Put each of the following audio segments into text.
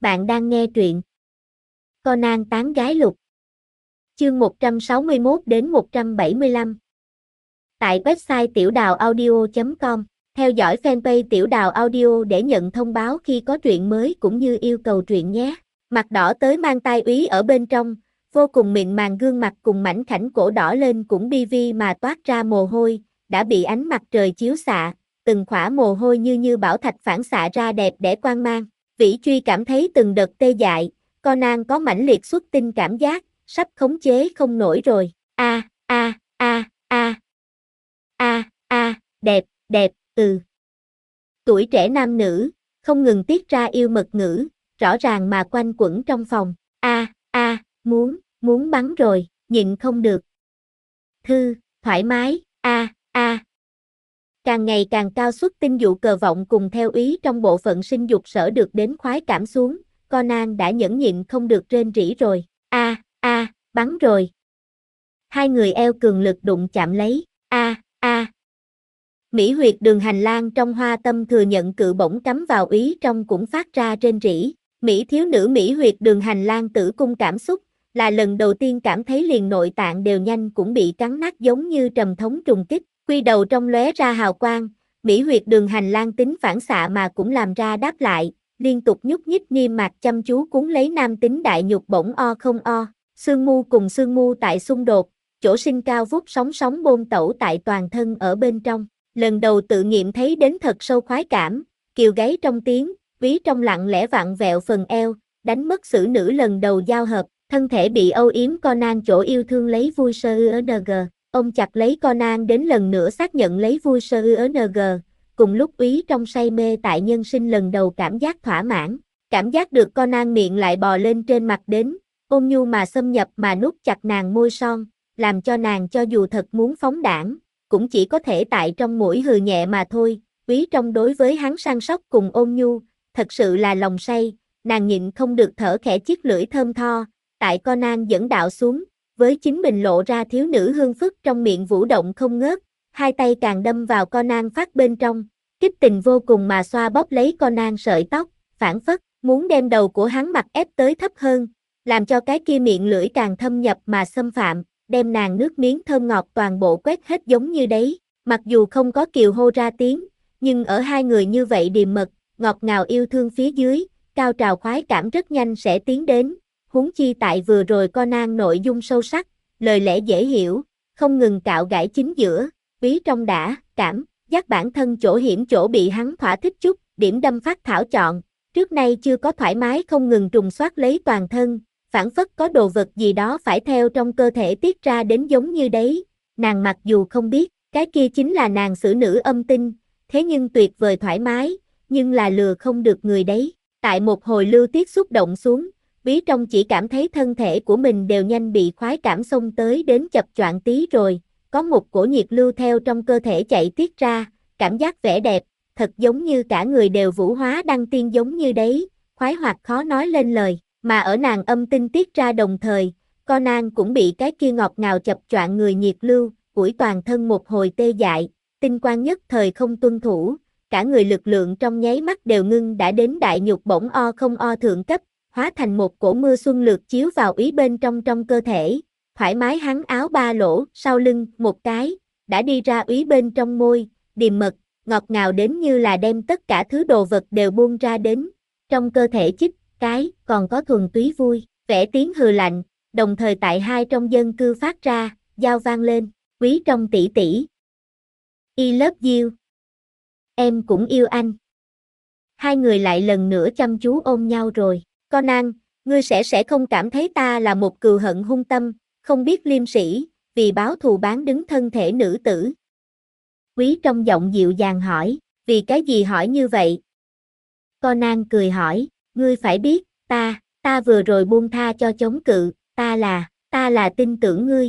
Bạn đang nghe truyện Conan tán gái lục. Chương 161 đến 175. Tại website tiểudàuaudio.com. Theo dõi fanpage Tiểu Đào Audio để nhận thông báo khi có truyện mới cũng như yêu cầu truyện nhé. Mặt đỏ tới mang tai úy ở bên trong, vô cùng mịn màng gương mặt cùng mảnh khảnh cổ đỏ lên cũng bi vi mà toát ra mồ hôi, đã bị ánh mặt trời chiếu xạ, từng khỏa mồ hôi như bảo thạch phản xạ ra đẹp đẽ quang mang. Vĩ Truy cảm thấy từng đợt tê dại, Conan có mãnh liệt xuất tinh cảm giác, sắp khống chế không nổi rồi. Đẹp, Tuổi trẻ nam nữ, không ngừng tiết ra yêu mật ngữ, rõ ràng mà quanh quẩn trong phòng. Muốn bắn rồi, nhịn không được. Thoải mái, Càng ngày càng cao suất tinh dụ cờ vọng cùng theo ý trong bộ phận sinh dục sở được đến khoái cảm xuống, Conan đã nhẫn nhịn không được rên rỉ rồi. Bắn rồi. Hai người eo cường lực đụng chạm lấy. Mỹ huyệt đường hành lang trong hoa tâm thừa nhận cự bổng cắm vào ý trong cũng phát ra rên rỉ. Mỹ thiếu nữ Mỹ huyệt đường hành lang tử cung cảm xúc, là lần đầu tiên cảm thấy liền nội tạng đều nhanh cũng bị cắn nát giống như trầm thống trùng kích. Quy đầu trong lóe ra hào quang, Mỹ huyệt đường hành lang tính phản xạ mà cũng làm ra đáp lại, liên tục nhúc nhích niêm mạc chăm chú cuốn lấy nam tính đại nhục bổng o không o. Xương mu cùng xương mu tại xung đột, chỗ sinh cao vút sóng bôn tẩu tại toàn thân ở bên trong. Lần đầu tự nghiệm thấy đến thật sâu khoái cảm, kiều gáy trong tiếng, ví trong lặng lẽ vặn vẹo phần eo, đánh mất xử nữ lần đầu giao hợp, thân thể bị âu yếm Conan chỗ yêu thương lấy vui sơ ng. Ôm chặt lấy Conan đến lần nữa xác nhận lấy vui sơ ng, cùng lúc úy trong say mê tại nhân sinh lần đầu cảm giác thỏa mãn. Cảm giác được Conan miệng lại bò lên trên mặt đến, ôm nhu mà xâm nhập mà nuốt chặt nàng môi son, làm cho nàng cho dù thật muốn phóng đãng, cũng chỉ có thể tại trong mũi hừ nhẹ mà thôi. Úy trong đối với hắn săn sóc cùng ôm nhu, thật sự là lòng say, nàng nhịn không được thở khẽ chiếc lưỡi thơm tho, tại Conan dẫn đạo xuống, với chính mình lộ ra thiếu nữ hương phức trong miệng vũ động không ngớt, hai tay càng đâm vào Conan phát bên trong, kích tình vô cùng mà xoa bóp lấy Conan sợi tóc, phảng phất muốn đem đầu của hắn mặt ép tới thấp hơn, làm cho cái kia miệng lưỡi càng thâm nhập mà xâm phạm, đem nàng nước miếng thơm ngọt toàn bộ quét hết giống như đấy. Mặc dù không có kiều hô ra tiếng, nhưng ở hai người như vậy điềm mật, ngọt ngào yêu thương phía dưới, cao trào khoái cảm rất nhanh sẽ tiến đến. Huống chi tại vừa rồi Conan nội dung sâu sắc, lời lẽ dễ hiểu, không ngừng cạo gãi chính giữa, ví trong đã, cảm giác bản thân chỗ hiểm chỗ bị hắn thỏa thích chút, điểm đâm phát thảo chọn, trước nay chưa có thoải mái không ngừng trùng soát lấy toàn thân, phảng phất có đồ vật gì đó phải theo trong cơ thể tiết ra đến giống như đấy. Nàng mặc dù không biết, cái kia chính là nàng xử nữ âm tinh, thế nhưng tuyệt vời thoải mái, nhưng là lừa không được người đấy. Tại một hồi lưu tiết xúc động xuống, Ví trong chỉ cảm thấy thân thể của mình đều nhanh bị khoái cảm xông tới đến chập choạng tí rồi, có một cổ nhiệt lưu theo trong cơ thể chạy tiết ra, cảm giác vẻ đẹp, thật giống như cả người đều vũ hóa đăng tiên giống như đấy, khoái hoạt khó nói lên lời, mà ở nàng âm tinh tiết ra đồng thời, Conan cũng bị cái kia ngọt ngào chập choạng người nhiệt lưu, ủi toàn thân một hồi tê dại, tinh quang nhất thời không tuân thủ, cả người lực lượng trong nháy mắt đều ngưng đã đến đại nhục bổng o không o thượng cấp, hóa thành một cổ mưa xuân lượt chiếu vào ý bên trong cơ thể, thoải mái hắn áo ba lỗ, sau lưng, một cái, đã đi ra úy bên trong môi, điềm mật, ngọt ngào đến như là đem tất cả thứ đồ vật đều buông ra đến, trong cơ thể chích, cái, còn có thuần túy vui, vẻ tiếng hừ lạnh, đồng thời tại hai trong dân cư phát ra, giao vang lên, quý trong tỷ tỷ. I love you. Em cũng yêu anh. Hai người lại lần nữa chăm chú ôm nhau rồi. Conan, ngươi sẽ không cảm thấy ta là một cừu hận hung tâm, không biết liêm sỉ, vì báo thù bán đứng thân thể nữ tử. Quý trong giọng dịu dàng hỏi, vì cái gì hỏi như vậy? Conan cười hỏi, ngươi phải biết, ta vừa rồi buông tha cho chống cự, ta là tin tưởng ngươi,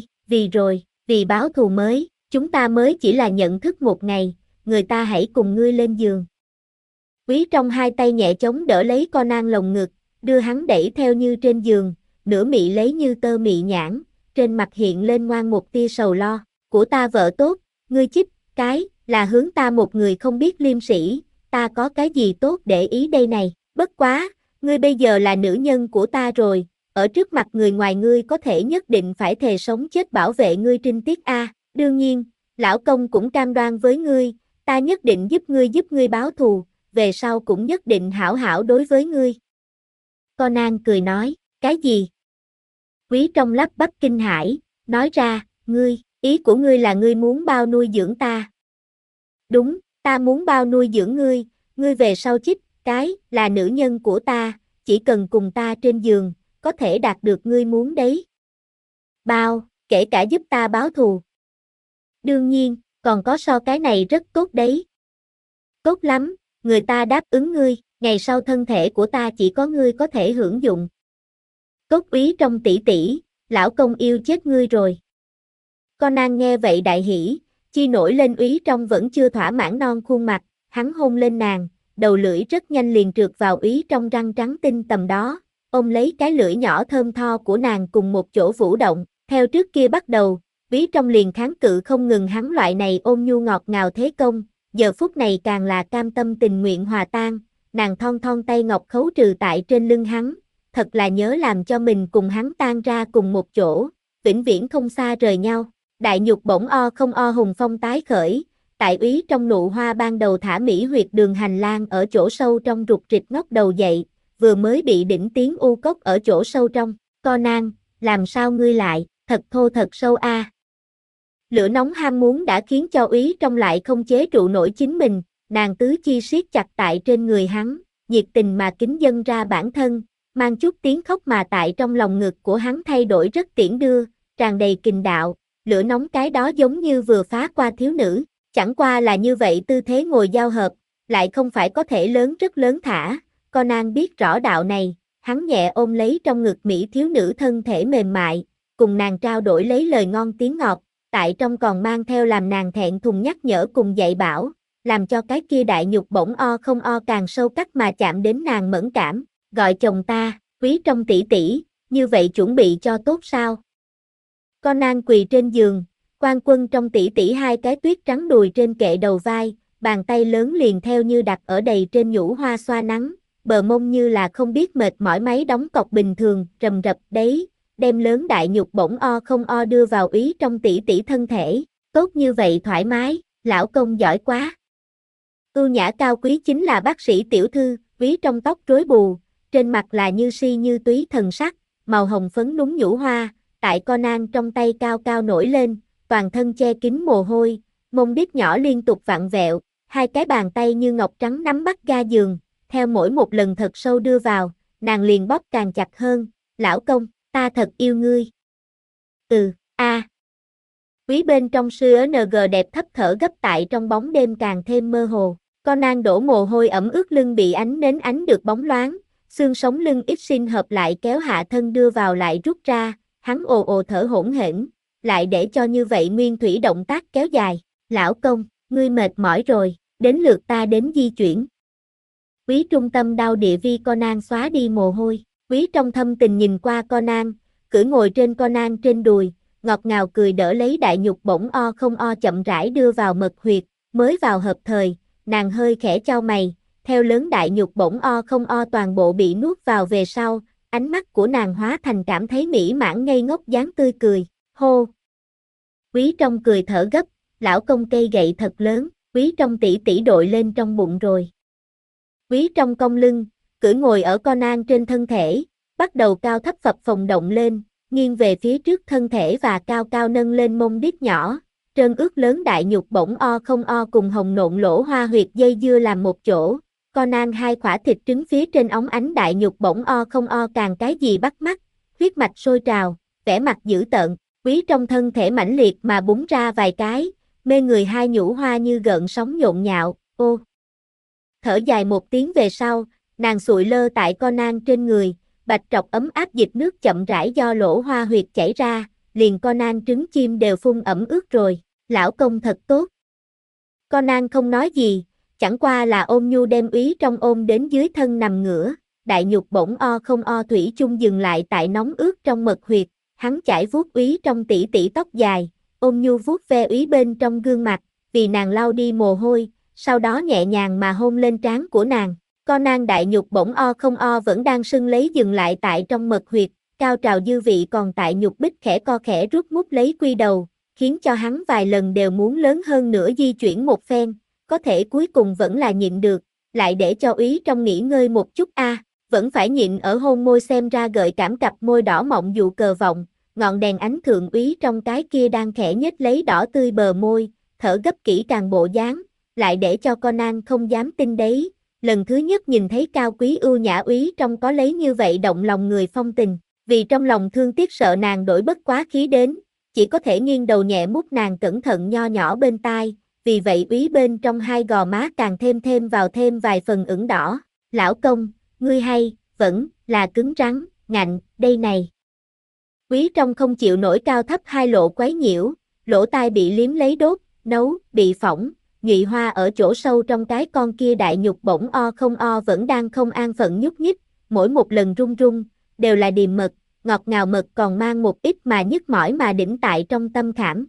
vì báo thù mới, chúng ta mới chỉ là nhận thức một ngày, người ta hãy cùng ngươi lên giường. Quý trong hai tay nhẹ chống đỡ lấy Conan lồng ngực, đưa hắn đẩy theo như trên giường, nửa mị lấy như tơ mị nhãn, trên mặt hiện lên ngoan một tia sầu lo, của ta vợ tốt, ngươi chích, cái, là hướng ta một người không biết liêm sỉ, ta có cái gì tốt để ý đây này, bất quá, Ngươi bây giờ là nữ nhân của ta rồi, ở trước mặt người ngoài ngươi có thể nhất định phải thề sống chết bảo vệ ngươi trinh tiết a. Đương nhiên, lão công cũng cam đoan với ngươi, ta nhất định giúp ngươi báo thù, về sau cũng nhất định hảo hảo đối với ngươi. Conan cười nói, cái gì? Quý trong lắp bắp kinh hãi, nói ra, ý của ngươi là ngươi muốn bao nuôi dưỡng ta. Đúng, ta muốn bao nuôi dưỡng ngươi về sau chích, cái, là nữ nhân của ta, chỉ cần cùng ta trên giường, có thể đạt được ngươi muốn đấy. Bao, kể cả giúp ta báo thù. Đương nhiên, còn có so cái này rất tốt đấy. Tốt lắm, người ta đáp ứng ngươi, ngày sau thân thể của ta chỉ có ngươi có thể hưởng dụng. Cốt úy trong tỷ tỷ, lão công yêu chết ngươi rồi. Conan nghe vậy đại hỉ, chi nổi lên úy trong vẫn chưa thỏa mãn non khuôn mặt, hắn hôn lên nàng, đầu lưỡi rất nhanh liền trượt vào úy trong răng trắng tinh tầm đó, ôm lấy cái lưỡi nhỏ thơm tho của nàng cùng một chỗ vũ động, theo trước kia bắt đầu, úy trong liền kháng cự không ngừng hắn loại này ôm nhu ngọt ngào thế công, giờ phút này càng là cam tâm tình nguyện hòa tan, nàng thon thon tay ngọc khấu trừ tại trên lưng hắn, thật là nhớ làm cho mình cùng hắn tan ra cùng một chỗ, vĩnh viễn không xa rời nhau. Đại nhục bỗng o không o hùng phong tái khởi, tại úy trong nụ hoa ban đầu thả mỹ huyệt đường hành lang ở chỗ sâu trong rụt rịch ngóc đầu dậy, vừa mới bị đỉnh tiếng u cốc ở chỗ sâu trong, Conan, làm sao ngươi lại, thật thô thật sâu a. Lửa nóng ham muốn đã khiến cho úy trong lại không chế trụ nổi chính mình, nàng tứ chi siết chặt tại trên người hắn, nhiệt tình mà kính dâng ra bản thân, mang chút tiếng khóc mà tại trong lòng ngực của hắn thay đổi rất tiễn đưa, tràn đầy kình đạo. Lửa nóng cái đó giống như vừa phá qua thiếu nữ, chẳng qua là như vậy tư thế ngồi giao hợp, lại không phải có thể lớn rất lớn thả, Conan biết rõ đạo này, hắn nhẹ ôm lấy trong ngực mỹ thiếu nữ thân thể mềm mại, cùng nàng trao đổi lấy lời ngon tiếng ngọt, tại trong còn mang theo làm nàng thẹn thùng nhắc nhở cùng dạy bảo, làm cho cái kia đại nhục bỗng o không o càng sâu cắt mà chạm đến nàng mẫn cảm, gọi chồng ta, quý trong tỷ tỷ, như vậy chuẩn bị cho tốt sao? Conan quỳ trên giường, quan quân trong tỷ tỷ hai cái tuyết trắng đùi trên kệ đầu vai, bàn tay lớn liền theo như đặt ở đầy trên nhũ hoa xoa nắng, bờ mông như là không biết mệt mỏi máy đóng cọc bình thường, rầm rập đấy, đem lớn đại nhục bỗng o không o đưa vào úy trong tỷ tỷ thân thể, tốt như vậy thoải mái, lão công giỏi quá. Ưu nhã cao quý chính là bác sĩ tiểu thư, úy trong tóc rối bù, trên mặt là như si như túy thần sắc, màu hồng phấn núng nhũ hoa. Tại Conan trong tay cao cao nổi lên, toàn thân che kín mồ hôi, mông đít nhỏ liên tục vặn vẹo, hai cái bàn tay như ngọc trắng nắm bắt ga giường, theo mỗi một lần thật sâu đưa vào, nàng liền bóp càng chặt hơn, lão công, ta thật yêu ngươi. Quý bên trong CNG đẹp thấp thở gấp tại trong bóng đêm càng thêm mơ hồ, Conan đổ mồ hôi ẩm ướt lưng bị ánh nến ánh được bóng loáng, xương sống lưng ít xin hợp lại kéo hạ thân đưa vào lại rút ra. Hắn ồ ồ thở hổn hển, lại để cho như vậy nguyên thủy động tác kéo dài, lão công, ngươi mệt mỏi rồi, đến lượt ta đến di chuyển. Quý trung tâm đau địa vi Conan xóa đi mồ hôi, quý trong thâm tình nhìn qua Conan, cưỡi ngồi trên Conan trên đùi, ngọt ngào cười đỡ lấy đại nhục bỗng o không o chậm rãi đưa vào mật huyệt, mới vào hợp thời, nàng hơi khẽ chau mày, theo lớn đại nhục bỗng o không o toàn bộ bị nuốt vào về sau. Ánh mắt của nàng hóa thành cảm thấy mỹ mãn ngây ngốc dáng tươi cười, hô. Quý trong cười thở gấp, lão công cây gậy thật lớn, quý trong tỷ tỷ đội lên trong bụng rồi. Quý trong cong lưng, cưỡi ngồi ở Conan trên thân thể, bắt đầu cao thấp phập phồng động lên, nghiêng về phía trước thân thể và cao cao nâng lên mông đít nhỏ, trơn ướt lớn đại nhục bỗng o không o cùng hồng nộn lỗ hoa huyệt dây dưa làm một chỗ. Conan hai khỏa thịt trứng phía trên óng ánh đại nhục bỗng o không o càng cái gì bắt mắt, huyết mạch sôi trào, vẻ mặt dữ tợn, quý trong thân thể mãnh liệt mà búng ra vài cái, mê người hai nhũ hoa như gợn sóng nhộn nhạo, ô. Thở dài một tiếng về sau, nàng sụi lơ tại Conan trên người, bạch trọc ấm áp dịch nước chậm rãi do lỗ hoa huyệt chảy ra, liền Conan trứng chim đều phun ẩm ướt rồi, lão công thật tốt. Conan không nói gì. Chẳng qua là ôm nhu đem úy trong ôm đến dưới thân nằm ngửa, đại nhục bỗng o không o thủy chung dừng lại tại nóng ướt trong mật huyệt, hắn chải vuốt úy trong tỉ tỉ tóc dài, ôm nhu vuốt ve úy bên trong gương mặt, vì nàng lau đi mồ hôi, sau đó nhẹ nhàng mà hôn lên trán của nàng, Conan đại nhục bổng o không o vẫn đang sưng lấy dừng lại tại trong mật huyệt, cao trào dư vị còn tại nhục bích khẽ co khẽ rút mút lấy quy đầu, khiến cho hắn vài lần đều muốn lớn hơn nữa di chuyển một phen, có thể cuối cùng vẫn là nhịn được, lại để cho úy trong nghỉ ngơi một chút vẫn phải nhịn ở hôn môi xem ra gợi cảm cặp môi đỏ mọng dụ cờ vọng, ngọn đèn ánh thượng úy trong cái kia đang khẽ nhếch lấy đỏ tươi bờ môi, thở gấp kỹ càng bộ dáng, lại để cho Conan không dám tin đấy, lần thứ nhất nhìn thấy cao quý ưu nhã úy trong có lấy như vậy động lòng người phong tình, vì trong lòng thương tiếc sợ nàng đổi bất quá khí đến, chỉ có thể nghiêng đầu nhẹ mút nàng cẩn thận nho nhỏ bên tai, vì vậy úy bên trong hai gò má càng thêm vào thêm vài phần ửng đỏ, lão công, ngươi hay, vẫn, là cứng rắn, ngạnh, đây này. Úy trong không chịu nổi cao thấp hai lộ quấy nhiễu, lỗ tai bị liếm lấy đốt, nấu, bị phỏng, nhụy hoa ở chỗ sâu trong cái con kia đại nhục bổng o không o vẫn đang không an phận nhúc nhích, mỗi một lần rung rung, đều là điềm mật, ngọt ngào mật còn mang một ít mà nhức mỏi mà đỉnh tại trong tâm khảm,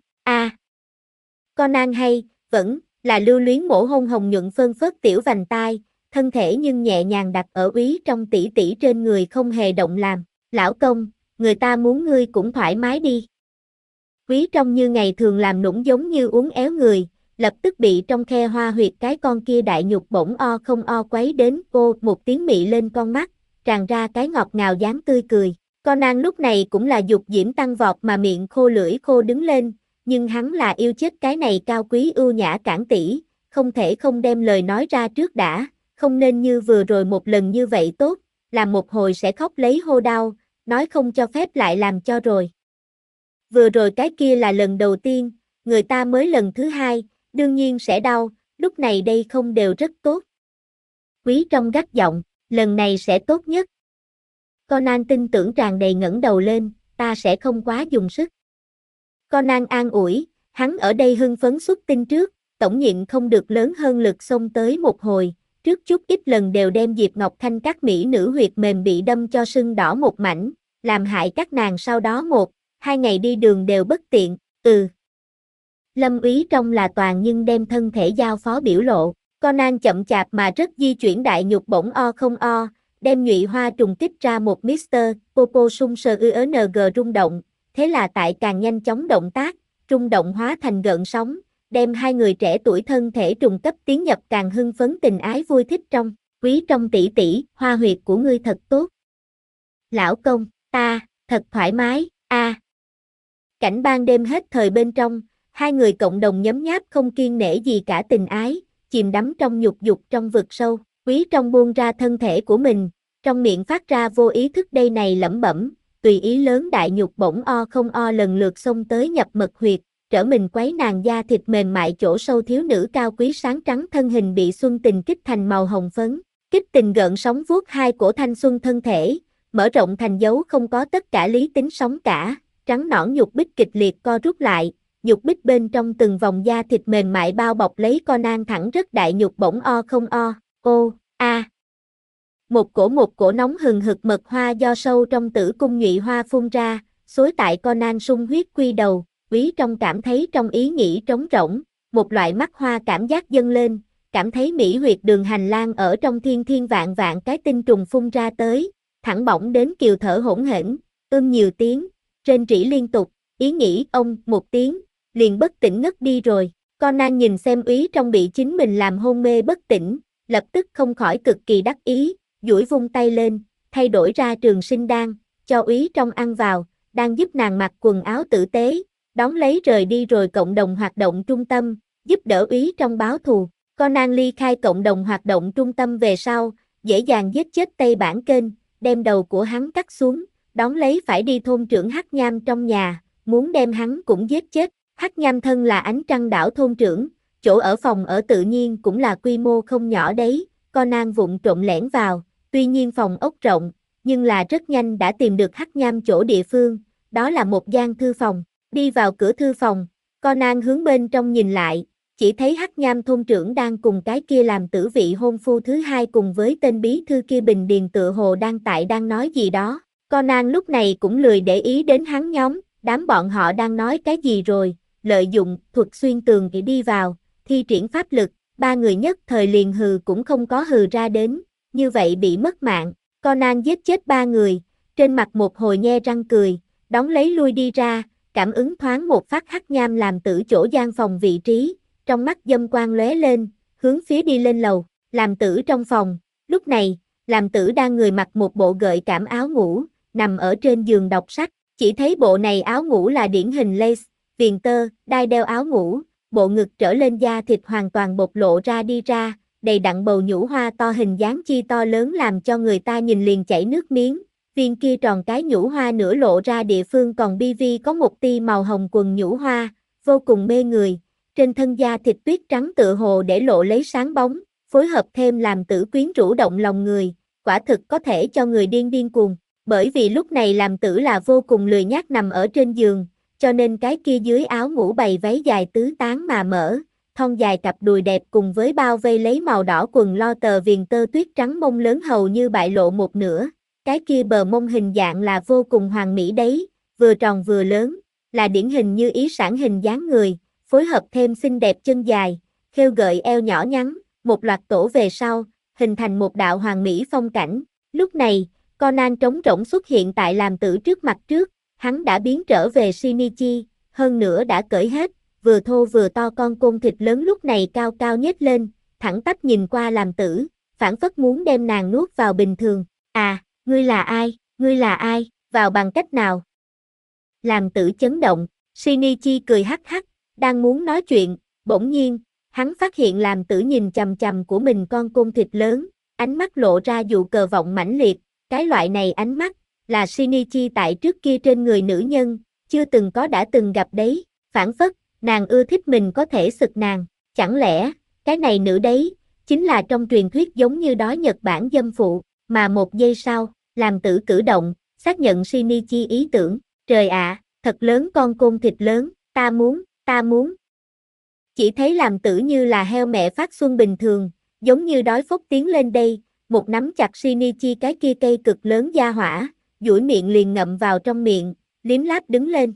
Conan hay, vẫn, là lưu luyến mổ hôn hồng nhuận phơn phớt tiểu vành tai, thân thể nhưng nhẹ nhàng đặt ở úy trong tỉ tỉ trên người không hề động làm, lão công, người ta muốn ngươi cũng thoải mái đi. Úy trong như ngày thường làm nũng giống như uốn éo người, lập tức bị trong khe hoa huyệt cái con kia đại nhục bổng o không o quấy đến cô một tiếng mị lên con mắt, tràn ra cái ngọt ngào dáng tươi cười. Conan lúc này cũng là dục diễm tăng vọt mà miệng khô lưỡi khô đứng lên, nhưng hắn là yêu chết cái này cao quý ưu nhã cảng tỷ, không thể không đem lời nói ra trước đã, không nên như vừa rồi một lần như vậy tốt, làm một hồi sẽ khóc lấy hô đau, nói không cho phép lại làm cho rồi. Vừa rồi cái kia là lần đầu tiên, người ta mới lần thứ hai, đương nhiên sẽ đau, lúc này đây không đều rất tốt. Quý trong gắt giọng, lần này sẽ tốt nhất. Conan tin tưởng tràn đầy ngẩng đầu lên, ta sẽ không quá dùng sức. Conan an ủi, hắn ở đây hưng phấn xuất tinh trước, tổng nhịn không được lớn hơn lực xông tới một hồi, trước chút ít lần đều đem Diệp Ngọc Thanh các mỹ nữ huyệt mềm bị đâm cho sưng đỏ một mảnh, làm hại các nàng sau đó 1-2 ngày đi đường đều bất tiện, Lâm úy trong là toàn nhưng đem thân thể giao phó biểu lộ, Conan chậm chạp mà rất di chuyển đại nhục bổng o không o, đem nhụy hoa trùng kích ra một Mr. Popo sung sờ ng rung động, thế là tại càng nhanh chóng động tác, rung động hóa thành gợn sóng, đem hai người trẻ tuổi thân thể trùng cấp tiến nhập càng hưng phấn tình ái vui thích trong, quý trong tỷ tỷ, hoa huyệt của ngươi thật tốt. Lão công, ta, thật thoải mái, Cảnh ban đêm hết thời bên trong, hai người cộng đồng nhấm nháp không kiêng nể gì cả tình ái, chìm đắm trong nhục dục trong vực sâu, quý trong buông ra thân thể của mình, trong miệng phát ra vô ý thức đây này lẩm bẩm, tùy ý lớn đại nhục bổng o không o lần lượt xông tới nhập mật huyệt, trở mình quấy nàng da thịt mềm mại chỗ sâu thiếu nữ cao quý sáng trắng thân hình bị xuân tình kích thành màu hồng phấn, kích tình gợn sóng vuốt hai cổ thanh xuân thân thể, mở rộng thành dấu không có tất cả lý tính sóng cả, trắng nõn nhục bích kịch liệt co rút lại, nhục bích bên trong từng vòng da thịt mềm mại bao bọc lấy Conan thẳng rất đại nhục bổng o không o, Một cổ nóng hừng hực mật hoa do sâu trong tử cung nhụy hoa phun ra, xối tại Conan sung huyết quy đầu, quý trong cảm thấy trong ý nghĩ trống rỗng, một loại mắt hoa cảm giác dâng lên, cảm thấy mỹ huyệt đường hành lang ở trong thiên thiên vạn vạn cái tinh trùng phun ra tới, thẳng bỏng đến kiều thở hỗn hển, nhiều tiếng, rên rỉ liên tục, ý nghĩ ông một tiếng, liền bất tỉnh ngất đi rồi. Conan nhìn xem úy trong bị chính mình làm hôn mê bất tỉnh, lập tức không khỏi cực kỳ đắc ý, duỗi vung tay lên, thay đổi ra trường sinh đan, cho úy trong ăn vào, đang giúp nàng mặc quần áo tử tế, đón lấy rời đi rồi cộng đồng hoạt động trung tâm, giúp đỡ úy trong báo thù. Conan ly khai cộng đồng hoạt động trung tâm về sau, dễ dàng giết chết Tây Bản Kênh, đem đầu của hắn cắt xuống, đón lấy phải đi thôn trưởng Hắc Nham trong nhà, muốn đem hắn cũng giết chết. Hắc Nham thân là ánh trăng đảo thôn trưởng, chỗ ở phòng ở tự nhiên cũng là quy mô không nhỏ đấy, Conan vụng trộm lẻn vào, tuy nhiên phòng ốc rộng, nhưng là rất nhanh đã tìm được Hắc Nham chỗ địa phương, đó là một gian thư phòng, đi vào cửa thư phòng, Conan hướng bên trong nhìn lại, chỉ thấy Hắc Nham thôn trưởng đang cùng cái kia làm tử vị hôn phu thứ hai cùng với tên bí thư kia bình điền tựa hồ đang nói gì đó, Conan lúc này cũng lười để ý đến hắn nhóm, đám bọn họ đang nói cái gì rồi. Lợi dụng thuật xuyên tường để đi vào, thi triển pháp lực, ba người nhất thời liền hừ cũng không có hừ ra đến, như vậy bị mất mạng. Conan giết chết 3 người, trên mặt một hồi nhe răng cười, đón lấy lui đi ra, cảm ứng thoáng một phát hắc nham làm tử chỗ gian phòng vị trí, trong mắt dâm quang lóe lên, hướng phía đi lên lầu, làm tử trong phòng, lúc này, làm tử đang người mặc một bộ gợi cảm áo ngủ, nằm ở trên giường đọc sách, chỉ thấy bộ này áo ngủ là điển hình lace, viền tơ, đai đeo áo ngủ, bộ ngực trở lên da thịt hoàn toàn bộc lộ ra đi ra, đầy đặn bầu nhũ hoa to hình dáng chi to lớn làm cho người ta nhìn liền chảy nước miếng, viên kia tròn cái nhũ hoa nửa lộ ra địa phương còn bi vi có một tia màu hồng quần nhũ hoa, vô cùng mê người, trên thân da thịt tuyết trắng tựa hồ để lộ lấy sáng bóng, phối hợp thêm làm tử quyến rũ động lòng người, quả thực có thể cho người điên điên cuồng, bởi vì lúc này làm tử là vô cùng lười nhác nằm ở trên giường, cho nên cái kia dưới áo ngủ bày váy dài tứ tán mà mở, thon dài cặp đùi đẹp cùng với bao vây lấy màu đỏ quần lo tờ viền tơ tuyết trắng mông lớn hầu như bại lộ một nửa, cái kia bờ mông hình dạng là vô cùng hoàn mỹ đấy, vừa tròn vừa lớn, là điển hình như ý sản hình dáng người, phối hợp thêm xinh đẹp chân dài, khêu gợi eo nhỏ nhắn, một loạt tổ về sau, hình thành một đạo hoàn mỹ phong cảnh. Lúc này, Conan trống rỗng xuất hiện tại làm tử trước mặt trước, hắn đã biến trở về Shinichi, hơn nữa đã cởi hết, vừa thô vừa to con côn thịt lớn lúc này cao cao nhếch lên, thẳng tắp nhìn qua làm tử, phảng phất muốn đem nàng nuốt vào bình thường. À, ngươi là ai, ngươi là ai, vào bằng cách nào? Làm tử chấn động, Shinichi cười hắc hắc, đang muốn nói chuyện, bỗng nhiên, hắn phát hiện làm tử nhìn chằm chằm của mình con côn thịt lớn, ánh mắt lộ ra dụ cờ vọng mãnh liệt, cái loại này ánh mắt, là Shinichi tại trước kia trên người nữ nhân, chưa từng có đã từng gặp đấy, phảng phất, nàng ưa thích mình có thể sực nàng, chẳng lẽ, cái này nữ đấy, chính là trong truyền thuyết giống như đó Nhật Bản dâm phụ, mà một giây sau, làm tử cử động, xác nhận Shinichi ý tưởng, trời ạ, thật lớn con côn thịt lớn, ta muốn. Chỉ thấy làm tử như là heo mẹ phát xuân bình thường, giống như đói phốc tiến lên đây, một nắm chặt Shinichi cái kia cây cực lớn da hỏa, duỗi miệng liền ngậm vào trong miệng, liếm láp đứng lên,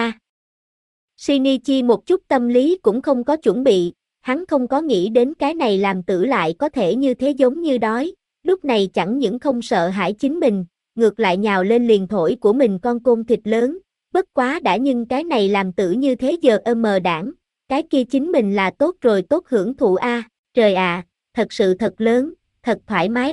Shinichi một chút tâm lý cũng không có chuẩn bị, hắn không có nghĩ đến cái này làm tử lại có thể như thế giống như đói, lúc này chẳng những không sợ hãi chính mình, ngược lại nhào lên liền thổi của mình con côn thịt lớn, bất quá đã nhưng cái này làm tử như thế giờ đảng, cái kia chính mình là tốt rồi tốt hưởng thụ trời ạ, thật sự thật lớn, thật thoải mái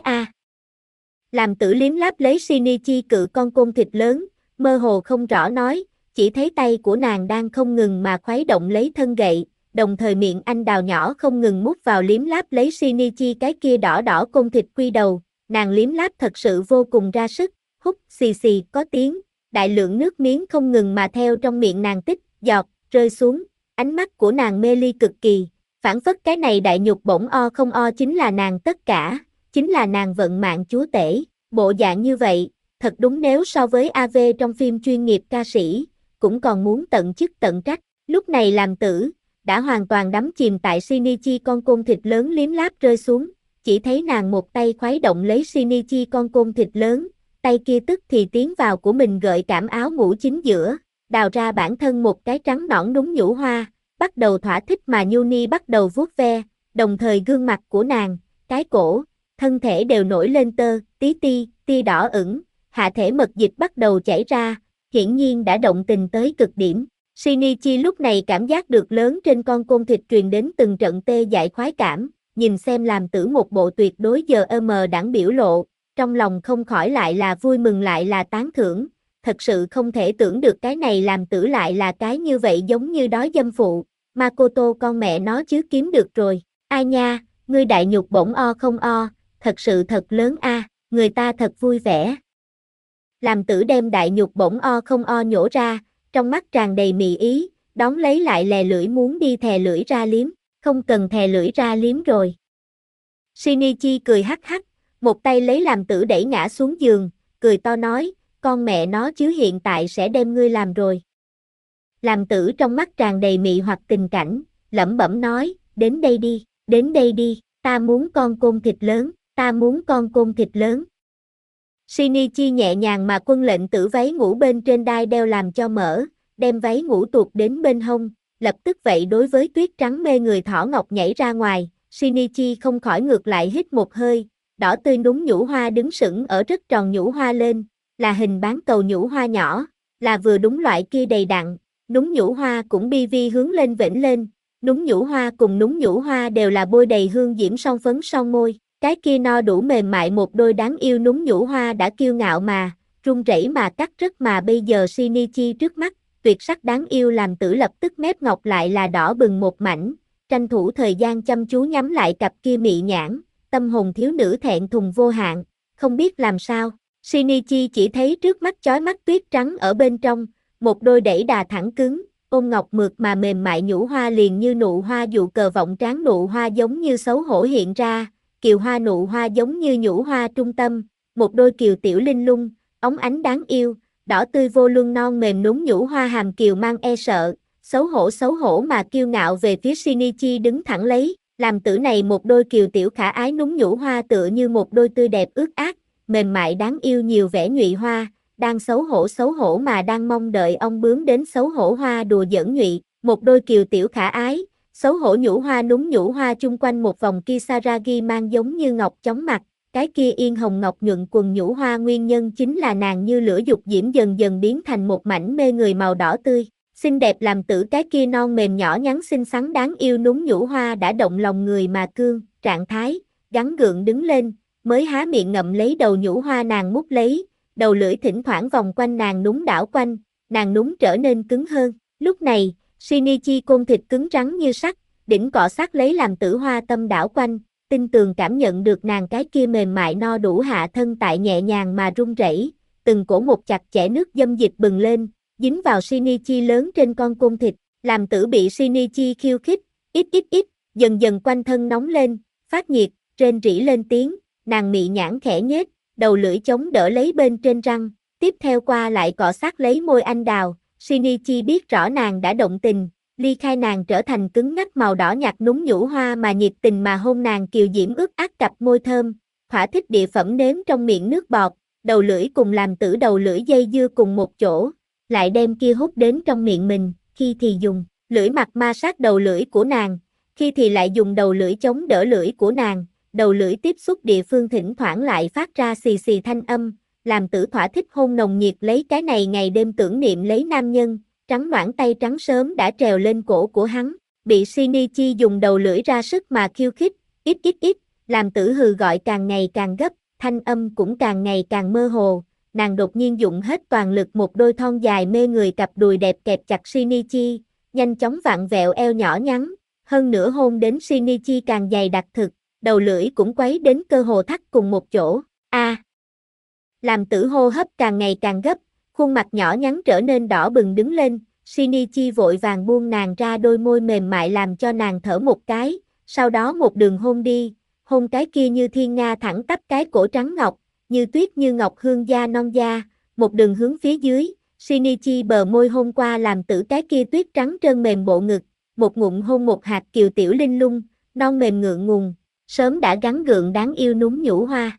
Làm tử liếm láp lấy Shinichi cự con côn thịt lớn, mơ hồ không rõ nói, chỉ thấy tay của nàng đang không ngừng mà khuấy động lấy thân gậy, đồng thời miệng anh đào nhỏ không ngừng mút vào liếm láp lấy Shinichi cái kia đỏ đỏ côn thịt quy đầu, nàng liếm láp thật sự vô cùng ra sức, hút xì xì có tiếng, đại lượng nước miếng không ngừng mà theo trong miệng nàng tích, giọt, rơi xuống, ánh mắt của nàng mê ly cực kỳ, phảng phất cái này đại nhục bổng o không o chính là nàng tất cả, chính là nàng vận mạng chúa tể, bộ dạng như vậy, thật đúng nếu so với AV trong phim chuyên nghiệp ca sĩ, cũng còn muốn tận chức tận trách, lúc này làm tử, đã hoàn toàn đắm chìm tại Shinichi con côn thịt lớn liếm láp rơi xuống, chỉ thấy nàng một tay khuấy động lấy Shinichi con côn thịt lớn, tay kia tức thì tiến vào của mình gợi cảm áo ngủ chính giữa, đào ra bản thân một cái trắng nõn đúng nhũ hoa, bắt đầu thỏa thích mà Yuni bắt đầu vuốt ve, đồng thời gương mặt của nàng, cái cổ, thân thể đều nổi lên tơ, tia đỏ ửng, hạ thể mật dịch bắt đầu chảy ra, hiển nhiên đã động tình tới cực điểm. Shinichi lúc này cảm giác được lớn trên con côn thịt truyền đến từng trận tê dại khoái cảm, nhìn xem làm tử một bộ tuyệt đối giờ đẳng biểu lộ, trong lòng không khỏi lại là vui mừng lại là tán thưởng, thật sự không thể tưởng được cái này làm tử lại là cái như vậy giống như đói dâm phụ, Makoto con mẹ nó chứ kiếm được rồi, ai nha, ngươi đại nhục bổng o không o, thật sự thật lớn người ta thật vui vẻ. Làm tử đem đại nhục bổng o không o nhổ ra, trong mắt tràn đầy mị ý, đón lấy lại lè lưỡi muốn đi thè lưỡi ra liếm, không cần thè lưỡi ra liếm rồi. Shinichi cười hắc hắc, một tay lấy làm tử đẩy ngã xuống giường, cười to nói, con mẹ nó chứ hiện tại sẽ đem ngươi làm rồi. Làm tử trong mắt tràn đầy mị hoặc tình cảnh, lẩm bẩm nói, đến đây đi, ta muốn con côn thịt lớn, ta muốn con côn thịt lớn. Shinichi nhẹ nhàng mà quân lệnh tử váy ngủ bên trên đai đeo làm cho mở, đem váy ngủ tuột đến bên hông, lập tức vậy đối với tuyết trắng mê người thỏ ngọc nhảy ra ngoài, Shinichi không khỏi ngược lại hít một hơi, đỏ tươi núm nhũ hoa đứng sững ở rất tròn nhũ hoa lên, là hình bán cầu nhũ hoa nhỏ, là vừa đúng loại kia đầy đặn, núm nhũ hoa cũng bi vi hướng lên vểnh lên, núm nhũ hoa cùng núm nhũ hoa đều là bôi đầy hương diễm son phấn son môi, cái kia no đủ mềm mại một đôi đáng yêu núm nhũ hoa đã kiêu ngạo mà, run rẩy mà cắt rất mà bây giờ Shinichi trước mắt, tuyệt sắc đáng yêu làm Tử lập tức mép ngọc lại là đỏ bừng một mảnh, tranh thủ thời gian chăm chú nhắm lại cặp kia mị nhãn, tâm hồn thiếu nữ thẹn thùng vô hạn, không biết làm sao. Shinichi chỉ thấy trước mắt chói mắt tuyết trắng ở bên trong, một đôi đẩy đà thẳng cứng, ôm ngọc mượt mà mềm mại nhũ hoa liền như nụ hoa dụ cờ vọng tráng nụ hoa giống như xấu hổ hiện ra, kiều hoa nụ hoa giống như nhũ hoa trung tâm, một đôi kiều tiểu linh lung, óng ánh đáng yêu, đỏ tươi vô luân non mềm núm nhũ hoa hàm kiều mang e sợ, xấu hổ mà kiêu ngạo về phía Shinichi đứng thẳng lấy, làm Tử này một đôi kiều tiểu khả ái núm nhũ hoa tựa như một đôi tươi đẹp ướt át, mềm mại đáng yêu nhiều vẻ nhụy hoa, đang xấu hổ mà đang mong đợi ông bướm đến xấu hổ hoa đùa giỡn nhụy, một đôi kiều tiểu khả ái, xấu hổ nhũ hoa núm nhũ hoa chung quanh một vòng kisaragi mang giống như ngọc chóng mặt, cái kia yên hồng ngọc nhuận quần nhũ hoa nguyên nhân chính là nàng như lửa dục diễm dần dần biến thành một mảnh mê người màu đỏ tươi, xinh đẹp làm Tử cái kia non mềm nhỏ nhắn xinh xắn đáng yêu núm nhũ hoa đã động lòng người mà cương, trạng thái, gắn gượng đứng lên, mới há miệng ngậm lấy đầu nhũ hoa nàng mút lấy, đầu lưỡi thỉnh thoảng vòng quanh nàng núm đảo quanh, nàng núm trở nên cứng hơn, lúc này, Shinichi côn thịt cứng rắn như sắt, đỉnh cọ sát lấy làm Tử hoa tâm đảo quanh, tinh tường cảm nhận được nàng cái kia mềm mại no đủ hạ thân tại nhẹ nhàng mà run rẩy, từng cổ một chặt chẽ nước dâm dịch bừng lên, dính vào Shinichi lớn trên con côn thịt, làm Tử bị Shinichi khiêu khích, ít, dần dần quanh thân nóng lên, phát nhiệt, rên rỉ lên tiếng, nàng mị nhãn khẽ nhếch, đầu lưỡi chống đỡ lấy bên trên răng, tiếp theo qua lại cọ sát lấy môi anh đào, Shinichi biết rõ nàng đã động tình, ly khai nàng trở thành cứng ngắc màu đỏ nhạt núm nhũ hoa mà nhiệt tình mà hôn nàng kiều diễm ướt át cặp môi thơm, thỏa thích địa phẩm nếm trong miệng nước bọt, đầu lưỡi cùng làm Tử đầu lưỡi dây dưa cùng một chỗ, lại đem kia hút đến trong miệng mình, khi thì dùng lưỡi mặt ma sát đầu lưỡi của nàng, khi thì lại dùng đầu lưỡi chống đỡ lưỡi của nàng, đầu lưỡi tiếp xúc địa phương thỉnh thoảng lại phát ra xì xì thanh âm, làm Tử thỏa thích hôn nồng nhiệt lấy cái này ngày đêm tưởng niệm lấy nam nhân, trắng noãn tay trắng sớm đã trèo lên cổ của hắn, bị Shinichi dùng đầu lưỡi ra sức mà khiêu khích, ít, làm Tử hừ gọi càng ngày càng gấp, thanh âm cũng càng ngày càng mơ hồ, nàng đột nhiên dụng hết toàn lực một đôi thon dài mê người cặp đùi đẹp kẹp chặt Shinichi, nhanh chóng vặn vẹo eo nhỏ nhắn, hơn nữa hôn đến Shinichi càng dày đặc thực, đầu lưỡi cũng quấy đến cơ hồ thắt cùng một chỗ, làm Tử hô hấp càng ngày càng gấp, khuôn mặt nhỏ nhắn trở nên đỏ bừng đứng lên, Shinichi vội vàng buông nàng ra đôi môi mềm mại làm cho nàng thở một cái, sau đó một đường hôn đi, hôn cái kia như thiên nga thẳng tắp cái cổ trắng ngọc, như tuyết như ngọc hương da non da, một đường hướng phía dưới, Shinichi bờ môi hôn qua làm Tử cái kia tuyết trắng trơn mềm bộ ngực, một ngụm hôn một hạt kiều tiểu linh lung, non mềm ngượng ngùng, sớm đã gắn gượng đáng yêu núm nhũ hoa,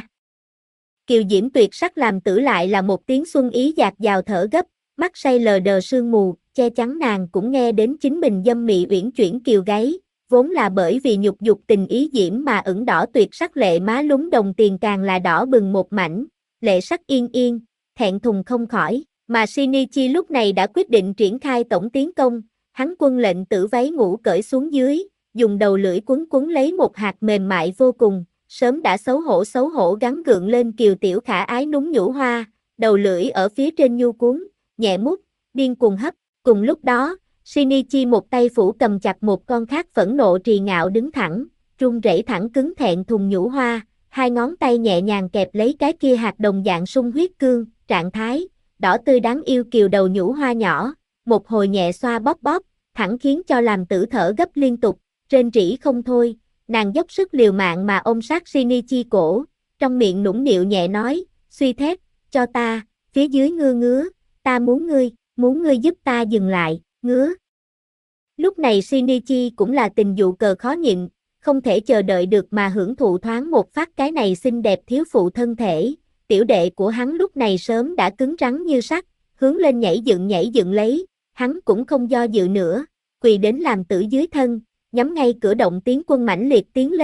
kiều diễm tuyệt sắc làm Tử lại là một tiếng xuân ý dạt dào thở gấp, mắt say lờ đờ sương mù, che chắn nàng cũng nghe đến chính mình dâm mị uyển chuyển kiều gáy, vốn là bởi vì nhục dục tình ý diễm mà ửng đỏ tuyệt sắc lệ má lúng đồng tiền càng là đỏ bừng một mảnh, lệ sắc yên, thẹn thùng không khỏi, mà Shinichi lúc này đã quyết định triển khai tổng tiến công, hắn quân lệnh Tử váy ngủ cởi xuống dưới, dùng đầu lưỡi quấn lấy một hạt mềm mại vô cùng, sớm đã xấu hổ gắn gượng lên kiều tiểu khả ái núm nhũ hoa, đầu lưỡi ở phía trên nhu cuốn, nhẹ mút, điên cuồng hấp, cùng lúc đó, Shinichi một tay phủ cầm chặt một con khác phẫn nộ trì ngạo đứng thẳng, run rẩy thẳng cứng thẹn thùng nhũ hoa, hai ngón tay nhẹ nhàng kẹp lấy cái kia hạt đồng dạng sung huyết cương, trạng thái, đỏ tươi đáng yêu kiều đầu nhũ hoa nhỏ, một hồi nhẹ xoa bóp, thẳng khiến cho làm Tử thở gấp liên tục, rên rỉ không thôi, nàng dốc sức liều mạng mà ôm sát Shinichi cổ, trong miệng nũng nịu nhẹ nói, suy thét, cho ta, phía dưới ngứa, ta muốn ngươi giúp ta dừng lại, ngứa. Lúc này Shinichi cũng là tình dụ cờ khó nhịn, không thể chờ đợi được mà hưởng thụ thoáng một phát cái này xinh đẹp thiếu phụ thân thể, tiểu đệ của hắn lúc này sớm đã cứng rắn như sắt, hướng lên nhảy dựng lấy, hắn cũng không do dự nữa, quỳ đến làm Tử dưới thân, nhắm ngay cửa động tiến quân mãnh liệt tiến lên,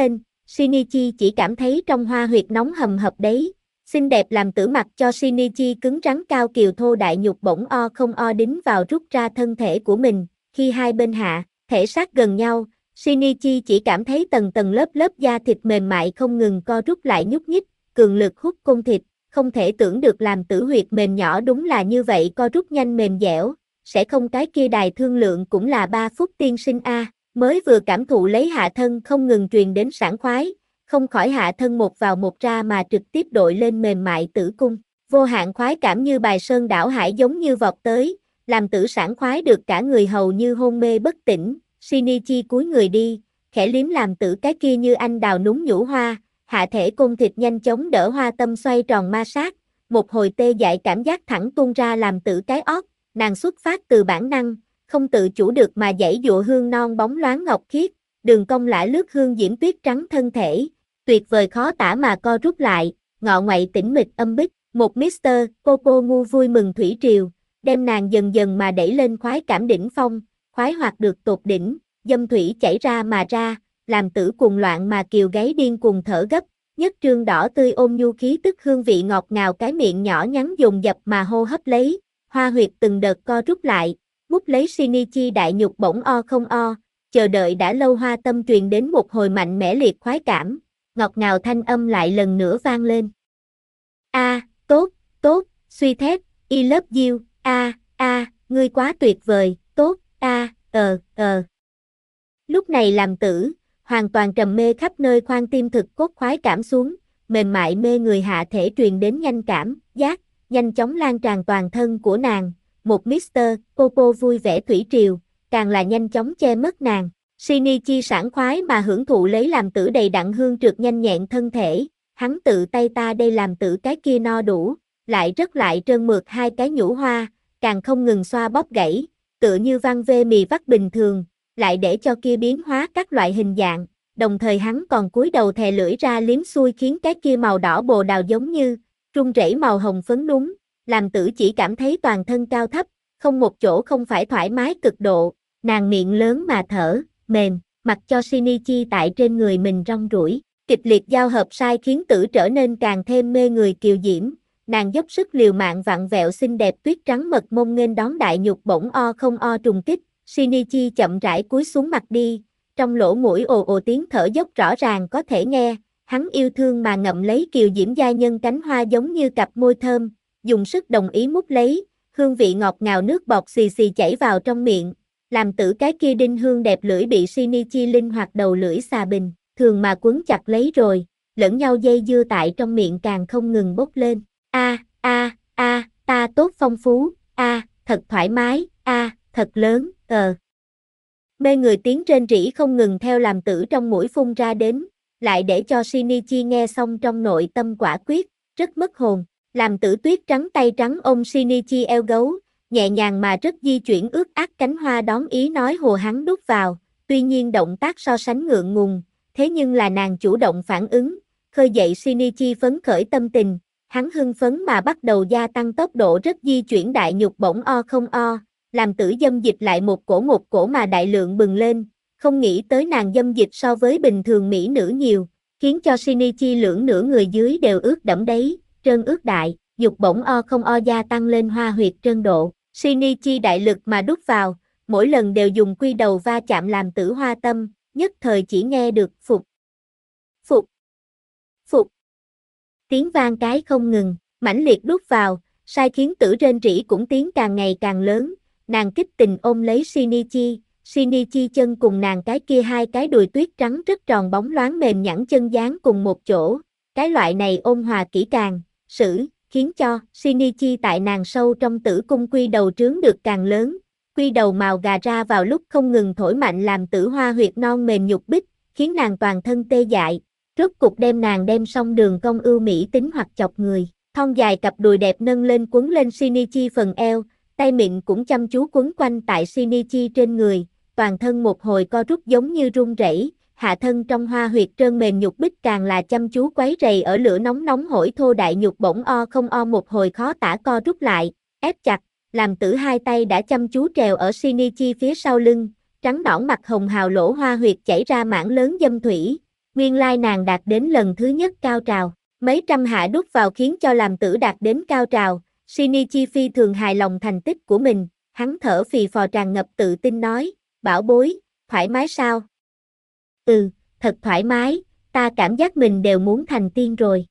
Shinichi chỉ cảm thấy trong hoa huyệt nóng hầm hập đấy. Xinh đẹp làm tử mặc cho Shinichi cứng rắn cao kiều thô đại nhục bỗng o không o đính vào rút ra thân thể của mình, khi hai bên hạ, thể sát gần nhau, Shinichi chỉ cảm thấy tầng tầng lớp lớp da thịt mềm mại không ngừng co rút lại nhúc nhích, cường lực hút cung thịt, không thể tưởng được làm tử huyệt mềm nhỏ đúng là như vậy co rút nhanh mềm dẻo, sẽ không cái kia đài thương lượng cũng là 3 phút tiên sinh a, mới vừa cảm thụ lấy hạ thân không ngừng truyền đến sảng khoái, không khỏi hạ thân một vào một ra mà trực tiếp đội lên mềm mại tử cung, vô hạn khoái cảm như bài sơn đảo hải giống như vọt tới, làm tử sảng khoái được cả người hầu như hôn mê bất tỉnh, Shinichi cúi người đi, khẽ liếm làm tử cái kia như anh đào núng nhũ hoa, hạ thể cung thịt nhanh chóng đỡ hoa tâm xoay tròn ma sát, một hồi tê dại cảm giác thẳng tuôn ra làm tử cái ót, nàng xuất phát từ bản năng, không tự chủ được mà giãy giụa hương non bóng loáng ngọc khiết, đường cong lả lướt hương diễm tuyết trắng thân thể, tuyệt vời khó tả mà co rút lại, ngọ ngoại tĩnh mịch âm bích, một Mr. Popo ngu vui mừng thủy triều, đem nàng dần dần mà đẩy lên khoái cảm đỉnh phong, khoái hoạt được tột đỉnh, dâm thủy chảy ra mà ra, làm tử cuồng loạn mà kiều gáy điên cuồng thở gấp, nhất trương đỏ tươi ôm nhu khí tức hương vị ngọt ngào cái miệng nhỏ nhắn dồn dập mà hô hấp lấy, hoa huyệt từng đợt co rút lại, mút lấy Shinichi đại nhục bỗng o không o, chờ đợi đã lâu hoa tâm truyền đến một hồi mạnh mẽ liệt khoái cảm, ngọt ngào thanh âm lại lần nữa vang lên. A, tốt, tốt, suy thét, I love you, ngươi quá tuyệt vời, tốt, Lúc này làm tử, hoàn toàn trầm mê khắp nơi khoan tim thực cốt khoái cảm xuống, mềm mại mê người hạ thể truyền đến nhanh cảm, giác, nhanh chóng lan tràn toàn thân của nàng, một Mr. Popo vui vẻ thủy triều, càng là nhanh chóng che mất nàng. Shinichi sảng khoái mà hưởng thụ lấy làm tử đầy đặn hương trượt nhanh nhẹn thân thể, hắn tự tay ta đây làm tử cái kia no đủ, lại rất lại trơn mượt hai cái nhũ hoa, càng không ngừng xoa bóp gãy, tựa như văn vê mì vắt bình thường, lại để cho kia biến hóa các loại hình dạng, đồng thời hắn còn cúi đầu thè lưỡi ra liếm xuôi khiến cái kia màu đỏ bồ đào giống như rung rẩy màu hồng phấn núng, làm tử chỉ cảm thấy toàn thân cao thấp, không một chỗ không phải thoải mái cực độ, nàng miệng lớn mà thở, mềm, mặc cho Shinichi tại trên người mình rong ruổi, kịch liệt giao hợp sai khiến tử trở nên càng thêm mê người kiều diễm, nàng dốc sức liều mạng vặn vẹo xinh đẹp tuyết trắng mật mông nghênh đón đại nhục bỗng o không o trùng kích, Shinichi chậm rãi cúi xuống mặt đi, trong lỗ mũi ồ ồ tiếng thở dốc rõ ràng có thể nghe, hắn yêu thương mà ngậm lấy kiều diễm giai nhân cánh hoa giống như cặp môi thơm, dùng sức đồng ý mút lấy, hương vị ngọt ngào nước bọt xì xì chảy vào trong miệng, làm tử cái kia đinh hương đẹp lưỡi bị Shinichi linh hoạt đầu lưỡi xà bình, thường mà quấn chặt lấy rồi, lẫn nhau dây dưa tại trong miệng càng không ngừng bốc lên, ta tốt phong phú, thật thoải mái, thật lớn, Mê người tiếng rên rỉ không ngừng theo làm tử trong mũi phun ra đến, lại để cho Shinichi nghe xong trong nội tâm quả quyết, rất mất hồn, làm tử tuyết trắng tay trắng ôm Shinichi eo gấu, nhẹ nhàng mà rất di chuyển ướt át cánh hoa đón ý nói hồ hắn đút vào, tuy nhiên động tác so sánh ngượng ngùng, thế nhưng là nàng chủ động phản ứng, khơi dậy Shinichi phấn khởi tâm tình, hắn hưng phấn mà bắt đầu gia tăng tốc độ rất di chuyển đại nhục bỗng o không o, làm tử dâm dịch lại một cổ mà đại lượng bừng lên, không nghĩ tới nàng dâm dịch so với bình thường mỹ nữ nhiều, khiến cho Shinichi lưỡng nửa người dưới đều ướt đẫm đấy, trơn ướt đại, dục bỗng o không o gia tăng lên hoa huyệt trơn độ, Shinichi đại lực mà đút vào, mỗi lần đều dùng quy đầu va chạm làm tử hoa tâm, nhất thời chỉ nghe được phục, phục, phục. Tiếng vang cái không ngừng, mãnh liệt đút vào, sai khiến tử rên rỉ cũng tiếng càng ngày càng lớn, nàng kích tình ôm lấy Shinichi chân cùng nàng cái kia hai cái đùi tuyết trắng rất tròn bóng loáng mềm nhẵn chân dán cùng một chỗ, cái loại này ôn hòa kỹ càng, khiến cho Shinichi tại nàng sâu trong tử cung quy đầu trướng được càng lớn, quy đầu màu gà ra vào lúc không ngừng thổi mạnh làm tử hoa huyệt non mềm nhục bích, khiến nàng toàn thân tê dại, rốt cục đem nàng đem xong đường cong ưu mỹ tính hoặc chọc người, thon dài cặp đùi đẹp nâng lên quấn lên Shinichi phần eo, tay mịn cũng chăm chú quấn quanh tại Shinichi trên người, toàn thân một hồi co rút giống như run rẩy, hạ thân trong hoa huyệt trơn mềm nhục bích càng là chăm chú quấy rầy ở lửa nóng nóng hổi thô đại nhục bỗng o không o một hồi khó tả co rút lại, ép chặt, làm tử hai tay đã chăm chú trèo ở Shinichi phía sau lưng, trắng nõn mặt hồng hào lỗ hoa huyệt chảy ra mảng lớn dâm thủy, Nguyên lai nàng đạt đến lần thứ nhất cao trào. Mấy trăm hạ đút vào khiến cho làm tử đạt đến cao trào. Shinichi phi thường hài lòng thành tích của mình, hắn thở phì phò tràn ngập tự tin nói, bảo bối, thoải mái sao? Ừ, thật thoải mái, ta cảm giác mình đều muốn thành tiên rồi.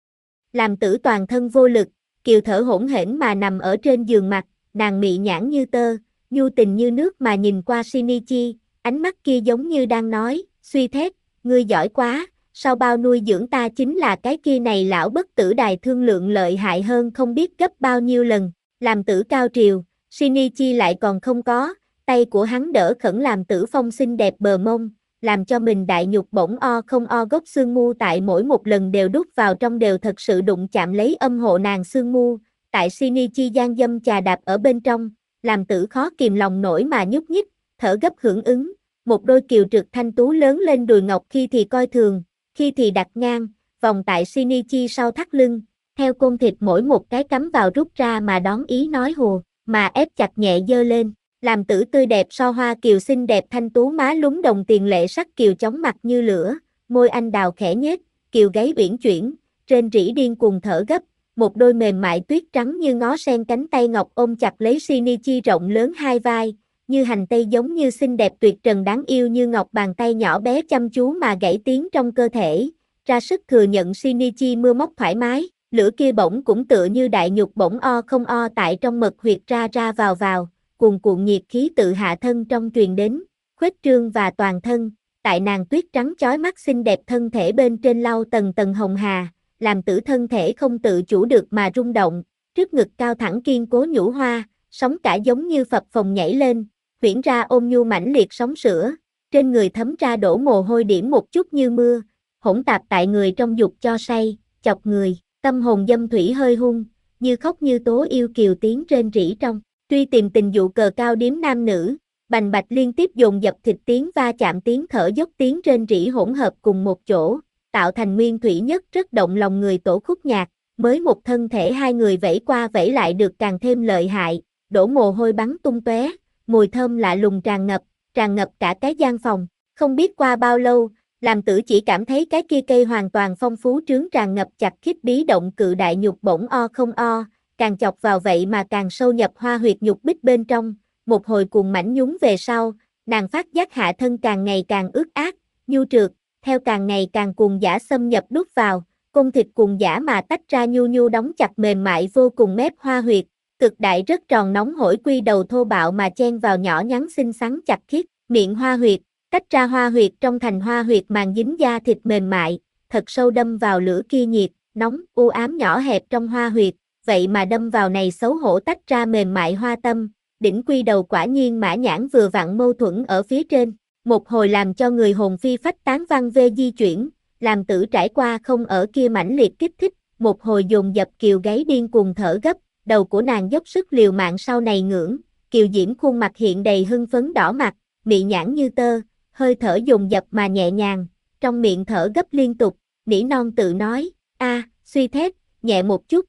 Làm tử toàn thân vô lực, Kiều thở hổn hển mà nằm ở trên giường mặt, nàng mị nhãn như tơ, nhu tình như nước mà nhìn qua Shinichi, ánh mắt kia giống như đang nói, suy thét, ngươi giỏi quá, sau bao nuôi dưỡng ta chính là cái kia này lão bất tử đài thương lượng lợi hại hơn không biết gấp bao nhiêu lần, làm tử cao triều, Shinichi lại còn không có, tay của hắn đỡ khẩn làm tử phong xinh đẹp bờ mông, làm cho mình đại nhục bỗng o không o gốc xương mu tại mỗi một lần đều đút vào trong đều thật sự đụng chạm lấy âm hộ nàng xương mu, tại Shinichi gian dâm chà đạp ở bên trong, làm tử khó kìm lòng nổi mà nhúc nhích, thở gấp hưởng ứng, một đôi kiều trượt thanh tú lớn lên đùi ngọc khi thì coi thường, khi thì đặt ngang, vòng tại Shinichi sau thắt lưng, theo côn thịt mỗi một cái cắm vào rút ra mà đón ý nói hùa, mà ép chặt nhẹ dơ lên. Làm tử tươi đẹp so hoa kiều xinh đẹp thanh tú má lúng đồng tiền lệ sắc kiều chóng mặt như lửa, môi anh đào khẽ nhếch, kiều gáy uyển chuyển, rên rỉ điên cuồng thở gấp, một đôi mềm mại tuyết trắng như ngó sen cánh tay ngọc ôm chặt lấy Shinichi rộng lớn hai vai, như hành tây giống như xinh đẹp tuyệt trần đáng yêu như ngọc bàn tay nhỏ bé chăm chú mà gãy tiếng trong cơ thể, ra sức thừa nhận Shinichi mưa móc thoải mái, lửa kia bỗng cũng tựa như đại nhục bỗng o không o tại trong mật huyệt ra ra vào. Cuồn cuộn nhiệt khí tự hạ thân trong truyền đến, khuếch trương và toàn thân, tại nàng tuyết trắng chói mắt xinh đẹp thân thể bên trên lau tầng tầng hồng hà, làm tử thân thể không tự chủ được mà rung động, trước ngực cao thẳng kiên cố nhũ hoa, sóng cả giống như phập phồng nhảy lên, huyễn ra ôm nhu mãnh liệt sóng sữa, trên người thấm ra đổ mồ hôi điểm một chút như mưa, hỗn tạp tại người trong dục cho say, chọc người, tâm hồn dâm thủy hơi hung, như khóc như tố yêu kiều tiếng rên rỉ trong. Truy tìm tình dụ cờ cao điếm nam nữ, bành bạch liên tiếp dồn dập thịt tiếng va chạm tiếng thở dốc tiếng rên rỉ hỗn hợp cùng một chỗ, tạo thành nguyên thủy nhất rất động lòng người tổ khúc nhạc, mới một thân thể hai người vẫy qua vẫy lại được càng thêm lợi hại, đổ mồ hôi bắn tung tóe, mùi thơm lạ lùng tràn ngập cả cái gian phòng, không biết qua bao lâu, làm tử chỉ cảm thấy cái kia cây hoàn toàn phong phú trướng tràn ngập chặt khít bí động cự đại nhục bổng o không o. Càng chọc vào vậy mà càng sâu nhập hoa huyệt nhục bích bên trong, một hồi cuồng mảnh nhúng về sau, nàng phát giác hạ thân càng ngày càng ướt át, nhu trượt, theo càng ngày càng cuồng dã xâm nhập đút vào, cung thịt cuồng dã mà tách ra nhu đóng chặt mềm mại vô cùng mép hoa huyệt, cực đại rất tròn nóng hổi quy đầu thô bạo mà chen vào nhỏ nhắn xinh xắn chặt khít, miệng hoa huyệt, tách ra hoa huyệt trong thành hoa huyệt màng dính da thịt mềm mại, thật sâu đâm vào lửa kia nhiệt, nóng, u ám nhỏ hẹp trong hoa huyệt. Vậy mà đâm vào này xấu hổ tách ra mềm mại hoa tâm, đỉnh quy đầu quả nhiên mã nhãn vừa vặn mâu thuẫn ở phía trên, một hồi làm cho người hồn phi phách tán văn vê di chuyển, làm tử trải qua không ở kia mãnh liệt kích thích, một hồi dồn dập kiều gáy điên cuồng thở gấp, đầu của nàng dốc sức liều mạng sau này ngưỡng, kiều diễm khuôn mặt hiện đầy hưng phấn đỏ mặt, mị nhãn như tơ, hơi thở dồn dập mà nhẹ nhàng, trong miệng thở gấp liên tục, nỉ non tự nói, suy thét, nhẹ một chút,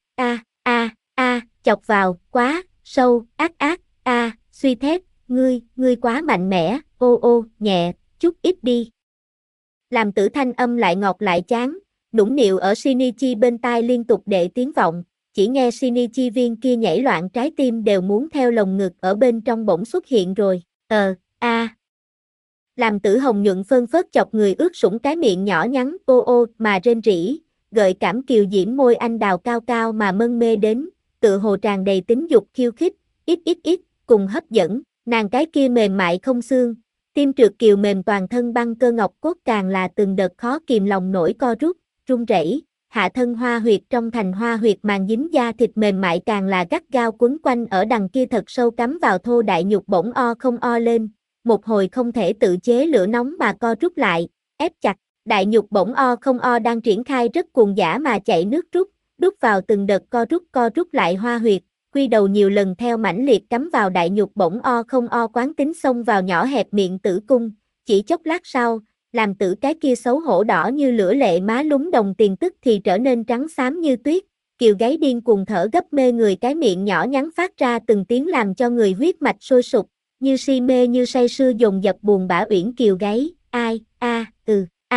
chọc vào, quá, sâu, ác, suy thét, ngươi quá mạnh mẽ, ô, nhẹ, chút ít đi. Làm tử thanh âm lại ngọt lại chán, nũng nịu ở Shinichi bên tai liên tục đệ tiếng vọng, chỉ nghe Shinichi viên kia nhảy loạn trái tim đều muốn theo lồng ngực ở bên trong bỗng xuất hiện rồi, Làm tử hồng nhuận phơn phớt chọc người ướt sũng cái miệng nhỏ nhắn, ô mà rên rỉ, gợi cảm kiều diễm môi anh đào cao cao mà mân mê đến, tựa hồ tràn đầy tính dục khiêu khích, ít, cùng hấp dẫn, nàng cái kia mềm mại không xương, tim trượt kiều mềm toàn thân băng cơ ngọc cốt càng là từng đợt khó kìm lòng nổi co rút, run rẩy, hạ thân hoa huyệt trong thành hoa huyệt màng dính da thịt mềm mại càng là gắt gao quấn quanh ở đằng kia thật sâu cắm vào thô đại nhục bỗng o không o lên, một hồi không thể tự chế lửa nóng mà co rút lại, ép chặt. Đại nhục bổng o không o đang triển khai rất cuồng dã mà chạy nước rút, đút vào từng đợt co rút lại hoa huyệt, quy đầu nhiều lần theo mãnh liệt cắm vào đại nhục bổng o không o quán tính xông vào nhỏ hẹp miệng tử cung, chỉ chốc lát sau, làm tử cái kia xấu hổ đỏ như lửa lệ má lúng đồng tiền tức thì trở nên trắng xám như tuyết, kiều gáy điên cuồng thở gấp mê người cái miệng nhỏ nhắn phát ra từng tiếng làm cho người huyết mạch sôi sục, như si mê như say sưa dồn dập buồn bã uyển kiều gáy,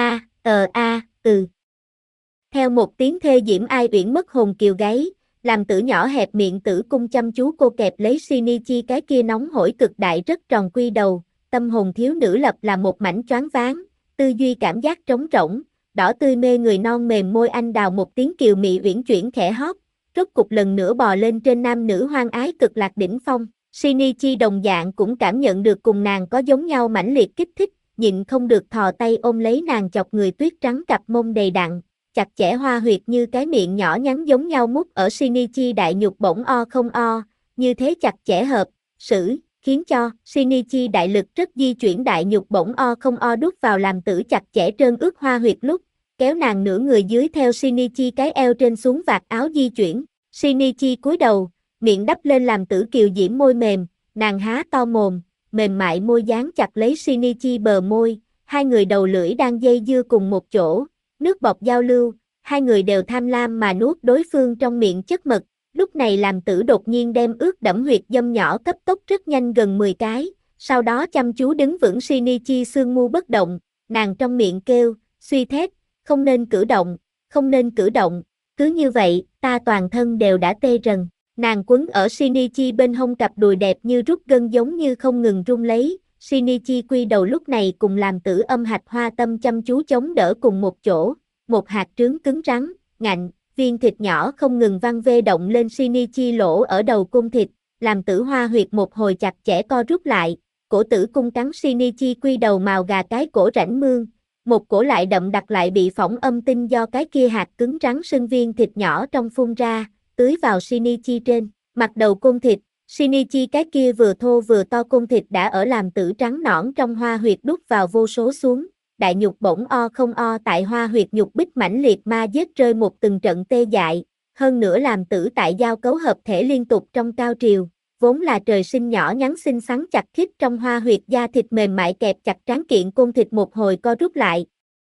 Theo một tiếng thê diễm ai uyển mất hồn kiều gáy, làm tử nhỏ hẹp miệng tử cung chăm chú cô kẹp lấy Shinichi cái kia nóng hổi cực đại rất tròn quy đầu, tâm hồn thiếu nữ lập là một mảnh choáng váng, tư duy cảm giác trống rỗng, đỏ tươi mê người non mềm môi anh đào một tiếng kiều mị uyển chuyển khẽ hót, rốt cục lần nữa bò lên trên nam nữ hoang ái cực lạc đỉnh phong. Shinichi đồng dạng cũng cảm nhận được cùng nàng có giống nhau mãnh liệt kích thích, nhịn không được thò tay ôm lấy nàng chọc người tuyết trắng cặp mông đầy đặn, chặt chẽ hoa huyệt như cái miệng nhỏ nhắn giống nhau mút ở Shinichi đại nhục bỗng o không o, như thế chặt chẽ hợp, xử, khiến cho Shinichi đại lực rất di chuyển đại nhục bỗng o không o đút vào làm tử chặt chẽ trơn ướt hoa huyệt lúc, kéo nàng nửa người dưới theo Shinichi cái eo trên xuống vạt áo di chuyển. Shinichi cúi đầu, miệng đắp lên làm tử kiều diễm môi mềm, nàng há to mồm, mềm mại môi dán chặt lấy Shinichi bờ môi, hai người đầu lưỡi đang dây dưa cùng một chỗ, nước bọt giao lưu, hai người đều tham lam mà nuốt đối phương trong miệng chất mật, lúc này làm tử đột nhiên đem ướt đẫm huyệt dâm nhỏ cấp tốc rất nhanh gần 10 cái, sau đó chăm chú đứng vững Shinichi xương mu bất động, nàng trong miệng kêu, suy thét, không nên cử động, không nên cử động, cứ như vậy, ta toàn thân đều đã tê rần. Nàng quấn ở Shinichi bên hông cặp đùi đẹp như rút gân giống như không ngừng rung lấy, Shinichi quy đầu lúc này cùng làm tử âm hạch hoa tâm chăm chú chống đỡ cùng một chỗ, một hạt trứng cứng rắn, ngạnh, viên thịt nhỏ không ngừng văng vê động lên Shinichi lỗ ở đầu cung thịt, làm tử hoa huyệt một hồi chặt chẽ co rút lại, cổ tử cung cắn Shinichi quy đầu màu gà cái cổ rãnh mương, một cổ lại đậm đặc lại bị phỏng âm tinh do cái kia hạt cứng rắn sưng viên thịt nhỏ trong phun ra, tưới vào Shinichi trên, mặt đầu cung thịt, Shinichi cái kia vừa thô vừa to cung thịt đã ở làm tử trắng nõn trong hoa huyệt đút vào vô số xuống, đại nhục bỗng o không o tại hoa huyệt nhục bích mãnh liệt ma giết rơi một từng trận tê dại, hơn nữa làm tử tại giao cấu hợp thể liên tục trong cao triều, vốn là trời sinh nhỏ nhắn xinh xắn chặt khít trong hoa huyệt da thịt mềm mại kẹp chặt tráng kiện cung thịt một hồi co rút lại.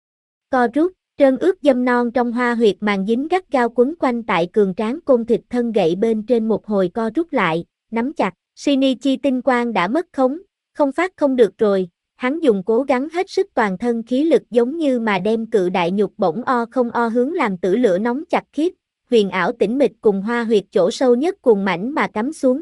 Co rút, trơn ướt dâm non trong hoa huyệt màng dính gắt gao quấn quanh tại cường tráng cung thịt thân gậy bên trên một hồi co rút lại, nắm chặt, Shinichi tinh quang đã mất khống, không phát không được rồi, hắn dùng cố gắng hết sức toàn thân khí lực giống như mà đem cự đại nhục bổng o không o hướng làm tử lửa nóng chặt khiếp, huyền ảo tĩnh mịch cùng hoa huyệt chỗ sâu nhất cuồng mảnh mà cắm xuống,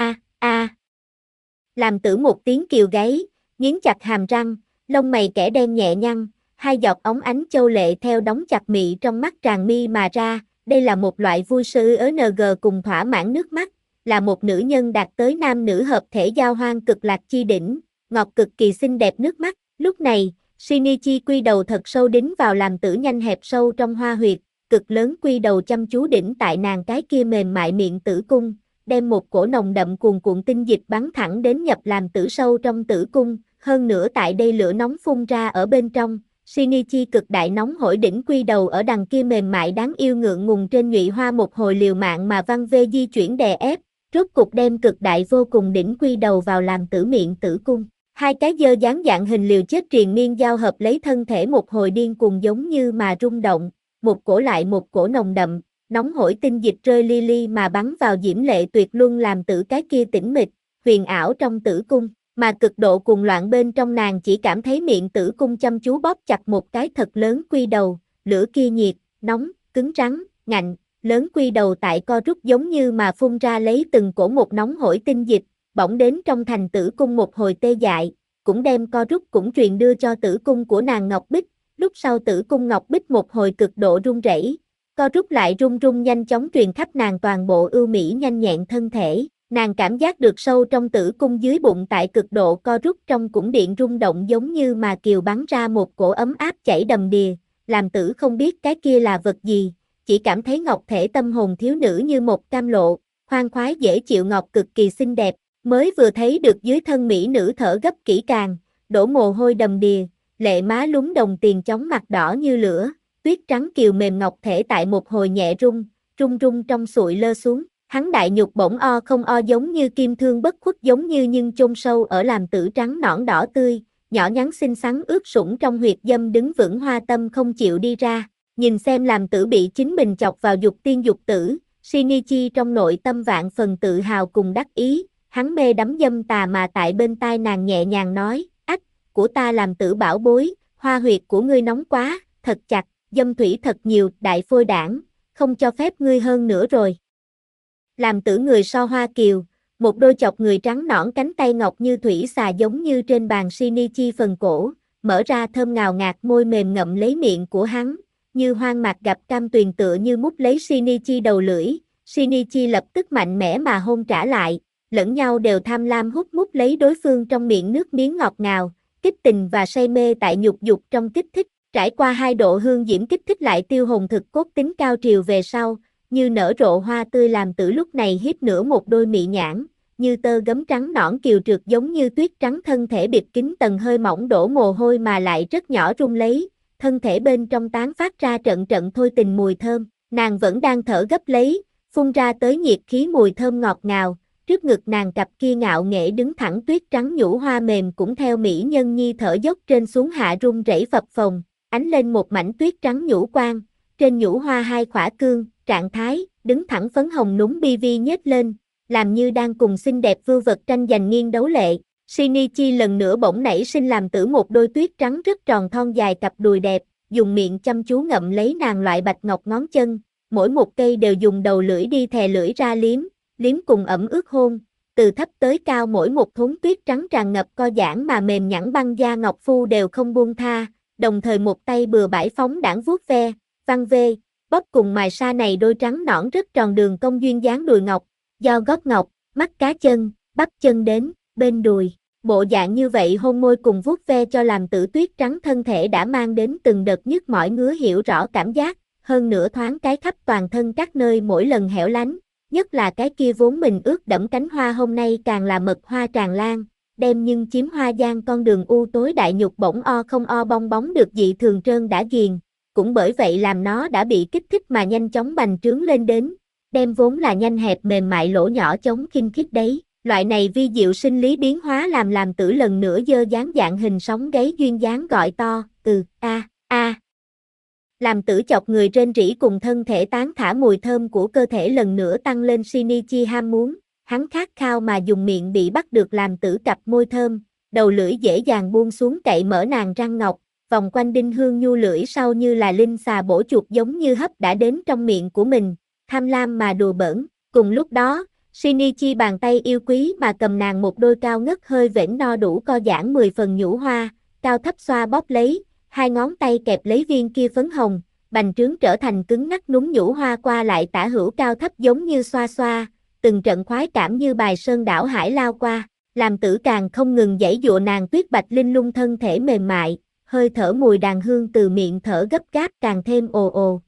Làm tử một tiếng kiều gáy, nghiến chặt hàm răng, lông mày kẻ đen nhẹ nhăn, hai giọt óng ánh châu lệ theo đóng chặt mị trong mắt tràn mi mà ra, đây là một loại vui sướng ng cùng thỏa mãn nước mắt, là một nữ nhân đạt tới nam nữ hợp thể giao hoang cực lạc chi đỉnh, ngọt cực kỳ xinh đẹp nước mắt, lúc này, Shinichi quy đầu thật sâu đính vào làm tử nhanh hẹp sâu trong hoa huyệt, cực lớn quy đầu chăm chú đỉnh tại nàng cái kia mềm mại miệng tử cung, đem một cổ nồng đậm cuồn cuộn tinh dịch bắn thẳng đến nhập làm tử sâu trong tử cung, hơn nữa tại đây lửa nóng phun ra ở bên trong, Shinichi cực đại nóng hổi đỉnh quy đầu ở đằng kia mềm mại đáng yêu ngượng ngùng trên nhụy hoa một hồi liều mạng mà văng vê di chuyển đè ép, rốt cục đem cực đại vô cùng đỉnh quy đầu vào làm tử miệng tử cung. Hai cái dơ dáng dạng hình liều chết triền miên giao hợp lấy thân thể một hồi điên cuồng giống như mà rung động, một cổ lại một cổ nồng đậm, nóng hổi tinh dịch rơi li li mà bắn vào diễm lệ tuyệt luân làm tử cái kia tĩnh mịch, huyền ảo trong tử cung, mà cực độ cuồng loạn bên trong nàng chỉ cảm thấy miệng tử cung chăm chú bóp chặt một cái thật lớn quy đầu, lửa kia nhiệt, nóng, cứng rắn, ngạnh, lớn quy đầu tại co rút giống như mà phun ra lấy từng cổ một nóng hổi tinh dịch, bỗng đến trong thành tử cung một hồi tê dại, cũng đem co rút cũng truyền đưa cho tử cung của nàng Ngọc Bích, lúc sau tử cung Ngọc Bích một hồi cực độ run rẩy, co rút lại run run nhanh chóng truyền khắp nàng toàn bộ ưu mỹ nhanh nhẹn thân thể, nàng cảm giác được sâu trong tử cung dưới bụng tại cực độ co rút trong cũng điện rung động giống như mà kiều bắn ra một cổ ấm áp chảy đầm đìa, làm tử không biết cái kia là vật gì, chỉ cảm thấy ngọc thể tâm hồn thiếu nữ như một cam lộ, khoan khoái dễ chịu ngọt cực kỳ xinh đẹp, mới vừa thấy được dưới thân mỹ nữ thở gấp kỹ càng, đổ mồ hôi đầm đìa, lệ má lúng đồng tiền chóng mặt đỏ như lửa, tuyết trắng kiều mềm ngọc thể tại một hồi nhẹ rung, rung rung trong sụi lơ xuống, hắn đại nhục bỗng o không o giống như kim thương bất khuất giống như nhưng chôn sâu ở làm tử trắng nõn đỏ tươi, nhỏ nhắn xinh xắn ướt sũng trong huyệt dâm đứng vững hoa tâm không chịu đi ra, nhìn xem làm tử bị chính mình chọc vào dục tiên dục tử, Shinichi trong nội tâm vạn phần tự hào cùng đắc ý, hắn mê đắm dâm tà mà tại bên tai nàng nhẹ nhàng nói, ách, của ta làm tử bảo bối, hoa huyệt của ngươi nóng quá, thật chặt, dâm thủy thật nhiều, đại phôi đảng, không cho phép ngươi hơn nữa rồi. Làm tử người so hoa kiều, một đôi chọc người trắng nõn cánh tay ngọc như thủy xà giống như trên bàn Shinichi phần cổ, mở ra thơm ngào ngạt môi mềm ngậm lấy miệng của hắn, như hoang mạc gặp cam tuyền tựa như mút lấy Shinichi đầu lưỡi. Shinichi lập tức mạnh mẽ mà hôn trả lại, lẫn nhau đều tham lam hút mút lấy đối phương trong miệng nước miếng ngọt ngào, kích tình và say mê tại nhục dục trong kích thích, trải qua 2 độ hương diễm kích thích lại tiêu hồn thực cốt tính cao triều về sau, như nở rộ hoa tươi làm tử lúc này hiếp nửa một đôi mị nhãn, như tơ gấm trắng nõn kiều trượt giống như tuyết trắng thân thể bịt kín tầng hơi mỏng đổ mồ hôi mà lại rất nhỏ rung lấy, thân thể bên trong tán phát ra trận trận thôi tình mùi thơm, nàng vẫn đang thở gấp lấy, phun ra tới nhiệt khí mùi thơm ngọt ngào, trước ngực nàng cặp kia ngạo nghễ đứng thẳng tuyết trắng nhũ hoa mềm cũng theo mỹ nhân nhi thở dốc trên xuống hạ rung rẩy phập phồng, ánh lên một mảnh tuyết trắng nhũ quang, trên nhũ hoa 2 khỏa cương, trạng thái, đứng thẳng phấn hồng núng bi vi nhếch lên, làm như đang cùng xinh đẹp vưu vật tranh giành nghiêng đấu lệ. Shinichi lần nữa bỗng nảy sinh làm tử một đôi tuyết trắng rất tròn thon dài cặp đùi đẹp, dùng miệng chăm chú ngậm lấy nàng loại bạch ngọc ngón chân, mỗi một cây đều dùng đầu lưỡi đi thè lưỡi ra liếm cùng ẩm ướt hôn, từ thấp tới cao mỗi một thốn tuyết trắng tràn ngập co giãn mà mềm nhẵn băng da ngọc phu đều không buông tha, đồng thời một tay bừa bãi phóng đãng vuốt ve, văng vê, bóp cùng mài sa này đôi trắng nõn rất tròn đường cong duyên dáng đùi ngọc, do gót ngọc, mắt cá chân, bắp chân đến, bên đùi. Bộ dạng như vậy hôn môi cùng vuốt ve cho làm tử tuyết trắng thân thể đã mang đến từng đợt nhức mỏi ngứa hiểu rõ cảm giác, hơn nữa thoáng cái khắp toàn thân các nơi mỗi lần hẻo lánh, nhất là cái kia vốn mình ướt đẫm cánh hoa hôm nay càng là mật hoa tràn lan, đem nhưng chiếm hoa gian con đường u tối đại nhục bỗng o không o bong bóng được dị thường trơn đã ghiền, cũng bởi vậy làm nó đã bị kích thích mà nhanh chóng bành trướng lên đến, đem vốn là nhanh hẹp mềm mại lỗ nhỏ chống khinh khít đấy. Loại này vi diệu sinh lý biến hóa làm tử lần nữa dơ dáng dạng hình sóng gáy duyên dáng gọi to, a. Làm tử chọc người rên rỉ cùng thân thể tán thả mùi thơm của cơ thể lần nữa tăng lên Shinichi ham muốn, hắn khát khao mà dùng miệng bị bắt được làm tử cặp môi thơm, đầu lưỡi dễ dàng buông xuống cậy mở nàng răng ngọc, vòng quanh đinh hương nhu lưỡi sau như là linh xà bổ chuột giống như hấp đã đến trong miệng của mình, tham lam mà đùa bỡn, cùng lúc đó, Shinichi bàn tay yêu quý mà cầm nàng một đôi cao ngất hơi vểnh no đủ co giãn 10 phần nhũ hoa, cao thấp xoa bóp lấy, 2 ngón tay kẹp lấy viên kia phấn hồng, bành trướng trở thành cứng ngắc núm nhũ hoa qua lại tả hữu cao thấp giống như xoa xoa, từng trận khoái cảm như bài sơn đảo hải lao qua, làm tử càng không ngừng giãy giụa nàng tuyết bạch linh lung thân thể mềm mại, hơi thở mùi đàn hương từ miệng thở gấp gáp càng thêm ồ ồ,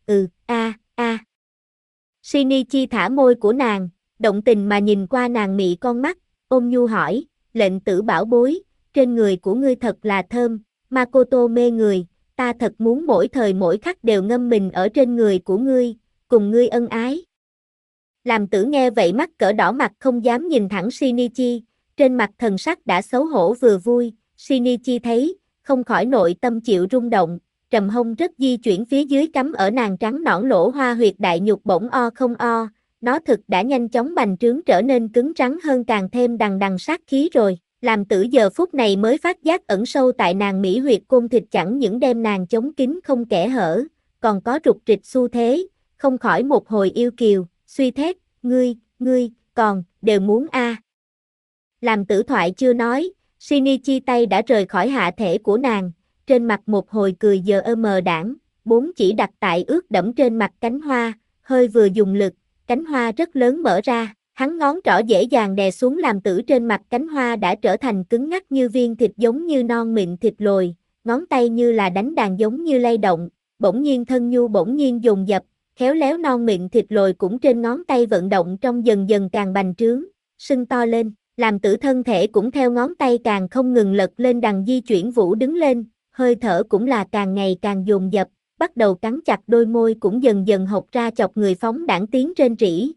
a. Shinichi thả môi của nàng, động tình mà nhìn qua nàng mị con mắt, ôm nhu hỏi, lệnh tử bảo bối, trên người của ngươi thật là thơm, Makoto mê người, ta thật muốn mỗi thời mỗi khắc đều ngâm mình ở trên người của ngươi, cùng ngươi ân ái. Làm tử nghe vậy mắt cỡ đỏ mặt không dám nhìn thẳng Shinichi, trên mặt thần sắc đã xấu hổ vừa vui, Shinichi thấy, không khỏi nội tâm chịu rung động, trầm hông rất di chuyển phía dưới cắm ở nàng trắng nõn lỗ hoa huyệt đại nhục bỗng o không o. Nó thực đã nhanh chóng bành trướng trở nên cứng rắn hơn càng thêm đằng đằng sát khí rồi, làm tử giờ phút này mới phát giác ẩn sâu tại nàng mỹ huyệt côn thịt chẳng những đem nàng chống kín không kẽ hở, còn có rục rịch xu thế, không khỏi một hồi yêu kiều, suy thét, ngươi, còn, đều muốn a. Làm tử thoại chưa nói, Shinichi tay đã rời khỏi hạ thể của nàng, trên mặt một hồi cười giờ mờ đãng, 4 chỉ đặt tại ướt đẫm trên mặt cánh hoa, hơi vừa dùng lực, cánh hoa rất lớn mở ra, hắn ngón trỏ dễ dàng đè xuống làm tử trên mặt cánh hoa đã trở thành cứng ngắc như viên thịt giống như non mịn thịt lồi, ngón tay như là đánh đàn giống như lay động, bỗng nhiên thân nhu bỗng nhiên dồn dập, khéo léo non mịn thịt lồi cũng trên ngón tay vận động trong dần dần càng bành trướng, sưng to lên, làm tử thân thể cũng theo ngón tay càng không ngừng lật lên đằng di chuyển vũ đứng lên, hơi thở cũng là càng ngày càng dồn dập, bắt đầu cắn chặt đôi môi cũng dần dần hộc ra chọc người phóng đãng tiếng rên rỉ,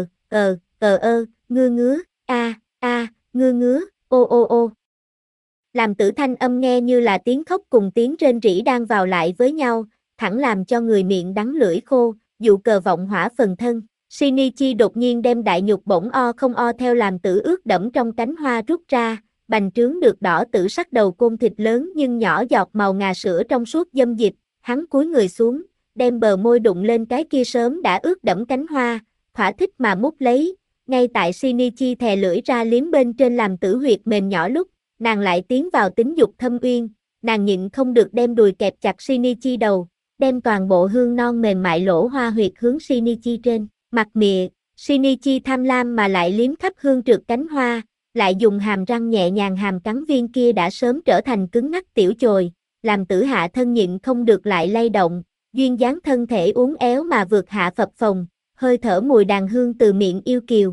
ngứa, ngứa, ô. Làm tử thanh âm nghe như là tiếng khóc cùng tiếng rên rỉ đang vào lại với nhau, thẳng làm cho người miệng đắng lưỡi khô, dụ cờ vọng hỏa phần thân. Shinichi đột nhiên đem đại nhục bỗng o không o theo làm tử ướt đẫm trong cánh hoa rút ra, bành trướng được đỏ tử sắc đầu côn thịt lớn nhưng nhỏ giọt màu ngà sữa trong suốt dâm dịch, hắn cúi người xuống, đem bờ môi đụng lên cái kia sớm đã ướt đẫm cánh hoa, thỏa thích mà mút lấy, ngay tại Shinichi thè lưỡi ra liếm bên trên làm tử huyệt mềm nhỏ lúc, nàng lại tiến vào tính dục thâm uyên, nàng nhịn không được đem đùi kẹp chặt Shinichi đầu, đem toàn bộ hương non mềm mại lỗ hoa huyệt hướng Shinichi trên mặt mịa. Shinichi tham lam mà lại liếm khắp hương trượt cánh hoa, lại dùng hàm răng nhẹ nhàng hàm cắn viên kia đã sớm trở thành cứng ngắc tiểu chồi, làm tử hạ thân nhịn không được lại lay động, duyên dáng thân thể uốn éo mà vượt hạ phập phồng, hơi thở mùi đàn hương từ miệng yêu kiều,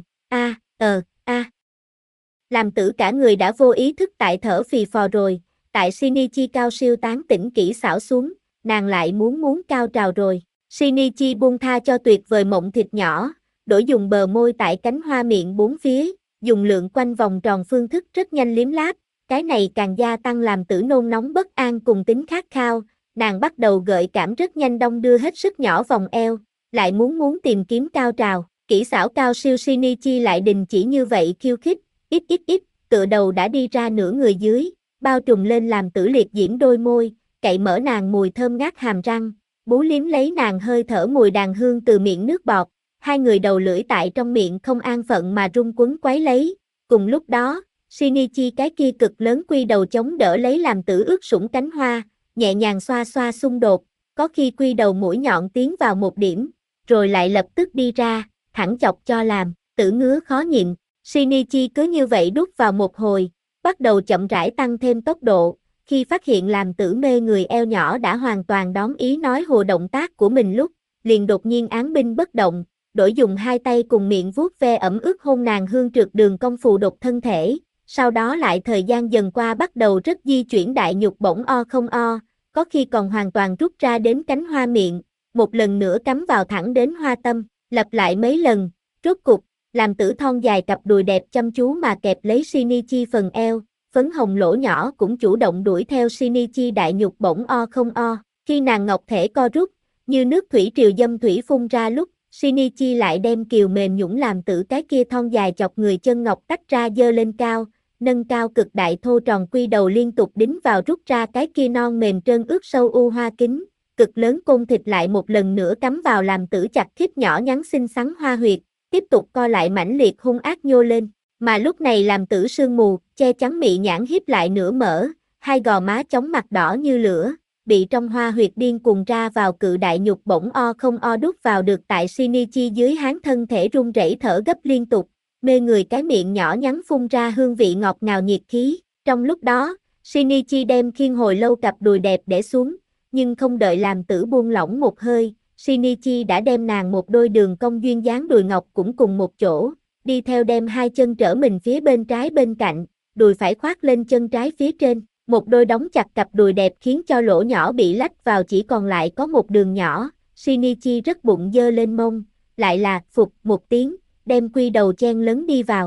làm tử cả người đã vô ý thức tại thở phì phò rồi, tại Shinichi cao siêu tán tỉnh kỹ xảo xuống, nàng lại muốn cao trào rồi. Shinichi buông tha cho tuyệt vời mộng thịt nhỏ, đổi dùng bờ môi tại cánh hoa miệng bốn phía, dùng lượng quanh vòng tròn phương thức rất nhanh liếm láp, cái này càng gia tăng làm tử nôn nóng bất an cùng tính khát khao, nàng bắt đầu gợi cảm rất nhanh đong đưa hết sức nhỏ vòng eo, lại muốn tìm kiếm cao trào, kỹ xảo cao siêu Shinichi lại đình chỉ như vậy khiêu khích, ít, tựa đầu đã đi ra nửa người dưới, bao trùm lên làm tử liệt diễm đôi môi, cậy mở nàng mùi thơm ngát hàm răng, bú liếm lấy nàng hơi thở mùi đàn hương từ miệng nước bọt, hai người đầu lưỡi tại trong miệng không an phận mà rung quấn quấy lấy, cùng lúc đó, Shinichi cái kia cực lớn quy đầu chống đỡ lấy làm tử ướt sũng cánh hoa, nhẹ nhàng xoa xoa xung đột, có khi quy đầu mũi nhọn tiến vào một điểm, rồi lại lập tức đi ra, thẳng chọc cho làm tử ngứa khó nhịn. Shinichi cứ như vậy đút vào một hồi, bắt đầu chậm rãi tăng thêm tốc độ, khi phát hiện làm tử mê người eo nhỏ đã hoàn toàn đón ý nói hồ động tác của mình lúc, liền đột nhiên án binh bất động, đổi dùng hai tay cùng miệng vuốt ve ẩm ướt hôn nàng hương trượt đường cong phù đột thân thể, sau đó lại thời gian dần qua bắt đầu rất di chuyển đại nhục bổng o không o, có khi còn hoàn toàn rút ra đến cánh hoa miệng, một lần nữa cắm vào thẳng đến hoa tâm, lặp lại mấy lần, rốt cục, làm tử thon dài cặp đùi đẹp chăm chú mà kẹp lấy Shinichi phần eo, phấn hồng lỗ nhỏ cũng chủ động đuổi theo Shinichi đại nhục bổng o không o, khi nàng ngọc thể co rút, như nước thủy triều dâm thủy phun ra lúc, Shinichi lại đem kiều mềm nhũn làm tử cái kia thon dài chọc người chân ngọc tách ra dơ lên cao, nâng cao cực đại thô tròn quy đầu liên tục đính vào rút ra cái kia non mềm trơn ướt sâu u hoa kính, cực lớn côn thịt lại một lần nữa cắm vào làm tử chặt khít nhỏ nhắn xinh xắn hoa huyệt, tiếp tục co lại mãnh liệt hung ác nhô lên, mà lúc này làm tử sương mù, che chắn mị nhãn hiếp lại nửa mở, hai gò má chóng mặt đỏ như lửa, bị trong hoa huyệt điên cuồng ra vào cự đại nhục bổng o không o đút vào được tại Shinichi dưới háng thân thể run rẩy thở gấp liên tục, mê người cái miệng nhỏ nhắn phun ra hương vị ngọt ngào nhiệt khí, trong lúc đó, Shinichi đem khiêng hồi lâu cặp đùi đẹp để xuống, nhưng không đợi làm tử buông lỏng một hơi, Shinichi đã đem nàng một đôi đường cong duyên dáng đùi ngọc cũng cùng một chỗ, đi theo đem hai chân trở mình phía bên trái bên cạnh, đùi phải khoác lên chân trái phía trên, một đôi đóng chặt cặp đùi đẹp khiến cho lỗ nhỏ bị lách vào chỉ còn lại có một đường nhỏ, Shinichi rất bụng dơ lên mông, lại là phục một tiếng, đem quy đầu chen lấn đi vào,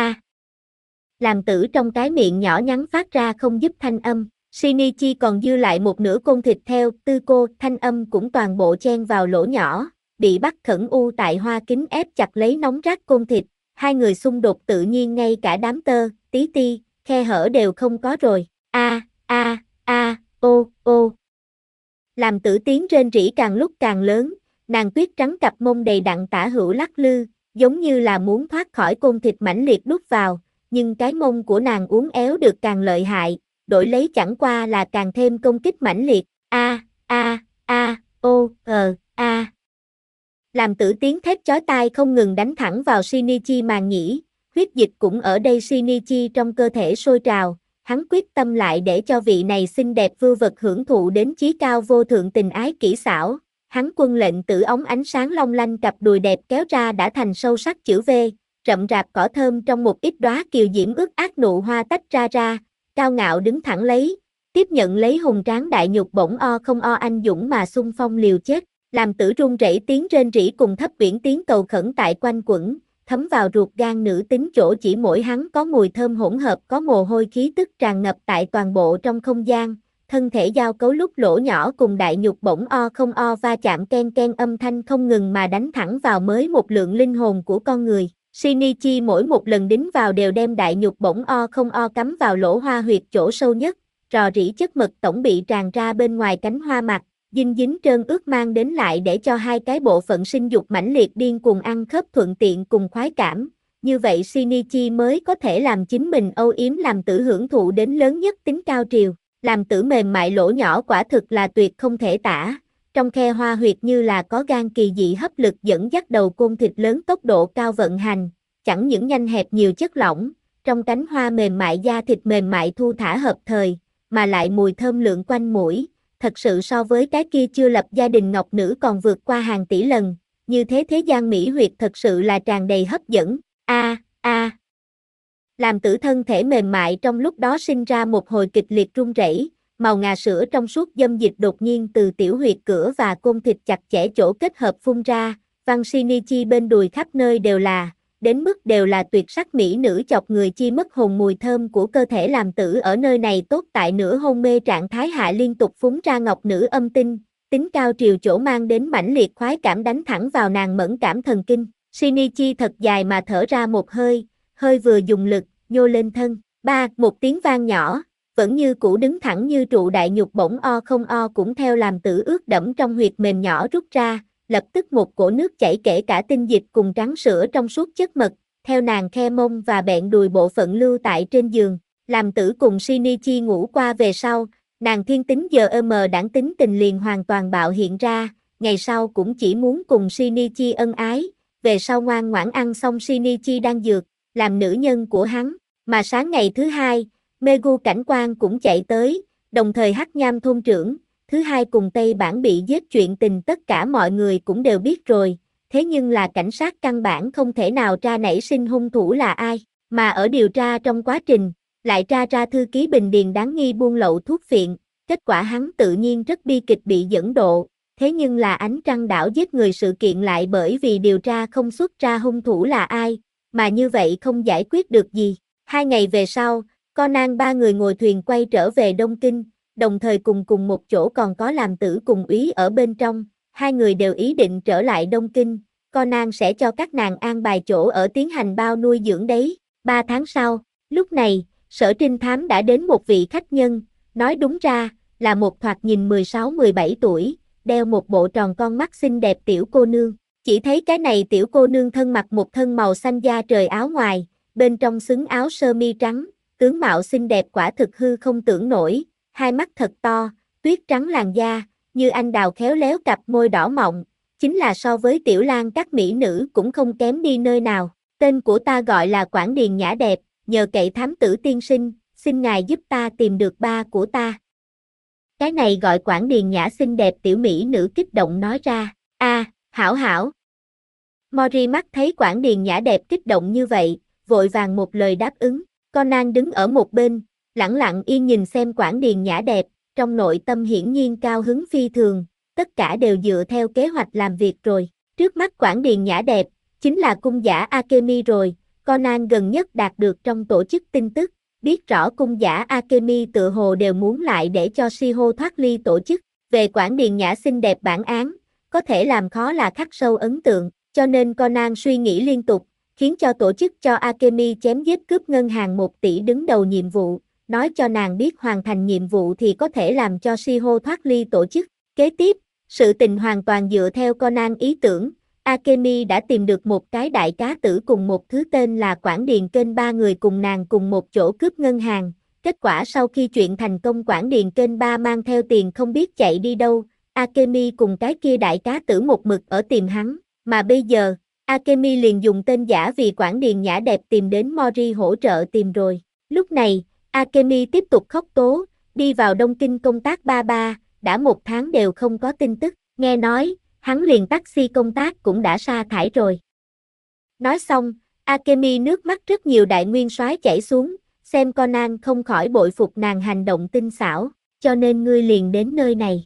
làm tử trong cái miệng nhỏ nhắn phát ra không giúp thanh âm. Shinichi còn dư lại một nửa côn thịt theo tư cô, thanh âm cũng toàn bộ chen vào lỗ nhỏ, bị bắt khẩn u tại hoa kính ép chặt lấy nóng rát côn thịt, hai người xung đột tự nhiên ngay cả đám tơ, tí ti, khe hở đều không có rồi, ô. Làm tử tiếng rên rỉ càng lúc càng lớn, nàng tuyết trắng cặp mông đầy đặn tả hữu lắc lư, giống như là muốn thoát khỏi côn thịt mãnh liệt đút vào, nhưng cái mông của nàng uốn éo được càng lợi hại, đổi lấy chẳng qua là càng thêm công kích mãnh liệt, Làm tử tiếng thét chói tai không ngừng đánh thẳng vào Shinichi màng nhĩ, huyết dịch cũng ở đây Shinichi trong cơ thể sôi trào, hắn quyết tâm lại để cho vị này xinh đẹp vưu vật hưởng thụ đến chí cao vô thượng tình ái kỹ xảo, hắn quân lệnh tử ống ánh sáng long lanh cặp đùi đẹp kéo ra đã thành sâu sắc chữ V, rậm rạp cỏ thơm trong một ít đóa kiều diễm ướt át nụ hoa tách ra, cao ngạo đứng thẳng lấy, tiếp nhận lấy hùng tráng đại nhục bổng o không o anh dũng mà xung phong liều chết, làm tử run rẩy tiếng rên rỉ cùng thấp uyển tiếng cầu khẩn tại quanh quẩn, thấm vào ruột gan nữ tính chỗ chỉ mỗi hắn có mùi thơm hỗn hợp có mồ hôi khí tức tràn ngập tại toàn bộ trong không gian, thân thể giao cấu lúc lỗ nhỏ cùng đại nhục bổng o không o va chạm ken ken âm thanh không ngừng mà đánh thẳng vào mới một lượng linh hồn của con người. Shinichi mỗi một lần đính vào đều đem đại nhục bổng o không o cắm vào lỗ hoa huyệt chỗ sâu nhất, rò rỉ chất mật tổng bị tràn ra bên ngoài cánh hoa mặt, dinh dính trơn ướt mang đến lại để cho hai cái bộ phận sinh dục mãnh liệt điên cuồng ăn khớp thuận tiện cùng khoái cảm, như vậy Shinichi mới có thể làm chính mình âu yếm làm tử hưởng thụ đến lớn nhất tính cao triều, làm tử mềm mại lỗ nhỏ quả thực là tuyệt không thể tả, trong khe hoa huyệt như là có gan kỳ dị hấp lực dẫn dắt đầu côn thịt lớn tốc độ cao vận hành, chẳng những nhanh hẹp nhiều chất lỏng, trong cánh hoa mềm mại da thịt mềm mại thu thả hợp thời, mà lại mùi thơm lượn quanh mũi, thật sự so với cái kia chưa lập gia đình ngọc nữ còn vượt qua hàng tỷ lần, như thế gian mỹ huyệt thật sự là tràn đầy hấp dẫn, làm tử thân thể mềm mại trong lúc đó sinh ra một hồi kịch liệt rung rẩy, màu ngà sữa trong suốt dâm dịch đột nhiên từ tiểu huyệt cửa và côn thịt chặt chẽ chỗ kết hợp phun ra, văn Shinichi bên đùi khắp nơi đều là, đến mức đều là tuyệt sắc mỹ nữ chọc người chi mất hồn mùi thơm của cơ thể làm tử ở nơi này tốt tại nửa hôn mê trạng thái hạ liên tục phúng ra ngọc nữ âm tinh, tính cao triều chỗ mang đến mãnh liệt khoái cảm đánh thẳng vào nàng mẫn cảm thần kinh, Shinichi thật dài mà thở ra một hơi, hơi vừa dùng lực, nhô lên thân, một tiếng vang nhỏ, vẫn như cũ đứng thẳng như trụ đại nhục bỗng o không o cũng theo làm tử ướt đẫm trong huyệt mềm nhỏ rút ra, lập tức một cổ nước chảy kể cả tinh dịch cùng trắng sữa trong suốt chất mật, theo nàng khe mông và bẹn đùi bộ phận lưu tại trên giường, làm tử cùng Shinichi ngủ qua về sau, nàng thiên tính giờ đãng tính tình liền hoàn toàn bạo hiện ra, ngày sau cũng chỉ muốn cùng Shinichi ân ái, về sau ngoan ngoãn ăn xong Shinichi đang dược, làm nữ nhân của hắn, mà sáng ngày thứ hai, Megu cảnh quan cũng chạy tới, đồng thời Hắc Nham thôn trưởng, thứ hai cùng Tây Bản bị giết chuyện tình tất cả mọi người cũng đều biết rồi, thế nhưng là cảnh sát căn bản không thể nào tra nảy sinh hung thủ là ai, mà ở điều tra trong quá trình, lại tra ra thư ký Bình Điền đáng nghi buôn lậu thuốc phiện, kết quả hắn tự nhiên rất bi kịch bị dẫn độ, thế nhưng là ánh trăng đảo giết người sự kiện lại bởi vì điều tra không xuất ra hung thủ là ai, mà như vậy không giải quyết được gì. 2 ngày về sau, Conan ba người ngồi thuyền quay trở về Đông Kinh, đồng thời cùng một chỗ còn có làm tử cùng úy ở bên trong, hai người đều ý định trở lại Đông Kinh, Conan sẽ cho các nàng an bài chỗ ở tiến hành bao nuôi dưỡng đấy. 3 tháng sau, lúc này, Sở Trinh Thám đã đến một vị khách nhân, nói đúng ra, là một thoạt nhìn 16-17 tuổi, đeo một bộ tròn con mắt xinh đẹp tiểu cô nương. Chỉ thấy cái này tiểu cô nương thân mặc một thân màu xanh da trời áo ngoài, bên trong xứng áo sơ mi trắng, tướng mạo xinh đẹp quả thực hư không tưởng nổi, hai mắt thật to, tuyết trắng làn da, như anh đào khéo léo cặp môi đỏ mọng, chính là so với Tiểu Lang các mỹ nữ cũng không kém đi nơi nào. Tên của ta gọi là Quảng Điền Nhã Đẹp, nhờ cậy thám tử tiên sinh, xin ngài giúp ta tìm được ba của ta. Cái này gọi Quảng Điền Nhã xinh đẹp tiểu mỹ nữ kích động nói ra, hảo hảo. Mori mắt thấy Quảng Điền Nhã Đẹp kích động như vậy, vội vàng một lời đáp ứng, Conan đứng ở một bên, lẳng lặng yên nhìn xem Quảng Điền Nhã Đẹp, trong nội tâm hiển nhiên cao hứng phi thường, tất cả đều dựa theo kế hoạch làm việc rồi, trước mắt Quảng Điền Nhã Đẹp, chính là cung giả Akemi rồi, Conan gần nhất đạt được trong tổ chức tin tức, biết rõ cung giả Akemi tự hồ đều muốn lại để cho Shiho thoát ly tổ chức, về Quảng Điền Nhã xinh đẹp bản án, có thể làm khó là khắc sâu ấn tượng, cho nên Conan suy nghĩ liên tục, khiến cho tổ chức cho Akemi chém giết cướp ngân hàng 1 tỷ đứng đầu nhiệm vụ, nói cho nàng biết hoàn thành nhiệm vụ thì có thể làm cho Shiho thoát ly tổ chức. Kế tiếp, sự tình hoàn toàn dựa theo Conan ý tưởng, Akemi đã tìm được một cái đại cá tử cùng một thứ tên là Quảng Điền Kênh, 3 người cùng nàng cùng một chỗ cướp ngân hàng. Kết quả sau khi chuyện thành công, Quảng Điền Kênh 3 mang theo tiền không biết chạy đi đâu, Akemi cùng cái kia đại cá tử một mực ở tìm hắn, mà bây giờ, Akemi liền dùng tên giả vì Quảng Điền Nhã Đẹp tìm đến Mori hỗ trợ tìm rồi. Lúc này, Akemi tiếp tục khóc tố, đi vào Đông Kinh công tác ba, đã 1 tháng đều không có tin tức, nghe nói, hắn liền taxi công tác cũng đã sa thải rồi. Nói xong, Akemi nước mắt rất nhiều đại nguyên soái chảy xuống, xem Conan không khỏi bội phục nàng hành động tinh xảo, cho nên ngươi liền đến nơi này.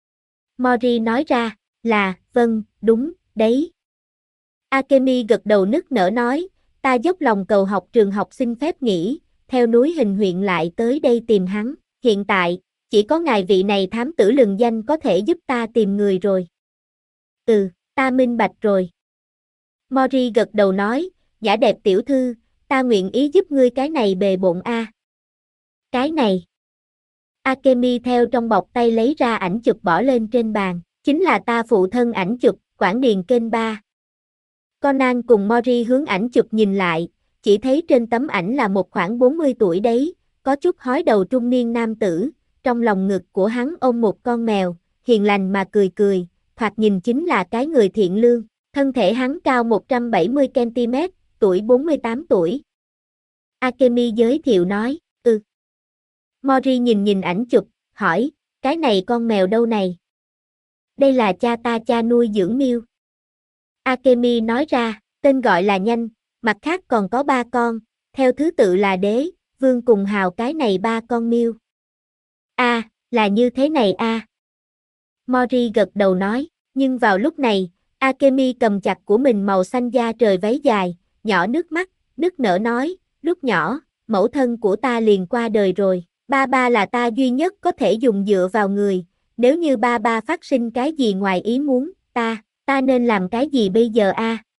Mori nói ra, là, vâng, đúng, đấy. Akemi gật đầu nức nở nói, ta dốc lòng cầu học trường học xin phép nghỉ, theo núi Hình huyện lại tới đây tìm hắn, hiện tại, chỉ có ngài vị này thám tử lừng danh có thể giúp ta tìm người rồi. Ta minh bạch rồi. Mori gật đầu nói, Nhã Đẹp tiểu thư, ta nguyện ý giúp ngươi cái này bề bộn a. Cái này. Akemi theo trong bọc tay lấy ra ảnh chụp bỏ lên trên bàn, chính là ta phụ thân ảnh chụp, Quảng Điền kênh 3. Conan cùng Mori hướng ảnh chụp nhìn lại, chỉ thấy trên tấm ảnh là một khoảng 40 tuổi đấy, có chút hói đầu trung niên nam tử, trong lòng ngực của hắn ôm một con mèo, hiền lành mà cười cười, thoạt nhìn chính là cái người thiện lương, thân thể hắn cao 170cm, tuổi 48 tuổi. Akemi giới thiệu nói, Mori nhìn ảnh chụp, hỏi, cái này con mèo đâu này? Đây là cha nuôi dưỡng Miêu. Akemi nói ra, tên gọi là Nhanh, mặt khác còn có 3 con, theo thứ tự là Đế, Vương cùng Hào, cái này 3 con Miêu. Là như thế này Mori gật đầu nói, nhưng vào lúc này, Akemi cầm chặt của mình màu xanh da trời váy dài, nhỏ nước mắt, nức nở nói, lúc nhỏ, mẫu thân của ta liền qua đời rồi, ba là ta duy nhất có thể dùng dựa vào người, nếu như ba phát sinh cái gì ngoài ý muốn, ta nên làm cái gì bây giờ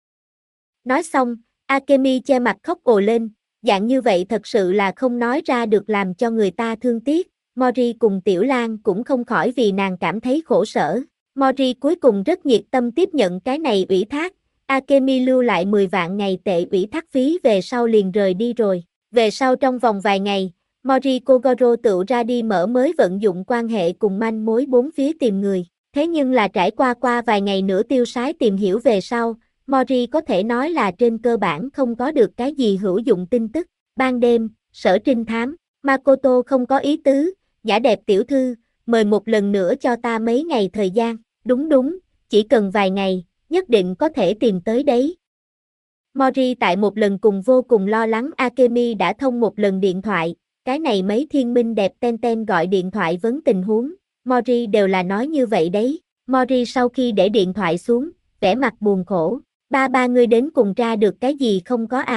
Nói xong, Akemi che mặt khóc ồ lên, dạng như vậy thật sự là không nói ra được làm cho người ta thương tiếc. Mori cùng Tiểu Lang cũng không khỏi vì nàng cảm thấy khổ sở. Mori cuối cùng rất nhiệt tâm tiếp nhận cái này ủy thác, Akemi lưu lại 10 vạn ngày tệ ủy thác phí về sau liền rời đi rồi. Về sau trong vòng vài ngày, Mori Kogoro tự ra đi mở mới vận dụng quan hệ cùng manh mối bốn phía tìm người. Thế nhưng là trải qua vài ngày nữa tiêu sái tìm hiểu về sau, Mori có thể nói là trên cơ bản không có được cái gì hữu dụng tin tức. Ban đêm, sở trinh thám, Makoto không có ý tứ, Nhã đẹp tiểu thư, mời một lần nữa cho ta mấy ngày thời gian, đúng, chỉ cần vài ngày, nhất định có thể tìm tới đấy. Mori tại một lần cùng vô cùng lo lắng Akemi đã thông một lần điện thoại, cái này mấy thiên minh đẹp ten gọi điện thoại vấn tình huống, Mori đều là nói như vậy đấy. Mori sau khi để điện thoại xuống, vẻ mặt buồn khổ, ba ngươi đến cùng ra được cái gì không có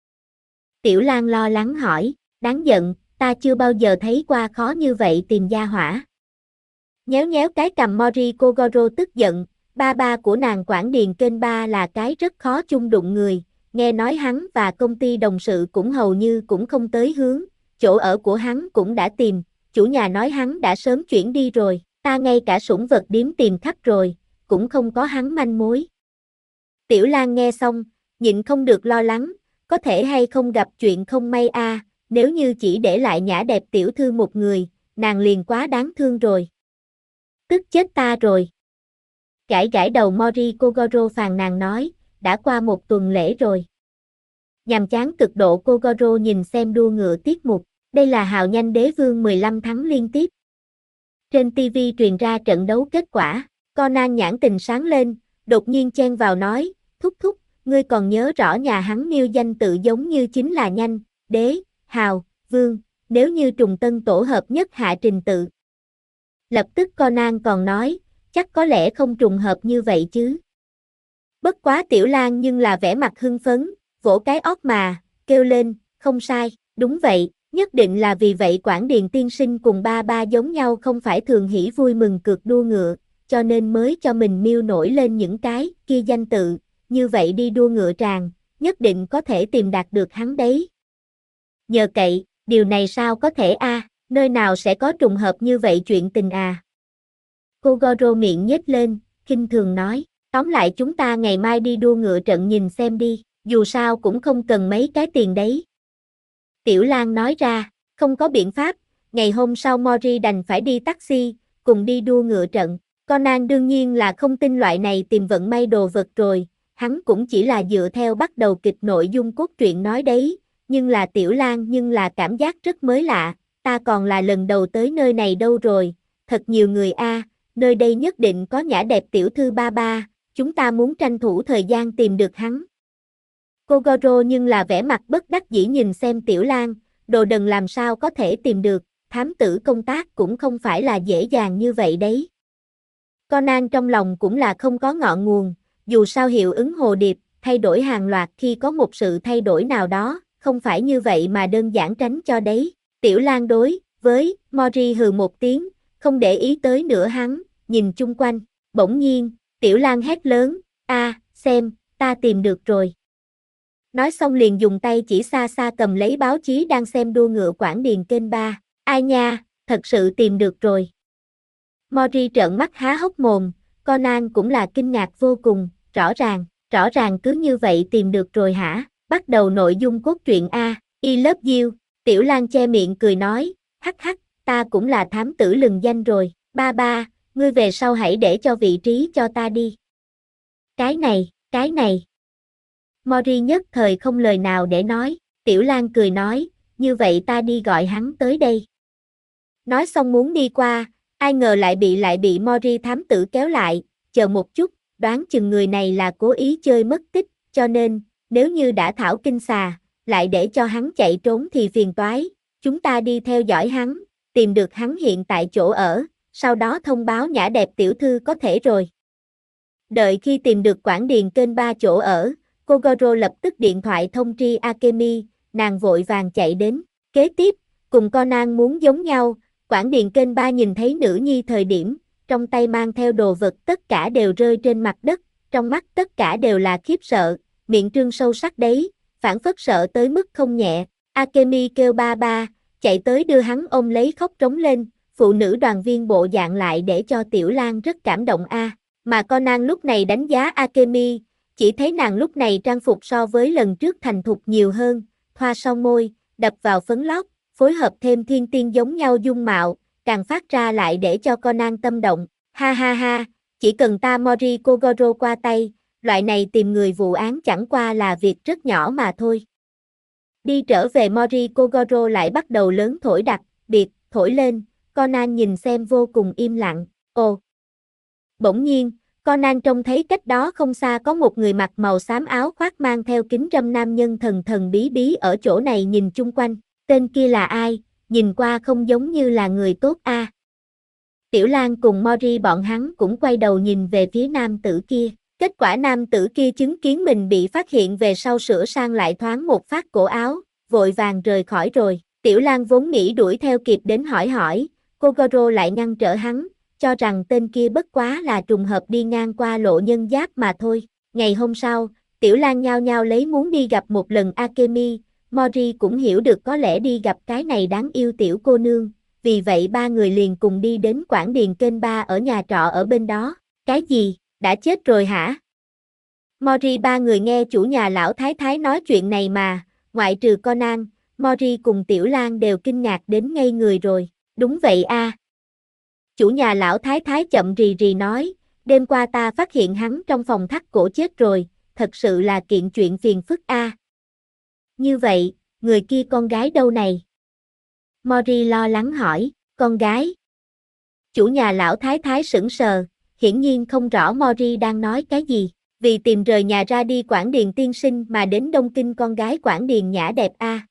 Tiểu Lang lo lắng hỏi, đáng giận, ta chưa bao giờ thấy qua khó như vậy tìm gia hỏa. Nhéo cái cằm Mori Kogoro tức giận, ba của nàng Quảng Điền kênh 3 là cái rất khó chung đụng người, nghe nói hắn và công ty đồng sự cũng hầu như cũng không tới hướng, chỗ ở của hắn cũng đã tìm, chủ nhà nói hắn đã sớm chuyển đi rồi, ta ngay cả sủng vật điếm tìm khắp rồi, cũng không có hắn manh mối. Tiểu Lang nghe xong, nhịn không được lo lắng, có thể hay không gặp chuyện không may nếu như chỉ để lại Nhã đẹp tiểu thư một người, nàng liền quá đáng thương rồi. Tức chết ta rồi. Gãi đầu Mori Kogoro phàn nàn nói, đã qua một tuần lễ rồi. Nhàm chán cực độ Kogoro nhìn xem đua ngựa tiết mục, đây là Hào Nhanh Đế Vương 15 thắng liên tiếp. Trên TV truyền ra trận đấu kết quả, Conan nhãn tình sáng lên, đột nhiên chen vào nói, thúc, ngươi còn nhớ rõ nhà hắn Miêu danh tự giống như chính là Nhanh, Đế, Hào, Vương, nếu như trùng tân tổ hợp nhất hạ trình tự. Lập tức Conan còn nói, chắc có lẽ không trùng hợp như vậy chứ. Bất quá Tiểu Lang nhưng là vẻ mặt hưng phấn, vỗ cái ót mà, kêu lên, không sai, đúng vậy, nhất định là vì vậy Quảng Điền tiên sinh cùng ba giống nhau không phải thường hỉ vui mừng cược đua ngựa, cho nên mới cho mình Miêu nổi lên những cái kia danh tự, như vậy đi đua ngựa tràng, nhất định có thể tìm đạt được hắn đấy. Nhờ cậy, điều này sao có thể nơi nào sẽ có trùng hợp như vậy chuyện tình Kogoro miệng nhếch lên, khinh thường nói, tóm lại chúng ta ngày mai đi đua ngựa trận nhìn xem đi, dù sao cũng không cần mấy cái tiền đấy. Tiểu Lang nói ra, không có biện pháp, ngày hôm sau Mori đành phải đi taxi, cùng đi đua ngựa trận. Conan đương nhiên là không tin loại này tìm vận may đồ vật rồi, hắn cũng chỉ là dựa theo bắt đầu kịch nội dung cốt truyện nói đấy, nhưng là Tiểu Lang nhưng là cảm giác rất mới lạ, ta còn là lần đầu tới nơi này đâu rồi, thật nhiều người nơi đây nhất định có Nhã đẹp tiểu thư ba, chúng ta muốn tranh thủ thời gian tìm được hắn. Kogoro nhưng là vẻ mặt bất đắc dĩ nhìn xem Tiểu Lang, đồ đần làm sao có thể tìm được, thám tử công tác cũng không phải là dễ dàng như vậy đấy. Conan trong lòng cũng là không có ngọn nguồn, dù sao hiệu ứng hồ điệp, thay đổi hàng loạt khi có một sự thay đổi nào đó, không phải như vậy mà đơn giản tránh cho đấy. Tiểu Lang đối với Mori hừ một tiếng, không để ý tới nữa hắn, nhìn chung quanh, bỗng nhiên, Tiểu Lang hét lớn, xem, ta tìm được rồi. Nói xong liền dùng tay chỉ xa cầm lấy báo chí đang xem đua ngựa Quảng Điền kênh 3, ai nha, thật sự tìm được rồi. Mori trợn mắt há hốc mồm, Conan cũng là kinh ngạc vô cùng, rõ ràng cứ như vậy tìm được rồi hả? Bắt đầu nội dung cốt truyện A, I love you, Tiểu Lang che miệng cười nói, hắc hắc, ta cũng là thám tử lừng danh rồi, ba ba, ngươi về sau hãy để cho vị trí cho ta đi. Cái này. Mori nhất thời không lời nào để nói, Tiểu Lang cười nói, như vậy ta đi gọi hắn tới đây. Nói xong muốn đi qua, ai ngờ lại bị Mori thám tử kéo lại, chờ một chút, đoán chừng người này là cố ý chơi mất tích, cho nên, nếu như đã thảo kinh xà, lại để cho hắn chạy trốn thì phiền toái, chúng ta đi theo dõi hắn, tìm được hắn hiện tại chỗ ở, sau đó thông báo Nhã Đẹp tiểu thư có thể rồi. Đợi khi tìm được Quảng Điền kênh 3 chỗ ở, Kogoro lập tức điện thoại thông tri Akemi, nàng vội vàng chạy đến. Kế tiếp, cùng Conan muốn giống nhau, Quảng Điền kênh 3 nhìn thấy nữ nhi thời điểm, trong tay mang theo đồ vật tất cả đều rơi trên mặt đất, trong mắt tất cả đều là khiếp sợ, miệng trương sâu sắc đấy, phảng phất sợ tới mức không nhẹ. Akemi kêu ba ba, chạy tới đưa hắn ôm lấy khóc trống lên, phụ nữ đoàn viên bộ dạng lại để cho Tiểu Lang rất cảm động a. Mà Conan lúc này đánh giá Akemi, chỉ thấy nàng lúc này trang phục so với lần trước thành thục nhiều hơn, thoa son môi, đập vào phấn lót, phối hợp thêm thiên tiên giống nhau dung mạo, càng phát ra lại để cho Conan tâm động. Ha ha ha, chỉ cần ta Mori Kogoro qua tay, loại này tìm người vụ án chẳng qua là việc rất nhỏ mà thôi. Đi trở về Mori Kogoro lại bắt đầu lớn thổi đặc biệt, thổi lên, Conan nhìn xem vô cùng im lặng, ồ. Bỗng nhiên, Conan trông thấy cách đó không xa có một người mặc màu xám áo khoác mang theo kính râm nam nhân thần thần bí bí ở chỗ này nhìn chung quanh, tên kia là ai, nhìn qua không giống như là người tốt a. Tiểu Lang cùng Mori bọn hắn cũng quay đầu nhìn về phía nam tử kia, kết quả nam tử kia chứng kiến mình bị phát hiện về sau sửa sang lại thoáng một phát cổ áo, vội vàng rời khỏi rồi. Tiểu Lang vốn nghĩ đuổi theo kịp đến hỏi, Kogoro lại ngăn trở hắn, cho rằng tên kia bất quá là trùng hợp đi ngang qua lộ nhân giáp mà thôi. Ngày hôm sau, Tiểu Lang nhao nhao lấy muốn đi gặp một lần Akemi, Mori cũng hiểu được có lẽ đi gặp cái này đáng yêu tiểu cô nương, vì vậy ba người liền cùng đi đến Quảng Điền kênh 3 ở nhà trọ ở bên đó. Cái gì, đã chết rồi hả? Mori ba người nghe chủ nhà lão thái thái nói chuyện này mà, ngoại trừ Conan, Mori cùng Tiểu Lang đều kinh ngạc đến ngây người rồi. Đúng vậy a. Chủ nhà lão thái thái chậm rì rì nói, đêm qua ta phát hiện hắn trong phòng thắt cổ chết rồi, thật sự là kiện chuyện phiền phức a. Như vậy, người kia con gái đâu này? Mori lo lắng hỏi, con gái. Chủ nhà lão thái thái sững sờ, hiển nhiên không rõ Mori đang nói cái gì, vì tìm rời nhà ra đi Quảng Điền tiên sinh mà đến Đông Kinh con gái Quảng Điền Nhã Đẹp a.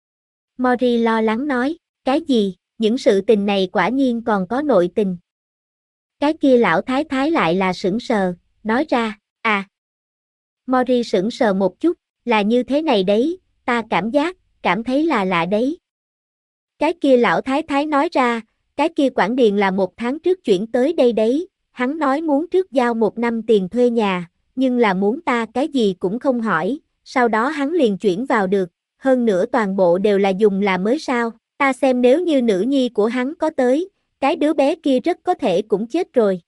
Mori lo lắng nói, cái gì, những sự tình này quả nhiên còn có nội tình. Cái kia lão thái thái lại là sững sờ, nói ra, à. Mori sững sờ một chút, là như thế này đấy, ta cảm thấy là lạ đấy. Cái kia lão thái thái nói ra, cái kia Quảng Điền là 1 tháng trước chuyển tới đây đấy, hắn nói muốn trước giao 1 năm tiền thuê nhà, nhưng là muốn ta cái gì cũng không hỏi, sau đó hắn liền chuyển vào được, hơn nữa toàn bộ đều là dùng là mới sao, ta xem nếu như nữ nhi của hắn có tới, cái đứa bé kia rất có thể cũng chết rồi.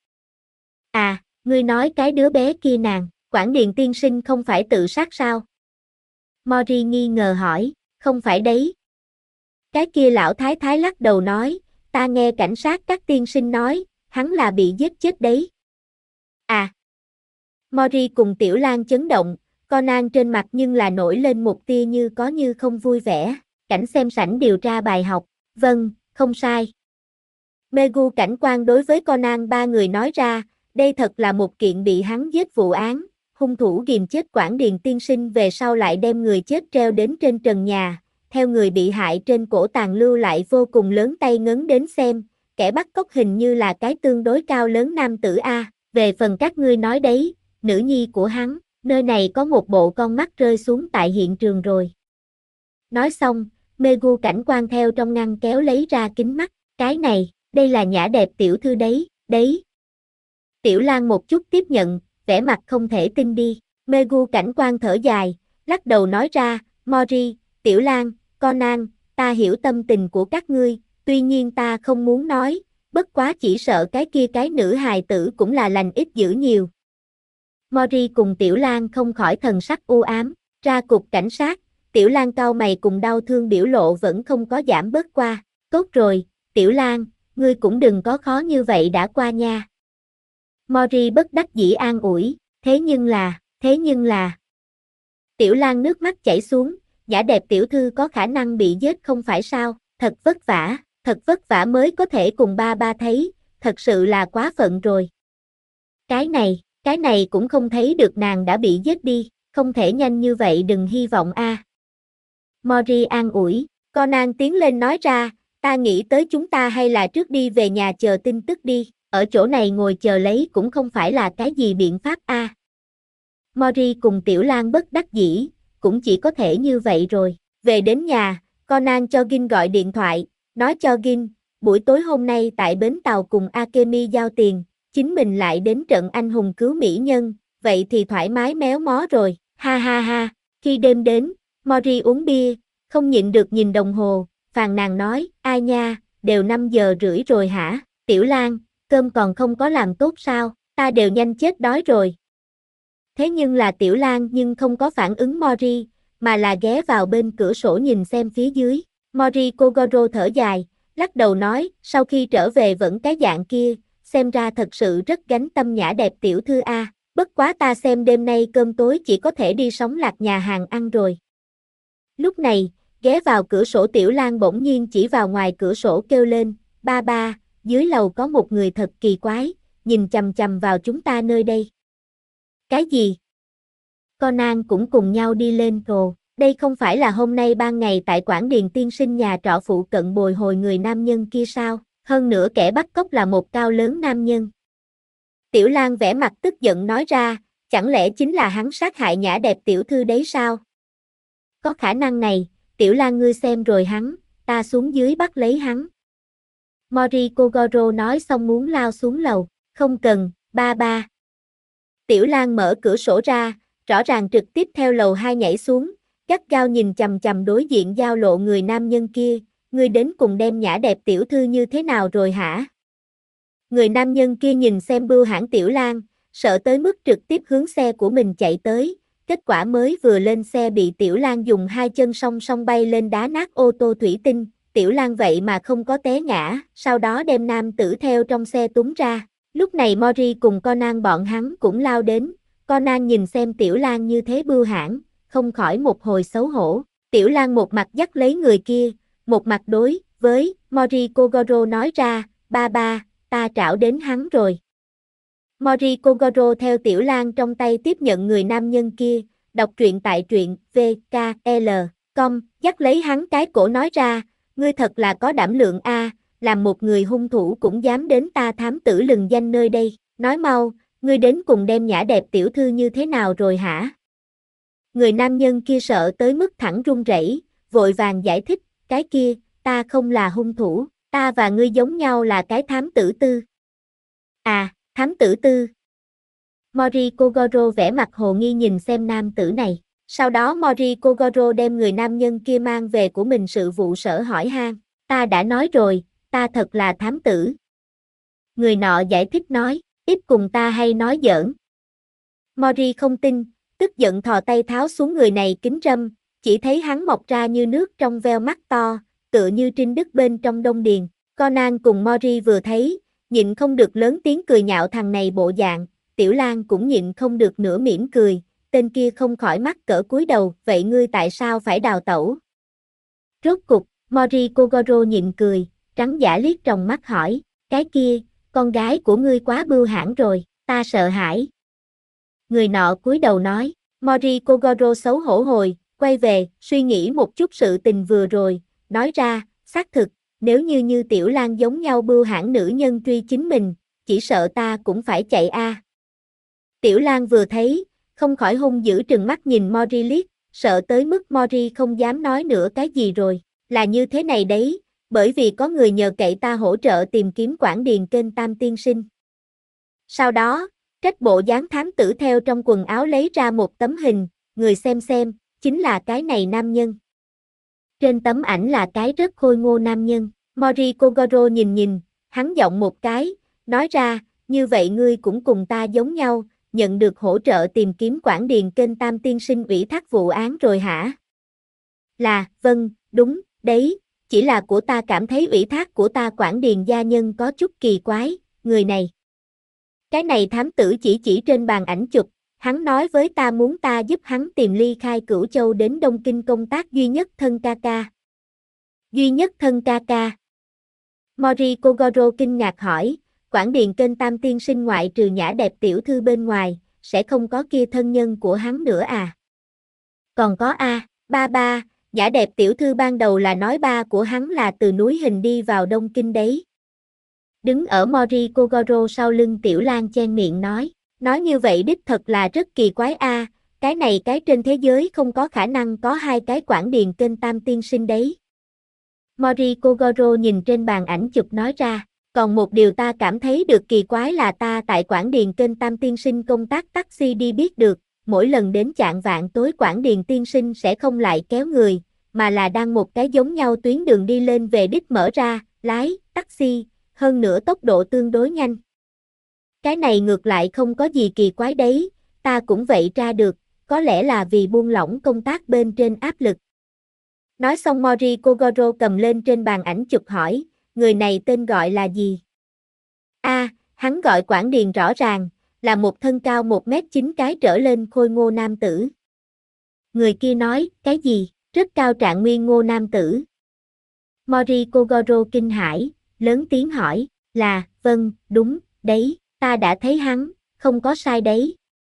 À, ngươi nói cái đứa bé kia nàng, Quảng Điền tiên sinh không phải tự sát sao? Mori nghi ngờ hỏi, không phải đấy. Cái kia lão thái thái lắc đầu nói, ta nghe cảnh sát các tiên sinh nói, hắn là bị giết chết đấy. À. Mori cùng Tiểu Lang chấn động, Conan trên mặt nhưng là nổi lên một tia như có như không vui vẻ, cảnh xem sảnh điều tra bài học, vâng, không sai. Megu cảnh quan đối với Conan ba người nói ra, đây thật là một kiện bị hắn giết vụ án, hung thủ ghìm chết Quảng Điền tiên sinh về sau lại đem người chết treo đến trên trần nhà, theo người bị hại trên cổ tàn lưu lại vô cùng lớn tay ngấn đến xem, kẻ bắt cóc hình như là cái tương đối cao lớn nam tử A, về phần các ngươi nói đấy, nữ nhi của hắn, nơi này có một bộ con mắt rơi xuống tại hiện trường rồi. Nói xong, Megu cảnh quan theo trong ngăn kéo lấy ra kính mắt, cái này, đây là Nhã Đẹp tiểu thư đấy. Tiểu Lang một chút tiếp nhận, vẻ mặt không thể tin đi, Megu cảnh quan thở dài, lắc đầu nói ra, Mori, Tiểu Lang, Conan, ta hiểu tâm tình của các ngươi, tuy nhiên ta không muốn nói, bất quá chỉ sợ cái kia cái nữ hài tử cũng là lành ít dữ nhiều. Mori cùng Tiểu Lang không khỏi thần sắc u ám, ra cục cảnh sát, Tiểu Lang cau mày cùng đau thương biểu lộ vẫn không có giảm bớt qua, tốt rồi, Tiểu Lang, ngươi cũng đừng có khó như vậy đã qua nha. Mori bất đắc dĩ an ủi, thế nhưng là. Tiểu Lang nước mắt chảy xuống, giả đẹp tiểu thư có khả năng bị giết không phải sao, thật vất vả mới có thể cùng ba ba thấy, thật sự là quá phận rồi. Cái này cũng không thấy được nàng đã bị giết đi, không thể nhanh như vậy đừng hy vọng a. Mori an ủi, Conan tiến lên nói ra, ta nghĩ tới chúng ta hay là trước đi về nhà chờ tin tức đi, ở chỗ này ngồi chờ lấy cũng không phải là cái gì biện pháp a. Mori cùng Tiểu Lang bất đắc dĩ, cũng chỉ có thể như vậy rồi. Về đến nhà, Conan cho Gin gọi điện thoại, nói cho Gin, buổi tối hôm nay tại bến tàu cùng Akemi giao tiền, chính mình lại đến trận anh hùng cứu mỹ nhân, vậy thì thoải mái méo mó rồi, ha ha ha. Khi đêm đến, Mori uống bia, không nhịn được nhìn đồng hồ, phàn nàn nói, ai nha, đều 5 giờ rưỡi rồi hả, Tiểu Lang, cơm còn không có làm tốt sao, ta đều nhanh chết đói rồi. Thế nhưng là Tiểu Lang nhưng không có phản ứng Mori, mà là ghé vào bên cửa sổ nhìn xem phía dưới. Mori Kogoro thở dài, lắc đầu nói, sau khi trở về vẫn cái dạng kia, xem ra thật sự rất gánh tâm nhã đẹp tiểu thư a. Bất quá ta xem đêm nay cơm tối chỉ có thể đi sống lạc nhà hàng ăn rồi. Lúc này, ghé vào cửa sổ Tiểu Lang bỗng nhiên chỉ vào ngoài cửa sổ kêu lên, ba ba, dưới lầu có một người thật kỳ quái, nhìn chằm chằm vào chúng ta nơi đây. Cái gì? Conan cũng cùng nhau đi lên rồ, đây không phải là hôm nay ban ngày tại Quảng Điền tiên sinh nhà trọ phụ cận bồi hồi người nam nhân kia sao, hơn nữa kẻ bắt cóc là một cao lớn nam nhân. Tiểu Lang vẻ mặt tức giận nói ra, chẳng lẽ chính là hắn sát hại nhã đẹp tiểu thư đấy sao? Có khả năng này, Tiểu Lang ngươi xem rồi hắn, ta xuống dưới bắt lấy hắn. Mori Kogoro nói xong muốn lao xuống lầu, không cần, ba ba. Tiểu Lang mở cửa sổ ra, rõ ràng trực tiếp theo lầu 2 nhảy xuống, gắt gao nhìn chằm chằm đối diện giao lộ người nam nhân kia, ngươi đến cùng đem nhã đẹp tiểu thư như thế nào rồi hả? Người nam nhân kia nhìn xem bưu hãn Tiểu Lang, sợ tới mức trực tiếp hướng xe của mình chạy tới, kết quả mới vừa lên xe bị Tiểu Lang dùng hai chân song song bay lên đá nát ô tô thủy tinh, Tiểu Lang vậy mà không có té ngã, sau đó đem nam tử theo trong xe túm ra. Lúc này Mori cùng Conan bọn hắn cũng lao đến, Conan nhìn xem Tiểu Lang như thế bưu hãn, không khỏi một hồi xấu hổ. Tiểu Lang một mặt dắt lấy người kia, một mặt đối với Mori Kogoro nói ra, ba ba, ta trảo đến hắn rồi. Mori Kogoro theo Tiểu Lang trong tay tiếp nhận người nam nhân kia, đọc truyện tại truyện vkl.com, dắt lấy hắn cái cổ nói ra, ngươi thật là có đảm lượng a, làm một người hung thủ cũng dám đến ta thám tử lừng danh nơi đây, nói mau, ngươi đến cùng đem nhã đẹp tiểu thư như thế nào rồi hả? Người nam nhân kia sợ tới mức thẳng run rẩy, vội vàng giải thích, cái kia, ta không là hung thủ, ta và ngươi giống nhau là cái thám tử tư. À, thám tử tư. Mori Kogoro vẻ mặt hồ nghi nhìn xem nam tử này, sau đó Mori Kogoro đem người nam nhân kia mang về của mình sự vụ sở hỏi han, ta đã nói rồi, ta thật là thám tử. Người nọ giải thích nói, ít cùng ta hay nói giỡn. Mori không tin, tức giận thò tay tháo xuống người này kính râm, chỉ thấy hắn mọc ra như nước trong veo mắt to, tựa như trinh đức bên trong đông điền. Conan cùng Mori vừa thấy, nhịn không được lớn tiếng cười nhạo thằng này bộ dạng, Tiểu Lang cũng nhịn không được nửa mỉm cười, tên kia không khỏi mắc cỡ cúi đầu, vậy ngươi tại sao phải đào tẩu? Rốt cục, Mori Kogoro nhịn cười, trắng giả liếc trong mắt hỏi, cái kia, con gái của ngươi quá bưu hãn rồi, ta sợ hãi. Người nọ cúi đầu nói, Mori Kogoro xấu hổ hồi, quay về, suy nghĩ một chút sự tình vừa rồi, nói ra, xác thực, nếu như Tiểu Lang giống nhau bưu hãn nữ nhân truy chính mình, chỉ sợ ta cũng phải chạy a. Tiểu Lang vừa thấy, không khỏi hung dữ trừng mắt nhìn Mori liếc, sợ tới mức Mori không dám nói nữa cái gì rồi, là như thế này đấy, bởi vì có người nhờ cậy ta hỗ trợ tìm kiếm Quảng Điền kênh Tam tiên sinh. Sau đó, trách bộ dáng thám tử theo trong quần áo lấy ra một tấm hình, người xem, chính là cái này nam nhân. Trên tấm ảnh là cái rất khôi ngô nam nhân, Mori Kogoro nhìn, hắn giọng một cái, nói ra, như vậy ngươi cũng cùng ta giống nhau, nhận được hỗ trợ tìm kiếm Quảng Điền kênh Tam tiên sinh ủy thác vụ án rồi hả? Vâng, đúng, đấy, chỉ là của ta cảm thấy ủy thác của ta Quảng Điền gia nhân có chút kỳ quái, người này. Cái này thám tử chỉ trên bàn ảnh chụp, hắn nói với ta muốn ta giúp hắn tìm ly khai Cửu Châu đến Đông Kinh công tác duy nhất thân ca ca. Duy nhất thân ca ca. Mori Kogoro kinh ngạc hỏi, Quảng Điền kênh Tam tiên sinh ngoại trừ Nhã đẹp tiểu thư bên ngoài, sẽ không có kia thân nhân của hắn nữa à? Còn có ba, Nhã đẹp tiểu thư ban đầu là nói ba của hắn là từ núi Hình đi vào Đông Kinh đấy. Đứng ở Mori Kogoro sau lưng Tiểu Lan chen miệng nói như vậy đích thật là rất kỳ quái cái này cái trên thế giới không có khả năng có hai cái Quảng Điền kênh Tam tiên sinh đấy. Mori Kogoro nhìn trên bàn ảnh chụp nói ra, còn một điều ta cảm thấy được kỳ quái là ta tại Quảng Điền kênh Tam tiên sinh công tác taxi đi biết được, mỗi lần đến chạng vạng tối Quảng Điền tiên sinh sẽ không lại kéo người, mà là đang một cái giống nhau tuyến đường đi lên về đích mở ra, lái, taxi, hơn nữa tốc độ tương đối nhanh. Cái này ngược lại không có gì kỳ quái đấy, ta cũng vậy ra được, có lẽ là vì buông lỏng công tác bên trên áp lực. Nói xong Mori Kogoro cầm lên trên bàn ảnh chụp hỏi, người này tên gọi là gì? Hắn gọi Quảng Điền rõ ràng, là một thân cao 1m9 cái trở lên khôi ngô nam tử. Người kia nói, cái gì, rất cao trạng nguyên ngô nam tử. Mori Kogoro kinh hãi, lớn tiếng hỏi, vâng, đúng, đấy, ta đã thấy hắn, không có sai đấy.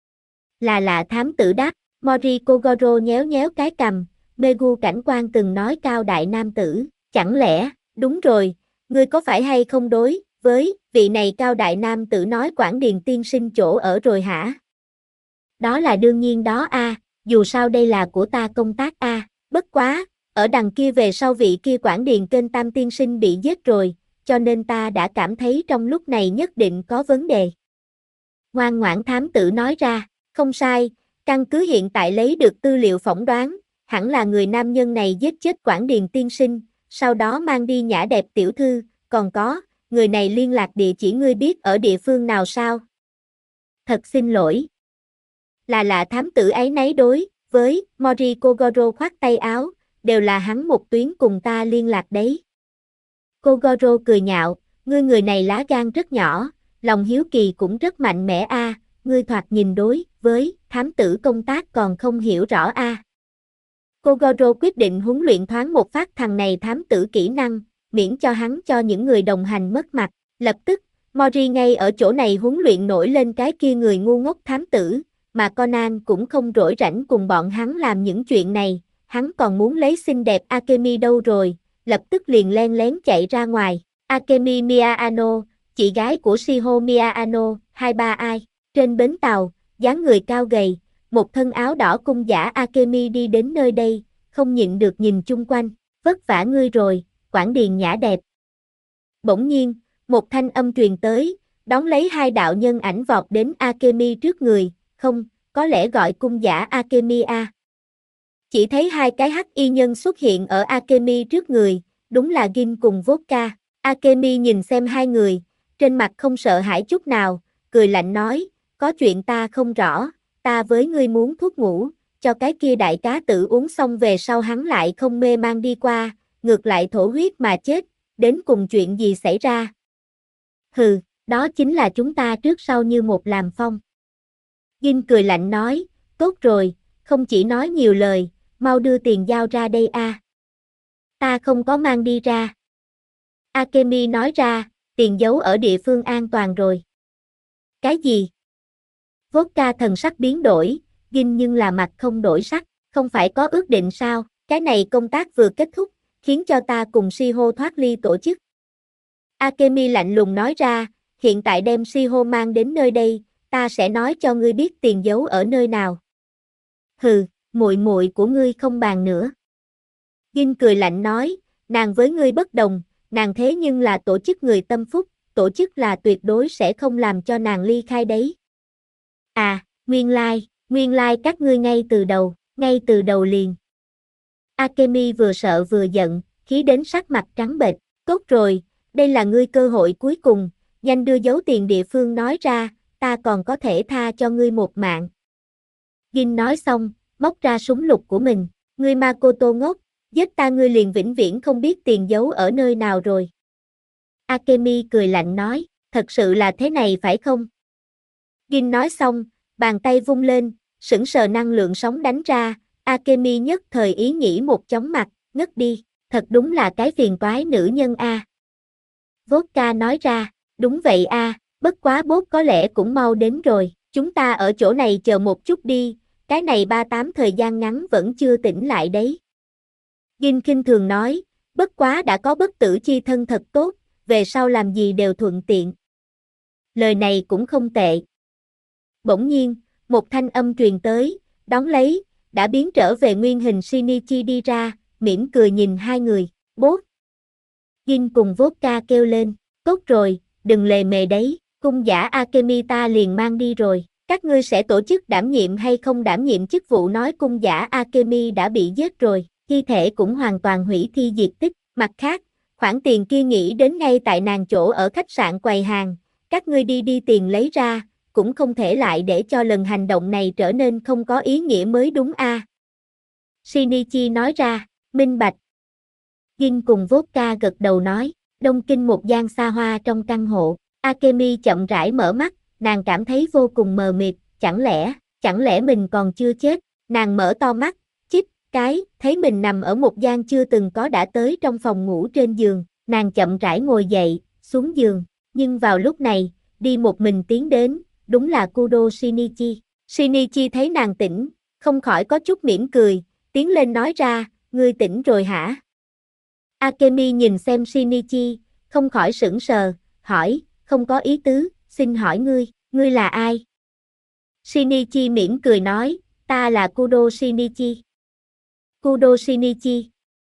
Là thám tử đáp, Mori Kogoro nhéo cái cằm, Megu cảnh quan từng nói cao đại nam tử, chẳng lẽ, đúng rồi, ngươi có phải hay không đối với vị này cao đại nam tử nói Quảng Điền tiên sinh chỗ ở rồi hả? Đó là đương nhiên đó dù sao đây là của ta công tác bất quá, ở đằng kia về sau vị kia Quảng Điền kênh Tam tiên sinh bị giết rồi, cho nên ta đã cảm thấy trong lúc này nhất định có vấn đề. Ngoan ngoãn thám tử nói ra, không sai, căn cứ hiện tại lấy được tư liệu phỏng đoán, hẳn là người nam nhân này giết chết Quảng Điền tiên sinh, sau đó mang đi Nhã đẹp tiểu thư, còn có, người này liên lạc địa chỉ ngươi biết ở địa phương nào sao? Thật xin lỗi. Là thám tử ấy nấy đối với Mori Kogoro khoát tay áo, đều là hắn một tuyến cùng ta liên lạc đấy. Kogoro cười nhạo, ngươi người này lá gan rất nhỏ, lòng hiếu kỳ cũng rất mạnh mẽ ngươi thoạt nhìn đối với thám tử công tác còn không hiểu rõ Kogoro quyết định huấn luyện thoáng một phát thằng này thám tử kỹ năng, miễn cho hắn cho những người đồng hành mất mặt. Lập tức, Mori ngay ở chỗ này huấn luyện nổi lên cái kia người ngu ngốc thám tử, mà Conan cũng không rỗi rảnh cùng bọn hắn làm những chuyện này, hắn còn muốn lấy xinh đẹp Akemi đâu rồi, lập tức liền len lén chạy ra ngoài. Akemi Miyano, chị gái của Shiho Miyano, 23 ai, trên bến tàu, dáng người cao gầy, một thân áo đỏ cung giả Akemi đi đến nơi đây, không nhịn được nhìn chung quanh, vất vả ngươi rồi, Quảng Điền Nhã đẹp. Bỗng nhiên, một thanh âm truyền tới, đón lấy hai đạo nhân ảnh vọt đến Akemi trước người, không, có lẽ gọi cung giả Akemi Chỉ thấy hai cái hắc y nhân xuất hiện ở Akemi trước người, đúng là Gin cùng Vodka. Akemi nhìn xem hai người, trên mặt không sợ hãi chút nào, cười lạnh nói, có chuyện ta không rõ, ta với ngươi muốn thuốc ngủ, cho cái kia đại cá tử uống xong về sau hắn lại không mê mang đi qua, ngược lại thổ huyết mà chết, đến cùng chuyện gì xảy ra? Hừ, đó chính là chúng ta trước sau như một làm phong. Gin cười lạnh nói, tốt rồi, không chỉ nói nhiều lời, mau đưa tiền giao ra đây Ta không có mang đi ra. Akemi nói ra, tiền giấu ở địa phương an toàn rồi. Cái gì? Vodka thần sắc biến đổi, Gin nhưng là mặt không đổi sắc, không phải có ước định sao, cái này công tác vừa kết thúc, khiến cho ta cùng Shiho thoát ly tổ chức. Akemi lạnh lùng nói ra, hiện tại đem Shiho mang đến nơi đây, ta sẽ nói cho ngươi biết tiền giấu ở nơi nào. Hừ, muội muội của ngươi không bàn nữa. Gin cười lạnh nói, nàng với ngươi bất đồng, nàng thế nhưng là tổ chức người tâm phúc, tổ chức là tuyệt đối sẽ không làm cho nàng ly khai đấy. Nguyên lai các ngươi ngay từ đầu liền. Akemi vừa sợ vừa giận, khí đến sắc mặt trắng bệch, Tốt rồi, đây là ngươi cơ hội cuối cùng, nhanh đưa dấu tiền địa phương nói ra, ta còn có thể tha cho ngươi một mạng. Gin nói xong, móc ra súng lục của mình, ngươi Makoto ngốc, giết ta ngươi liền vĩnh viễn không biết tiền giấu ở nơi nào rồi. Akemi cười lạnh nói, thật sự là thế này phải không? Gin nói xong, bàn tay vung lên, sững sờ năng lượng sóng đánh ra, Akemi nhất thời ý nghĩ một chóng mặt, ngất đi, thật đúng là cái phiền toái nữ nhân a. Vodka nói ra, đúng vậy a, bất quá bốt có lẽ cũng mau đến rồi, chúng ta ở chỗ này chờ một chút đi, cái này 38 thời gian ngắn vẫn chưa tỉnh lại đấy. Gin khinh thường nói, bất quá đã có bất tử chi thân thật tốt, về sau làm gì đều thuận tiện. Lời này cũng không tệ. Bỗng nhiên, một thanh âm truyền tới, đón lấy, đã biến trở về nguyên hình Shinichi đi ra, mỉm cười nhìn hai người, bốt. Gin cùng Vodka kêu lên, tốt rồi, đừng lề mề đấy, cung giả Akemi ta liền mang đi rồi, các ngươi sẽ tổ chức đảm nhiệm hay không đảm nhiệm chức vụ nói cung giả Akemi đã bị giết rồi, thi thể cũng hoàn toàn hủy thi diệt tích, mặt khác, khoản tiền kia nghĩ đến ngay tại nàng chỗ ở khách sạn quầy hàng, các ngươi đi tiền lấy ra, cũng không thể lại để cho lần hành động này trở nên không có ý nghĩa mới đúng a. Shinichi nói ra, minh bạch. Gin cùng Vodka gật đầu nói, Đông Kinh một gian xa hoa trong căn hộ, Akemi chậm rãi mở mắt, nàng cảm thấy vô cùng mờ mịt, chẳng lẽ mình còn chưa chết, nàng mở to mắt, chích, thấy mình nằm ở một gian chưa từng có đã tới trong phòng ngủ trên giường, nàng chậm rãi ngồi dậy, xuống giường, nhưng vào lúc này, đi một mình tiến đến, đúng là Kudo Shinichi. Shinichi thấy nàng tỉnh, không khỏi có chút mỉm cười, tiến lên nói ra, ngươi tỉnh rồi hả? Akemi nhìn xem Shinichi, không khỏi sững sờ, hỏi, không có ý tứ, xin hỏi ngươi là ai? Shinichi mỉm cười nói, ta là Kudo Shinichi. Kudo Shinichi.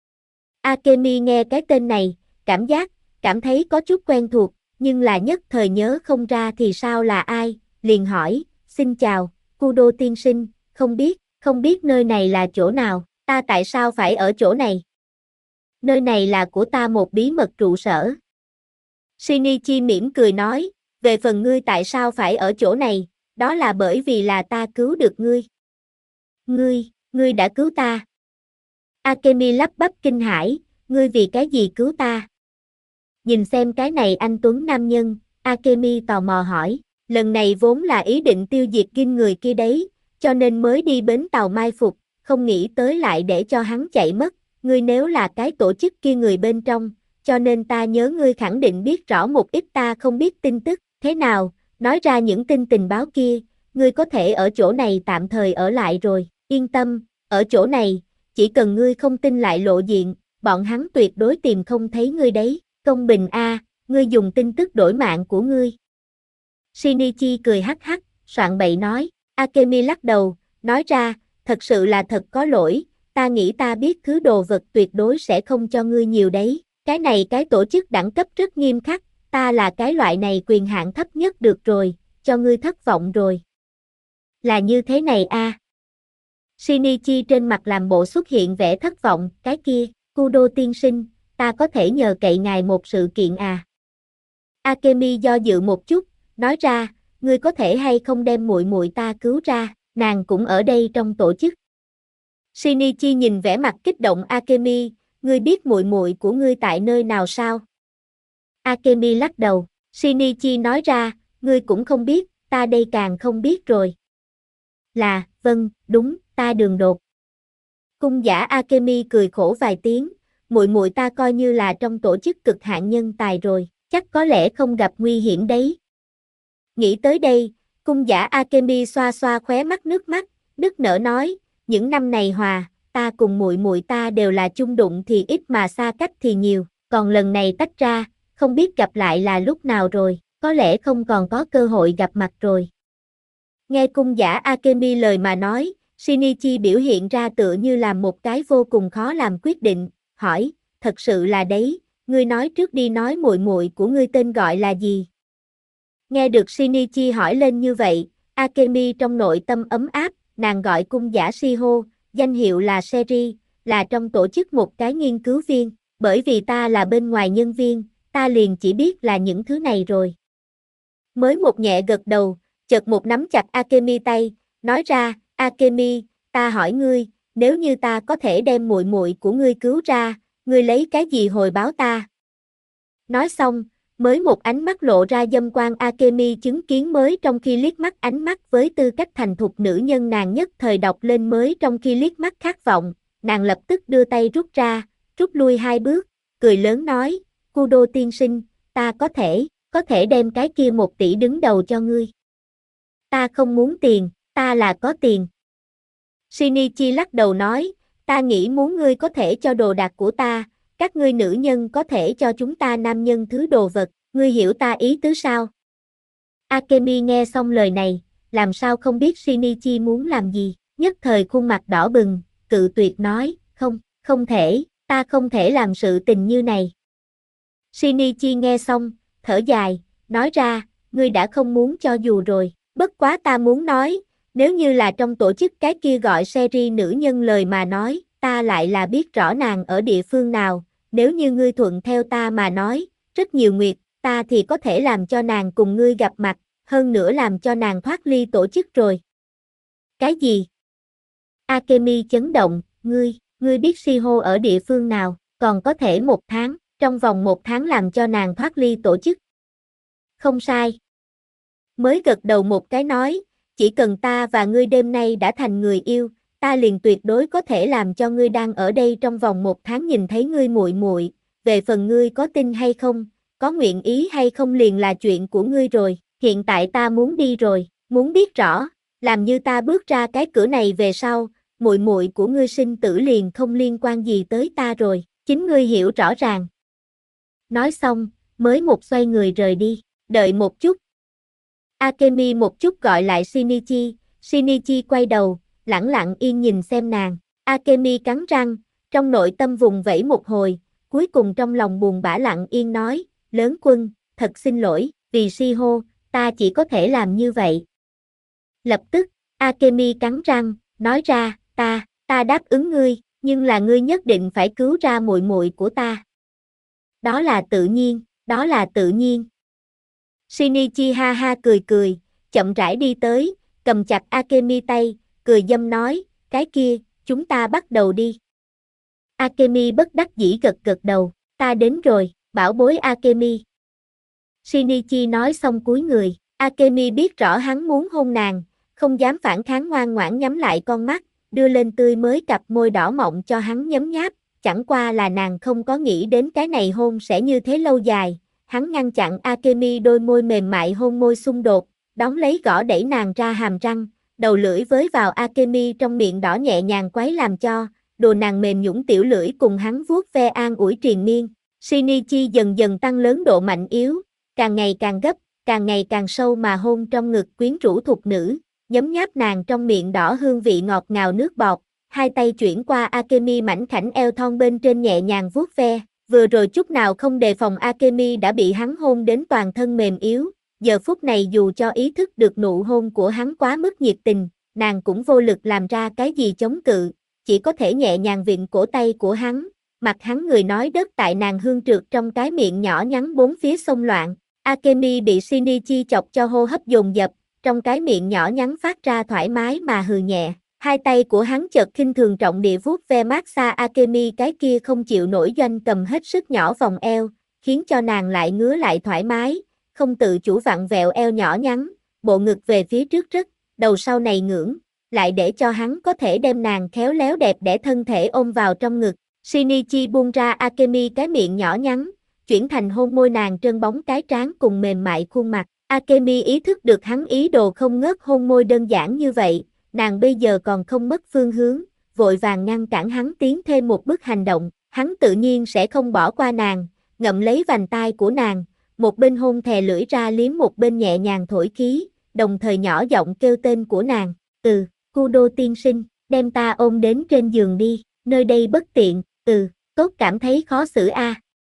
Akemi nghe cái tên này, cảm thấy có chút quen thuộc, nhưng là nhất thời nhớ không ra thì sao là ai, liền hỏi, xin chào, Kudo tiên sinh, không biết nơi này là chỗ nào, ta tại sao phải ở chỗ này? Nơi này là của ta một bí mật trụ sở. Shinichi mỉm cười nói, về phần ngươi tại sao phải ở chỗ này, đó là bởi vì là ta cứu được ngươi. Ngươi đã cứu ta. Akemi lắp bắp kinh hãi, ngươi vì cái gì cứu ta? Nhìn xem cái này anh tuấn nam nhân, Akemi tò mò hỏi, lần này vốn là ý định tiêu diệt Gin người kia đấy, cho nên mới đi bến tàu mai phục, không nghĩ tới lại để cho hắn chạy mất, ngươi nếu là cái tổ chức kia người bên trong, cho nên ta nhớ ngươi khẳng định biết rõ một ít ta không biết tin tức, thế nào, nói ra những tình báo kia, ngươi có thể ở chỗ này tạm thời ở lại rồi, yên tâm, ở chỗ này, chỉ cần ngươi không tin lại lộ diện, bọn hắn tuyệt đối tìm không thấy ngươi đấy, công bình a, ngươi dùng tin tức đổi mạng của ngươi. Shinichi cười hắc hắc, soạn bậy nói, Akemi lắc đầu, nói ra, thật sự là thật có lỗi, ta nghĩ ta biết thứ đồ vật tuyệt đối sẽ không cho ngươi nhiều đấy, cái tổ chức đẳng cấp rất nghiêm khắc, ta là cái loại này quyền hạn thấp nhất được rồi, cho ngươi thất vọng rồi. Là như thế này a. Shinichi trên mặt làm bộ xuất hiện vẻ thất vọng, cái kia, Kudo tiên sinh, ta có thể nhờ cậy ngài một sự kiện à? Akemi do dự một chút, nói ra, ngươi có thể hay không đem muội muội ta cứu ra, nàng cũng ở đây trong tổ chức. Shinichi nhìn vẻ mặt kích động Akemi, ngươi biết muội muội của ngươi tại nơi nào sao? Akemi lắc đầu, Shinichi nói ra, ngươi cũng không biết, ta đây càng không biết rồi. Vâng, đúng, ta đường đột. Cung giả Akemi cười khổ vài tiếng, muội muội ta coi như là trong tổ chức cực hạn nhân tài rồi, chắc có lẽ không gặp nguy hiểm đấy. Nghĩ tới đây, cung giả Akemi xoa xoa khóe mắt nước mắt, nức nở nói, những năm này Hòa, ta cùng muội muội ta đều là chung đụng thì ít mà xa cách thì nhiều, còn lần này tách ra, không biết gặp lại là lúc nào rồi, có lẽ không còn có cơ hội gặp mặt rồi. Nghe cung giả Akemi lời mà nói, Shinichi biểu hiện ra tựa như là một cái vô cùng khó làm quyết định, hỏi, thật sự là đấy, ngươi nói trước đi nói muội muội của ngươi tên gọi là gì? Nghe được Shinichi hỏi lên như vậy, Akemi trong nội tâm ấm áp, nàng gọi cung giả Shiho, danh hiệu là Seri, là trong tổ chức một cái nghiên cứu viên, bởi vì ta là bên ngoài nhân viên, ta liền chỉ biết là những thứ này rồi. Mới một nhẹ gật đầu, chợt một nắm chặt Akemi tay, nói ra, Akemi, ta hỏi ngươi, nếu như ta có thể đem muội muội của ngươi cứu ra, ngươi lấy cái gì hồi báo ta? Nói xong, mới một ánh mắt lộ ra dâm quan Akemi chứng kiến mới trong khi liếc mắt ánh mắt với tư cách thành thục nữ nhân nàng nhất thời đọc lên mới trong khi liếc mắt khát vọng, nàng lập tức đưa tay rút ra, rút lui 2 bước, cười lớn nói, Kudo tiên sinh, ta có thể đem cái kia 1 tỷ đứng đầu cho ngươi. Ta không muốn tiền, ta là có tiền. Shinichi lắc đầu nói, ta nghĩ muốn ngươi có thể cho đồ đạc của ta, các ngươi nữ nhân có thể cho chúng ta nam nhân thứ đồ vật, ngươi hiểu ta ý tứ sao? Akemi nghe xong lời này, làm sao không biết Shinichi muốn làm gì, nhất thời khuôn mặt đỏ bừng, cự tuyệt nói, không thể, ta không thể làm sự tình như này. Shinichi nghe xong, thở dài, nói ra, ngươi đã không muốn cho dù rồi, bất quá ta muốn nói, nếu như là trong tổ chức cái kia gọi Seri nữ nhân lời mà nói, ta lại là biết rõ nàng ở địa phương nào, nếu như ngươi thuận theo ta mà nói, rất nhiều nguyệt, ta thì có thể làm cho nàng cùng ngươi gặp mặt, hơn nữa làm cho nàng thoát ly tổ chức rồi. Cái gì? Akemi chấn động, ngươi biết Shiho ở địa phương nào, còn có thể 1 tháng, trong vòng 1 tháng làm cho nàng thoát ly tổ chức. Không sai. Mới gật đầu một cái nói, chỉ cần ta và ngươi đêm nay đã thành người yêu, ta liền tuyệt đối có thể làm cho ngươi đang ở đây trong vòng 1 tháng nhìn thấy ngươi muội muội, về phần ngươi có tin hay không, có nguyện ý hay không liền là chuyện của ngươi rồi, hiện tại ta muốn đi rồi, muốn biết rõ, làm như ta bước ra cái cửa này về sau, muội muội của ngươi sinh tử liền không liên quan gì tới ta rồi, chính ngươi hiểu rõ ràng. Nói xong, mới một xoay người rời đi, đợi một chút. Akemi một chút gọi lại Shinichi quay đầu, lẳng lặng yên nhìn xem nàng, Akemi cắn răng, trong nội tâm vùng vẫy một hồi, cuối cùng trong lòng buồn bã lặng yên nói, lớn quân, thật xin lỗi, vì Shiho, ta chỉ có thể làm như vậy. Lập tức, Akemi cắn răng, nói ra, ta đáp ứng ngươi, nhưng là ngươi nhất định phải cứu ra muội muội của ta. Đó là tự nhiên. Shinichi ha ha cười, chậm rãi đi tới, cầm chặt Akemi tay, cười dâm nói, cái kia, chúng ta bắt đầu đi. Akemi bất đắc dĩ gật đầu, ta đến rồi, bảo bối Akemi. Shinichi nói xong cúi người, Akemi biết rõ hắn muốn hôn nàng, không dám phản kháng ngoan ngoãn nhắm lại con mắt, đưa lên tươi mới cặp môi đỏ mọng cho hắn nhấm nháp, chẳng qua là nàng không có nghĩ đến cái này hôn sẽ như thế lâu dài, hắn ngăn chặn Akemi đôi môi mềm mại hôn môi xung đột, đón lấy gõ đẩy nàng ra hàm răng, đầu lưỡi với vào Akemi trong miệng đỏ nhẹ nhàng quấy làm cho, đồ nàng mềm nhũn tiểu lưỡi cùng hắn vuốt ve an ủi triền miên. Shinichi dần dần tăng lớn độ mạnh yếu, càng ngày càng gấp, càng ngày càng sâu mà hôn trong ngực quyến rũ thục nữ, nhấm nháp nàng trong miệng đỏ hương vị ngọt ngào nước bọt, hai tay chuyển qua Akemi mảnh khảnh eo thon bên trên nhẹ nhàng vuốt ve, vừa rồi chút nào không đề phòng Akemi đã bị hắn hôn đến toàn thân mềm yếu, giờ phút này dù cho ý thức được nụ hôn của hắn quá mức nhiệt tình, nàng cũng vô lực làm ra cái gì chống cự, chỉ có thể nhẹ nhàng vịn cổ tay của hắn, mặt hắn người nói đất tại nàng hương trượt trong cái miệng nhỏ nhắn bốn phía xông loạn, Akemi bị Shinichi chọc cho hô hấp dồn dập, trong cái miệng nhỏ nhắn phát ra thoải mái mà hừ nhẹ, hai tay của hắn chợt khinh thường trọng địa vuốt ve mát xa Akemi cái kia không chịu nổi doanh cầm hết sức nhỏ vòng eo, khiến cho nàng lại ngứa lại thoải mái, không tự chủ vặn vẹo eo nhỏ nhắn, bộ ngực về phía trước rất, đầu sau này ngưỡng, lại để cho hắn có thể đem nàng khéo léo đẹp đẽ thân thể ôm vào trong ngực. Shinichi buông ra Akemi cái miệng nhỏ nhắn, chuyển thành hôn môi nàng trơn bóng cái trán cùng mềm mại khuôn mặt. Akemi ý thức được hắn ý đồ không ngớt hôn môi đơn giản như vậy, nàng bây giờ còn không mất phương hướng, vội vàng ngăn cản hắn tiến thêm một bước hành động, hắn tự nhiên sẽ không bỏ qua nàng, ngậm lấy vành tai của nàng, một bên hôn thè lưỡi ra liếm một bên nhẹ nhàng thổi khí, đồng thời nhỏ giọng kêu tên của nàng, Kudo tiên sinh, đem ta ôm đến trên giường đi, nơi đây bất tiện, tốt cảm thấy khó xử a.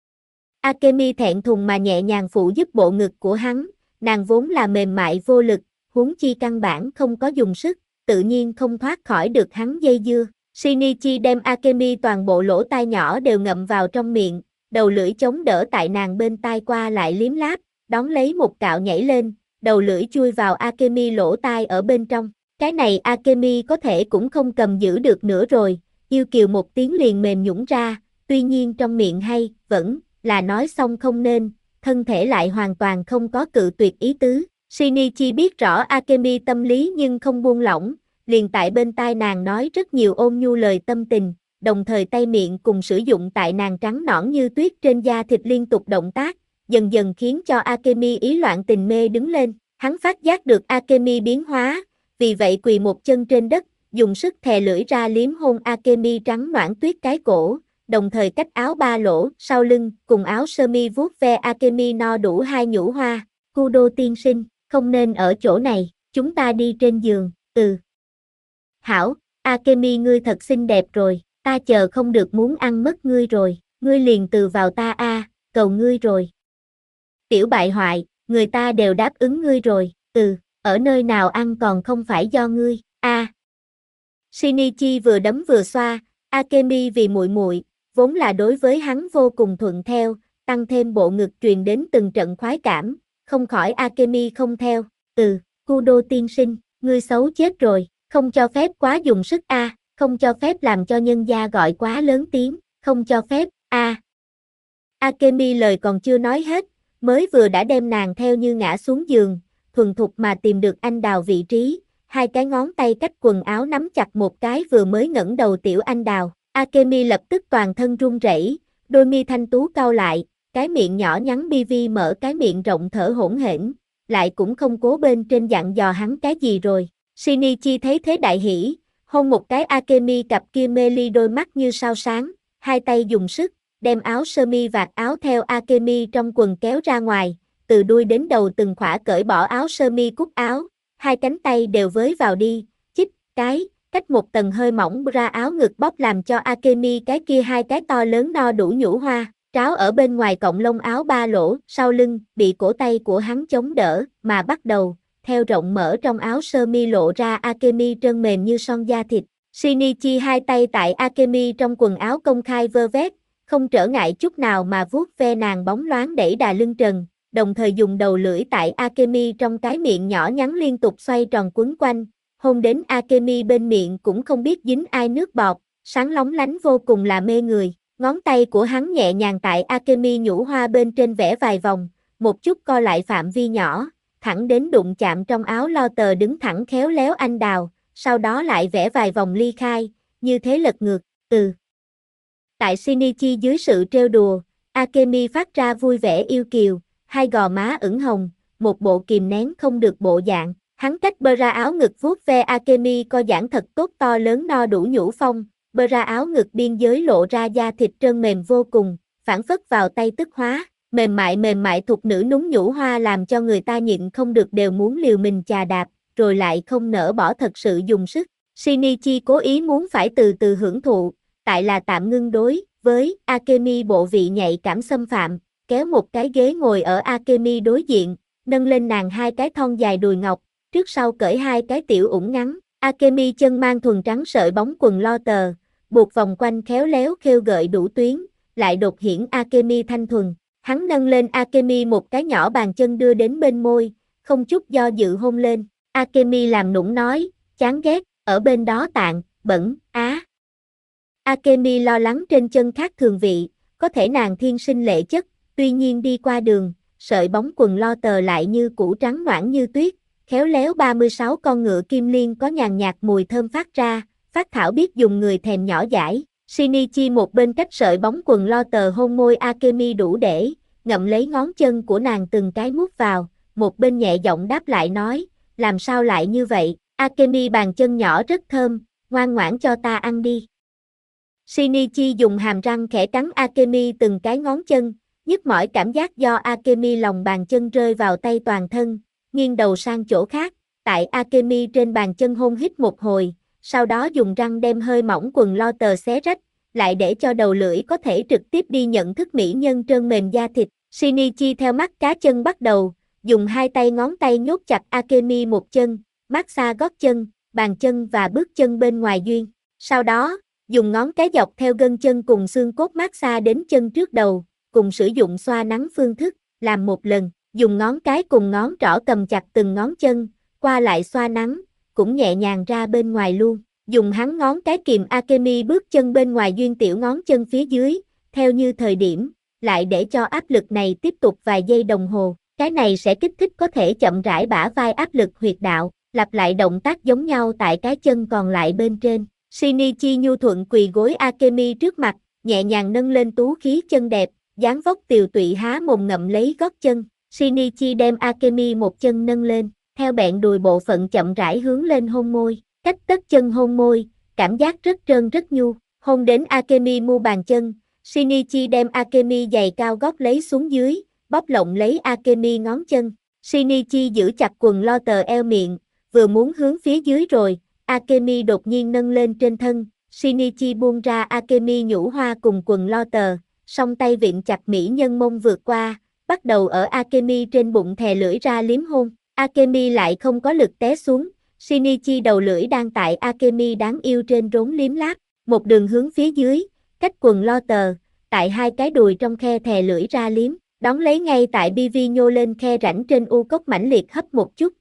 Akemi thẹn thùng mà nhẹ nhàng phụ giúp bộ ngực của hắn, nàng vốn là mềm mại vô lực, huống chi căn bản không có dùng sức, tự nhiên không thoát khỏi được hắn dây dưa. Shinichi đem Akemi toàn bộ lỗ tai nhỏ đều ngậm vào trong miệng, đầu lưỡi chống đỡ tại nàng bên tai qua lại liếm láp, đón lấy một cạo nhảy lên, đầu lưỡi chui vào Akemi lỗ tai ở bên trong. Cái này Akemi có thể cũng không cầm giữ được nữa rồi, yêu kiều một tiếng liền mềm nhũn ra, tuy nhiên trong miệng hay, vẫn là nói xong không nên, thân thể lại hoàn toàn không có cự tuyệt ý tứ. Shinichi biết rõ Akemi tâm lý nhưng không buông lỏng, liền tại bên tai nàng nói rất nhiều ôn nhu lời tâm tình, đồng thời tay miệng cùng sử dụng tại nàng trắng nõn như tuyết trên da thịt liên tục động tác, dần dần khiến cho Akemi ý loạn tình mê đứng lên. Hắn phát giác được Akemi biến hóa, vì vậy quỳ một chân trên đất, dùng sức thè lưỡi ra liếm hôn Akemi trắng nõn tuyết cái cổ, đồng thời cách áo ba lỗ sau lưng cùng áo sơ mi vuốt ve Akemi no đủ hai nhũ hoa. Kudo tiên sinh, không nên ở chỗ này, chúng ta đi trên giường. Hảo, Akemi ngươi thật xinh đẹp rồi, ta chờ không được muốn ăn mất ngươi rồi, ngươi liền từ vào ta cầu ngươi rồi. Tiểu bại hoại, người ta đều đáp ứng ngươi rồi, ở nơi nào ăn còn không phải do ngươi, Shinichi vừa đấm vừa xoa, Akemi vì muội muội, vốn là đối với hắn vô cùng thuận theo, tăng thêm bộ ngực truyền đến từng trận khoái cảm, không khỏi Akemi không theo, Kudo tiên sinh, ngươi xấu chết rồi, không cho phép quá dùng sức không cho phép làm cho nhân gia gọi quá lớn tiếng, không cho phép, Akemi lời còn chưa nói hết, mới vừa đã đem nàng theo như ngã xuống giường, thuần thục mà tìm được anh đào vị trí, hai cái ngón tay cách quần áo nắm chặt một cái vừa mới ngẩng đầu tiểu anh đào, Akemi lập tức toàn thân run rẩy, đôi mi thanh tú cau lại, cái miệng nhỏ nhắn bi vi mở cái miệng rộng thở hổn hển, lại cũng không cố bên trên dặn dò hắn cái gì rồi. Shinichi thấy thế đại hỉ, hôn một cái Akemi cặp kia mê ly đôi mắt như sao sáng, hai tay dùng sức, đem áo sơ mi vạt áo theo Akemi trong quần kéo ra ngoài, từ đuôi đến đầu từng khỏa cởi bỏ áo sơ mi cúc áo, hai cánh tay đều với vào đi, chích, cách một tầng hơi mỏng ra áo ngực bóp làm cho Akemi cái kia hai cái to lớn no đủ nhũ hoa, tráo ở bên ngoài cọng lông áo ba lỗ, sau lưng, bị cổ tay của hắn chống đỡ, mà bắt đầu, theo rộng mở trong áo sơ mi lộ ra Akemi trơn mềm như son da thịt. Shinichi hai tay tại Akemi trong quần áo công khai vơ vét, không trở ngại chút nào mà vuốt ve nàng bóng loáng đẩy đà lưng trần, đồng thời dùng đầu lưỡi tại Akemi trong cái miệng nhỏ nhắn liên tục xoay tròn quấn quanh, hôn đến Akemi bên miệng cũng không biết dính ai nước bọt, sáng lóng lánh vô cùng là mê người. Ngón tay của hắn nhẹ nhàng tại Akemi nhũ hoa bên trên vẽ vài vòng, một chút co lại phạm vi nhỏ, thẳng đến đụng chạm trong áo lo tờ đứng thẳng khéo léo anh đào, sau đó lại vẽ vài vòng ly khai, như thế lật ngược, Tại Shinichi dưới sự trêu đùa, Akemi phát ra vui vẻ yêu kiều, hai gò má ửng hồng, một bộ kìm nén không được bộ dạng, hắn cách bơ ra áo ngực vuốt ve Akemi co giãn thật tốt to lớn no đủ nhũ phong, bơ ra áo ngực biên giới lộ ra da thịt trơn mềm vô cùng, phản phất vào tay tức hóa, mềm mại thục nữ núng nhũ hoa làm cho người ta nhịn không được đều muốn liều mình chà đạp, rồi lại không nỡ bỏ thật sự dùng sức. Shinichi cố ý muốn phải từ từ hưởng thụ, tại là tạm ngưng đối với Akemi bộ vị nhạy cảm xâm phạm, kéo một cái ghế ngồi ở Akemi đối diện, nâng lên nàng hai cái thon dài đùi ngọc, trước sau cởi hai cái tiểu ủng ngắn, Akemi chân mang thuần trắng sợi bóng quần lo tờ, buộc vòng quanh khéo léo khêu gợi đủ tuyến, lại đột hiển Akemi thanh thuần. Hắn nâng lên Akemi một cái nhỏ bàn chân đưa đến bên môi, không chút do dự hôn lên. Akemi làm nũng nói, chán ghét, ở bên đó tạng, bẩn, Akemi lo lắng trên chân khác thường vị, có thể nàng thiên sinh lệ chất, tuy nhiên đi qua đường, sợi bóng quần lo tờ lại như củ trắng noãn như tuyết, khéo léo 36 con ngựa kim liên có nhàn nhạt mùi thơm phát ra, phát thảo biết dùng người thèm nhỏ dãi. Shinichi một bên cách sợi bóng quần lo tờ hôn môi Akemi đủ để ngậm lấy ngón chân của nàng từng cái mút vào, một bên nhẹ giọng đáp lại nói, làm sao lại như vậy, Akemi bàn chân nhỏ rất thơm, ngoan ngoãn cho ta ăn đi. Shinichi dùng hàm răng khẽ cắn Akemi từng cái ngón chân, nhức mỏi cảm giác do Akemi lòng bàn chân rơi vào tay toàn thân, nghiêng đầu sang chỗ khác, tại Akemi trên bàn chân hôn hít một hồi, sau đó dùng răng đem hơi mỏng quần lo tờ xé rách, lại để cho đầu lưỡi có thể trực tiếp đi nhận thức mỹ nhân trơn mềm da thịt. Shinichi theo mắt cá chân bắt đầu, dùng hai tay ngón tay nhốt chặt Akemi một chân, massage gót chân, bàn chân và bước chân bên ngoài duyên. Sau đó, Dùng ngón cái dọc theo gân chân cùng xương cốt massage đến chân trước đầu, cùng sử dụng xoa nắng phương thức, làm một lần, dùng ngón cái cùng ngón trỏ cầm chặt từng ngón chân, qua lại xoa nắng, cũng nhẹ nhàng ra bên ngoài luôn. Dùng hắn ngón cái kìm Akemi bước chân bên ngoài duyên tiểu ngón chân phía dưới, theo như thời điểm, lại để cho áp lực này tiếp tục vài giây đồng hồ. Cái này sẽ kích thích có thể chậm rãi bả vai áp lực huyệt đạo, lặp lại động tác giống nhau tại cái chân còn lại bên trên. Shinichi nhu thuận quỳ gối Akemi trước mặt, nhẹ nhàng nâng lên tú khí chân đẹp, dáng vóc tiều tụy há mồm ngậm lấy gót chân. Shinichi đem Akemi một chân nâng lên, theo bẹn đùi bộ phận chậm rãi hướng lên hôn môi, cách tất chân hôn môi, cảm giác rất trơn rất nhu, hôn đến Akemi mu bàn chân. Shinichi đem Akemi giày cao gót lấy xuống dưới, bóp lộng lấy Akemi ngón chân. Shinichi giữ chặt quần lo tờ eo miệng, vừa muốn hướng phía dưới rồi, Akemi đột nhiên nâng lên trên thân. Shinichi buông ra Akemi nhũ hoa cùng quần lo tờ, song tay vịn chặt mỹ nhân mông vượt qua, bắt đầu ở Akemi trên bụng thè lưỡi ra liếm hôn. Akemi lại không có lực té xuống, Shinichi đầu lưỡi đang tại Akemi đáng yêu trên rốn liếm láp, một đường hướng phía dưới, cách quần lo tờ, tại hai cái đùi trong khe thè lưỡi ra liếm, đón lấy ngay tại BV nhô lên khe rãnh trên u cốc mãnh liệt hấp một chút,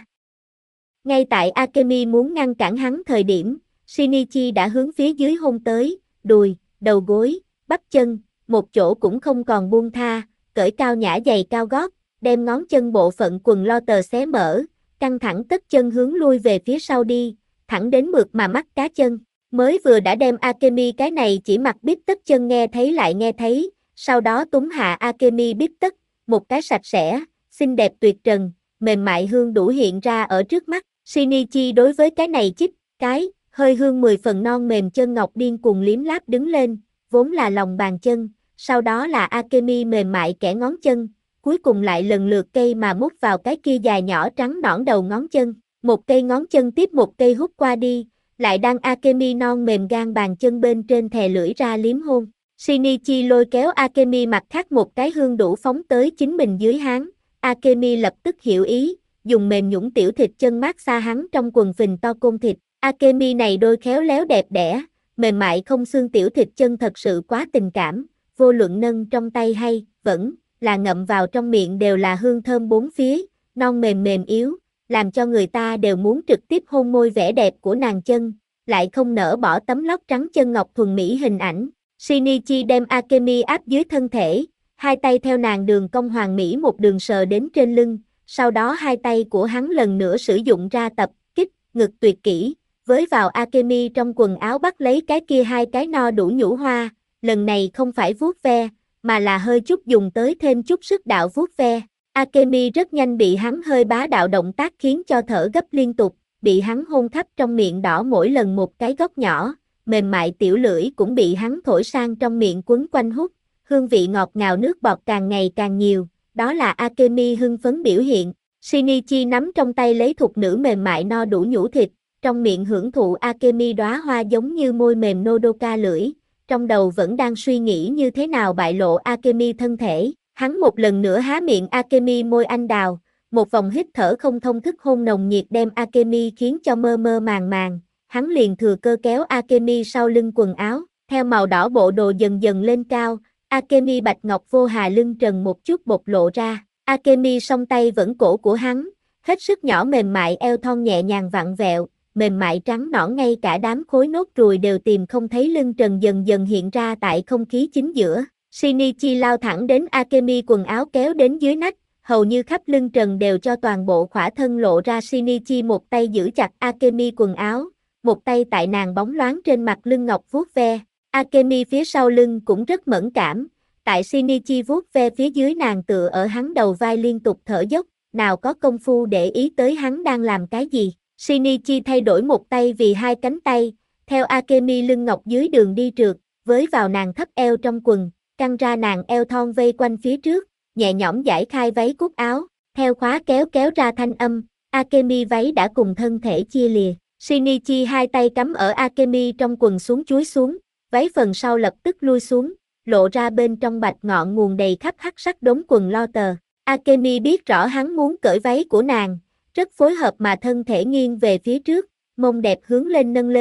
Ngay tại Akemi muốn ngăn cản hắn thời điểm, Shinichi đã hướng phía dưới hôn tới, đùi, đầu gối, bắp chân, một chỗ cũng không còn buông tha, cởi cao nhã giày cao gót, đem ngón chân bộ phận quần lo tờ xé mở, căng thẳng tất chân hướng lui về phía sau đi, thẳng đến mượt mà mắt cá chân. Mới vừa đã đem Akemi cái này chỉ mặc bít tất chân nghe thấy lại nghe thấy, sau đó túm hạ Akemi bít tất, một cái sạch sẽ, xinh đẹp tuyệt trần, mềm mại hương đủ hiện ra ở trước mắt. Shinichi đối với cái này chích, cái, hơi hương 10 phần non mềm chân ngọc điên cuồng liếm láp đứng lên, vốn là lòng bàn chân, sau đó là Akemi mềm mại kẻ ngón chân, cuối cùng lại lần lượt cây mà mút vào cái kia dài nhỏ trắng nõn đầu ngón chân, một cây ngón chân tiếp một cây hút qua đi, lại đang Akemi non mềm gan bàn chân bên trên thè lưỡi ra liếm hôn. Shinichi lôi kéo Akemi mặt khác một cái hương đủ phóng tới chính mình dưới háng, Akemi lập tức hiểu ý, dùng mềm nhũn tiểu thịt chân mát xa hắn trong quần phình to côn thịt. Akemi này đôi khéo léo đẹp đẽ, mềm mại không xương tiểu thịt chân thật sự quá tình cảm, vô luận nâng trong tay hay vẫn là ngậm vào trong miệng đều là hương thơm bốn phía, non mềm mềm yếu, làm cho người ta đều muốn trực tiếp hôn môi vẻ đẹp của nàng chân, lại không nỡ bỏ tấm lót trắng chân ngọc thuần mỹ hình ảnh. Shinichi đem Akemi áp dưới thân thể, hai tay theo nàng đường cong hoàn mỹ một đường sờ đến trên lưng, sau đó hai tay của hắn lần nữa sử dụng ra tập kích, ngực tuyệt kỹ, với vào Akemi trong quần áo bắt lấy cái kia hai cái no đủ nhũ hoa, lần này không phải vuốt ve, mà là hơi chút dùng tới thêm chút sức đạo vuốt ve. Akemi rất nhanh bị hắn hơi bá đạo động tác khiến cho thở gấp liên tục, bị hắn hôn khắp trong miệng đỏ mỗi lần một cái góc nhỏ, mềm mại tiểu lưỡi cũng bị hắn thổi sang trong miệng quấn quanh hút, hương vị ngọt ngào nước bọt càng ngày càng nhiều, đó là Akemi hưng phấn biểu hiện. Shinichi nắm trong tay lấy thục nữ mềm mại no đủ nhũ thịt, trong miệng hưởng thụ Akemi đóa hoa giống như môi mềm Nodoka lưỡi, trong đầu vẫn đang suy nghĩ như thế nào bại lộ Akemi thân thể. Hắn một lần nữa há miệng Akemi môi anh đào, một vòng hít thở không thông thức hôn nồng nhiệt đem Akemi khiến cho mơ mơ màng màng, hắn liền thừa cơ kéo Akemi sau lưng quần áo, theo màu đỏ bộ đồ dần dần lên cao, Akemi bạch ngọc vô hà lưng trần một chút bộc lộ ra, Akemi song tay vẫn cổ của hắn, hết sức nhỏ mềm mại eo thon nhẹ nhàng vặn vẹo, mềm mại trắng nõn ngay cả đám khối nốt ruồi đều tìm không thấy lưng trần dần dần hiện ra tại không khí chính giữa. Shinichi lao thẳng đến Akemi quần áo kéo đến dưới nách, hầu như khắp lưng trần đều cho toàn bộ khỏa thân lộ ra. Shinichi một tay giữ chặt Akemi quần áo, một tay tại nàng bóng loáng trên mặt lưng ngọc vuốt ve. Akemi phía sau lưng cũng rất mẫn cảm, tại Shinichi vuốt ve phía dưới nàng tựa ở hắn đầu vai liên tục thở dốc, nào có công phu để ý tới hắn đang làm cái gì. Shinichi thay đổi một tay vì hai cánh tay, theo Akemi lưng ngọc dưới đường đi trượt, với vào nàng thấp eo trong quần, căng ra nàng eo thon vây quanh phía trước, nhẹ nhõm giải khai váy cúc áo, theo khóa kéo kéo ra thanh âm, Akemi váy đã cùng thân thể chia lìa. Shinichi hai tay cắm ở Akemi trong quần xuống chúi xuống, váy phần sau lập tức lui xuống, lộ ra bên trong bạch ngọn nguồn đầy khắp hắc sắc đống quần lo tờ. Akemi biết rõ hắn muốn cởi váy của nàng, rất phối hợp mà thân thể nghiêng về phía trước, mông đẹp hướng lên nâng lên,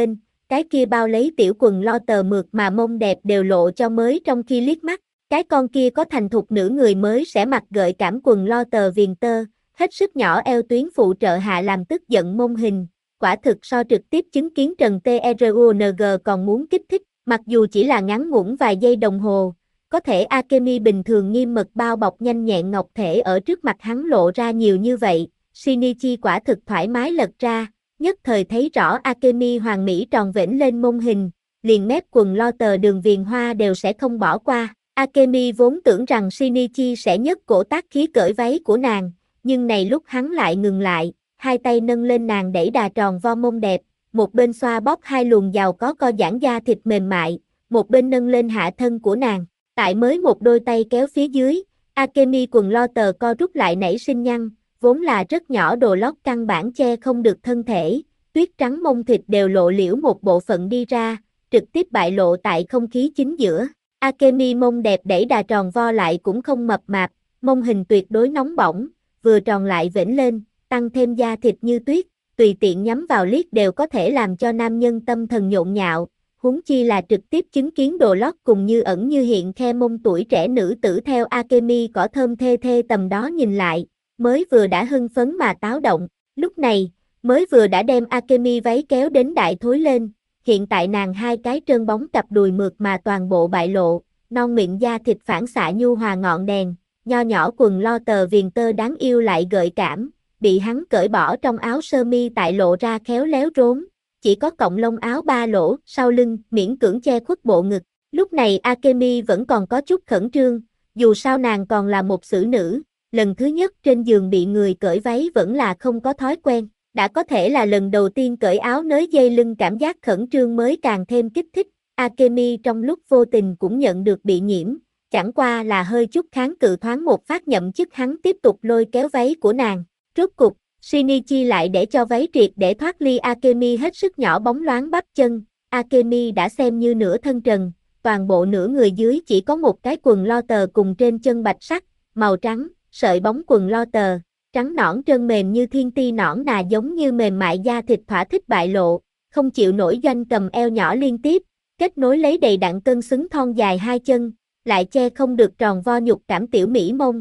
cái kia bao lấy tiểu quần lo tờ mượt mà mông đẹp đều lộ cho mới trong khi liếc mắt, cái con kia có thành thục nữ người mới sẽ mặc gợi cảm quần lo tờ viền tơ, hết sức nhỏ eo tuyến phụ trợ hạ làm tức giận mông hình, quả thực so trực tiếp chứng kiến Trần TRUNG còn muốn kích thích, mặc dù chỉ là ngắn ngủn vài giây đồng hồ, có thể Akemi bình thường nghiêm mật bao bọc nhanh nhẹn ngọc thể ở trước mặt hắn lộ ra nhiều như vậy, Shinichi quả thực thoải mái lật ra, nhất thời thấy rõ Akemi hoàn mỹ tròn vểnh lên mông hình, liền mép quần lo tờ đường viền hoa đều sẽ không bỏ qua. Akemi vốn tưởng rằng Shinichi sẽ nhấc cổ tác khí cởi váy của nàng, nhưng này lúc hắn lại ngừng lại, hai tay nâng lên nàng đẩy đà tròn vo mông đẹp, một bên xoa bóp hai luồng giàu có co giãn da thịt mềm mại, một bên nâng lên hạ thân của nàng, tại mới một đôi tay kéo phía dưới, Akemi quần lo tờ co rút lại nảy sinh nhăn, vốn là rất nhỏ đồ lót căn bản che không được thân thể, tuyết trắng mông thịt đều lộ liễu một bộ phận đi ra, trực tiếp bại lộ tại không khí chính giữa. Akemi mông đẹp đẩy đà tròn vo lại cũng không mập mạp, mông hình tuyệt đối nóng bỏng, vừa tròn lại vểnh lên, tăng thêm da thịt như tuyết, tùy tiện nhắm vào liếc đều có thể làm cho nam nhân tâm thần nhộn nhạo, huống chi là trực tiếp chứng kiến đồ lót cùng như ẩn như hiện khe mông tuổi trẻ nữ tử theo Akemi cỏ thơm thê thê tầm đó nhìn lại, mới vừa đã hưng phấn mà táo động, lúc này, mới vừa đã đem Akemi váy kéo đến đại thối lên, hiện tại nàng hai cái trơn bóng cặp đùi mượt mà toàn bộ bại lộ, non mịn da thịt phản xạ nhu hòa ngọn đèn, nho nhỏ quần lo tờ viền tơ đáng yêu lại gợi cảm, bị hắn cởi bỏ trong áo sơ mi tại lộ ra khéo léo rốn, chỉ có cọng lông áo ba lỗ, sau lưng, miễn cưỡng che khuất bộ ngực. Lúc này Akemi vẫn còn có chút khẩn trương, dù sao nàng còn là một xử nữ, lần thứ nhất trên giường bị người cởi váy vẫn là không có thói quen, đã có thể là lần đầu tiên cởi áo nới dây lưng cảm giác khẩn trương mới càng thêm kích thích. Akemi trong lúc vô tình cũng nhận được bị nhiễm, chẳng qua là hơi chút kháng cự thoáng một phát nhậm chức hắn tiếp tục lôi kéo váy của nàng. Rốt cục, Shinichi lại để cho váy triệt để thoát ly Akemi hết sức nhỏ bóng loáng bắp chân, Akemi đã xem như nửa thân trần, toàn bộ nửa người dưới chỉ có một cái quần lo tờ cùng trên chân bạch sắc, màu trắng, sợi bóng quần lo tờ, trắng nõn trơn mềm như thiên ti nõn nà giống như mềm mại da thịt thỏa thích bại lộ, không chịu nổi doanh cầm eo nhỏ liên tiếp, kết nối lấy đầy đặn cân xứng thon dài hai chân, lại che không được tròn vo nhục cảm tiểu mỹ mông,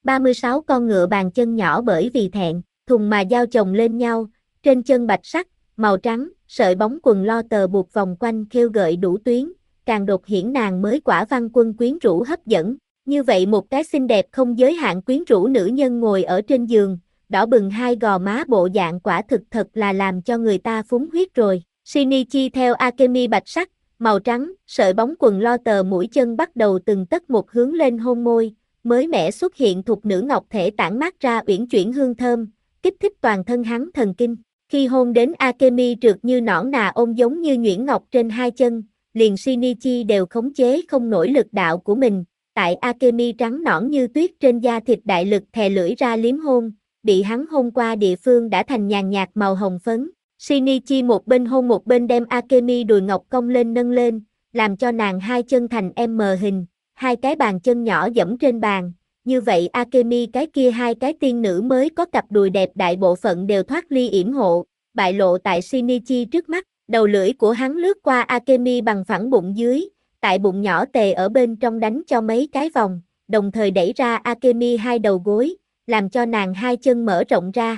36 con ngựa bàn chân nhỏ bởi vì thẹn, thùng mà giao chồng lên nhau, trên chân bạch sắc, màu trắng, sợi bóng quần lo tờ buộc vòng quanh khêu gợi đủ tuyến, càng đột hiển nàng mới quả văn quân quyến rũ hấp dẫn. Như vậy một cái xinh đẹp không giới hạn quyến rũ nữ nhân ngồi ở trên giường, đỏ bừng hai gò má bộ dạng quả thực thật là làm cho người ta phúng huyết rồi. Shinichi theo Akemi bạch sắc, màu trắng, sợi bóng quần lo tờ mũi chân bắt đầu từng tấc một hướng lên hôn môi, mới mẻ xuất hiện thục nữ ngọc thể tản mát ra uyển chuyển hương thơm, kích thích toàn thân hắn thần kinh. Khi hôn đến Akemi trượt như nõn nà ôm giống như nhuyễn ngọc trên hai chân, liền Shinichi đều khống chế không nổi lực đạo của mình. Tại Akemi trắng nõn như tuyết trên da thịt đại lực thè lưỡi ra liếm hôn, bị hắn hôn qua địa phương đã thành nhàn nhạt màu hồng phấn. Shinichi một bên hôn một bên đem Akemi đùi ngọc cong lên nâng lên, làm cho nàng hai chân thành M hình, hai cái bàn chân nhỏ dẫm trên bàn. Như vậy Akemi cái kia hai cái tiên nữ mới có cặp đùi đẹp đại bộ phận đều thoát ly yểm hộ, bại lộ tại Shinichi trước mắt, đầu lưỡi của hắn lướt qua Akemi bằng phẳng bụng dưới. Tại bụng nhỏ tề ở bên trong đánh cho mấy cái vòng, đồng thời đẩy ra Akemi hai đầu gối, làm cho nàng hai chân mở rộng ra,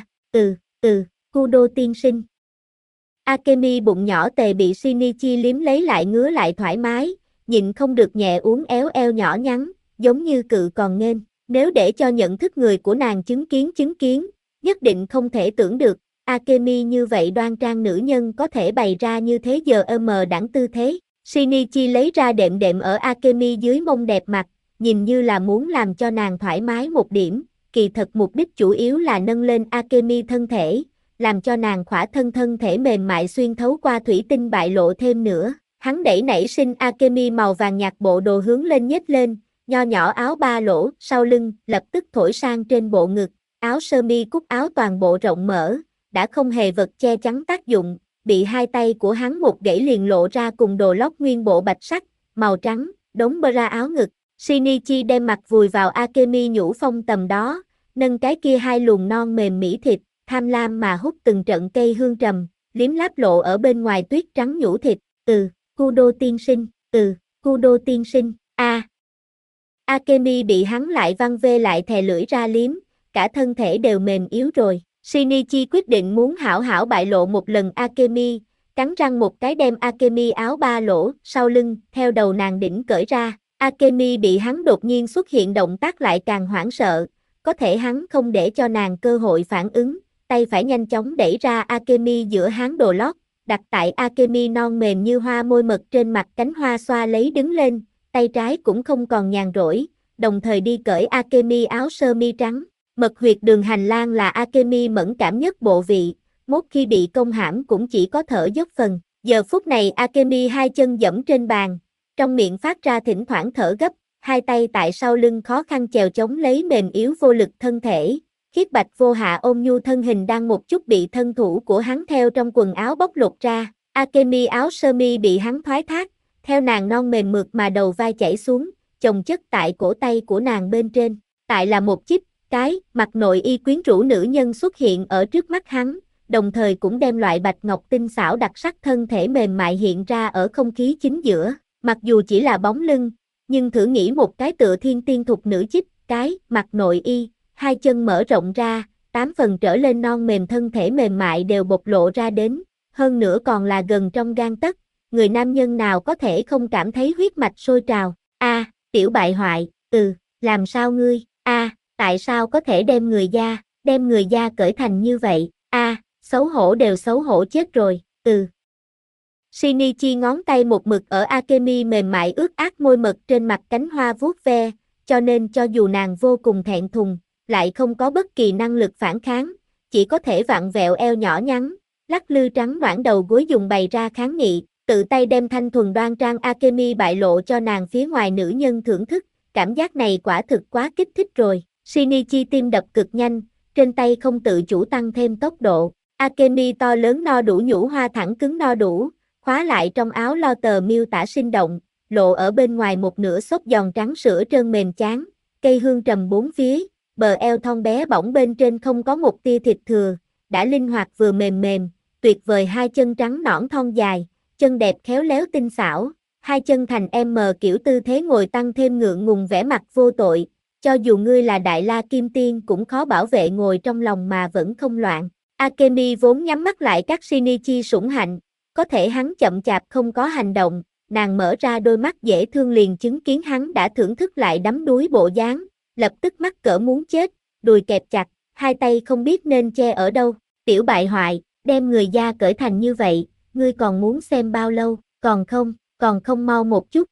Kudo tiên sinh. Akemi bụng nhỏ tề bị Shinichi liếm lấy lại ngứa lại thoải mái, nhịn không được nhẹ uốn éo eo nhỏ nhắn, giống như cự còn nghênh, nếu để cho nhận thức người của nàng chứng kiến, nhất định không thể tưởng được, Akemi như vậy đoan trang nữ nhân có thể bày ra như thế giờ đẳng tư thế. Shinichi lấy ra đệm đệm ở Akemi dưới mông đẹp mặt, nhìn như là muốn làm cho nàng thoải mái một điểm, kỳ thật mục đích chủ yếu là nâng lên Akemi thân thể, làm cho nàng khỏa thân thể mềm mại xuyên thấu qua thủy tinh bại lộ thêm nữa. Hắn đẩy nảy sinh Akemi màu vàng nhạt bộ đồ hướng lên nhếch lên, nho nhỏ áo ba lỗ, sau lưng, lập tức thổi sang trên bộ ngực, áo sơ mi cúc áo toàn bộ rộng mở, đã không hề vật che chắn tác dụng. Bị hai tay của hắn một gãy liền lộ ra cùng đồ lót nguyên bộ bạch sắc, màu trắng, đống bra áo ngực. Shinichi đem mặt vùi vào Akemi nhũ phong tầm đó, nâng cái kia hai luồng non mềm mỹ thịt, tham lam mà hút từng trận cây hương trầm, liếm láp lộ ở bên ngoài tuyết trắng nhũ thịt, Kudo tiên sinh, Kudo tiên sinh, Akemi bị hắn lại văng về lại thè lưỡi ra liếm, cả thân thể đều mềm yếu rồi. Shinichi quyết định muốn hảo hảo bại lộ một lần Akemi, cắn răng một cái đem Akemi áo ba lỗ sau lưng theo đầu nàng đỉnh cởi ra. Akemi bị hắn đột nhiên xuất hiện động tác lại càng hoảng sợ, có thể hắn không để cho nàng cơ hội phản ứng, tay phải nhanh chóng đẩy ra Akemi giữa háng đồ lót, đặt tại Akemi non mềm như hoa môi mật trên mặt cánh hoa xoa lấy đứng lên, tay trái cũng không còn nhàn rỗi, đồng thời đi cởi Akemi áo sơ mi trắng. Mật huyệt đường hành lang là Akemi mẫn cảm nhất bộ vị, mốt khi bị công hãm cũng chỉ có thở dốc phần. Giờ phút này Akemi hai chân giẫm trên bàn, trong miệng phát ra thỉnh thoảng thở gấp, hai tay tại sau lưng khó khăn chèo chống lấy mềm yếu vô lực thân thể. Khiết bạch vô hạ ôm nhu thân hình đang một chút bị thân thủ của hắn theo trong quần áo bóc lột ra. Akemi áo sơ mi bị hắn thoái thác, theo nàng non mềm mượt mà đầu vai chảy xuống, chồng chất tại cổ tay của nàng bên trên. Tại là một chiếc mặt nội y quyến rũ nữ nhân xuất hiện ở trước mắt hắn, đồng thời cũng đem loại bạch ngọc tinh xảo đặc sắc thân thể mềm mại hiện ra ở không khí chính giữa. Mặc dù chỉ là bóng lưng, nhưng thử nghĩ một cái tựa thiên tiên thục nữ chích, mặt nội y, hai chân mở rộng ra, 8 phần trở lên non mềm thân thể mềm mại đều bộc lộ ra đến, hơn nữa còn là gần trong gang tấc, người nam nhân nào có thể không cảm thấy huyết mạch sôi trào. Tiểu bại hoại, làm sao ngươi, tại sao có thể đem người da cởi thành như vậy, xấu hổ đều xấu hổ chết rồi, Shinichi ngón tay một mực ở Akemi mềm mại ướt át môi mật trên mặt cánh hoa vuốt ve, cho nên cho dù nàng vô cùng thẹn thùng, lại không có bất kỳ năng lực phản kháng, chỉ có thể vặn vẹo eo nhỏ nhắn, lắc lư trắng nõn đầu gối dùng bày ra kháng nghị, tự tay đem thanh thuần đoan trang Akemi bại lộ cho nàng phía ngoài nữ nhân thưởng thức, cảm giác này quả thực quá kích thích rồi. Shinichi tim đập cực nhanh, trên tay không tự chủ tăng thêm tốc độ. Akemi to lớn no đủ nhũ hoa thẳng cứng no đủ, khóa lại trong áo lo tờ miêu tả sinh động, lộ ở bên ngoài một nửa xốp giòn trắng sữa trơn mềm chán, cây hương trầm bốn phía, bờ eo thon bé bỏng bên trên không có một tia thịt thừa, đã linh hoạt vừa mềm mềm, tuyệt vời hai chân trắng nõn thon dài, chân đẹp khéo léo tinh xảo, hai chân thành M kiểu tư thế ngồi tăng thêm ngượng ngùng vẻ mặt vô tội. Cho dù ngươi là Đại La Kim Tiên cũng khó bảo vệ ngồi trong lòng mà vẫn không loạn. Akemi vốn nhắm mắt lại các Shinichi sủng hạnh, có thể hắn chậm chạp không có hành động, nàng mở ra đôi mắt dễ thương liền chứng kiến hắn đã thưởng thức lại đắm đuối bộ dáng, lập tức mắc cỡ muốn chết, đùi kẹp chặt, hai tay không biết nên che ở đâu. Tiểu bại hoại, đem người da cởi thành như vậy, ngươi còn muốn xem bao lâu, còn không mau một chút.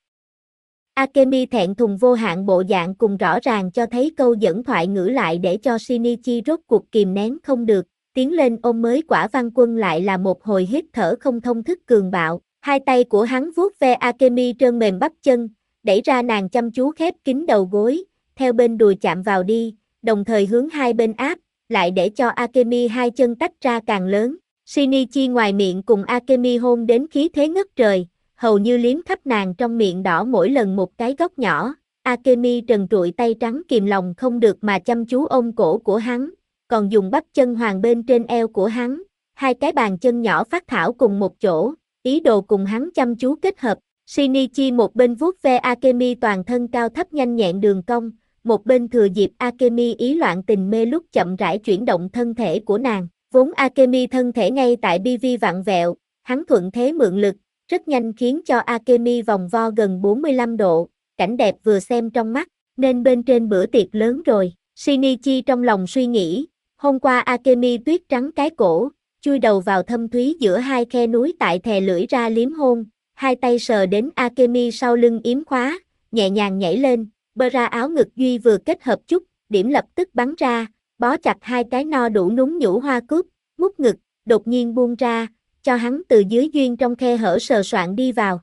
Akemi thẹn thùng vô hạn bộ dạng cùng rõ ràng cho thấy câu dẫn thoại ngữ lại để cho Shinichi rốt cuộc kìm nén không được, tiến lên ôm mới quả văn quân lại là một hồi hít thở không thông thức cường bạo, hai tay của hắn vuốt ve Akemi trơn mềm bắp chân, đẩy ra nàng chăm chú khép kín đầu gối, theo bên đùi chạm vào đi, đồng thời hướng hai bên áp, lại để cho Akemi hai chân tách ra càng lớn. Shinichi ngoài miệng cùng Akemi hôn đến khí thế ngất trời, hầu như liếm khắp nàng trong miệng đỏ mỗi lần một cái góc nhỏ. Akemi trần trụi tay trắng kìm lòng không được mà chăm chú ôm cổ của hắn, còn dùng bắp chân hoàng bên trên eo của hắn, hai cái bàn chân nhỏ phát thảo cùng một chỗ, ý đồ cùng hắn chăm chú kết hợp. Shinichi một bên vuốt ve Akemi toàn thân cao thấp nhanh nhẹn đường cong, một bên thừa dịp Akemi ý loạn tình mê lúc chậm rãi chuyển động thân thể của nàng. Vốn Akemi thân thể ngay tại BV vặn vẹo, hắn thuận thế mượn lực, rất nhanh khiến cho Akemi vòng vo gần 45 độ, cảnh đẹp vừa xem trong mắt, nên bên trên bữa tiệc lớn rồi. Shinichi trong lòng suy nghĩ, hôm qua Akemi tuyết trắng cái cổ, chui đầu vào thâm thúy giữa hai khe núi tại thè lưỡi ra liếm hôn, hai tay sờ đến Akemi sau lưng yếm khóa, nhẹ nhàng nhảy lên, bơ ra áo ngực duy vừa kết hợp chút, điểm lập tức bắn ra, bó chặt hai cái no đủ núng nhũ hoa cúc, mút ngực, đột nhiên buông ra, cho hắn từ dưới duyên trong khe hở sờ soạn đi vào,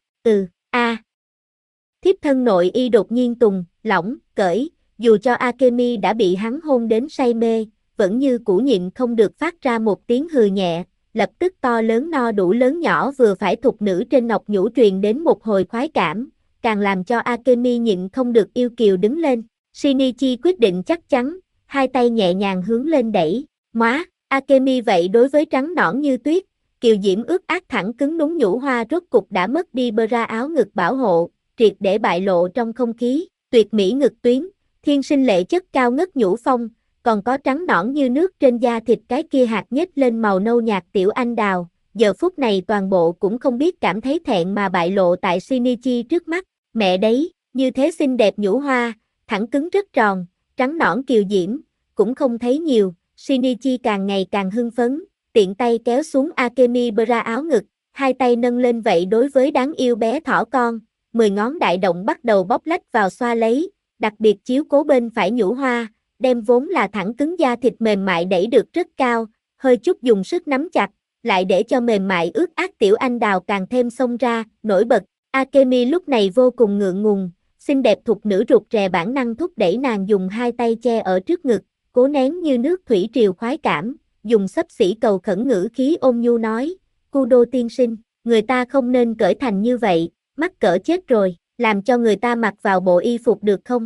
thiếp thân nội y đột nhiên tùng, lỏng, cởi, dù cho Akemi đã bị hắn hôn đến say mê, vẫn như cũ nhịn không được phát ra một tiếng hừ nhẹ, lập tức to lớn no đủ lớn nhỏ vừa phải thục nữ trên ngọc nhũ truyền đến một hồi khoái cảm, càng làm cho Akemi nhịn không được yêu kiều đứng lên. Shinichi quyết định chắc chắn, hai tay nhẹ nhàng hướng lên đẩy, móa, Akemi vậy đối với trắng nõn như tuyết, kiều diễm ướt át thẳng cứng núng nhũ hoa rốt cục đã mất đi bra áo ngực bảo hộ, triệt để bại lộ trong không khí, tuyệt mỹ ngực tuyến, thiên sinh lệ chất cao ngất nhũ phong, còn có trắng nõn như nước trên da thịt cái kia hạt nhếch lên màu nâu nhạt tiểu anh đào, giờ phút này toàn bộ cũng không biết cảm thấy thẹn mà bại lộ tại Shinichi trước mắt, mẹ đấy, như thế xinh đẹp nhũ hoa, thẳng cứng rất tròn, trắng nõn kiều diễm, cũng không thấy nhiều, Shinichi càng ngày càng hưng phấn, tiện tay kéo xuống Akemi bra áo ngực, hai tay nâng lên vậy đối với đáng yêu bé thỏ con, 10 ngón đại động bắt đầu bóp lách vào xoa lấy, đặc biệt chiếu cố bên phải nhũ hoa, đem vốn là thẳng cứng da thịt mềm mại đẩy được rất cao, hơi chút dùng sức nắm chặt, lại để cho mềm mại ướt át tiểu anh đào càng thêm xông ra, nổi bật. Akemi lúc này vô cùng ngượng ngùng, xinh đẹp thục nữ rụt rè bản năng thúc đẩy nàng dùng hai tay che ở trước ngực, cố nén như nước thủy triều khoái cảm, dùng xấp xỉ cầu khẩn ngữ khí ôn nhu nói, Kudo tiên sinh, người ta không nên cởi thành như vậy, mắc cỡ chết rồi, làm cho người ta mặc vào bộ y phục được không?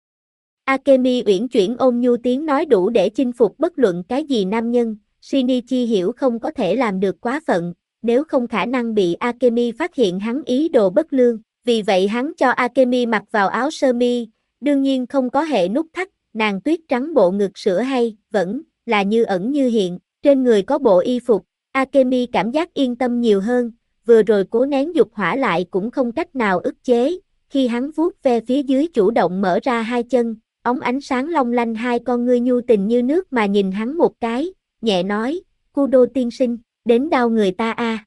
Akemi uyển chuyển ôn nhu tiếng nói đủ để chinh phục bất luận cái gì nam nhân, Shinichi hiểu không có thể làm được quá phận, nếu không khả năng bị Akemi phát hiện hắn ý đồ bất lương, vì vậy hắn cho Akemi mặc vào áo sơ mi, đương nhiên không có hệ nút thắt, nàng tuyết trắng bộ ngực sữa hay, vẫn là như ẩn như hiện, trên người có bộ y phục, Akemi cảm giác yên tâm nhiều hơn, vừa rồi cố nén dục hỏa lại cũng không cách nào ức chế, khi hắn vuốt ve phía dưới chủ động mở ra hai chân, ống ánh sáng long lanh hai con ngươi nhu tình như nước mà nhìn hắn một cái, nhẹ nói, Kudo tiên sinh, đến đau người ta a.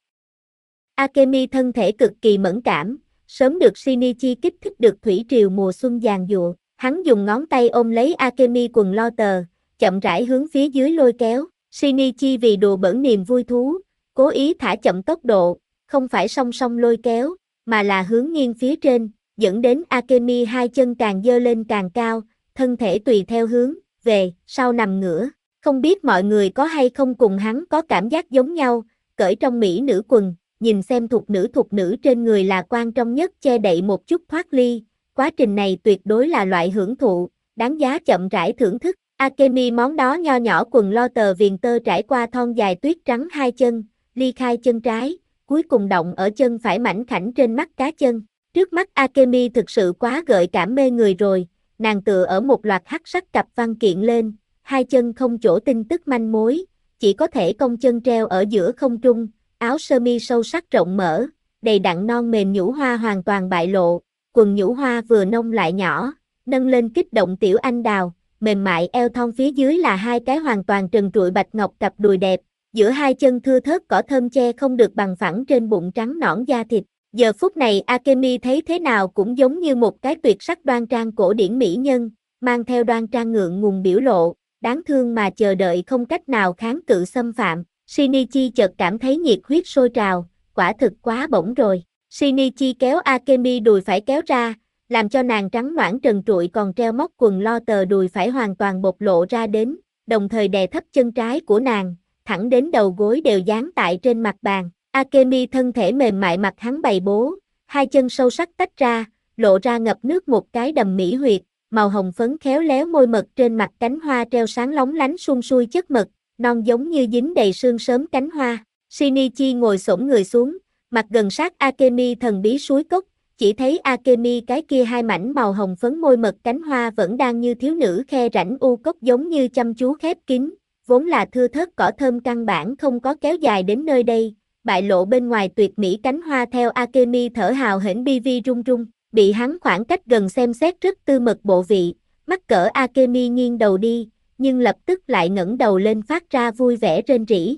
Akemi thân thể cực kỳ mẫn cảm, sớm được Shinichi kích thích được thủy triều mùa xuân giàn giụa, hắn dùng ngón tay ôm lấy Akemi quần lo tờ, chậm rãi hướng phía dưới lôi kéo, Shinichi vì đùa bỡn niềm vui thú, cố ý thả chậm tốc độ, không phải song song lôi kéo, mà là hướng nghiêng phía trên, dẫn đến Akemi hai chân càng dơ lên càng cao, thân thể tùy theo hướng, về, sau nằm ngửa. Không biết mọi người có hay không cùng hắn có cảm giác giống nhau, cởi trong mỹ nữ quần, nhìn xem thục nữ trên người là quan trọng nhất che đậy một chút thoát ly, quá trình này tuyệt đối là loại hưởng thụ, đáng giá chậm rãi thưởng thức. Akemi món đó nho nhỏ quần lo tờ viền tơ trải qua thon dài tuyết trắng hai chân, ly khai chân trái, cuối cùng động ở chân phải mảnh khảnh trên mắt cá chân. Trước mắt Akemi thực sự quá gợi cảm mê người rồi, nàng tựa ở một loạt hắc sắc cặp văn kiện lên, hai chân không chỗ tin tức manh mối, chỉ có thể cong chân treo ở giữa không trung, áo sơ mi sâu sắc rộng mở, đầy đặn non mềm nhũ hoa hoàn toàn bại lộ, quần nhũ hoa vừa nông lại nhỏ, nâng lên kích động tiểu anh đào, mềm mại eo thon phía dưới là hai cái hoàn toàn trần trụi bạch ngọc cặp đùi đẹp, giữa hai chân thưa thớt cỏ thơm che không được bằng phẳng trên bụng trắng nõn da thịt. Giờ phút này Akemi thấy thế nào cũng giống như một cái tuyệt sắc đoan trang cổ điển mỹ nhân, mang theo đoan trang ngượng ngùng biểu lộ, đáng thương mà chờ đợi không cách nào kháng cự xâm phạm. Shinichi chợt cảm thấy nhiệt huyết sôi trào, quả thực quá bổng rồi. Shinichi kéo Akemi đùi phải kéo ra, làm cho nàng trắng nõn trần trụi còn treo móc quần lo tờ đùi phải hoàn toàn bộc lộ ra đến, đồng thời đè thấp chân trái của nàng, thẳng đến đầu gối đều dán tại trên mặt bàn. Akemi thân thể mềm mại mặt hắn bày bố, hai chân sâu sắc tách ra, lộ ra ngập nước một cái đầm mỹ huyệt, màu hồng phấn khéo léo môi mật trên mặt cánh hoa treo sáng lóng lánh sum sui chất mật, non giống như dính đầy sương sớm cánh hoa. Shinichi ngồi xổm người xuống, mặt gần sát Akemi thần bí suối cốc, chỉ thấy Akemi cái kia hai mảnh màu hồng phấn môi mật cánh hoa vẫn đang như thiếu nữ khe rãnh u cốc giống như chăm chú khép kín, vốn là thưa thớt cỏ thơm căn bản không có kéo dài đến nơi đây, bại lộ bên ngoài tuyệt mỹ cánh hoa theo Akemi thở hào hển bi vi rung rung, bị hắn khoảng cách gần xem xét rất tư mật bộ vị, mắc cỡ Akemi nghiêng đầu đi, nhưng lập tức lại ngẩng đầu lên phát ra vui vẻ rên rỉ,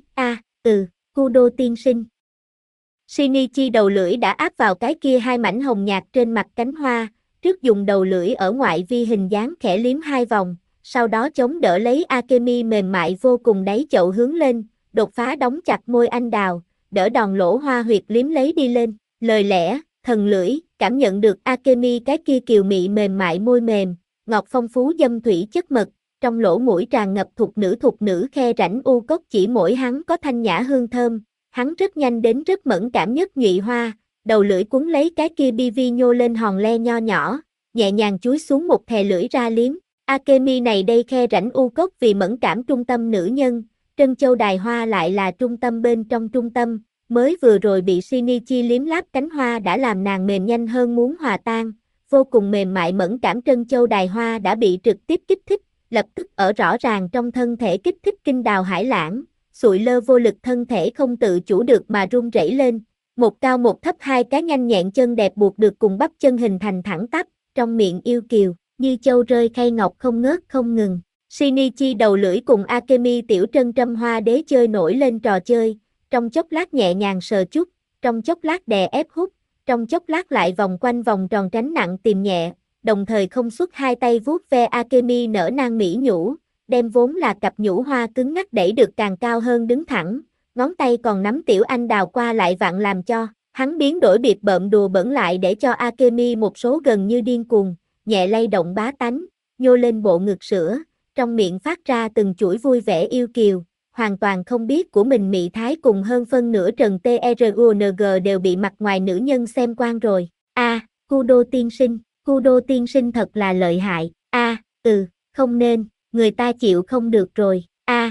Kudo tiên sinh. Shinichi đầu lưỡi đã áp vào cái kia hai mảnh hồng nhạt trên mặt cánh hoa, trước dùng đầu lưỡi ở ngoại vi hình dáng khẽ liếm hai vòng, sau đó chống đỡ lấy Akemi mềm mại vô cùng đáy chậu hướng lên, đột phá đóng chặt môi anh đào, đỡ đòn lỗ hoa huyệt liếm lấy đi lên, lời lẽ, thần lưỡi, cảm nhận được Akemi cái kia kiều mị mềm mại môi mềm, ngọt phong phú dâm thủy chất mật, trong lỗ mũi tràn ngập thục nữ khe rãnh u cốc chỉ mỗi hắn có thanh nhã hương thơm, hắn rất nhanh đến rất mẫn cảm nhất nhụy hoa, đầu lưỡi cuốn lấy cái kia bi vi nhô lên hòn le nho nhỏ, nhẹ nhàng chúi xuống một thè lưỡi ra liếm. Akemi này đây khe rãnh u cốc vì mẫn cảm trung tâm nữ nhân, Trân Châu Đài Hoa lại là trung tâm bên trong trung tâm, mới vừa rồi bị Shinichi liếm láp cánh hoa đã làm nàng mềm nhanh hơn muốn hòa tan, vô cùng mềm mại mẫn cảm. Trân Châu Đài Hoa đã bị trực tiếp kích thích, lập tức ở rõ ràng trong thân thể kích thích kinh đào hải lãng, sụi lơ vô lực, thân thể không tự chủ được mà run rẩy lên, một cao một thấp, hai cái nhanh nhẹn chân đẹp buộc được cùng bắp chân hình thành thẳng tắp, trong miệng yêu kiều, như châu rơi khay ngọc không ngớt không ngừng. Shinichi đầu lưỡi cùng Akemi tiểu trân trâm hoa đế chơi nổi lên trò chơi, trong chốc lát nhẹ nhàng sờ chút, trong chốc lát đè ép hút, trong chốc lát lại vòng quanh vòng tròn tránh nặng tìm nhẹ, đồng thời không xuất hai tay vuốt ve Akemi nở nang mỹ nhũ, đem vốn là cặp nhũ hoa cứng ngắc đẩy được càng cao hơn đứng thẳng, ngón tay còn nắm tiểu anh đào qua lại vặn làm cho hắn biến đổi biệt bợm đùa bỡn lại để cho Akemi một số gần như điên cuồng, nhẹ lay động bá tánh, nhô lên bộ ngực sữa, trong miệng phát ra từng chuỗi vui vẻ yêu kiều, hoàn toàn không biết của mình mị thái cùng hơn phân nửa trần TRUNG đều bị mặt ngoài nữ nhân xem quan rồi. Kudo tiên sinh thật là lợi hại. Không nên, người ta chịu không được rồi.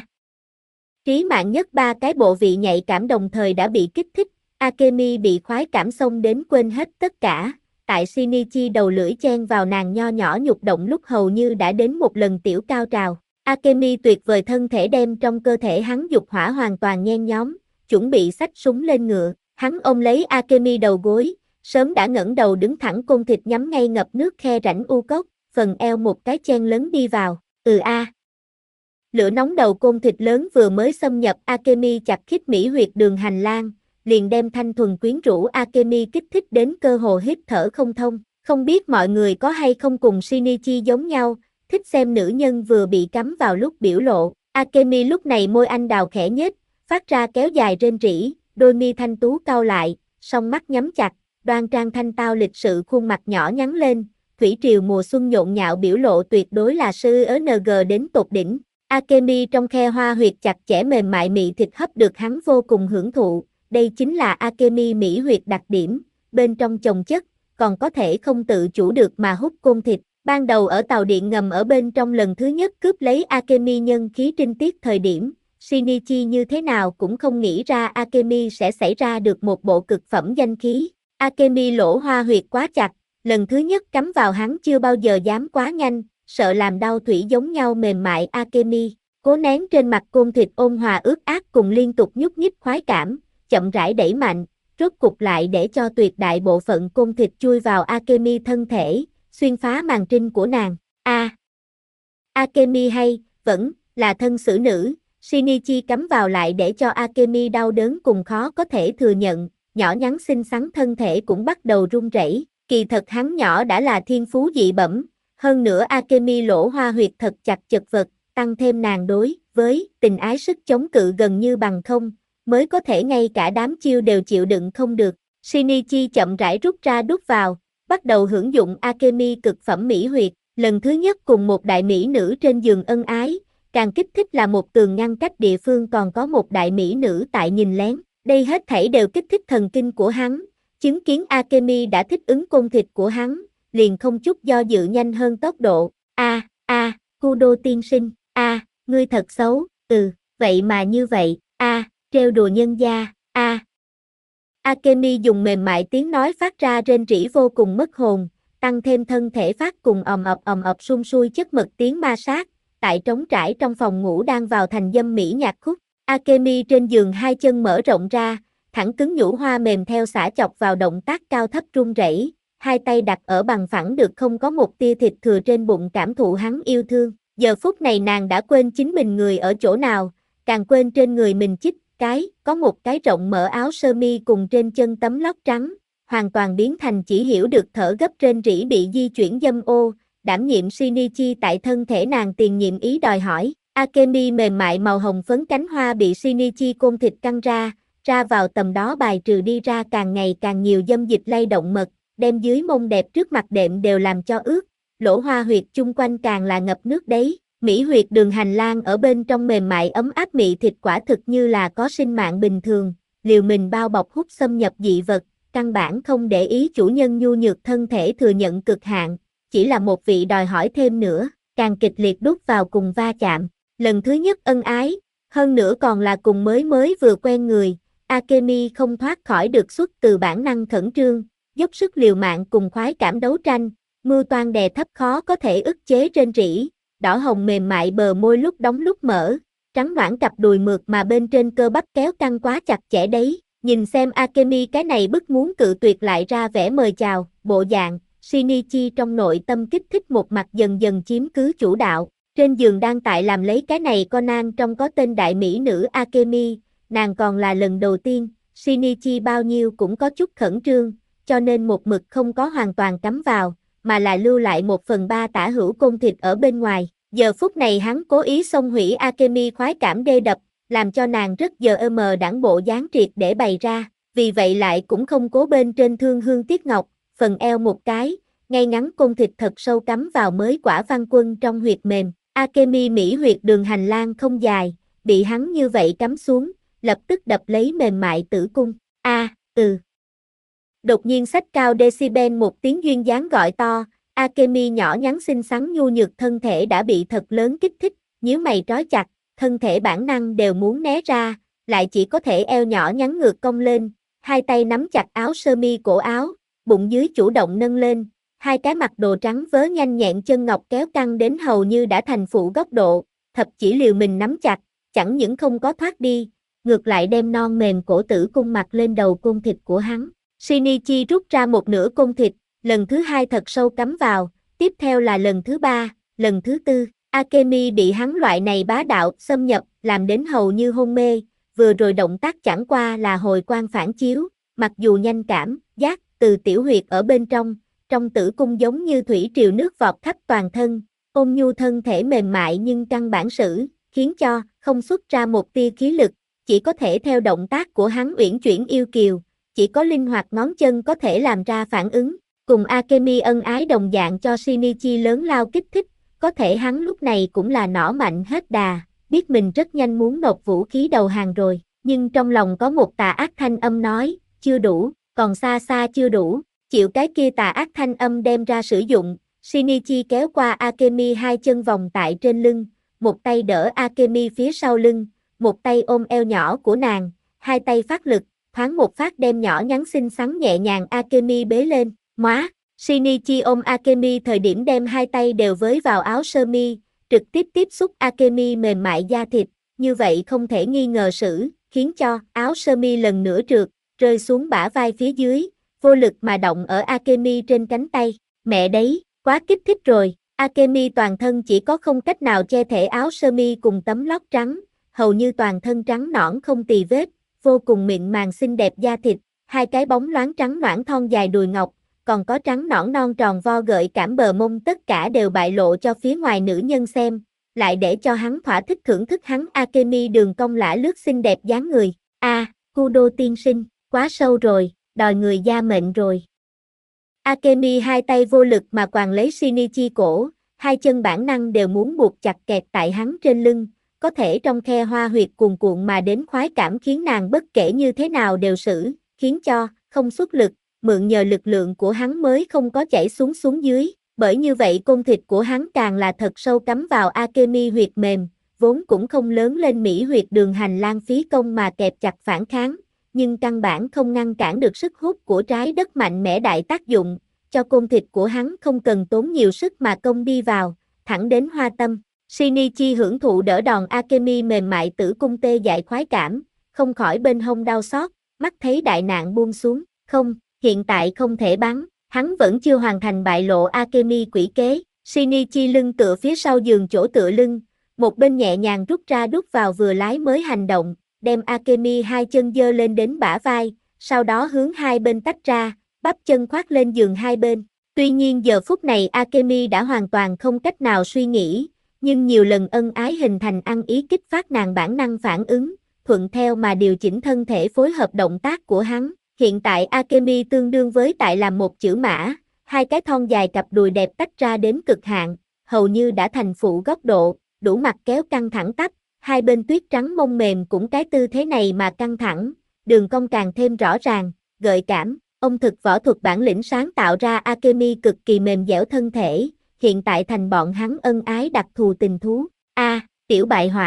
Trí mạng nhất ba cái bộ vị nhạy cảm đồng thời đã bị kích thích, Akemi bị khoái cảm xông đến quên hết tất cả. Tại Shinichi đầu lưỡi chen vào nàng nho nhỏ nhục động lúc hầu như đã đến một lần tiểu cao trào. Akemi tuyệt vời thân thể đem trong cơ thể hắn dục hỏa hoàn toàn nhen nhóm, chuẩn bị xách súng lên ngựa. Hắn ôm lấy Akemi đầu gối, sớm đã ngẩng đầu đứng thẳng, côn thịt nhắm ngay ngập nước khe rãnh u cốc, phần eo một cái chen lớn đi vào. Lửa nóng đầu côn thịt lớn vừa mới xâm nhập Akemi chặt khít mỹ huyệt đường hành lang, liền đem thanh thuần quyến rũ Akemi kích thích đến cơ hồ hít thở không thông. Không biết mọi người có hay không cùng Shinichi giống nhau, thích xem nữ nhân vừa bị cắm vào lúc biểu lộ. Akemi lúc này môi anh đào khẽ nhếch, phát ra kéo dài rên rỉ, đôi mi thanh tú cau lại, song mắt nhắm chặt, đoan trang thanh tao lịch sự, khuôn mặt nhỏ nhắn lên, thủy triều mùa xuân nhộn nhạo biểu lộ tuyệt đối là SUNG đến tột đỉnh. Akemi trong khe hoa huyệt chặt chẽ mềm mại mị thịt hấp được hắn vô cùng hưởng thụ, đây chính là Akemi mỹ huyệt đặc điểm, bên trong chồng chất, còn có thể không tự chủ được mà hút côn thịt. Ban đầu ở tàu điện ngầm ở bên trong lần thứ nhất cướp lấy Akemi nhân khí trinh tiết thời điểm, Shinichi như thế nào cũng không nghĩ ra Akemi sẽ xảy ra được một bộ cực phẩm danh khí. Akemi lỗ hoa huyệt quá chặt, lần thứ nhất cắm vào hắn chưa bao giờ dám quá nhanh, sợ làm đau thủy giống nhau mềm mại. Akemi cố nén trên mặt côn thịt ôn hòa ướt át cùng liên tục nhúc nhích khoái cảm, chậm rãi đẩy mạnh, rốt cục lại để cho tuyệt đại bộ phận côn thịt chui vào Akemi thân thể, xuyên phá màng trinh của nàng. Akemi hay, vẫn, là thân xử nữ, Shinichi cắm vào lại để cho Akemi đau đớn cùng khó có thể thừa nhận, nhỏ nhắn xinh xắn thân thể cũng bắt đầu run rẩy. Kỳ thật hắn nhỏ đã là thiên phú dị bẩm, hơn nữa Akemi lỗ hoa huyệt thật chặt chật vật, tăng thêm nàng đối với tình ái sức chống cự gần như bằng không, mới có thể ngay cả đám chiêu đều chịu đựng không được. Shinichi chậm rãi rút ra đút vào, bắt đầu hưởng dụng Akemi cực phẩm mỹ huyệt, lần thứ nhất cùng một đại mỹ nữ trên giường ân ái, càng kích thích là một tường ngăn cách địa phương còn có một đại mỹ nữ tại nhìn lén, đây hết thảy đều kích thích thần kinh của hắn, chứng kiến Akemi đã thích ứng côn thịt của hắn, liền không chút do dự nhanh hơn tốc độ. Kudo tiên sinh, ngươi thật xấu, vậy mà như vậy, trêu đùa nhân gia, Akemi dùng mềm mại tiếng nói phát ra rên rỉ vô cùng mất hồn, tăng thêm thân thể phát cùng ầm ập sum sui chất mật tiếng ma sát, tại trống trải trong phòng ngủ đang vào thành dâm mỹ nhạc khúc. Akemi trên giường hai chân mở rộng ra, thẳng cứng nhũ hoa mềm theo xả chọc vào động tác cao thấp run rẩy, hai tay đặt ở bằng phẳng được không có một tia thịt thừa trên bụng cảm thụ hắn yêu thương. Giờ phút này nàng đã quên chính mình người ở chỗ nào, càng quên trên người mình chích có một cái rộng mở áo sơ mi cùng trên chân tấm lót trắng, hoàn toàn biến thành chỉ hiểu được thở gấp rên rỉ bị di chuyển dâm ô, đảm nhiệm Shinichi tại thân thể nàng tiền nhiệm ý đòi hỏi. Akemi mềm mại màu hồng phấn cánh hoa bị Shinichi côn thịt căng ra vào tầm đó bài trừ đi ra càng ngày càng nhiều dâm dịch lay động mật, đem dưới mông đẹp trước mặt đệm đều làm cho ướt, lỗ hoa huyệt chung quanh càng là ngập nước đấy. Mỹ huyệt đường hành lang ở bên trong mềm mại ấm áp mị thịt quả thực như là có sinh mạng bình thường, liều mình bao bọc hút xâm nhập dị vật, căn bản không để ý chủ nhân nhu nhược thân thể thừa nhận cực hạn, chỉ là một vị đòi hỏi thêm nữa, càng kịch liệt đút vào cùng va chạm. Lần thứ nhất ân ái, Hơn nữa còn là cùng mới mới vừa quen người, Akemi không thoát khỏi được xuất từ bản năng khẩn trương, dốc sức liều mạng cùng khoái cảm đấu tranh, mưu toan đè thấp khó có thể ức chế rên rỉ, đỏ hồng mềm mại bờ môi lúc đóng lúc mở, trắng nõn cặp đùi mượt mà bên trên cơ bắp kéo căng quá chặt chẽ đấy, nhìn xem Akemi cái này bức muốn cự tuyệt lại ra vẻ mời chào, bộ dạng, Shinichi trong nội tâm kích thích một mặt dần dần chiếm cứ chủ đạo. Trên giường đang tại làm lấy cái này Conan trong có tên đại mỹ nữ Akemi, nàng còn là lần đầu tiên, Shinichi bao nhiêu cũng có chút khẩn trương, cho nên một mực không có hoàn toàn cắm vào, mà là lưu lại 1/3 tả hữu côn thịt ở bên ngoài. Giờ phút này hắn cố ý xông hủy Akemi khoái cảm đê đập, làm cho nàng rất giờ đãng bộ dáng triệt để bày ra, vì vậy lại cũng không cố bên trên thương hương tiếc ngọc, phần eo một cái, ngay ngắn côn thịt thật sâu cắm vào mới quả văn quân trong huyệt mềm. Akemi mỹ huyệt đường hành lang không dài, bị hắn như vậy cắm xuống, lập tức đập lấy mềm mại tử cung. Đột nhiên xách cao decibel một tiếng duyên dáng gọi to, Akemi nhỏ nhắn xinh xắn nhu nhược thân thể đã bị thật lớn kích thích, nhíu mày trói chặt, thân thể bản năng đều muốn né ra, lại chỉ có thể eo nhỏ nhắn ngược cong lên, hai tay nắm chặt áo sơ mi cổ áo, bụng dưới chủ động nâng lên, hai cái mặc đồ trắng vớ nhanh nhẹn chân ngọc kéo căng đến hầu như đã thành phụ góc độ, thập chỉ liều mình nắm chặt, chẳng những không có thoát đi, ngược lại đem non mềm cổ tử cung mặc lên đầu côn thịt của hắn. Shinichi rút ra một nửa côn thịt, lần thứ hai thật sâu cắm vào, tiếp theo là lần thứ ba, lần thứ tư, Akemi bị hắn loại này bá đạo xâm nhập, làm đến hầu như hôn mê, vừa rồi động tác chẳng qua là hồi quang phản chiếu, mặc dù nhanh cảm, giác, từ tiểu huyệt ở bên trong tử cung giống như thủy triều nước vọt khắp toàn thân, ôn nhu thân thể mềm mại nhưng căng bản sử, khiến cho không xuất ra một tia khí lực, chỉ có thể theo động tác của hắn uyển chuyển yêu kiều, chỉ có linh hoạt ngón chân có thể làm ra phản ứng, cùng Akemi ân ái đồng dạng cho Shinichi lớn lao kích thích, có thể hắn lúc này cũng là nỏ mạnh hết đà, biết mình rất nhanh muốn nộp vũ khí đầu hàng rồi, nhưng trong lòng có một tà ác thanh âm nói, chưa đủ, còn xa xa chưa đủ. Chịu cái kia tà ác thanh âm đem ra sử dụng, Shinichi kéo qua Akemi hai chân vòng tại trên lưng, một tay đỡ Akemi phía sau lưng, một tay ôm eo nhỏ của nàng, hai tay phát lực, thoáng một phát đem nhỏ nhắn xinh xắn nhẹ nhàng Akemi bế lên, móa, Shinichi ôm Akemi thời điểm đem hai tay đều với vào áo sơ mi, trực tiếp tiếp xúc Akemi mềm mại da thịt, như vậy không thể nghi ngờ khiến cho áo sơ mi lần nữa trượt, rơi xuống bả vai phía dưới. Vô lực mà động ở Akemi trên cánh tay, mẹ đấy, quá kích thích rồi, Akemi toàn thân chỉ có không cách nào che thể áo sơ mi cùng tấm lót trắng, hầu như toàn thân trắng nõn không tì vết, vô cùng mịn màng xinh đẹp da thịt, hai cái bóng loáng trắng nõn thon dài đùi ngọc, còn có trắng nõn non tròn vo gợi cảm bờ mông tất cả đều bại lộ cho phía ngoài nữ nhân xem, lại để cho hắn thỏa thích thưởng thức hắn Akemi đường cong lả lướt xinh đẹp dáng người, Kudo tiên sinh, quá sâu rồi. Đòi người gia mệnh rồi. Akemi hai tay vô lực mà quàng lấy Shinichi cổ, hai chân bản năng đều muốn buộc chặt kẹt tại hắn trên lưng, có thể trong khe hoa huyệt cuồn cuộn mà đến khoái cảm khiến nàng bất kể như thế nào đều khiến cho, không xuất lực, mượn nhờ lực lượng của hắn mới không có chảy xuống dưới, bởi như vậy côn thịt của hắn càng là thật sâu cắm vào Akemi huyệt mềm, vốn cũng không lớn lên mỹ huyệt đường hành lang phí công mà kẹp chặt phản kháng. Nhưng căn bản không ngăn cản được sức hút của trái đất mạnh mẽ đại tác dụng, cho côn thịt của hắn không cần tốn nhiều sức mà công đi vào, thẳng đến hoa tâm. Shinichi hưởng thụ đỡ đòn Akemi mềm mại tử cung tê dại khoái cảm, không khỏi bên hông đau xót, mắt thấy đại nạn buông xuống, không, hiện tại không thể bắn, hắn vẫn chưa hoàn thành bại lộ Akemi quỷ kế. Shinichi lưng tựa phía sau giường chỗ tựa lưng, một bên nhẹ nhàng rút ra đút vào vừa lái mới hành động. Đem Akemi hai chân giơ lên đến bả vai, sau đó hướng hai bên tách ra, bắp chân khoác lên giường hai bên. Tuy nhiên giờ phút này Akemi đã hoàn toàn không cách nào suy nghĩ, nhưng nhiều lần ân ái hình thành ăn ý kích phát nàng bản năng phản ứng, thuận theo mà điều chỉnh thân thể phối hợp động tác của hắn. Hiện tại Akemi tương đương với tại làm một chữ mã, hai cái thon dài cặp đùi đẹp tách ra đến cực hạn, hầu như đã thành phụ góc độ, đủ mặt kéo căng thẳng tắp. Hai bên tuyết trắng mông mềm cũng cái tư thế này mà căng thẳng, đường cong càng thêm rõ ràng, gợi cảm, ông thực võ thuật bản lĩnh sáng tạo ra Akemi cực kỳ mềm dẻo thân thể, hiện tại thành bọn hắn ân ái đặc thù tình thú. Tiểu bại hoại,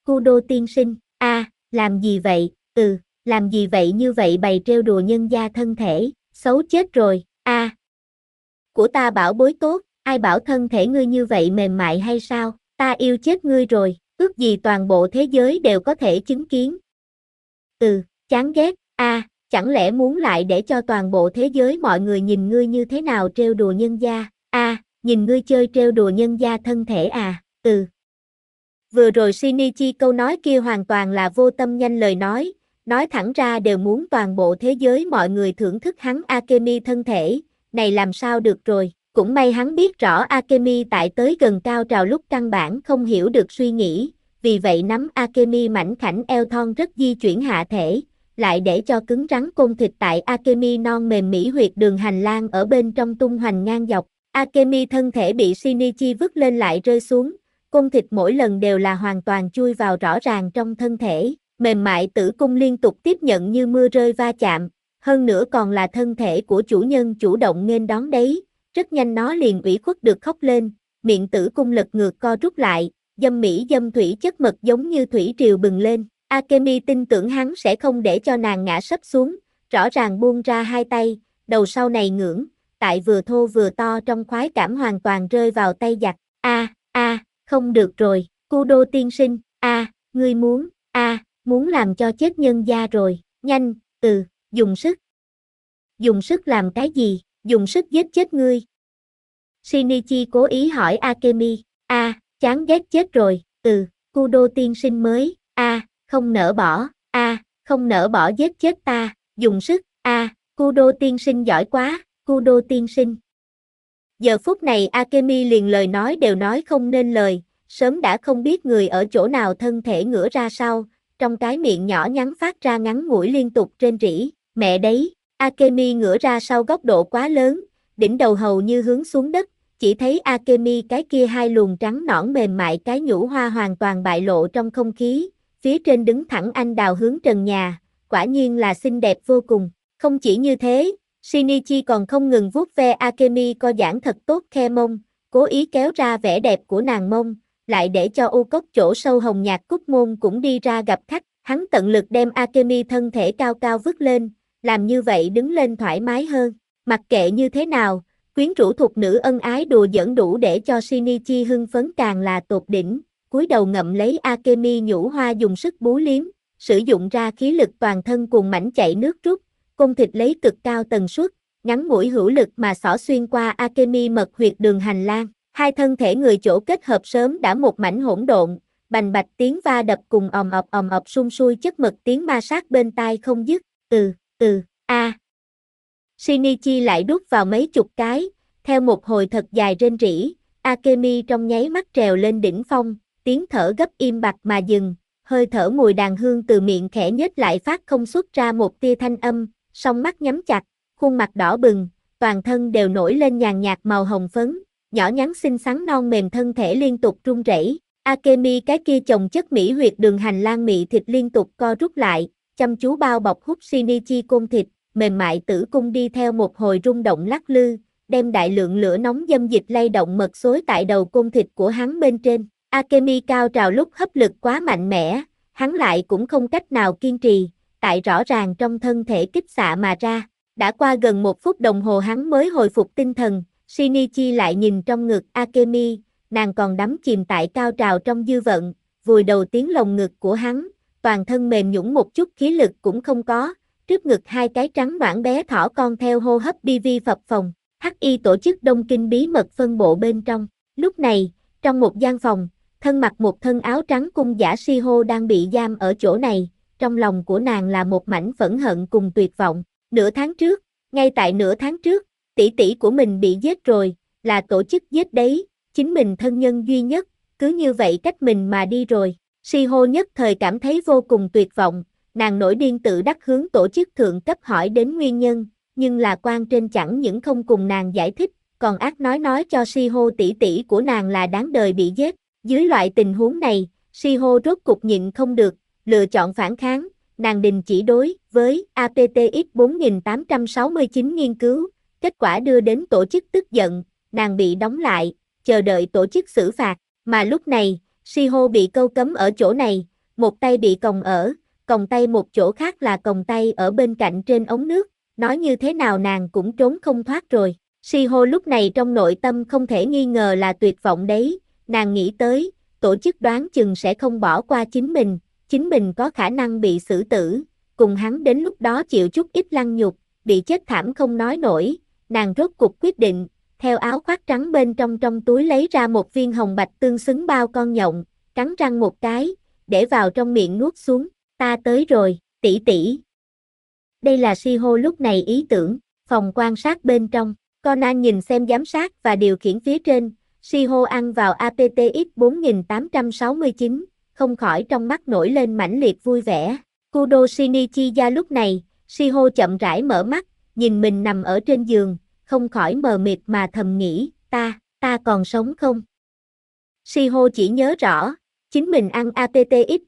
Kudo tiên sinh, làm gì vậy, làm gì vậy như vậy bày trêu đùa nhân gia thân thể, xấu chết rồi, của ta bảo bối tốt, ai bảo thân thể ngươi như vậy mềm mại hay sao, ta yêu chết ngươi rồi, ước gì toàn bộ thế giới đều có thể chứng kiến. Chán ghét, chẳng lẽ muốn lại để cho toàn bộ thế giới mọi người nhìn ngươi như thế nào trêu đùa nhân gia, nhìn ngươi chơi trêu đùa nhân gia thân thể Vừa rồi Shinichi câu nói kia hoàn toàn là vô tâm nhanh lời nói thẳng ra đều muốn toàn bộ thế giới mọi người thưởng thức hắn Akemi thân thể, này làm sao được rồi, cũng may hắn biết rõ Akemi tại tới gần cao trào lúc căn bản không hiểu được suy nghĩ, vì vậy nắm Akemi mảnh khảnh eo thon rất di chuyển hạ thể, lại để cho cứng rắn côn thịt tại Akemi non mềm mỹ huyệt đường hành lang ở bên trong tung hoành ngang dọc, Akemi thân thể bị Shinichi vứt lên lại rơi xuống, côn thịt mỗi lần đều là hoàn toàn chui vào rõ ràng trong thân thể, mềm mại tử cung liên tục tiếp nhận như mưa rơi va chạm, hơn nữa còn là thân thể của chủ nhân chủ động nghênh đón đấy, rất nhanh nó liền ủy khuất được khóc lên, miệng tử cung lật ngược co rút lại, dâm mỹ dâm thủy chất mật giống như thủy triều bừng lên, Akemi tin tưởng hắn sẽ không để cho nàng ngã sấp xuống, rõ ràng buông ra hai tay, đầu sau này ngưỡng, tại vừa thô vừa to trong khoái cảm hoàn toàn rơi vào tay giặc, không được rồi, Kudo tiên sinh, ngươi muốn làm cho chết nhân gia rồi, nhanh, dùng sức làm cái gì, dùng sức giết chết ngươi. Shinichi cố ý hỏi Akemi, chán ghét chết rồi, Kudo tiên sinh mới, không nỡ bỏ, không nỡ bỏ giết chết ta, dùng sức, Kudo tiên sinh giỏi quá, Kudo tiên sinh. Giờ phút này Akemi liền lời nói đều nói không nên lời, sớm đã không biết người ở chỗ nào thân thể ngửa ra sau, trong cái miệng nhỏ nhắn phát ra ngắn ngủi liên tục rên rỉ, mẹ đấy, Akemi ngửa ra sau góc độ quá lớn, đỉnh đầu hầu như hướng xuống đất, chỉ thấy Akemi cái kia hai luồng trắng nõn mềm mại cái nhũ hoa hoàn toàn bại lộ trong không khí, phía trên đứng thẳng anh đào hướng trần nhà, quả nhiên là xinh đẹp vô cùng, không chỉ như thế, Shinichi còn không ngừng vuốt ve Akemi co giãn thật tốt khe mông, cố ý kéo ra vẻ đẹp của nàng mông, lại để cho u cốc chỗ sâu hồng nhạt cúc môn cũng đi ra gặp khách, hắn tận lực đem Akemi thân thể cao cao vứt lên, làm như vậy đứng lên thoải mái hơn, mặc kệ như thế nào, quyến rũ thục nữ ân ái đùa giỡn đủ để cho Shinichi hưng phấn càng là tột đỉnh, cúi đầu ngậm lấy Akemi nhũ hoa dùng sức bú liếm, sử dụng ra khí lực toàn thân cuồng mãnh chạy nước rút, côn thịt lấy cực cao tần suất, ngắn ngủi hữu lực mà xỏ xuyên qua Akemi mật huyệt đường hành lang, hai thân thể người chỗ kết hợp sớm đã một mảnh hỗn độn, bành bạch tiếng va đập cùng ầm ập sum sui chất mật tiếng ma sát bên tai không dứt, Shinichi lại đút vào mấy chục cái, theo một hồi thật dài rên rỉ, Akemi trong nháy mắt trèo lên đỉnh phong, tiếng thở gấp im bặt mà dừng, hơi thở mùi đàn hương từ miệng khẽ nhếch lại phát không xuất ra một tia thanh âm, song mắt nhắm chặt, khuôn mặt đỏ bừng, toàn thân đều nổi lên nhàn nhạt màu hồng phấn, nhỏ nhắn xinh xắn non mềm thân thể liên tục run rẩy. Akemi cái kia chồng chất mỹ huyệt đường hành lang mị thịt liên tục co rút lại, chăm chú bao bọc hút Shinichi côn thịt, mềm mại tử cung đi theo một hồi rung động lắc lư, đem đại lượng lửa nóng dâm dịch lay động mật xối tại đầu côn thịt của hắn bên trên. Akemi cao trào lúc hấp lực quá mạnh mẽ, hắn lại cũng không cách nào kiên trì, tại rõ ràng trong thân thể kích xạ mà ra. Đã qua gần 1 phút đồng hồ hắn mới hồi phục tinh thần, Shinichi lại nhìn trong ngực Akemi, nàng còn đắm chìm tại cao trào trong dư vận, vùi đầu tiến lồng ngực của hắn, toàn thân mềm nhũn một chút khí lực cũng không có, trước ngực hai cái trắng nõn bé thỏ con theo hô hấp đi vi phập phồng. HI tổ chức Đông Kinh bí mật phân bộ bên trong. Lúc này, trong một gian phòng, thân mặc một thân áo trắng cung giả Shiho đang bị giam ở chỗ này, trong lòng của nàng là một mảnh phẫn hận cùng tuyệt vọng. Nửa tháng trước, ngay tại nửa tháng trước, tỷ tỷ của mình bị giết rồi, là tổ chức giết đấy, chính mình thân nhân duy nhất, cứ như vậy cách mình mà đi rồi. Shiho nhất thời cảm thấy vô cùng tuyệt vọng, nàng nổi điên tự đắc hướng tổ chức thượng cấp hỏi đến nguyên nhân, nhưng là quan trên chẳng những không cùng nàng giải thích, còn ác nói cho Shiho tỷ tỷ của nàng là đáng đời bị giết. Dưới loại tình huống này, Shiho rốt cục nhịn không được, lựa chọn phản kháng, nàng đình chỉ đối với APTX 4869 nghiên cứu, kết quả đưa đến tổ chức tức giận, nàng bị đóng lại, chờ đợi tổ chức xử phạt, mà lúc này, Shiho bị câu cấm ở chỗ này, một tay bị còng tay một chỗ khác là còng tay ở bên cạnh trên ống nước, nói như thế nào nàng cũng trốn không thoát rồi. Shiho lúc này trong nội tâm không thể nghi ngờ là tuyệt vọng đấy, nàng nghĩ tới, tổ chức đoán chừng sẽ không bỏ qua chính mình có khả năng bị xử tử, cùng hắn đến lúc đó chịu chút ít lăng nhục, bị chết thảm không nói nổi, nàng rốt cuộc quyết định, theo áo khoác trắng bên trong túi lấy ra một viên hồng bạch tương xứng bao con nhộng, cắn răng một cái, để vào trong miệng nuốt xuống, ta tới rồi, tỷ tỷ. Đây là Shiho lúc này ý tưởng, phòng quan sát bên trong, Conan nhìn xem giám sát và điều khiển phía trên, Shiho ăn vào APTX 4869, không khỏi trong mắt nổi lên mãnh liệt vui vẻ. Kudo Shinichiya lúc này, Shiho chậm rãi mở mắt, nhìn mình nằm ở trên giường, không khỏi mờ mịt mà thầm nghĩ, ta còn sống không? Shiho chỉ nhớ rõ, chính mình ăn APTX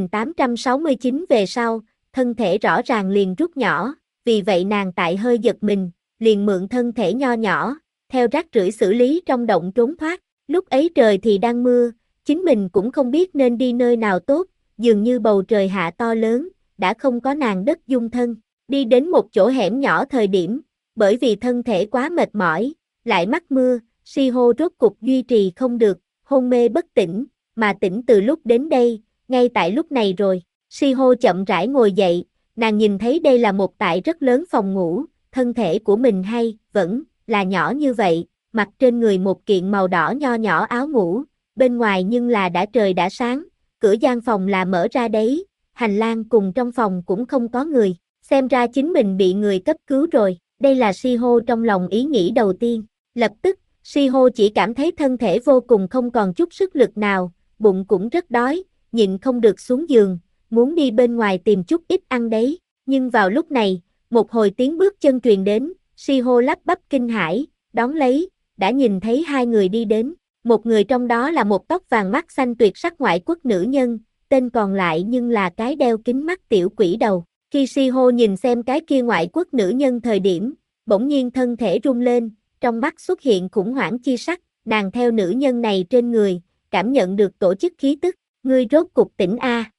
4869 về sau, thân thể rõ ràng liền rút nhỏ, vì vậy nàng tại hơi giật mình, liền mượn thân thể nho nhỏ, theo rác rưởi xử lý trong động trốn thoát, lúc ấy trời thì đang mưa, chính mình cũng không biết nên đi nơi nào tốt, dường như bầu trời hạ to lớn, đã không có nàng đất dung thân, đi đến một chỗ hẻm nhỏ thời điểm, bởi vì thân thể quá mệt mỏi, lại mắc mưa, Shiho rốt cục duy trì không được, hôn mê bất tỉnh, mà tỉnh từ lúc đến đây, ngay tại lúc này rồi, Shiho chậm rãi ngồi dậy, nàng nhìn thấy đây là một tại rất lớn phòng ngủ, thân thể của mình vẫn là nhỏ như vậy, mặc trên người một kiện màu đỏ nho nhỏ áo ngủ, bên ngoài nhưng là đã trời đã sáng, cửa gian phòng là mở ra đấy, hành lang cùng trong phòng cũng không có người, xem ra chính mình bị người cấp cứu rồi, đây là Shiho trong lòng ý nghĩ đầu tiên, lập tức, Shiho chỉ cảm thấy thân thể vô cùng không còn chút sức lực nào, bụng cũng rất đói, nhịn không được xuống giường, muốn đi bên ngoài tìm chút ít ăn đấy, nhưng vào lúc này, một hồi tiếng bước chân truyền đến, Shiho lắp bắp kinh hãi, đón lấy, đã nhìn thấy hai người đi đến, một người trong đó là một tóc vàng mắt xanh tuyệt sắc ngoại quốc nữ nhân, tên còn lại nhưng là cái đeo kính mắt tiểu quỷ đầu. Khi Shiho nhìn xem cái kia ngoại quốc nữ nhân thời điểm, bỗng nhiên thân thể rung lên, trong mắt xuất hiện khủng hoảng chi sắc, nàng theo nữ nhân này trên người, cảm nhận được tổ chức khí tức, ngươi rốt cục tỉnh a.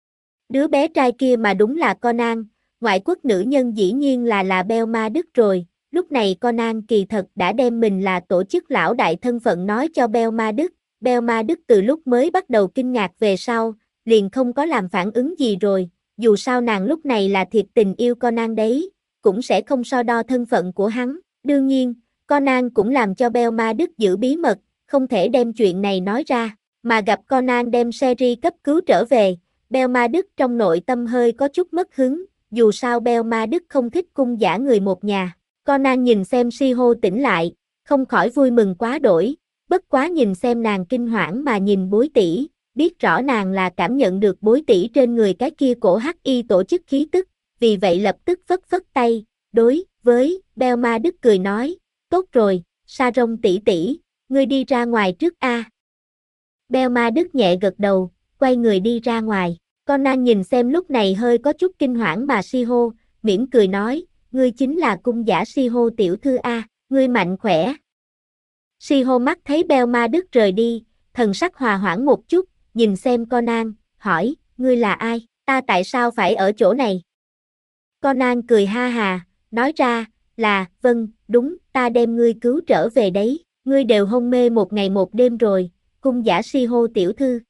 Đứa bé trai kia mà đúng là Conan, ngoại quốc nữ nhân dĩ nhiên là Belma Đức rồi, lúc này Conan kỳ thật đã đem mình là tổ chức lão đại thân phận nói cho Belma Đức, Belma Đức từ lúc mới bắt đầu kinh ngạc về sau, liền không có làm phản ứng gì rồi, dù sao nàng lúc này là thiệt tình yêu Conan đấy, cũng sẽ không so đo thân phận của hắn, đương nhiên, Conan cũng làm cho Belma Đức giữ bí mật, không thể đem chuyện này nói ra, mà gặp Conan đem Seri cấp cứu trở về, Belma Đức trong nội tâm hơi có chút mất hứng, dù sao Belma Đức không thích cung giả người một nhà. Conan nhìn xem Shiho tỉnh lại, không khỏi vui mừng quá đổi, bất quá nhìn xem nàng kinh hoảng mà nhìn bối tỷ, biết rõ nàng là cảm nhận được bối tỷ trên người cái kia cổ hắc y tổ chức khí tức, vì vậy lập tức phất phất tay, đối với Belma Đức cười nói, tốt rồi, Saron tỷ tỷ, ngươi đi ra ngoài trước a. Belma Đức nhẹ gật đầu, quay người đi ra ngoài, Conan nhìn xem lúc này hơi có chút kinh hoảng mà Shiho, mỉm cười nói, ngươi chính là cung giả Shiho tiểu thư a, ngươi mạnh khỏe. Shiho mắt thấy Belma Đức rời đi, thần sắc hòa hoãn một chút, nhìn xem Conan, hỏi, ngươi là ai, ta tại sao phải ở chỗ này? Conan cười ha hà, nói ra, vâng, đúng, ta đem ngươi cứu trở về đấy, ngươi đều hôn mê một ngày một đêm rồi, cung giả Shiho tiểu thư.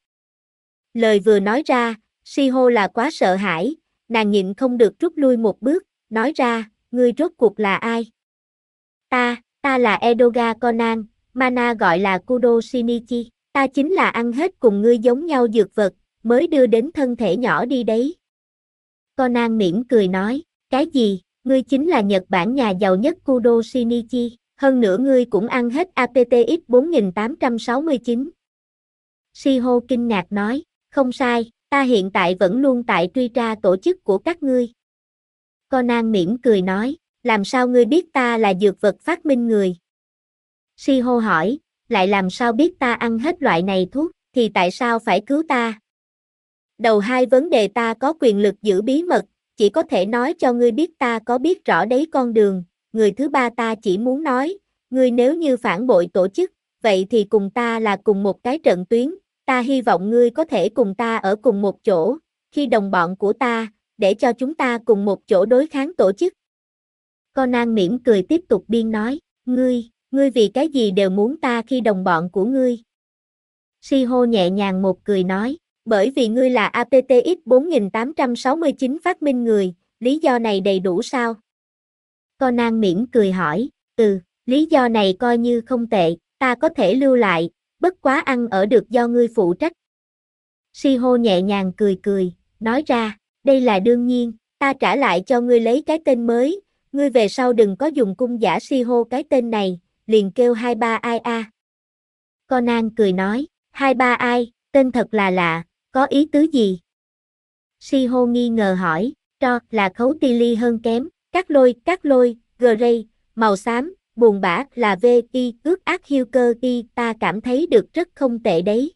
Lời vừa nói ra, Shiho là quá sợ hãi, nàng nhịn không được rút lui một bước, nói ra, ngươi rốt cuộc là ai? Ta là Edoga Conan, Mana gọi là Kudo Shinichi, ta chính là ăn hết cùng ngươi giống nhau dược vật, mới đưa đến thân thể nhỏ đi đấy. Conan mỉm cười nói, cái gì, ngươi chính là Nhật Bản nhà giàu nhất Kudo Shinichi, hơn nữa ngươi cũng ăn hết APTX 4869. Shiho kinh ngạc nói, không sai, ta hiện tại vẫn luôn tại truy tra tổ chức của các ngươi. Conan mỉm cười nói, làm sao ngươi biết ta là dược vật phát minh người? Shiho hỏi, lại làm sao biết ta ăn hết loại này thuốc, thì tại sao phải cứu ta? Đầu hai vấn đề ta có quyền lực giữ bí mật, chỉ có thể nói cho ngươi biết ta có biết rõ đấy con đường, người thứ ba ta chỉ muốn nói, ngươi nếu như phản bội tổ chức, vậy thì cùng ta là cùng một cái trận tuyến, ta hy vọng ngươi có thể cùng ta ở cùng một chỗ, khi đồng bọn của ta, để cho chúng ta cùng một chỗ đối kháng tổ chức. Conan mỉm cười tiếp tục biên nói, ngươi vì cái gì đều muốn ta khi đồng bọn của ngươi? Shiho nhẹ nhàng một cười nói, bởi vì ngươi là APTX 4869 phát minh người, lý do này đầy đủ sao? Conan mỉm cười hỏi, lý do này coi như không tệ, ta có thể lưu lại, bất quá ăn ở được do ngươi phụ trách. Shiho nhẹ nhàng cười, nói ra, đây là đương nhiên, ta trả lại cho ngươi lấy cái tên mới, ngươi về sau đừng có dùng cung giả Shiho cái tên này, liền kêu 23 ai a. Conan cười nói, 23 ai, tên thật là lạ, có ý tứ gì? Shiho nghi ngờ hỏi, tro là khấu ti ly hơn kém, cát lôi, Gray, màu xám, buồn bã là V.I. ước ác hiêu cơ y, ta cảm thấy được rất không tệ đấy.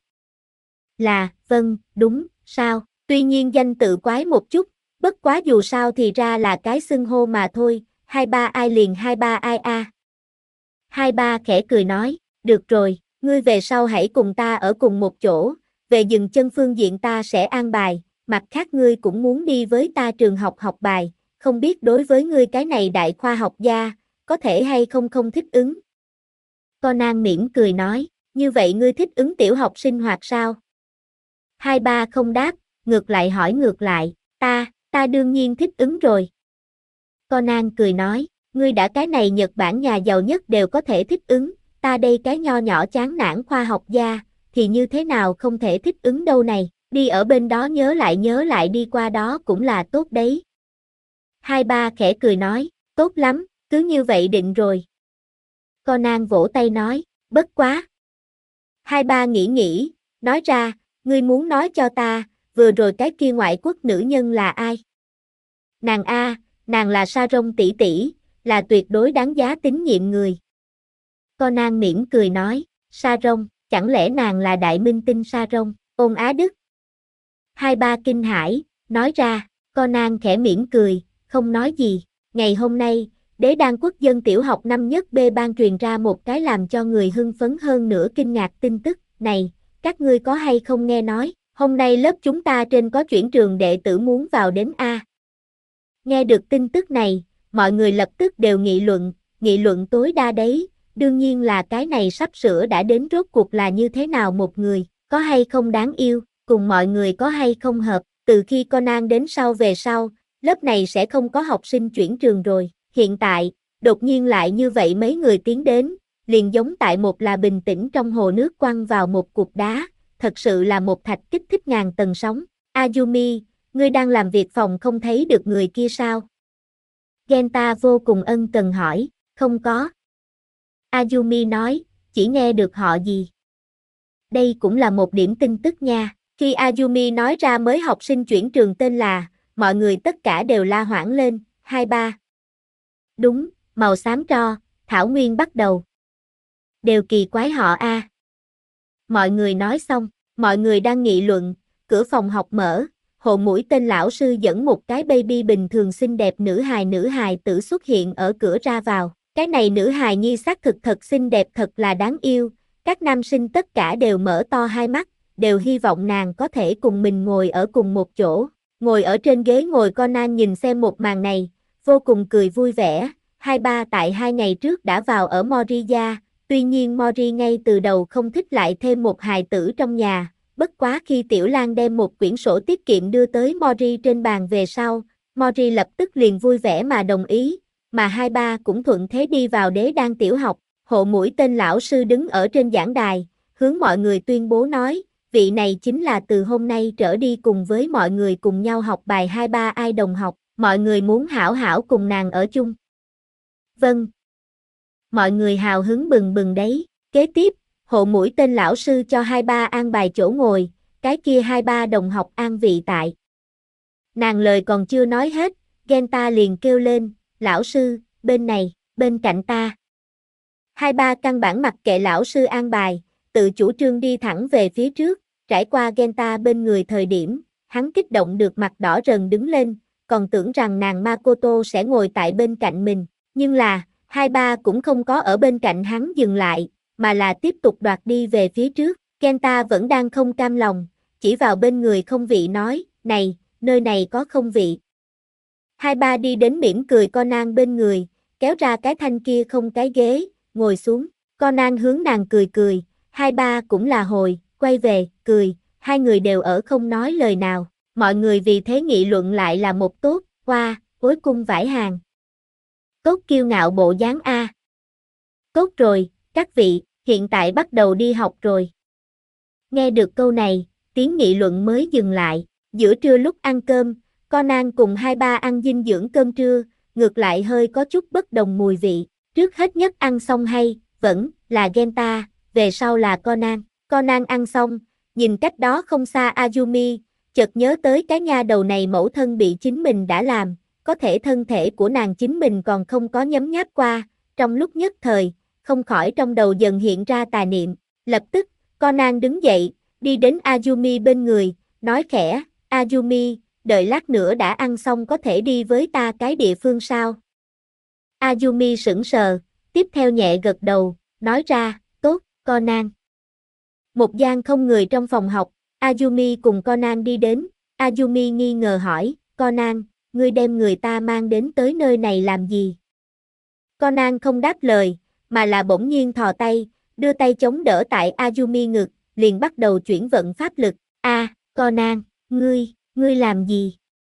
Vâng, đúng, sao, tuy nhiên danh tự quái một chút, bất quá dù sao thì ra là cái xưng hô mà thôi, 23 ai liền 23 ai a. 23 khẽ cười nói, được rồi, ngươi về sau hãy cùng ta ở cùng một chỗ, về dừng chân phương diện ta sẽ an bài, mặt khác ngươi cũng muốn đi với ta trường học học bài, không biết đối với ngươi cái này đại khoa học gia, có thể hay không thích ứng. Conan mỉm cười nói, như vậy ngươi thích ứng tiểu học sinh hoạt sao? 23 không đáp, ngược lại hỏi ngược lại, ta đương nhiên thích ứng rồi. Conan cười nói, ngươi đã cái này Nhật Bản nhà giàu nhất đều có thể thích ứng, ta đây cái nho nhỏ chán nản khoa học gia, thì như thế nào không thể thích ứng đâu này, đi ở bên đó nhớ lại đi qua đó cũng là tốt đấy. 23 khẽ cười nói, tốt lắm, cứ như vậy định rồi. Conan vỗ tay nói, bất quá. 23 nghĩ, nói ra, ngươi muốn nói cho ta, vừa rồi cái kia ngoại quốc nữ nhân là ai? Nàng là Saron tỷ tỷ, là tuyệt đối đáng giá tín nhiệm người. Conan mỉm cười nói, Saron, chẳng lẽ nàng là đại minh tinh Saron, Ôn Á Đức? 23 kinh hãi, nói ra, Conan khẽ mỉm cười, không nói gì. Ngày hôm nay, Đế Đan Quốc dân tiểu học năm nhất B ban truyền ra một cái làm cho người hưng phấn hơn nữa kinh ngạc tin tức, này, các ngươi có hay không nghe nói, hôm nay lớp chúng ta trên có chuyển trường đệ tử muốn vào đến A. Nghe được tin tức này, mọi người lập tức đều nghị luận tối đa đấy, đương nhiên là cái này sắp sửa đã đến rốt cuộc là như thế nào một người, có hay không đáng yêu, cùng mọi người có hay không hợp, từ khi Conan đến về sau, lớp này sẽ không có học sinh chuyển trường rồi, hiện tại, đột nhiên lại như vậy mấy người tiến đến, liền giống tại một là bình tĩnh trong hồ nước quăng vào một cục đá, thật sự là một thạch kích thích ngàn tầng sóng. Ayumi, ngươi đang làm việc phòng không thấy được người kia sao? Genta vô cùng ân cần hỏi, không có. Ayumi nói, chỉ nghe được họ gì. Đây cũng là một điểm tin tức nha. Khi Ayumi nói ra mới học sinh chuyển trường tên là, mọi người tất cả đều la hoảng lên, 23. Đúng, màu xám tro, Thảo Nguyên bắt đầu. Đều kỳ quái họ a. Mọi người nói xong, mọi người đang nghị luận, cửa phòng học mở, hộ mũi tên lão sư dẫn một cái baby bình thường xinh đẹp nữ hài tử xuất hiện ở cửa ra vào. Cái này nữ hài nhi xác thực thật xinh đẹp thật là đáng yêu, các nam sinh tất cả đều mở to hai mắt, đều hy vọng nàng có thể cùng mình ngồi ở cùng một chỗ. Ngồi ở trên ghế ngồi Conan nhìn xem một màn này, vô cùng cười vui vẻ, 23 tại 2 ngày trước đã vào ở Mori gia, tuy nhiên Mori ngay từ đầu không thích lại thêm một hài tử trong nhà, bất quá khi Tiểu Lan đem một quyển sổ tiết kiệm đưa tới Mori trên bàn về sau, Mori lập tức liền vui vẻ mà đồng ý, mà 23 cũng thuận thế đi vào Đế Đan tiểu học, hộ mũi tên lão sư đứng ở trên giảng đài, hướng mọi người tuyên bố nói, vị này chính là từ hôm nay trở đi cùng với mọi người cùng nhau học bài 23 ai đồng học, mọi người muốn hảo hảo cùng nàng ở chung. Vâng. Mọi người hào hứng bừng bừng đấy, kế tiếp, hộ mũi tên lão sư cho 23 an bài chỗ ngồi, cái kia 23 đồng học an vị tại. Nàng lời còn chưa nói hết, Genta liền kêu lên, lão sư, bên này, bên cạnh ta. 23 căn bản mặc kệ lão sư an bài, tự chủ trương đi thẳng về phía trước, trải qua Genta bên người thời điểm, hắn kích động được mặt đỏ rần đứng lên, còn tưởng rằng nàng Makoto sẽ ngồi tại bên cạnh mình, nhưng là, 23 cũng không có ở bên cạnh hắn dừng lại, mà là tiếp tục đoạt đi về phía trước, Genta vẫn đang không cam lòng, chỉ vào bên người không vị nói, này, nơi này có không vị. Hai ba đi đến mỉm cười Conan bên người, kéo ra cái thanh kia không cái ghế, ngồi xuống. Conan hướng nàng cười cười, hai ba cũng là hồi, quay về, cười, hai người đều ở không nói lời nào. Mọi người vì thế nghị luận lại là một tốt, hoa, cuối cung vải hàng. Tốt kiêu ngạo bộ dáng A. Tốt rồi, các vị, hiện tại bắt đầu đi học rồi. Nghe được câu này, tiếng nghị luận mới dừng lại. Giữa trưa lúc ăn cơm, Conan cùng hai ba ăn dinh dưỡng cơm trưa, ngược lại hơi có chút bất đồng mùi vị. Trước hết nhất ăn xong hay, vẫn là Genta, về sau là Conan. Conan ăn xong, nhìn cách đó không xa Azumi, chợt nhớ tới cái nha đầu này mẫu thân bị chính mình đã làm, có thể thân thể của nàng chính mình còn không có nhấm nháp qua, trong lúc nhất thời, không khỏi trong đầu dần hiện ra tà niệm. Lập tức, Conan đứng dậy, đi đến Azumi bên người, nói khẽ, Azumi, đợi lát nữa đã ăn xong có thể đi với ta cái địa phương sao? Azumi sững sờ, tiếp theo nhẹ gật đầu, nói ra, tốt, Conan. Một gian không người trong phòng học, Azumi cùng Conan đi đến, Azumi nghi ngờ hỏi, Conan, ngươi đem người ta mang đến tới nơi này làm gì? Conan không đáp lời, mà là bỗng nhiên thò tay, đưa tay chống đỡ tại Azumi ngực, liền bắt đầu chuyển vận pháp lực. Conan, ngươi làm gì?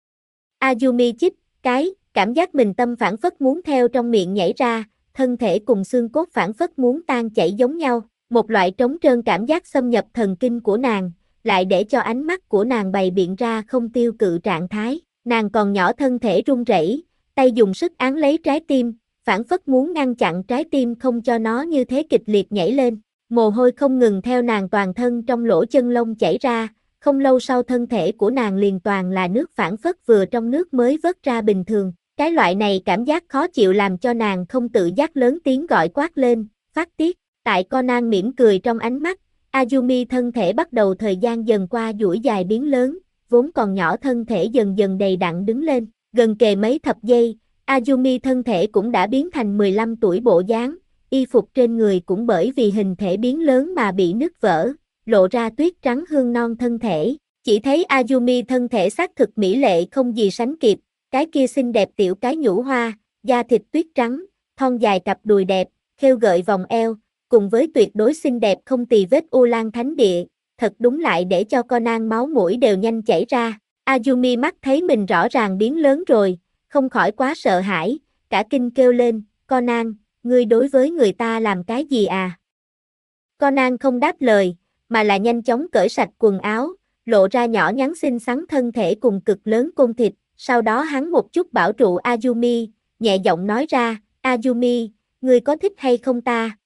Azumi chích, cảm giác mình tâm phảng phất muốn theo trong miệng nhảy ra, thân thể cùng xương cốt phảng phất muốn tan chảy giống nhau, một loại trống trơn cảm giác xâm nhập thần kinh của nàng, lại để cho ánh mắt của nàng bày biện ra không tiêu cự trạng thái, nàng còn nhỏ thân thể run rẩy, tay dùng sức án lấy trái tim, phảng phất muốn ngăn chặn trái tim không cho nó như thế kịch liệt nhảy lên, mồ hôi không ngừng theo nàng toàn thân trong lỗ chân lông chảy ra, không lâu sau thân thể của nàng liền toàn là nước phảng phất vừa trong nước mới vớt ra bình thường, cái loại này cảm giác khó chịu làm cho nàng không tự giác lớn tiếng gọi quát lên, phát tiết, tại Conan mỉm cười trong ánh mắt, Azumi thân thể bắt đầu thời gian dần qua duỗi dài biến lớn, vốn còn nhỏ thân thể dần dần đầy đặn đứng lên, gần kề mấy thập giây, Azumi thân thể cũng đã biến thành 15 tuổi bộ dáng, y phục trên người cũng bởi vì hình thể biến lớn mà bị nứt vỡ, lộ ra tuyết trắng hương non thân thể, chỉ thấy Azumi thân thể xác thực mỹ lệ không gì sánh kịp, cái kia xinh đẹp tiểu cái nhũ hoa, da thịt tuyết trắng, thon dài cặp đùi đẹp, khêu gợi vòng eo, cùng với tuyệt đối xinh đẹp không tì vết U Lan Thánh Địa, thật đúng lại để cho Conan máu mũi đều nhanh chảy ra. Azumi mắt thấy mình rõ ràng biến lớn rồi, không khỏi quá sợ hãi, cả kinh kêu lên, Conan, ngươi đối với người ta làm cái gì à? Conan không đáp lời, mà là nhanh chóng cởi sạch quần áo, lộ ra nhỏ nhắn xinh xắn thân thể cùng cực lớn côn thịt, sau đó hắn một chút bảo trụ Azumi, nhẹ giọng nói ra, Azumi, ngươi có thích hay không ta?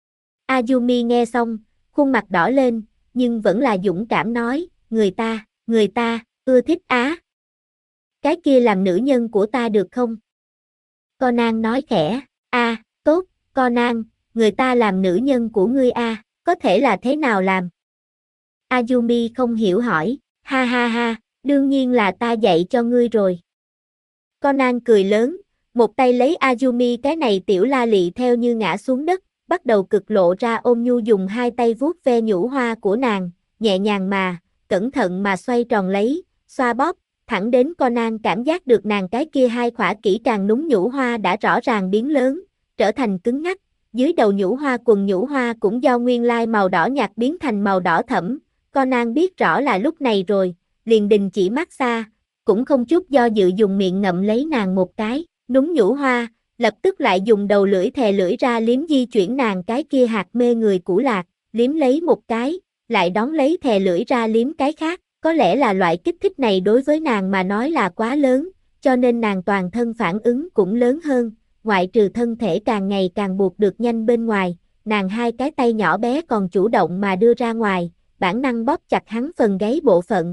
Azumi nghe xong, khuôn mặt đỏ lên, nhưng vẫn là dũng cảm nói, người ta, ưa thích á. Cái kia làm nữ nhân của ta được không? Conan nói khẽ, tốt, Conan, người ta làm nữ nhân của ngươi có thể là thế nào làm? Azumi không hiểu hỏi, ha ha ha, đương nhiên là ta dạy cho ngươi rồi. Conan cười lớn, một tay lấy Azumi cái này tiểu la lị theo như ngã xuống đất, bắt đầu cực lộ ra ôm nhu dùng hai tay vuốt ve nhũ hoa của nàng, nhẹ nhàng mà, cẩn thận mà xoay tròn lấy, xoa bóp, thẳng đến Conan cảm giác được nàng cái kia hai khỏa kỹ càng núng nhũ hoa đã rõ ràng biến lớn, trở thành cứng ngắc, dưới đầu nhũ hoa quần nhũ hoa cũng do nguyên lai màu đỏ nhạt biến thành màu đỏ thẫm, Conan biết rõ là lúc này rồi, liền đình chỉ massage, cũng không chút do dự dùng miệng ngậm lấy nàng một cái, núng nhũ hoa, lập tức lại dùng đầu lưỡi thè lưỡi ra liếm di chuyển nàng cái kia hạt mê người củ lạc, liếm lấy một cái, lại đón lấy thè lưỡi ra liếm cái khác, có lẽ là loại kích thích này đối với nàng mà nói là quá lớn, cho nên nàng toàn thân phản ứng cũng lớn hơn, ngoại trừ thân thể càng ngày càng buộc được nhanh bên ngoài, nàng hai cái tay nhỏ bé còn chủ động mà đưa ra ngoài, bản năng bóp chặt hắn phần gáy bộ phận.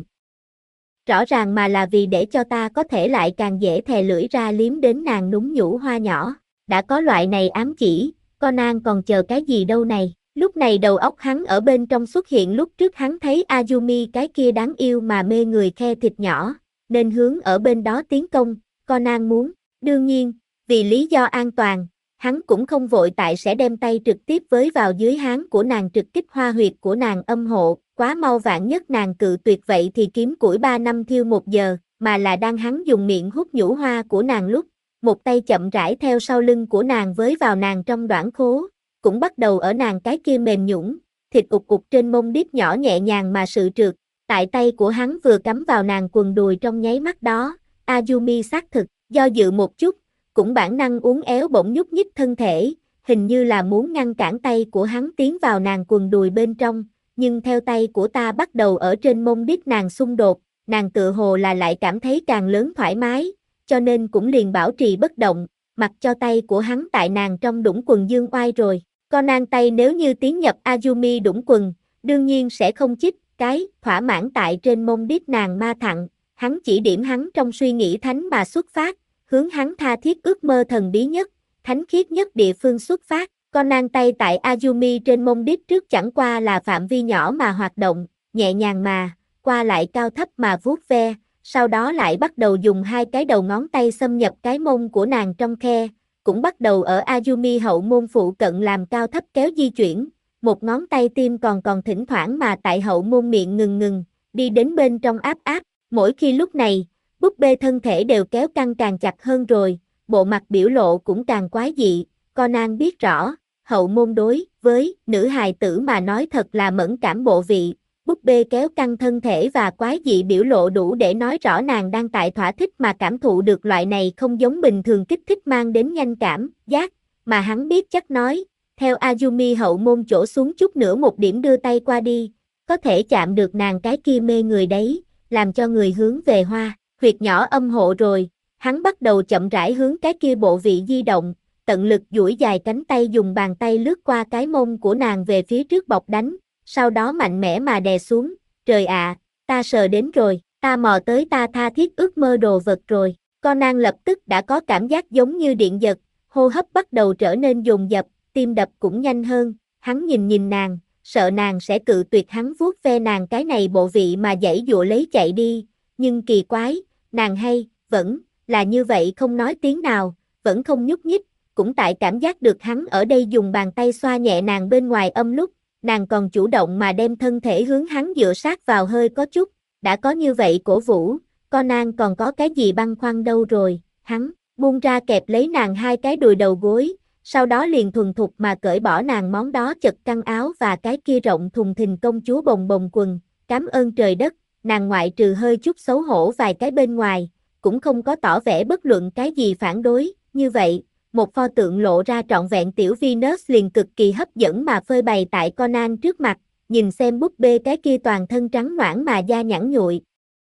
Rõ ràng mà là vì để cho ta có thể lại càng dễ thè lưỡi ra liếm đến nàng núng nhũ hoa nhỏ, đã có loại này ám chỉ, Conan còn chờ cái gì đâu này, lúc này đầu óc hắn ở bên trong xuất hiện lúc trước hắn thấy Azumi cái kia đáng yêu mà mê người khe thịt nhỏ, nên hướng ở bên đó tiến công, Conan muốn, đương nhiên, vì lý do an toàn, Hắn cũng không vội tại sẽ đem tay trực tiếp với vào dưới háng của nàng trực kích hoa huyệt của nàng âm hộ, quá mau vạn nhất nàng cự tuyệt vậy thì kiếm củi 3 năm thiêu 1 giờ, mà là đang hắn dùng miệng hút nhũ hoa của nàng lúc, một tay chậm rãi theo sau lưng của nàng với vào nàng trong đoạn khố, cũng bắt đầu ở nàng cái kia mềm nhũn, thịt ục ục trên mông điếp nhỏ nhẹ nhàng mà sự trượt, tại tay của hắn vừa cắm vào nàng quần đùi trong nháy mắt đó, Azumi xác thực, do dự một chút, cũng bản năng uốn éo bỗng nhúc nhích thân thể, hình như là muốn ngăn cản tay của hắn tiến vào nàng quần đùi bên trong, nhưng theo tay của ta bắt đầu ở trên mông đít nàng xung đột, nàng tựa hồ là lại cảm thấy càng lớn thoải mái, cho nên cũng liền bảo trì bất động, mặc cho tay của hắn tại nàng trong đũng quần dương oai rồi. Conan tay nếu như tiến nhập Azumi đũng quần, đương nhiên sẽ không chích cái thỏa mãn tại trên mông đít nàng ma thặn, hắn chỉ điểm hắn trong suy nghĩ thánh mà xuất phát, hướng hắn tha thiết ước mơ thần bí nhất, thánh khiết nhất địa phương xuất phát. Conan tay tại Azumi trên mông đít trước chẳng qua là phạm vi nhỏ mà hoạt động, nhẹ nhàng mà, qua lại cao thấp mà vuốt ve, sau đó lại bắt đầu dùng hai cái đầu ngón tay xâm nhập cái mông của nàng trong khe, cũng bắt đầu ở Azumi hậu môn phụ cận làm cao thấp kéo di chuyển, một ngón tay tim còn thỉnh thoảng mà tại hậu môn miệng ngừng, đi đến bên trong áp, mỗi khi lúc này, búp bê thân thể đều kéo căng càng chặt hơn rồi, bộ mặt biểu lộ cũng càng quái dị, Conan biết rõ, hậu môn đối với nữ hài tử mà nói thật là mẫn cảm bộ vị, búp bê kéo căng thân thể và quái dị biểu lộ đủ để nói rõ nàng đang tại thỏa thích mà cảm thụ được loại này không giống bình thường kích thích mang đến nhanh cảm, giác, mà hắn biết chắc nói, theo Azumi hậu môn chỗ xuống chút nữa một điểm đưa tay qua đi, có thể chạm được nàng cái kia mê người đấy, làm cho người hướng về hoa, huyệt nhỏ âm hộ rồi, hắn bắt đầu chậm rãi hướng cái kia bộ vị di động, tận lực duỗi dài cánh tay dùng bàn tay lướt qua cái mông của nàng về phía trước bọc đánh, sau đó mạnh mẽ mà đè xuống, trời ạ, ta sờ đến rồi, ta mò tới ta tha thiết ước mơ đồ vật rồi, Conan lập tức đã có cảm giác giống như điện giật, hô hấp bắt đầu trở nên dồn dập, tim đập cũng nhanh hơn, hắn nhìn nàng, sợ nàng sẽ cự tuyệt hắn vuốt ve nàng cái này bộ vị mà giãy giụa lấy chạy đi, nhưng kỳ quái, nàng hay, vẫn, là như vậy không nói tiếng nào, vẫn không nhúc nhích, cũng tại cảm giác được hắn ở đây dùng bàn tay xoa nhẹ nàng bên ngoài âm lúc, nàng còn chủ động mà đem thân thể hướng hắn dựa sát vào hơi có chút, đã có như vậy cổ vũ, Conan còn có cái gì băn khoăn đâu rồi, hắn, buông ra kẹp lấy nàng hai cái đùi đầu gối, sau đó liền thuần thục mà cởi bỏ nàng món đó chật căng áo và cái kia rộng thùng thình công chúa bồng bồng quần, cảm ơn trời đất, nàng ngoại trừ hơi chút xấu hổ vài cái bên ngoài, cũng không có tỏ vẻ bất luận cái gì phản đối, như vậy, một pho tượng lộ ra trọn vẹn tiểu Venus liền cực kỳ hấp dẫn mà phơi bày tại Conan trước mặt, nhìn xem búp bê cái kia toàn thân trắng nõn mà da nhẵn nhụi.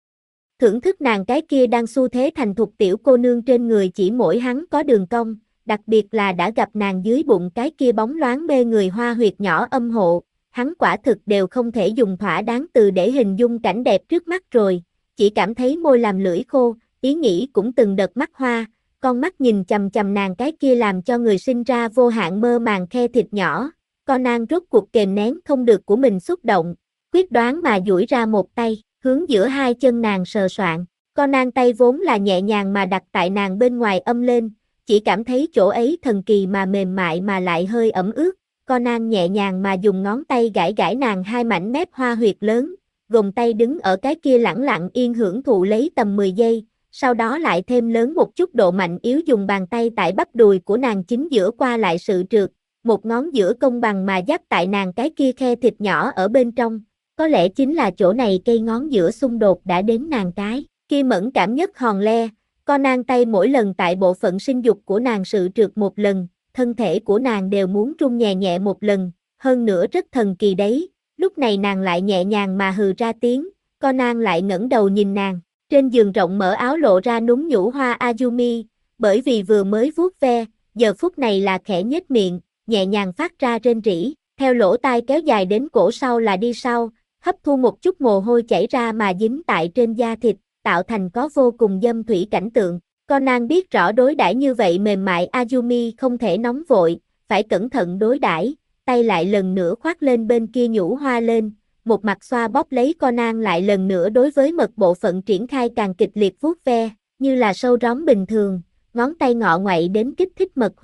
Thưởng thức nàng cái kia đang xu thế thành thục tiểu cô nương trên người chỉ mỗi hắn có đường cong, đặc biệt là đã gặp nàng dưới bụng cái kia bóng loáng mê người hoa huyệt nhỏ âm hộ, hắn quả thực đều không thể dùng thỏa đáng từ để hình dung cảnh đẹp trước mắt rồi, chỉ cảm thấy môi làm lưỡi khô, ý nghĩ cũng từng đợt mắt hoa, con mắt nhìn chằm chằm nàng cái kia làm cho người sinh ra vô hạn mơ màng khe thịt nhỏ, Conan rốt cuộc kềm nén không được của mình xúc động, quyết đoán mà duỗi ra một tay, hướng giữa hai chân nàng sờ soạng, Conan tay vốn là nhẹ nhàng mà đặt tại nàng bên ngoài âm lên, chỉ cảm thấy chỗ ấy thần kỳ mà mềm mại mà lại hơi ẩm ướt, Conan nhẹ nhàng mà dùng ngón tay gãi nàng hai mảnh mép hoa huyệt lớn, gồng tay đứng ở cái kia lẳng lặng yên hưởng thụ lấy tầm 10 giây, sau đó lại thêm lớn một chút độ mạnh yếu dùng bàn tay tại bắp đùi của nàng chính giữa qua lại sự trượt, một ngón giữa công bằng mà giáp tại nàng cái kia khe thịt nhỏ ở bên trong, có lẽ chính là chỗ này cây ngón giữa xung đột đã đến nàng cái kia mẫn cảm nhất hòn le, Conan tay mỗi lần tại bộ phận sinh dục của nàng sự trượt một lần, thân thể của nàng đều muốn rung nhẹ nhẹ một lần, hơn nữa rất thần kỳ đấy, lúc này nàng lại nhẹ nhàng mà hừ ra tiếng, Conan lại ngẩng đầu nhìn nàng. Trên giường rộng mở áo lộ ra núm nhũ hoa Azumi, bởi vì vừa mới vuốt ve, giờ phút này là khẽ nhếch miệng, nhẹ nhàng phát ra rên rỉ, theo lỗ tai kéo dài đến cổ sau là đi sau, hấp thu một chút mồ hôi chảy ra mà dính tại trên da thịt, tạo thành có vô cùng dâm thủy cảnh tượng. Conan biết rõ đối đãi như vậy mềm mại Azumi không thể nóng vội, phải cẩn thận đối đãi, tay lại lần nữa khoác lên bên kia nhũ hoa lên. Một mặt xoa bóp lấy Conan lại lần nữa đối với mật bộ phận triển khai càng kịch liệt vuốt ve, như là sâu róm bình thường, ngón tay ngọ ngoậy đến kích thích mật huyệt,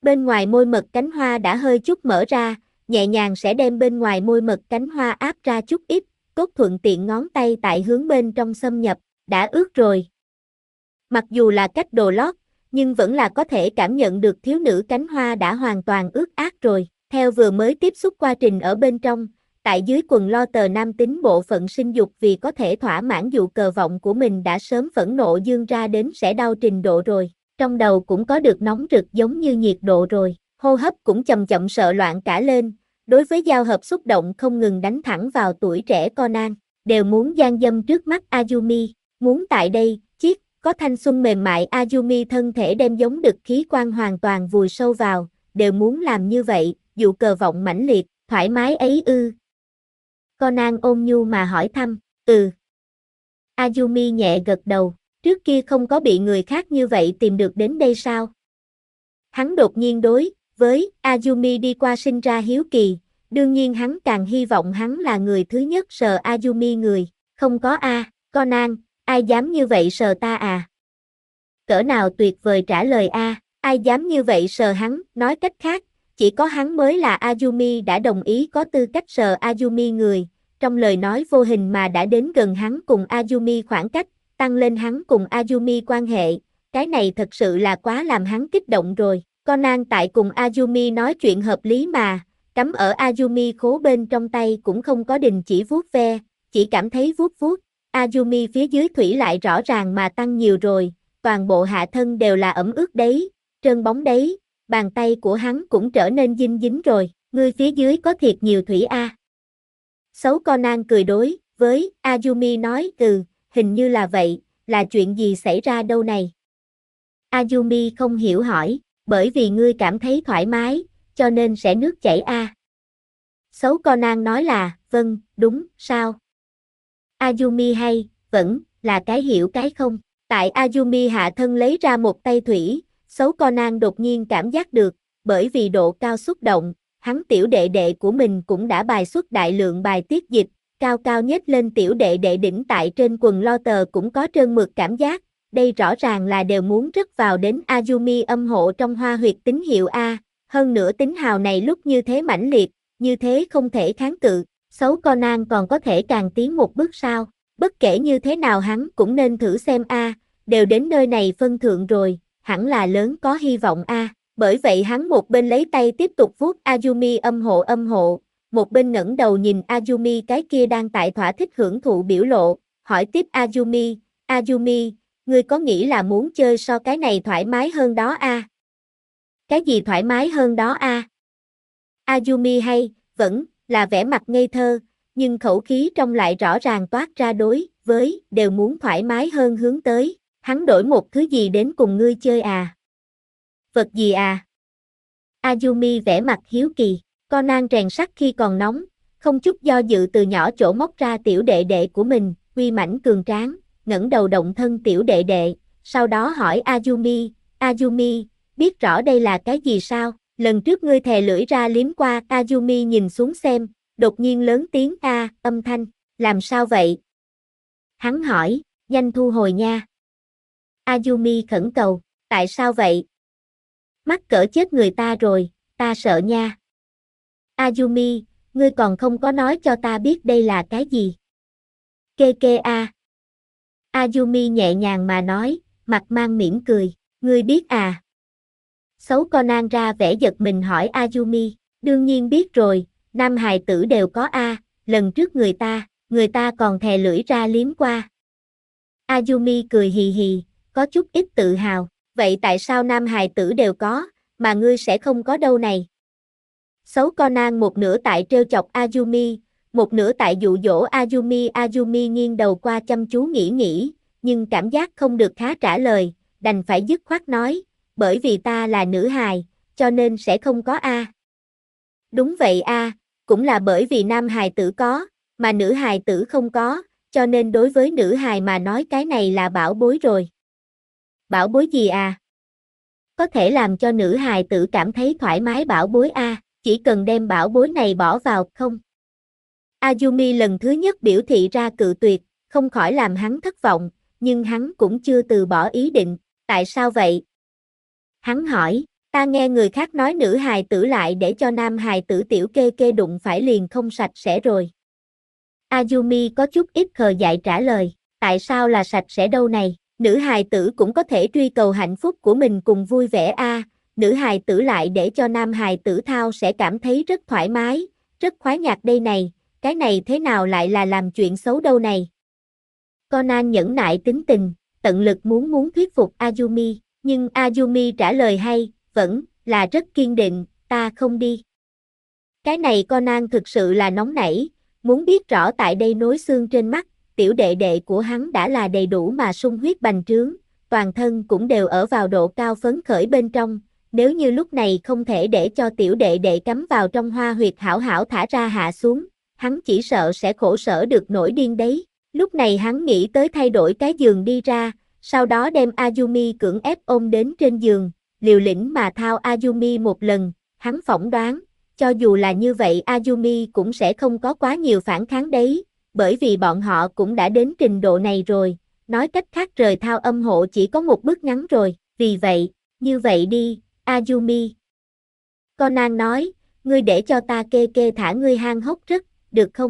Bên ngoài môi mật cánh hoa đã hơi chút mở ra, nhẹ nhàng sẽ đem bên ngoài môi mật cánh hoa áp ra chút ít, cốt thuận tiện ngón tay tại hướng bên trong xâm nhập, đã ướt rồi. Mặc dù là cách đồ lót, nhưng vẫn là có thể cảm nhận được thiếu nữ cánh hoa đã hoàn toàn ướt át rồi. Theo vừa mới tiếp xúc quá trình ở bên trong, tại dưới quần lo tờ nam tính bộ phận sinh dục vì có thể thỏa mãn dụ cờ vọng của mình đã sớm phẫn nộ dương ra đến sẽ đau trình độ rồi. Trong đầu cũng có được nóng rực giống như nhiệt độ rồi, hô hấp cũng chậm chậm sợ loạn cả lên, đối với giao hợp xúc động không ngừng đánh thẳng vào tuổi trẻ Conan, đều muốn gian dâm trước mắt Azumi, muốn tại đây, chiếc, có thanh xuân mềm mại Azumi thân thể đem giống đực khí quan hoàn toàn vùi sâu vào, đều muốn làm như vậy, dụ cờ vọng mãnh liệt, thoải mái ấy ư. Conan ôn nhu mà hỏi thăm, Azumi nhẹ gật đầu, trước kia không có bị người khác như vậy tìm được đến đây sao? Hắn đột nhiên đối với Azumi đi qua sinh ra hiếu kỳ, đương nhiên hắn càng hy vọng hắn là người thứ nhất sờ Azumi người, không có Conan, ai dám như vậy sờ ta à? Cỡ nào tuyệt vời trả lời ai dám như vậy sờ hắn, nói cách khác, chỉ có hắn mới là Azumi đã đồng ý có tư cách sờ Azumi người, trong lời nói vô hình mà đã đến gần hắn cùng Azumi khoảng cách, tăng lên hắn cùng Azumi quan hệ, cái này thật sự là quá làm hắn kích động rồi. Conan tại cùng Azumi nói chuyện hợp lý mà, cắm ở Azumi khố bên trong tay cũng không có đình chỉ vuốt ve, chỉ cảm thấy vuốt vuốt, Azumi phía dưới thủy lại rõ ràng mà tăng nhiều rồi, toàn bộ hạ thân đều là ẩm ướt đấy, trơn bóng đấy, bàn tay của hắn cũng trở nên dinh dính rồi, ngươi phía dưới có thiệt nhiều thủy Xấu Conan cười đối với Azumi nói hình như là vậy, là chuyện gì xảy ra đâu này? Azumi không hiểu hỏi, bởi vì ngươi cảm thấy thoải mái, cho nên sẽ nước chảy Xấu Conan nói là, vâng, đúng, sao? Azumi hay, vẫn, là cái hiểu cái không. Tại Azumi hạ thân lấy ra một tay thủy, Xấu Conan đột nhiên cảm giác được, bởi vì độ cao xúc động, hắn tiểu đệ đệ của mình cũng đã bài xuất đại lượng bài tiết dịch, cao cao nhếch lên tiểu đệ đệ đỉnh tại trên quần lo tờ cũng có trơn mượt cảm giác, đây rõ ràng là đều muốn rớt vào đến Azumi âm hộ trong hoa huyệt tín hiệu hơn nữa tín hào này lúc như thế mãnh liệt, như thế không thể kháng cự, Xấu Conan còn có thể càng tiến một bước sao, bất kể như thế nào hắn cũng nên thử xem đều đến nơi này phân thượng rồi, hẳn là lớn có hy vọng bởi vậy hắn một bên lấy tay tiếp tục vuốt Azumi âm hộ, một bên ngẩng đầu nhìn Azumi cái kia đang tại thỏa thích hưởng thụ biểu lộ, hỏi tiếp Azumi, ngươi có nghĩ là muốn chơi so cái này thoải mái hơn đó Cái gì thoải mái hơn đó Azumi hay, vẫn, là vẻ mặt ngây thơ, nhưng khẩu khí trong lại rõ ràng toát ra đối với, đều muốn thoải mái hơn hướng tới, hắn đổi một thứ gì đến cùng ngươi chơi Vật gì Azumi vẻ mặt hiếu kỳ, Conan rèn sắt khi còn nóng, không chút do dự từ nhỏ chỗ móc ra tiểu đệ đệ của mình, uy mãnh cường tráng, ngẩng đầu động thân tiểu đệ đệ, sau đó hỏi Azumi, biết rõ đây là cái gì sao, lần trước ngươi thè lưỡi ra liếm qua, Azumi nhìn xuống xem, đột nhiên lớn tiếng âm thanh, làm sao vậy? Hắn hỏi, nhanh thu hồi nha. Azumi khẩn cầu, tại sao vậy? Mắc cỡ chết người ta rồi, ta sợ nha. Azumi, ngươi còn không có nói cho ta biết đây là cái gì. Kê Azumi nhẹ nhàng mà nói, mặt mang mỉm cười, ngươi biết Xấu Conan ra vẻ giật mình hỏi Azumi, đương nhiên biết rồi, nam hài tử đều có lần trước người ta còn thè lưỡi ra liếm qua. Azumi cười hì hì, có chút ít tự hào, vậy tại sao nam hài tử đều có, mà ngươi sẽ không có đâu này? Xấu Conan một nửa tại trêu chọc Azumi, một nửa tại dụ dỗ Azumi nghiêng đầu qua chăm chú nghĩ, nhưng cảm giác không được khá trả lời, đành phải dứt khoát nói, bởi vì ta là nữ hài, cho nên sẽ không có Đúng vậy cũng là bởi vì nam hài tử có, mà nữ hài tử không có, cho nên đối với nữ hài mà nói cái này là bảo bối rồi. Bảo bối gì Có thể làm cho nữ hài tử cảm thấy thoải mái bảo bối chỉ cần đem bảo bối này bỏ vào không. Azumi lần thứ nhất biểu thị ra cự tuyệt, không khỏi làm hắn thất vọng, nhưng hắn cũng chưa từ bỏ ý định, tại sao vậy? Hắn hỏi, Ta nghe người khác nói nữ hài tử lại để cho nam hài tử tiểu kê kê đụng phải liền không sạch sẽ rồi. Azumi có chút ít khờ dại trả lời, tại sao là sạch sẽ đâu này, nữ hài tử cũng có thể truy cầu hạnh phúc của mình cùng vui vẻ nữ hài tử lại để cho nam hài tử thao sẽ cảm thấy rất thoải mái, rất khoái nhạc đây này, cái này thế nào lại là làm chuyện xấu đâu này. Conan nhẫn nại tính tình, tận lực muốn thuyết phục Azumi, nhưng Azumi trả lời hay, vẫn là rất kiên định, ta không đi. Cái này Conan thực sự là nóng nảy, muốn biết rõ tại đây nối xương trên mắt, tiểu đệ đệ của hắn đã là đầy đủ mà sung huyết bành trướng, toàn thân cũng đều ở vào độ cao phấn khởi bên trong, nếu như lúc này không thể để cho tiểu đệ đệ cắm vào trong hoa huyệt hảo hảo thả ra hạ xuống, hắn chỉ sợ sẽ khổ sở được nổi điên đấy. Lúc này hắn nghĩ tới thay đổi cái giường đi ra, sau đó đem Azumi cưỡng ép ôm đến trên giường, liều lĩnh mà thao Azumi một lần, hắn phỏng đoán, cho dù là như vậy Azumi cũng sẽ không có quá nhiều phản kháng đấy, bởi vì bọn họ cũng đã đến trình độ này rồi, nói cách khác rời thao âm hộ chỉ có một bước ngắn rồi, vì vậy, như vậy đi, Azumi. Conan nói, ngươi để cho ta kê kê thả ngươi hang hốc rất, được không?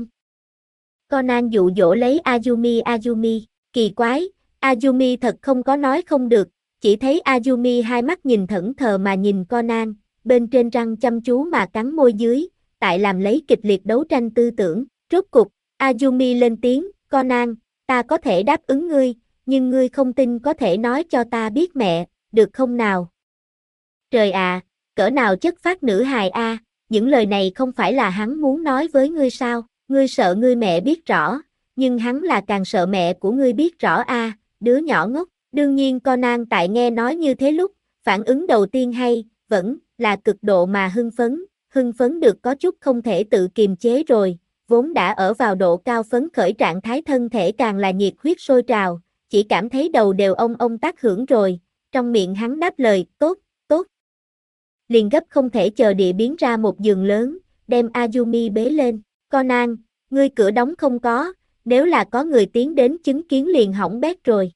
Conan dụ dỗ lấy Azumi, kỳ quái, Azumi thật không có nói không được, chỉ thấy Azumi hai mắt nhìn thẫn thờ mà nhìn Conan, bên trên răng chăm chú mà cắn môi dưới, tại làm lấy kịch liệt đấu tranh tư tưởng, rốt cục, Azumi lên tiếng, Conan, ta có thể đáp ứng ngươi, nhưng ngươi không tin có thể nói cho ta biết mẹ, được không nào? Trời ạ, cỡ nào chất phác nữ hài những lời này không phải là hắn muốn nói với ngươi sao, ngươi sợ ngươi mẹ biết rõ, nhưng hắn là càng sợ mẹ của ngươi biết rõ đứa nhỏ ngốc, đương nhiên Conan tại nghe nói như thế lúc, phản ứng đầu tiên vẫn là cực độ mà hưng phấn được có chút không thể tự kiềm chế rồi, vốn đã ở vào độ cao phấn khởi trạng thái thân thể càng là nhiệt huyết sôi trào, chỉ cảm thấy đầu đều ông tác hưởng rồi, trong miệng hắn đáp lời, tốt, tốt. Liền gấp không thể chờ địa biến ra một giường lớn, đem Azumi bế lên, Conan, ngươi cửa đóng không có, nếu là có người tiến đến chứng kiến liền hỏng bét rồi.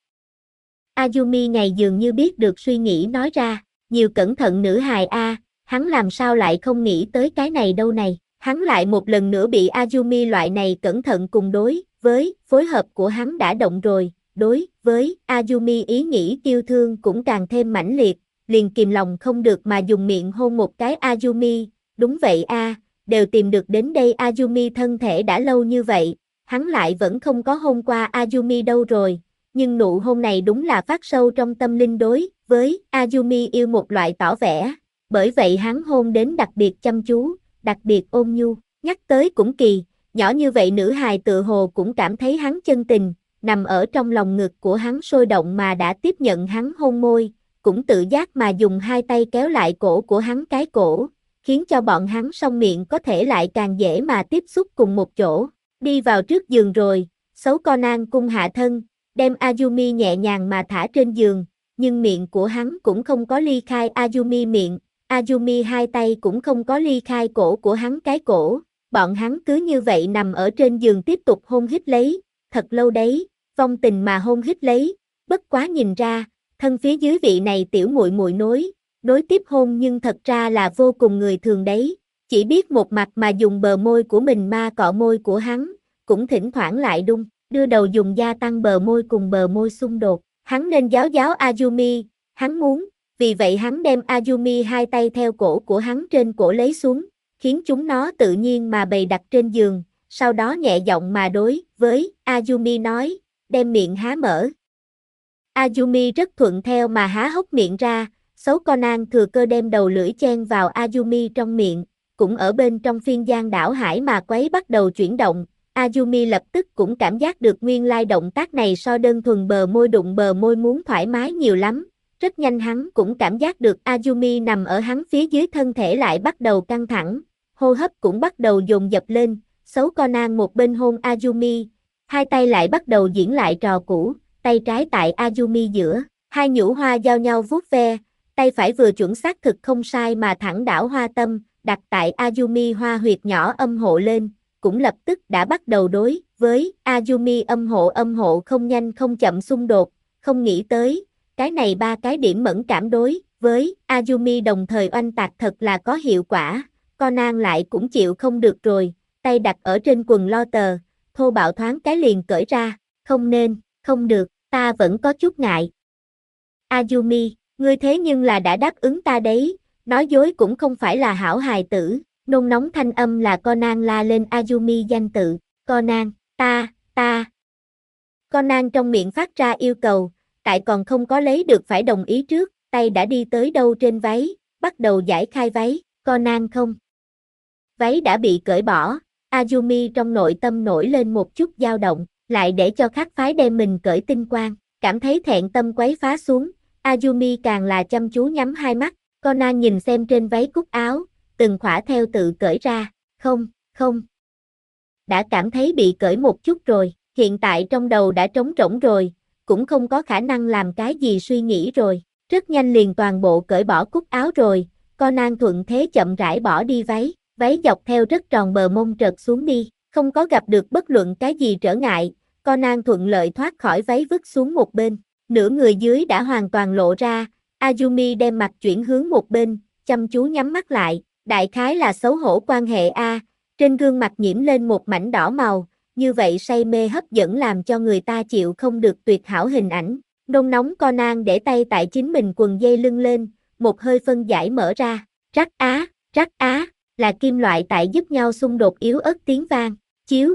Azumi ngày dường như biết được suy nghĩ nói ra, nhiều cẩn thận nữ hài hắn làm sao lại không nghĩ tới cái này đâu này, hắn lại một lần nữa bị Azumi loại này cẩn thận cùng đối với phối hợp của hắn đã động rồi, đối với Azumi ý nghĩ yêu thương cũng càng thêm mãnh liệt, liền kìm lòng không được mà dùng miệng hôn một cái Azumi, đúng vậy đều tìm được đến đây Azumi thân thể đã lâu như vậy, hắn lại vẫn không có hôn qua Azumi đâu rồi, nhưng nụ hôn này đúng là phát sâu trong tâm linh đối với Azumi yêu một loại tỏ vẻ, bởi vậy hắn hôn đến đặc biệt chăm chú, đặc biệt ôn nhu, nhắc tới cũng kỳ, nhỏ như vậy nữ hài tự hồ cũng cảm thấy hắn chân tình, nằm ở trong lòng ngực của hắn sôi động mà đã tiếp nhận hắn hôn môi, cũng tự giác mà dùng hai tay kéo lại cổ của hắn cái cổ, khiến cho bọn hắn song miệng có thể lại càng dễ mà tiếp xúc cùng một chỗ, đi vào trước giường rồi, xấu Conan cung hạ thân, đem Azumi nhẹ nhàng mà thả trên giường, nhưng miệng của hắn cũng không có ly khai Azumi miệng, Azumi hai tay cũng không có ly khai cổ của hắn cái cổ, bọn hắn cứ như vậy nằm ở trên giường tiếp tục hôn hít lấy, thật lâu đấy, vong tình mà hôn hít lấy, bất quá nhìn ra, thân phía dưới vị này tiểu muội muội nối tiếp hôn nhưng thật ra là vô cùng người thường đấy, chỉ biết một mặt mà dùng bờ môi của mình ma cọ môi của hắn, cũng thỉnh thoảng lại đưa đầu dùng gia tăng bờ môi cùng bờ môi xung đột, hắn nên giáo Azumi, hắn muốn, vì vậy hắn đem Azumi hai tay theo cổ của hắn trên cổ lấy xuống, khiến chúng nó tự nhiên mà bày đặt trên giường, sau đó nhẹ giọng mà đối với Azumi nói, đem miệng há mở. Azumi rất thuận theo mà há hốc miệng ra, xấu Conan thừa cơ đem đầu lưỡi chen vào Azumi trong miệng, cũng ở bên trong phiên gian đảo hải mà quấy bắt đầu chuyển động, Azumi lập tức cũng cảm giác được nguyên lai động tác này so đơn thuần bờ môi đụng bờ môi muốn thoải mái nhiều lắm, rất nhanh hắn cũng cảm giác được Azumi nằm ở hắn phía dưới thân thể lại bắt đầu căng thẳng, hô hấp cũng bắt đầu dồn dập lên, xấu Conan một bên hôn Azumi, hai tay lại bắt đầu diễn lại trò cũ, tay trái tại Azumi giữa, hai nhũ hoa giao nhau vuốt ve, tay phải vừa chuẩn xác thực không sai mà thẳng đảo hoa tâm, đặt tại Azumi hoa huyệt nhỏ âm hộ lên, cũng lập tức đã bắt đầu đối với Azumi âm hộ không nhanh không chậm xung đột, không nghĩ tới, cái này ba cái điểm mẫn cảm đối với Azumi đồng thời oanh tạc thật là có hiệu quả, Conan lại cũng chịu không được rồi, tay đặt ở trên quần lo tờ, thô bạo thoáng cái liền cởi ra, không nên, không được, ta vẫn có chút ngại. Azumi, ngươi thế nhưng là đã đáp ứng ta đấy, nói dối cũng không phải là hảo hài tử, nôn nóng thanh âm là Conan la lên Azumi danh tự, Conan, ta. Conan trong miệng phát ra yêu cầu, tại còn không có lấy được phải đồng ý trước, tay đã đi tới đâu trên váy, bắt đầu giải khai váy, Conan không. Váy đã bị cởi bỏ, Azumi trong nội tâm nổi lên một chút dao động, lại để cho khác phái đem mình cởi tinh quang, cảm thấy thẹn tâm quấy phá xuống, Azumi càng là chăm chú nhắm hai mắt, Conan nhìn xem trên váy cúc áo, từng khỏa theo tự cởi ra, không. Đã cảm thấy bị cởi một chút rồi, hiện tại trong đầu đã trống rỗng rồi, cũng không có khả năng làm cái gì suy nghĩ rồi, rất nhanh liền toàn bộ cởi bỏ cúc áo rồi, Conan thuận thế chậm rãi bỏ đi váy dọc theo rất tròn bờ mông trượt xuống đi, không có gặp được bất luận cái gì trở ngại, Conan thuận lợi thoát khỏi váy vứt xuống một bên, nửa người dưới đã hoàn toàn lộ ra, Azumi đem mặt chuyển hướng một bên, chăm chú nhắm mắt lại, đại khái là xấu hổ quan hệ A, trên gương mặt nhiễm lên một mảnh đỏ màu, như vậy say mê hấp dẫn làm cho người ta chịu không được tuyệt hảo hình ảnh, nôn nóng Conan để tay tại chính mình quần dây lưng lên, một hơi phân giải mở ra, rắc á, là kim loại tại giúp nhau xung đột yếu ớt tiếng vang, chiếu,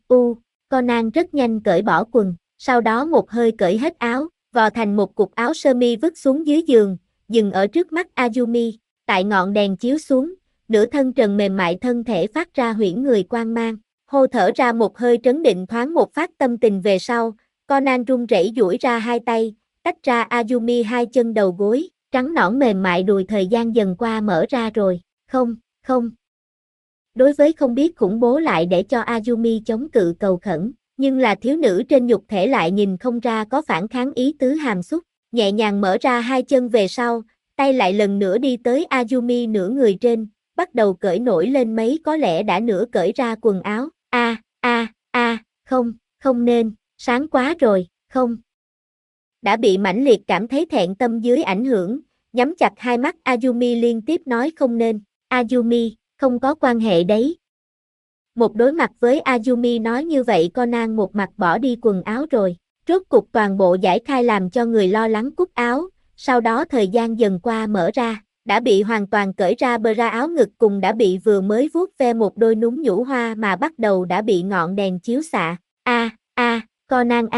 Conan rất nhanh cởi bỏ quần, sau đó một hơi cởi hết áo, vò thành một cục áo sơ mi vứt xuống dưới giường, dừng ở trước mắt Azumi, tại ngọn đèn chiếu xuống, nửa thân trần mềm mại thân thể phát ra huyễn người quang mang, hô thở ra một hơi trấn định thoáng một phát tâm tình về sau, Conan run rẩy duỗi ra hai tay, tách ra Azumi hai chân đầu gối, trắng nõn mềm mại đùi thời gian dần qua mở ra rồi, không. Đối với không biết khủng bố lại để cho Azumi chống cự cầu khẩn, nhưng là thiếu nữ trên nhục thể lại nhìn không ra có phản kháng ý tứ hàm xúc, nhẹ nhàng mở ra hai chân về sau, tay lại lần nữa đi tới Azumi nửa người trên, bắt đầu cởi nổi lên mấy có lẽ đã nửa cởi ra quần áo, không nên, sáng quá rồi, không. Đã bị mãnh liệt cảm thấy thẹn tâm dưới ảnh hưởng, nhắm chặt hai mắt Azumi liên tiếp nói không nên, Azumi, không có quan hệ đấy. Một đối mặt với Azumi nói như vậy Conan một mặt bỏ đi quần áo rồi, rốt cục toàn bộ giải khai làm cho người lo lắng cúc áo, sau đó thời gian dần qua mở ra, đã bị hoàn toàn cởi ra bra áo ngực cùng đã bị vừa mới vuốt ve một đôi núm nhũ hoa mà bắt đầu đã bị ngọn đèn chiếu xạ, Conan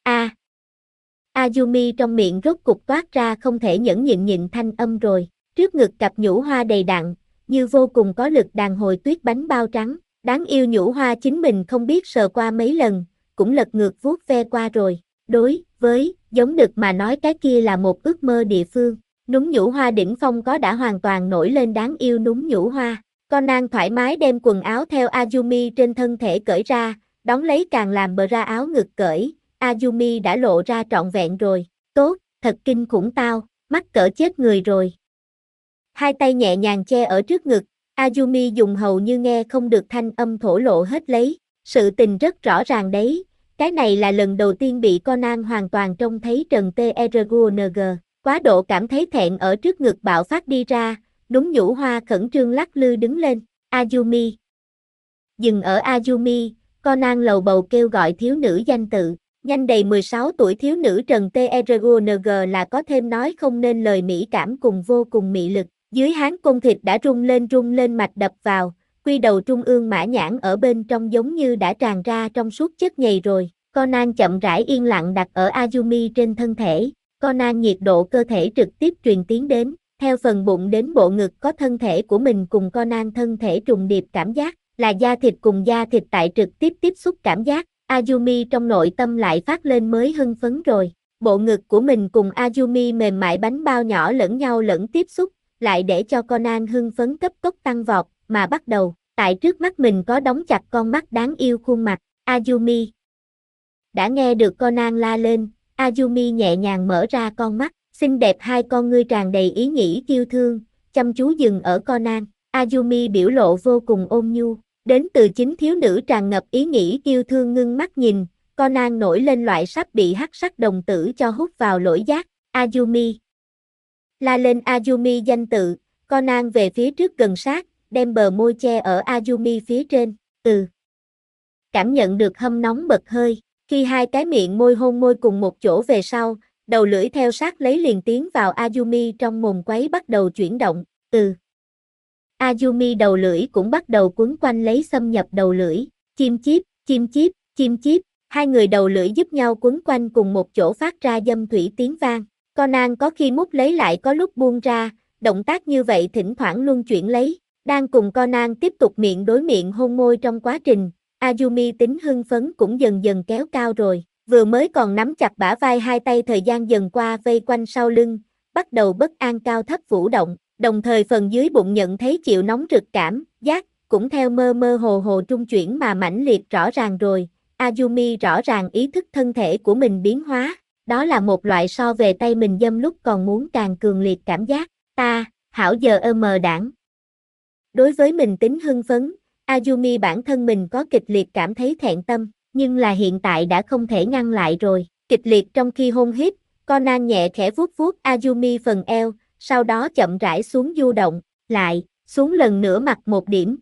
Azumi trong miệng rốt cục toát ra không thể nhẫn nhịn thanh âm rồi, trước ngực cặp nhũ hoa đầy đặn, như vô cùng có lực đàn hồi tuyết bánh bao trắng, đáng yêu nhũ hoa chính mình không biết sờ qua mấy lần, cũng lật ngược vuốt ve qua rồi, đối với, giống đực mà nói cái kia là một ước mơ địa phương, núm nhũ hoa đỉnh phong có đã hoàn toàn nổi lên đáng yêu núm nhũ hoa, Conan thoải mái đem quần áo theo Azumi trên thân thể cởi ra, đón lấy càng làm bra áo ngực cởi, Azumi đã lộ ra trọn vẹn rồi, tốt, thật kinh khủng tao, mắc cỡ chết người rồi. Hai tay nhẹ nhàng che ở trước ngực, Azumi dùng hầu như nghe không được thanh âm thổ lộ hết lấy, sự tình rất rõ ràng đấy, cái này là lần đầu tiên bị Conan hoàn toàn trông thấy trần TRGNG, quá độ cảm thấy thẹn ở trước ngực bạo phát đi ra, núm nhũ hoa khẩn trương lắc lư đứng lên, Azumi. Dừng ở Azumi, Conan lầu bầu kêu gọi thiếu nữ danh tự, nhanh đầy 16 tuổi thiếu nữ trần TRGNG là có thêm nói không nên lời mỹ cảm cùng vô cùng mị lực. Dưới háng côn thịt đã rung lên mạch đập vào, quy đầu trung ương mã nhãn ở bên trong giống như đã tràn ra trong suốt chất nhầy rồi. Conan chậm rãi yên lặng đặt ở Azumi trên thân thể. Conan nhiệt độ cơ thể trực tiếp truyền tiến đến, theo phần bụng đến bộ ngực có thân thể của mình cùng Conan thân thể trùng điệp cảm giác, là da thịt cùng da thịt tại trực tiếp tiếp xúc cảm giác. Azumi trong nội tâm lại phát lên mới hưng phấn rồi. Bộ ngực của mình cùng Azumi mềm mại bánh bao nhỏ lẫn nhau lẫn tiếp xúc, lại để cho Conan hưng phấn cấp tốc tăng vọt, mà bắt đầu, tại trước mắt mình có đóng chặt con mắt đáng yêu khuôn mặt, Azumi. Đã nghe được Conan la lên, Azumi nhẹ nhàng mở ra con mắt, xinh đẹp hai con ngươi tràn đầy ý nghĩ yêu thương, chăm chú dừng ở Conan, Azumi biểu lộ vô cùng ôn nhu, đến từ chính thiếu nữ tràn ngập ý nghĩ yêu thương ngưng mắt nhìn, Conan nổi lên loại sắp bị hắc sắc đồng tử cho hút vào lỗi giác, Azumi. La lên Azumi danh tự, Conan về phía trước gần sát, đem bờ môi che ở Azumi phía trên, Cảm nhận được hâm nóng bật hơi, khi hai cái miệng môi hôn môi cùng một chỗ về sau, đầu lưỡi theo sát lấy liền tiến vào Azumi trong mồm quấy bắt đầu chuyển động, Azumi đầu lưỡi cũng bắt đầu quấn quanh lấy xâm nhập đầu lưỡi, chim chíp, chim chíp, chim chíp, hai người đầu lưỡi giúp nhau quấn quanh cùng một chỗ phát ra dâm thủy tiếng vang. Conan có khi mút lấy lại có lúc buông ra, động tác như vậy thỉnh thoảng luân chuyển lấy. Đang cùng Conan tiếp tục miệng đối miệng hôn môi trong quá trình, Azumi tính hưng phấn cũng dần dần kéo cao rồi. Vừa mới còn nắm chặt bả vai hai tay thời gian dần qua vây quanh sau lưng, bắt đầu bất an cao thấp vũ động, đồng thời phần dưới bụng nhận thấy chịu nóng rực cảm giác, cũng theo mơ mơ hồ hồ trung chuyển mà mãnh liệt rõ ràng rồi. Azumi rõ ràng ý thức thân thể của mình biến hóa, đó là một loại so về tay mình dâm lúc còn muốn càng cường liệt cảm giác. Hảo giờ mờ đảng. Đối với mình tính hưng phấn, Azumi bản thân mình có kịch liệt cảm thấy thẹn tâm, nhưng là hiện tại đã không thể ngăn lại rồi. Kịch liệt trong khi hôn hít, Conan nhẹ khẽ vuốt vuốt Azumi phần eo, sau đó chậm rãi xuống du động, lại, xuống lần nữa mặt một điểm.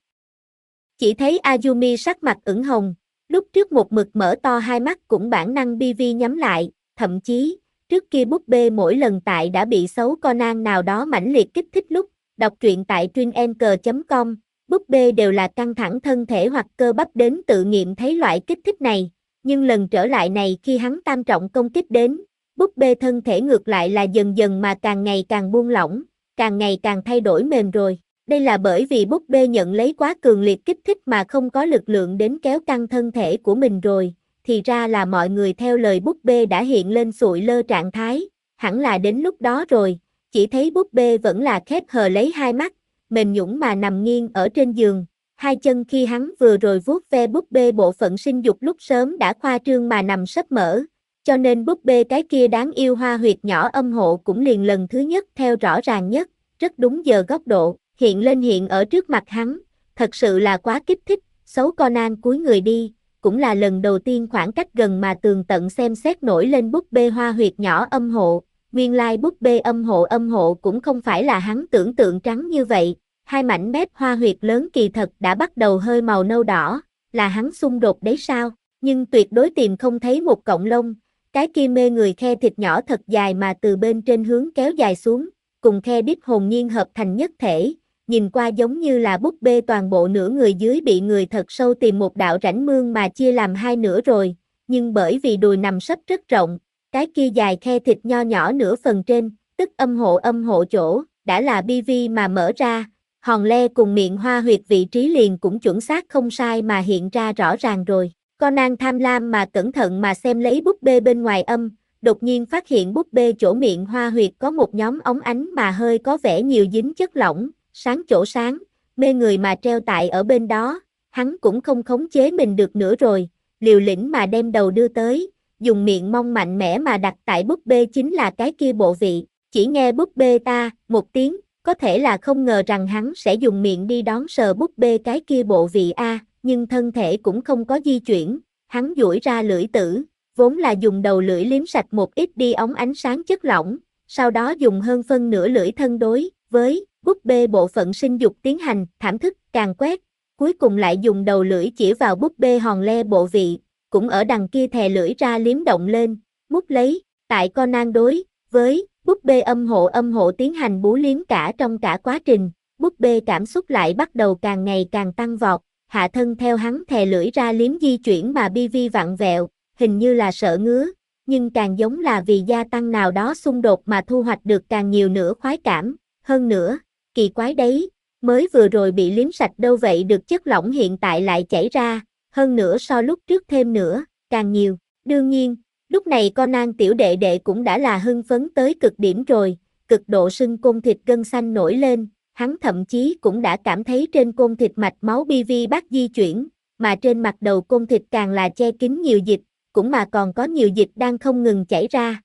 Chỉ thấy Azumi sắc mặt ửng hồng, lúc trước một mực mở to hai mắt cũng bản năng bi vi nhắm lại, thậm chí, trước kia búp bê mỗi lần tại đã bị xấu Conan nào đó mãnh liệt kích thích lúc, đọc truyện tại truyệnanchor.com, búp bê đều là căng thẳng thân thể hoặc cơ bắp đến tự nghiệm thấy loại kích thích này, nhưng lần trở lại này khi hắn tam trọng công kích đến, búp bê thân thể ngược lại là dần dần mà càng ngày càng buông lỏng, càng ngày càng thay đổi mềm rồi. Đây là bởi vì búp bê nhận lấy quá cường liệt kích thích mà không có lực lượng đến kéo căng thân thể của mình rồi, thì ra là mọi người theo lời búp bê đã hiện lên sụi lơ trạng thái, hẳn là đến lúc đó rồi, chỉ thấy búp bê vẫn là khép hờ lấy hai mắt, mềm nhũn mà nằm nghiêng ở trên giường, hai chân khi hắn vừa rồi vuốt ve búp bê bộ phận sinh dục lúc sớm đã khoa trương mà nằm sấp mở, cho nên búp bê cái kia đáng yêu hoa huyệt nhỏ âm hộ cũng liền lần thứ nhất theo rõ ràng nhất, rất đúng giờ góc độ, hiện ở trước mặt hắn, thật sự là quá kích thích, xấu Conan cúi người đi, cũng là lần đầu tiên khoảng cách gần mà tường tận xem xét nổi lên búp bê hoa huyệt nhỏ âm hộ, nguyên lai búp bê âm hộ cũng không phải là hắn tưởng tượng trắng như vậy, hai mảnh mép hoa huyệt lớn kỳ thật đã bắt đầu hơi màu nâu đỏ, là hắn xung đột đấy sao, nhưng tuyệt đối tìm không thấy một cọng lông, cái kia mê người khe thịt nhỏ thật dài mà từ bên trên hướng kéo dài xuống, cùng khe đít hồn nhiên hợp thành nhất thể, nhìn qua giống như là búp bê toàn bộ nửa người dưới bị người thật sâu tìm một đạo rãnh mương mà chia làm hai nửa rồi, nhưng bởi vì đùi nằm sấp rất rộng, cái kia dài khe thịt nho nhỏ nửa phần trên, tức âm hộ chỗ, đã là BV mà mở ra, hòn le cùng miệng hoa huyệt vị trí liền cũng chuẩn xác không sai mà hiện ra rõ ràng rồi. Conan tham lam mà cẩn thận mà xem lấy búp bê bên ngoài đột nhiên phát hiện búp bê chỗ miệng hoa huyệt có một nhóm óng ánh mà hơi có vẻ nhiều dính chất lỏng, sáng chỗ sáng, mê người mà treo tại ở bên đó, hắn cũng không khống chế mình được nữa rồi, liều lĩnh mà đem đầu đưa tới, dùng miệng mong mạnh mẽ mà đặt tại búp bê chính là cái kia bộ vị, chỉ nghe búp bê ta, một tiếng, có thể là không ngờ rằng hắn sẽ dùng miệng đi đón sờ búp bê cái kia bộ vị nhưng thân thể cũng không có di chuyển, hắn duỗi ra lưỡi tử, vốn là dùng đầu lưỡi liếm sạch một ít đi óng ánh sáng chất lỏng, sau đó dùng hơn phân nửa lưỡi thân đối với búp bê bộ phận sinh dục tiến hành thảm thức càng quét, cuối cùng lại dùng đầu lưỡi chỉ vào búp bê hòn le bộ vị, cũng ở đằng kia thè lưỡi ra liếm động lên, mút lấy, tại Conan đối với búp bê âm hộ tiến hành bú liếm cả trong cả quá trình, búp bê cảm xúc lại bắt đầu càng ngày càng tăng vọt, hạ thân theo hắn thè lưỡi ra liếm di chuyển mà BV vặn vẹo, hình như là sợ ngứa, nhưng càng giống là vì gia tăng nào đó xung đột mà thu hoạch được càng nhiều nữa khoái cảm, hơn nữa, kỳ quái đấy, mới vừa rồi bị liếm sạch đâu vậy được chất lỏng hiện tại lại chảy ra, hơn nữa so lúc trước thêm nữa, càng nhiều, đương nhiên, lúc này Conan tiểu đệ đệ cũng đã là hưng phấn tới cực điểm rồi, cực độ sưng côn thịt gân xanh nổi lên, hắn thậm chí cũng đã cảm thấy trên côn thịt mạch máu BV bắt di chuyển, mà trên mặt đầu côn thịt càng là che kín nhiều dịch, cũng mà còn có nhiều dịch đang không ngừng chảy ra,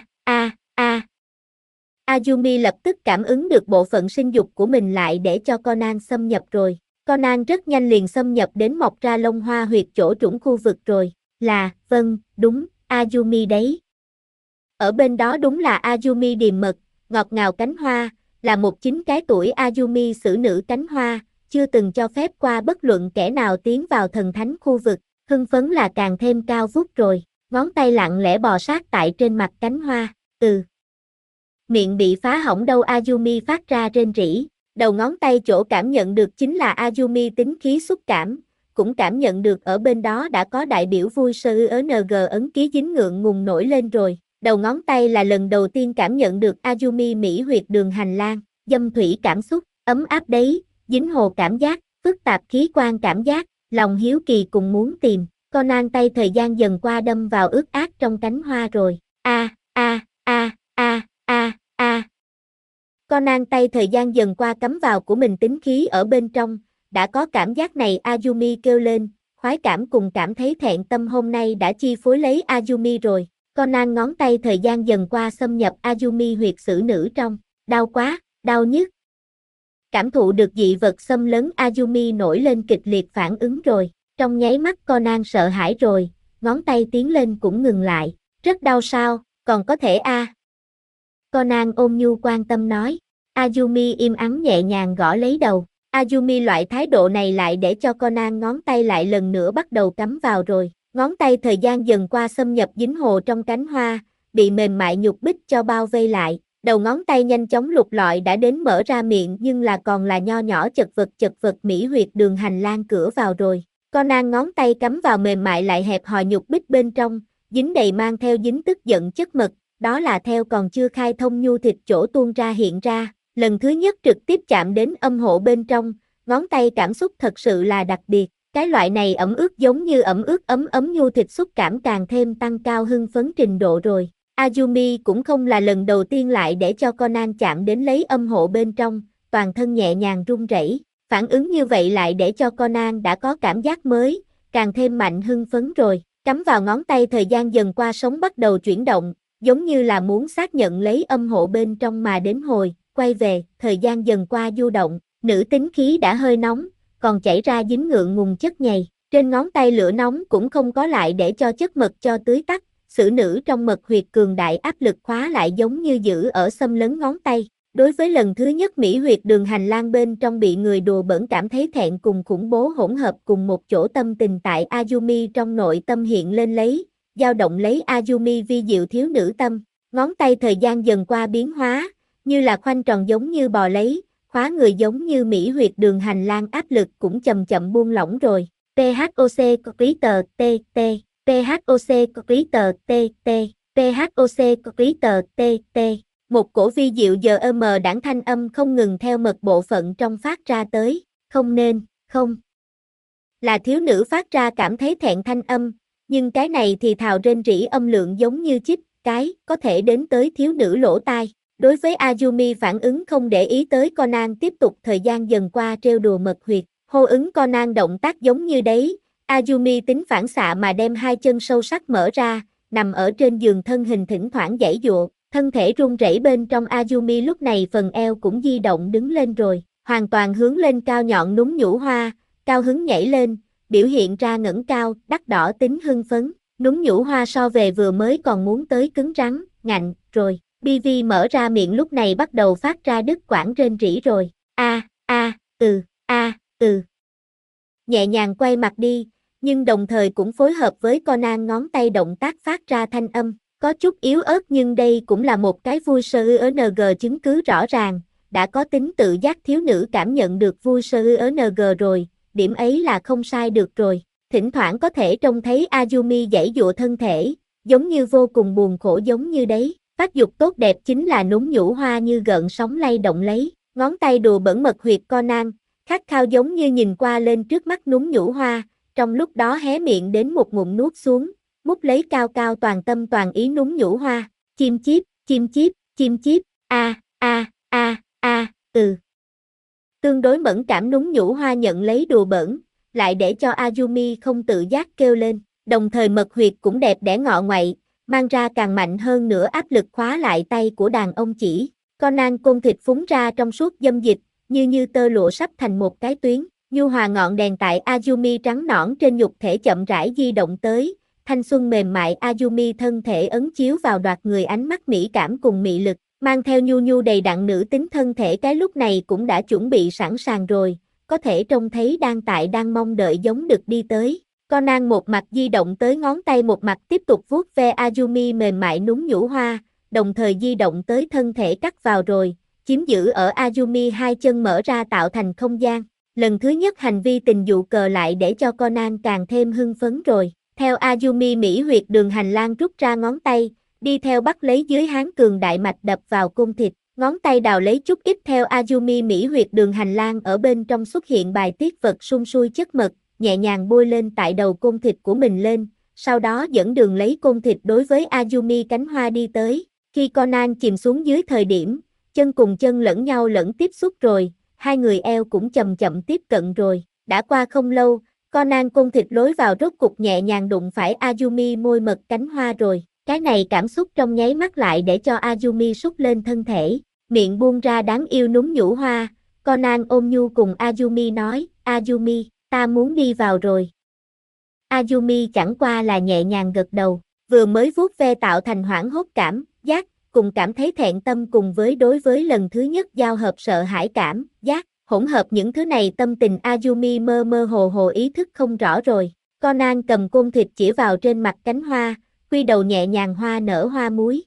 Azumi lập tức cảm ứng được bộ phận sinh dục của mình lại để cho Conan xâm nhập rồi. Conan rất nhanh liền xâm nhập đến mọc ra lông hoa huyệt chỗ trũng khu vực rồi. Vâng, đúng, Azumi đấy. Ở bên đó đúng là Azumi điềm mật, ngọt ngào cánh hoa, là một chính cái tuổi Azumi xử nữ cánh hoa, chưa từng cho phép qua bất luận kẻ nào tiến vào thần thánh khu vực, hưng phấn là càng thêm cao vút rồi, ngón tay lặng lẽ bò sát tại trên mặt cánh hoa, miệng bị phá hỏng đâu Azumi phát ra rên rỉ, đầu ngón tay chỗ cảm nhận được chính là Azumi tính khí xúc cảm, cũng cảm nhận được ở bên đó đã có đại biểu vui sơ ng ấn ký dính ngượng ngùng nổi lên rồi, đầu ngón tay là lần đầu tiên cảm nhận được Azumi mỹ huyệt đường hành lang, dâm thủy cảm xúc, ấm áp đấy, dính hồ cảm giác, phức tạp khí quan cảm giác, lòng hiếu kỳ cùng muốn tìm, Conan tay thời gian dần qua đâm vào ướt át trong cánh hoa rồi, Conan tay thời gian dần qua cắm vào của mình tính khí ở bên trong, đã có cảm giác này Azumi kêu lên, khoái cảm cùng cảm thấy thẹn tâm hôm nay đã chi phối lấy Azumi rồi, Conan ngón tay thời gian dần qua xâm nhập Azumi huyệt xử nữ trong, đau quá, đau nhức. Cảm thụ được dị vật xâm lấn Azumi nổi lên kịch liệt phản ứng rồi, trong nháy mắt Conan sợ hãi rồi, ngón tay tiến lên cũng ngừng lại, rất đau sao, còn có thể Conan ôn nhu quan tâm nói, Azumi im ắng nhẹ nhàng gõ lấy đầu, Azumi loại thái độ này lại để cho Conan ngón tay lại lần nữa bắt đầu cắm vào rồi, ngón tay thời gian dần qua xâm nhập dính hồ trong cánh hoa, bị mềm mại nhục bích cho bao vây lại, đầu ngón tay nhanh chóng lục lọi đã đến mở ra miệng nhưng là còn là nho nhỏ chật vật mỹ huyệt đường hành lang cửa vào rồi, Conan ngón tay cắm vào mềm mại lại hẹp hòi nhục bích bên trong, dính đầy mang theo dính tức giận chất mật, đó là theo còn chưa khai thông nhu thịt chỗ tuôn ra hiện ra, lần thứ nhất trực tiếp chạm đến âm hộ bên trong, ngón tay cảm xúc thật sự là đặc biệt, cái loại này ẩm ướt giống như ẩm ướt ấm ấm nhu thịt xúc cảm càng thêm tăng cao hưng phấn trình độ rồi. Azumi cũng không là lần đầu tiên lại để cho Conan chạm đến lấy âm hộ bên trong, toàn thân nhẹ nhàng run rẩy, phản ứng như vậy lại để cho Conan đã có cảm giác mới, càng thêm mạnh hưng phấn rồi, cắm vào ngón tay thời gian dần qua sống bắt đầu chuyển động, giống như là muốn xác nhận lấy âm hộ bên trong mà đến hồi, quay về, thời gian dần qua du động, nữ tính khí đã hơi nóng, còn chảy ra dính ngượng ngùng chất nhầy, trên ngón tay lửa nóng cũng không có lại để cho chất mật cho tưới tắt, xử nữ trong mật huyệt cường đại áp lực khóa lại giống như giữ ở xâm lấn ngón tay. Đối với lần thứ nhất mỹ huyệt đường hành lang bên trong bị người đùa bỡn cảm thấy thẹn cùng khủng bố hỗn hợp cùng một chỗ tâm tình tại Azumi trong nội tâm hiện lên lấy, dao động lấy Azumi vi diệu thiếu nữ tâm, ngón tay thời gian dần qua biến hóa, như là khoanh tròn giống như bò lấy, khóa người giống như mỹ huyệt đường hành lang áp lực cũng chậm chậm buông lỏng rồi. PHOC quý tờ TT, PHOC quý tờ TT, PHOC quý tờ TT. Một cổ vi diệu giờ đãng thanh âm không ngừng theo mật bộ phận trong phát ra tới, không nên, không. Là thiếu nữ phát ra cảm thấy thẹn thanh âm, nhưng cái này thì thào rên rỉ âm lượng giống như chích, cái, có thể đến tới thiếu nữ lỗ tai. Đối với Azumi phản ứng không để ý tới Conan tiếp tục thời gian dần qua trêu đùa mật huyệt, hô ứng Conan động tác giống như đấy, Azumi tính phản xạ mà đem hai chân sâu sắc mở ra, nằm ở trên giường thân hình thỉnh thoảng giãy giụa, thân thể run rẩy bên trong Azumi lúc này phần eo cũng di động đứng lên rồi, hoàn toàn hướng lên cao nhọn núm nhũ hoa, cao hứng nhảy lên, biểu hiện ra ngẩng cao, đắt đỏ tính hưng phấn, núm nhũ hoa so về vừa mới còn muốn tới cứng rắn, ngạnh, rồi. BV mở ra miệng lúc này bắt đầu phát ra đứt quãng rên rỉ rồi, nhẹ nhàng quay mặt đi, nhưng đồng thời cũng phối hợp với Conan ngón tay động tác phát ra thanh âm, có chút yếu ớt nhưng đây cũng là một cái vui sơ ng chứng cứ rõ ràng, đã có tính tự giác thiếu nữ cảm nhận được vui sơ ng rồi, điểm ấy là không sai được rồi, thỉnh thoảng có thể trông thấy Azumi giãy giụa thân thể, giống như vô cùng buồn khổ giống như đấy. Tác dục tốt đẹp chính là núm nhũ hoa như gợn sóng lay động lấy, ngón tay đùa bẩn mật huyệt Conan, khát khao giống như nhìn qua lên trước mắt núm nhũ hoa, trong lúc đó hé miệng đến một ngụm nuốt xuống, mút lấy cao cao toàn tâm toàn ý núm nhũ hoa, chim chíp, chim chíp, chim chíp, Tương đối mẫn cảm núm nhũ hoa nhận lấy đùa bẩn, lại để cho Azumi không tự giác kêu lên, đồng thời mật huyệt cũng đẹp đẽ ngọ ngoại, mang ra càng mạnh hơn nữa áp lực khóa lại tay của đàn ông chỉ. Conan côn thịt phúng ra trong suốt dâm dịch, như tơ lụa sắp thành một cái tuyến. Nhu hòa ngọn đèn tại Azumi trắng nõn trên nhục thể chậm rãi di động tới. Thanh xuân mềm mại Azumi thân thể ấn chiếu vào đoạt người ánh mắt mỹ cảm cùng mị lực. mang theo nhu nhu đầy đặn nữ tính thân thể cái lúc này cũng đã chuẩn bị sẵn sàng rồi, có thể trông thấy đang mong đợi giống được đi tới. Conan một mặt di động tới ngón tay một mặt tiếp tục vuốt ve Azumi mềm mại núm nhũ hoa, đồng thời di động tới thân thể cắt vào rồi, chiếm giữ ở Azumi hai chân mở ra tạo thành không gian. Lần thứ nhất hành vi tình dụ cờ lại để cho Conan càng thêm hưng phấn rồi. Theo Azumi Mỹ huyệt đường hành lang rút ra ngón tay, đi theo bắt lấy dưới háng cường đại mạch đập vào cung thịt, ngón tay đào lấy chút ít theo Azumi Mỹ huyệt đường hành lang ở bên trong xuất hiện bài tiết vật sung sui chất mật, nhẹ nhàng bôi lên tại đầu cung thịt của mình lên, sau đó dẫn đường lấy cung thịt đối với Azumi cánh hoa đi tới. Khi Conan chìm xuống dưới thời điểm, chân cùng chân lẫn nhau lẫn tiếp xúc rồi, hai người eo cũng chậm chậm tiếp cận rồi. Đã qua không lâu, Conan cung thịt lối vào rốt cục nhẹ nhàng đụng phải Azumi môi mật cánh hoa rồi. Cái này cảm xúc trong nháy mắt lại để cho Azumi sút lên thân thể, miệng buông ra đáng yêu núm nhũ hoa. Conan ôm nhu cùng Azumi nói, Azumi, ta muốn đi vào rồi. Azumi chẳng qua là nhẹ nhàng gật đầu, vừa mới vuốt ve tạo thành hoảng hốt cảm giác, cùng cảm thấy thẹn tâm cùng với đối với lần thứ nhất giao hợp sợ hãi cảm giác, hỗn hợp những thứ này tâm tình Azumi mơ mơ hồ hồ ý thức không rõ rồi. Conan cầm côn thịt chỉ vào trên mặt cánh hoa, quy đầu nhẹ nhàng hoa nở hoa muối.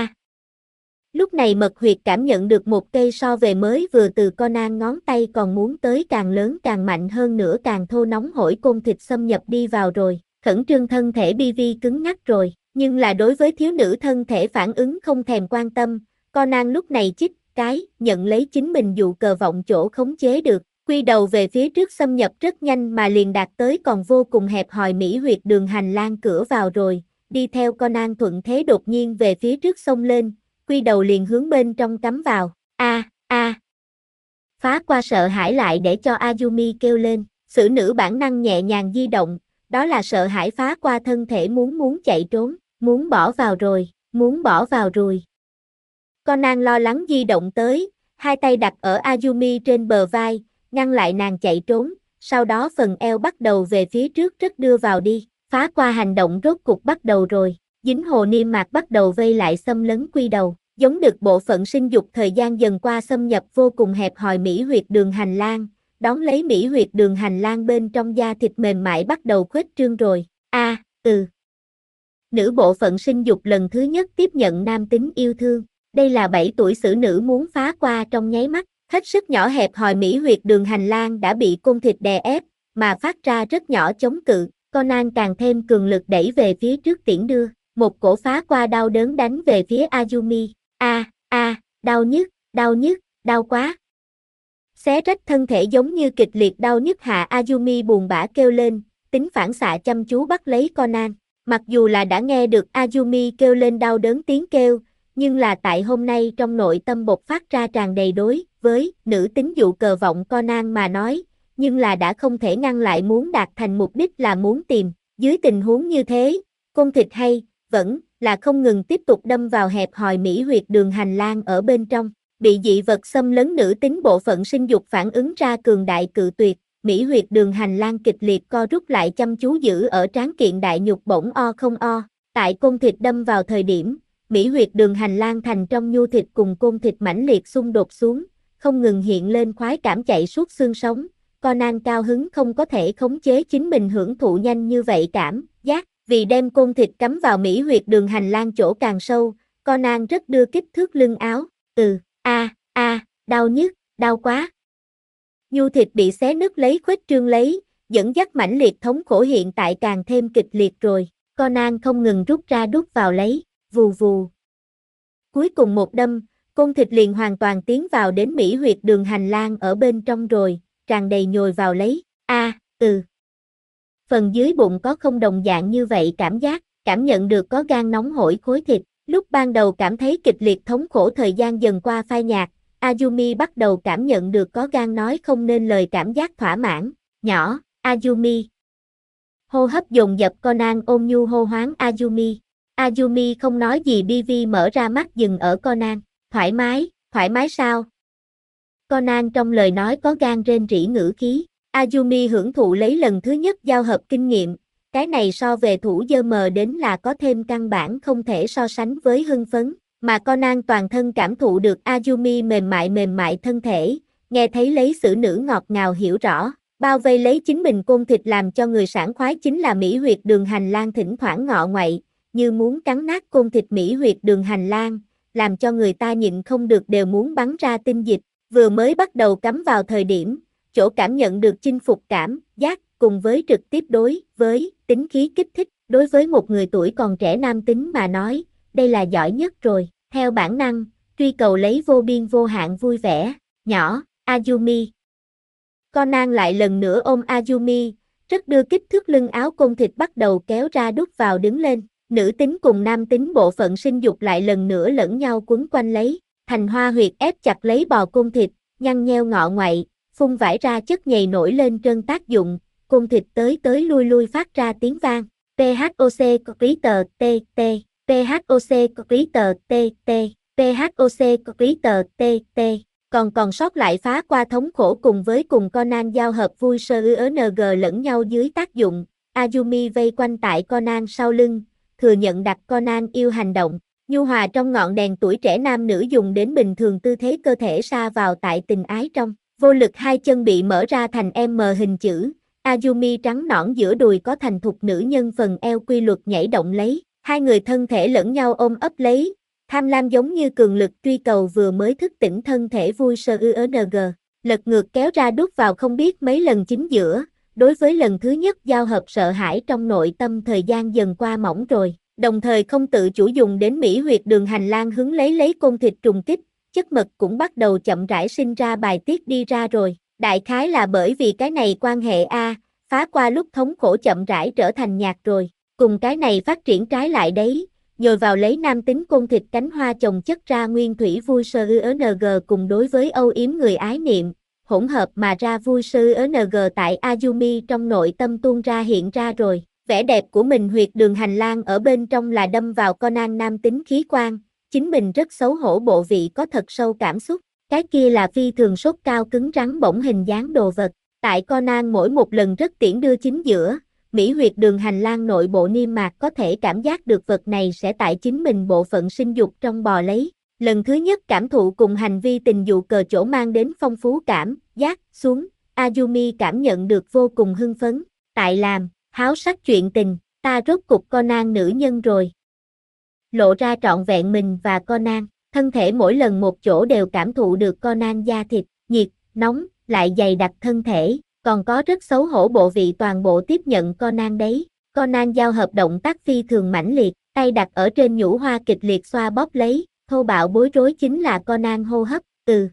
Lúc này mật huyệt cảm nhận được một cây so về mới vừa từ Conan ngón tay còn muốn tới càng lớn càng mạnh hơn nữa càng thô nóng hổi côn thịt xâm nhập đi vào rồi, khẩn trương thân thể BV cứng ngắc rồi, nhưng là đối với thiếu nữ thân thể phản ứng không thèm quan tâm, Conan lúc này chích cái, nhận lấy chính mình dụ cờ vọng chỗ khống chế được, quy đầu về phía trước xâm nhập rất nhanh mà liền đạt tới còn vô cùng hẹp hòi mỹ huyệt đường hành lang cửa vào rồi, đi theo Conan thuận thế đột nhiên về phía trước xông lên, quy đầu liền hướng bên trong cắm vào, phá qua sợ hãi lại để cho Azumi kêu lên, xử nữ bản năng nhẹ nhàng di động, đó là sợ hãi phá qua thân thể muốn chạy trốn, muốn bỏ vào rồi. Conan lo lắng di động tới, hai tay đặt ở Azumi trên bờ vai, ngăn lại nàng chạy trốn, sau đó phần eo bắt đầu về phía trước rất đưa vào đi, phá qua hành động rốt cục bắt đầu rồi, dính hồ niêm mạc bắt đầu vây lại xâm lấn quy đầu, giống được bộ phận sinh dục thời gian dần qua xâm nhập vô cùng hẹp hòi mỹ huyệt đường hành lang, đón lấy mỹ huyệt đường hành lang bên trong da thịt mềm mại bắt đầu khuếch trương rồi, Nữ bộ phận sinh dục lần thứ nhất tiếp nhận nam tính yêu thương, đây là 7 tuổi xử nữ muốn phá qua trong nháy mắt, hết sức nhỏ hẹp hòi mỹ huyệt đường hành lang đã bị côn thịt đè ép, mà phát ra rất nhỏ chống cự, Conan càng thêm cường lực đẩy về phía trước tiễn đưa, một cổ phá qua đau đớn đánh về phía Azumi, đau nhức, đau quá. Xé rách thân thể giống như kịch liệt đau nhức hạ Azumi buồn bã kêu lên, tính phản xạ chăm chú bắt lấy Conan. Mặc dù là đã nghe được Azumi kêu lên đau đớn tiếng kêu, nhưng là tại hôm nay trong nội tâm bộc phát ra tràn đầy đối với nữ tính dụ cờ vọng Conan mà nói, nhưng là đã không thể ngăn lại muốn đạt thành mục đích là muốn tìm. Dưới tình huống như thế, côn thịt hay vẫn là không ngừng tiếp tục đâm vào hẹp hòi mỹ huyệt đường hành lang ở bên trong, bị dị vật xâm lấn nữ tính bộ phận sinh dục phản ứng ra cường đại cự tuyệt. Mỹ huyệt đường hành lang kịch liệt co rút lại chăm chú giữ ở tráng kiện đại nhục bỗng không o. Tại côn thịt đâm vào thời điểm, Mỹ huyệt đường hành lang thành trong nhu thịt cùng côn thịt mãnh liệt xung đột xuống, không ngừng hiện lên khoái cảm chạy suốt xương sống. Conan cao hứng không có thể khống chế chính mình hưởng thụ nhanh như vậy cảm giác, vì đem côn thịt cắm vào Mỹ huyệt đường hành lang chỗ càng sâu, Conan rất đưa kích thước lưng áo, đau nhức, đau quá. Nhu thịt bị xé nứt lấy khuếch trương lấy, dẫn dắt mãnh liệt thống khổ hiện tại càng thêm kịch liệt rồi, Conan không ngừng rút ra đút vào lấy, vù vù. Cuối cùng một đâm, côn thịt liền hoàn toàn tiến vào đến Mỹ huyệt đường hành lang ở bên trong rồi, tràn đầy nhồi vào lấy, Phần dưới bụng có không đồng dạng như vậy cảm nhận được có gan nóng hổi khối thịt, lúc ban đầu cảm thấy kịch liệt thống khổ thời gian dần qua phai nhạt, Azumi bắt đầu cảm nhận được có gan nói không nên lời cảm giác thỏa mãn, nhỏ, Azumi. Hô hấp dồn dập Conan ôm nhu hô hoáng Azumi. Azumi không nói gì BV mở ra mắt dừng ở Conan, thoải mái sao? Conan trong lời nói có gan rên rỉ ngữ khí, Azumi hưởng thụ lấy lần thứ nhất giao hợp kinh nghiệm, cái này so về thủ dơ mờ đến là có thêm căn bản không thể so sánh với hưng phấn, Mà Conan toàn thân cảm thụ được Azumi mềm mại thân thể, nghe thấy lấy xử nữ ngọt ngào hiểu rõ, bao vây lấy chính mình côn thịt làm cho người sảng khoái chính là mỹ huyệt đường hành lang thỉnh thoảng ngọ ngoậy, như muốn cắn nát côn thịt mỹ huyệt đường hành lang, làm cho người ta nhịn không được đều muốn bắn ra tinh dịch, vừa mới bắt đầu cắm vào thời điểm, chỗ cảm nhận được chinh phục cảm, giác, cùng với trực tiếp đối với tính khí kích thích, đối với một người tuổi còn trẻ nam tính mà nói, đây là giỏi nhất rồi, theo bản năng, truy cầu lấy vô biên vô hạn vui vẻ, nhỏ, Azumi. Conan lại lần nữa ôm Azumi, rất đưa kích thước lưng áo côn thịt bắt đầu kéo ra đút vào đứng lên, nữ tính cùng nam tính bộ phận sinh dục lại lần nữa lẫn nhau quấn quanh lấy, thành hoa huyệt ép chặt lấy bò côn thịt, nhăn nheo ngọ ngoậy, phun vải ra chất nhầy nổi lên trơn tác dụng, côn thịt tới lui phát ra tiếng vang. PHOC quý tờ T T, PHOC quý tờ T T, PHOC quý tờ T T, còn sót lại phá qua thống khổ cùng Conan giao hợp vui sơ UNG lẫn nhau dưới tác dụng, Azumi vây quanh tại Conan sau lưng, thừa nhận đặt Conan yêu hành động, nhu hòa trong ngọn đèn tuổi trẻ nam nữ dùng đến bình thường tư thế cơ thể sa vào tại tình ái trong, vô lực hai chân bị mở ra thành M hình chữ. Azumi trắng nõn giữa đùi có thành thục nữ nhân phần eo quy luật nhảy động lấy, hai người thân thể lẫn nhau ôm ấp lấy, tham lam giống như cường lực truy cầu vừa mới thức tỉnh thân thể vui sơ UNG, lật ngược kéo ra đút vào không biết mấy lần chính giữa, đối với lần thứ nhất giao hợp sợ hãi trong nội tâm thời gian dần qua mỏng rồi, đồng thời không tự chủ dùng đến mỹ huyệt đường hành lang hứng lấy côn thịt trùng kích, chất mật cũng bắt đầu chậm rãi sinh ra bài tiết đi ra rồi. Đại khái là bởi vì cái này quan hệ A, phá qua lúc thống khổ chậm rãi trở thành nhạt rồi, cùng cái này phát triển trái lại đấy, nhồi vào lấy nam tính côn thịt cánh hoa chồng chất ra nguyên thủy vui sơ UNG cùng đối với âu yếm người ái niệm, hỗn hợp mà ra vui sơ UNG tại Azumi trong nội tâm tuôn ra hiện ra rồi, vẻ đẹp của mình huyệt đường hành lang ở bên trong là đâm vào Conan nam tính khí quan, chính mình rất xấu hổ bộ vị có thật sâu cảm xúc. Cái kia là phi thường sốt cao cứng rắn bổng hình dáng đồ vật, tại Conan mỗi một lần rất tiễn đưa chính giữa, mỹ huyệt đường hành lang nội bộ niêm mạc có thể cảm giác được vật này sẽ tại chính mình bộ phận sinh dục trong bò lấy. Lần thứ nhất cảm thụ cùng hành vi tình dục cờ chỗ mang đến phong phú cảm, giác, xuống, Azumi cảm nhận được vô cùng hưng phấn, tại làm, háo sắc chuyện tình, ta rốt cục Conan nữ nhân rồi. Lộ ra trọn vẹn mình và Conan. Thân thể mỗi lần một chỗ đều cảm thụ được Conan da thịt, nhiệt, nóng, lại dày đặc thân thể, còn có rất xấu hổ bộ vị toàn bộ tiếp nhận Conan đấy. Conan giao hợp động tác phi thường mãnh liệt, tay đặt ở trên nhũ hoa kịch liệt xoa bóp lấy, thô bạo bối rối chính là Conan hô hấp,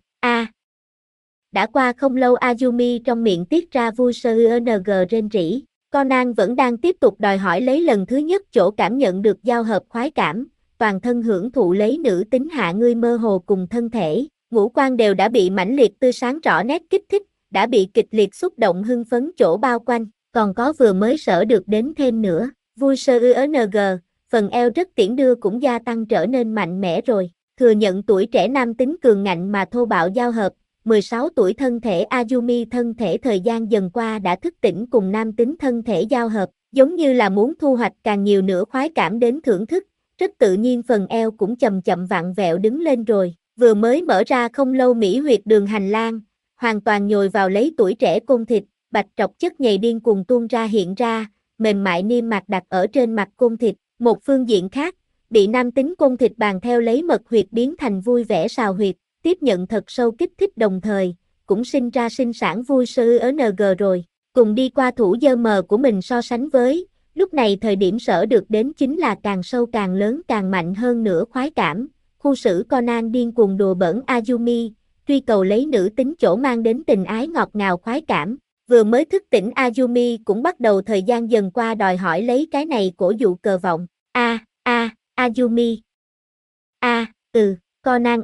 Đã qua không lâu Azumi trong miệng tiết ra vui sơ UNG rên rỉ, Conan vẫn đang tiếp tục đòi hỏi lấy lần thứ nhất chỗ cảm nhận được giao hợp khoái cảm. Toàn thân hưởng thụ lấy nữ tính hạ ngươi mơ hồ cùng thân thể, ngũ quan đều đã bị mãnh liệt tươi sáng rõ nét kích thích, đã bị kịch liệt xúc động hưng phấn chỗ bao quanh, còn có vừa mới sở được đến thêm nữa, vui sơ UNG, phần eo rất tiễn đưa cũng gia tăng trở nên mạnh mẽ rồi, thừa nhận tuổi trẻ nam tính cường ngạnh mà thô bạo giao hợp, 16 tuổi thân thể Azumi thân thể thời gian dần qua đã thức tỉnh cùng nam tính thân thể giao hợp, giống như là muốn thu hoạch càng nhiều nữa khoái cảm đến thưởng thức. Rất tự nhiên phần eo cũng chậm chậm vặn vẹo đứng lên rồi, vừa mới mở ra không lâu mỹ huyệt đường hành lang, hoàn toàn nhồi vào lấy tuổi trẻ côn thịt, bạch trọc chất nhầy điên cuồng tuôn ra hiện ra, mềm mại niêm mạc đặt ở trên mặt côn thịt, một phương diện khác, bị nam tính côn thịt bàn theo lấy mật huyệt biến thành vui vẻ sào huyệt, tiếp nhận thật sâu kích thích đồng thời, cũng sinh ra sinh sản vui sơ UNG rồi, cùng đi qua thủ dơ mờ của mình so sánh với. Lúc này thời điểm sở được đến chính là càng sâu càng lớn càng mạnh hơn nữa khoái cảm, khu xử Conan điên cuồng đùa bỡn Azumi, truy cầu lấy nữ tính chỗ mang đến tình ái ngọt ngào khoái cảm, vừa mới thức tỉnh Azumi cũng bắt đầu thời gian dần qua đòi hỏi lấy cái này cổ dụ cờ vọng, Azumi, Conan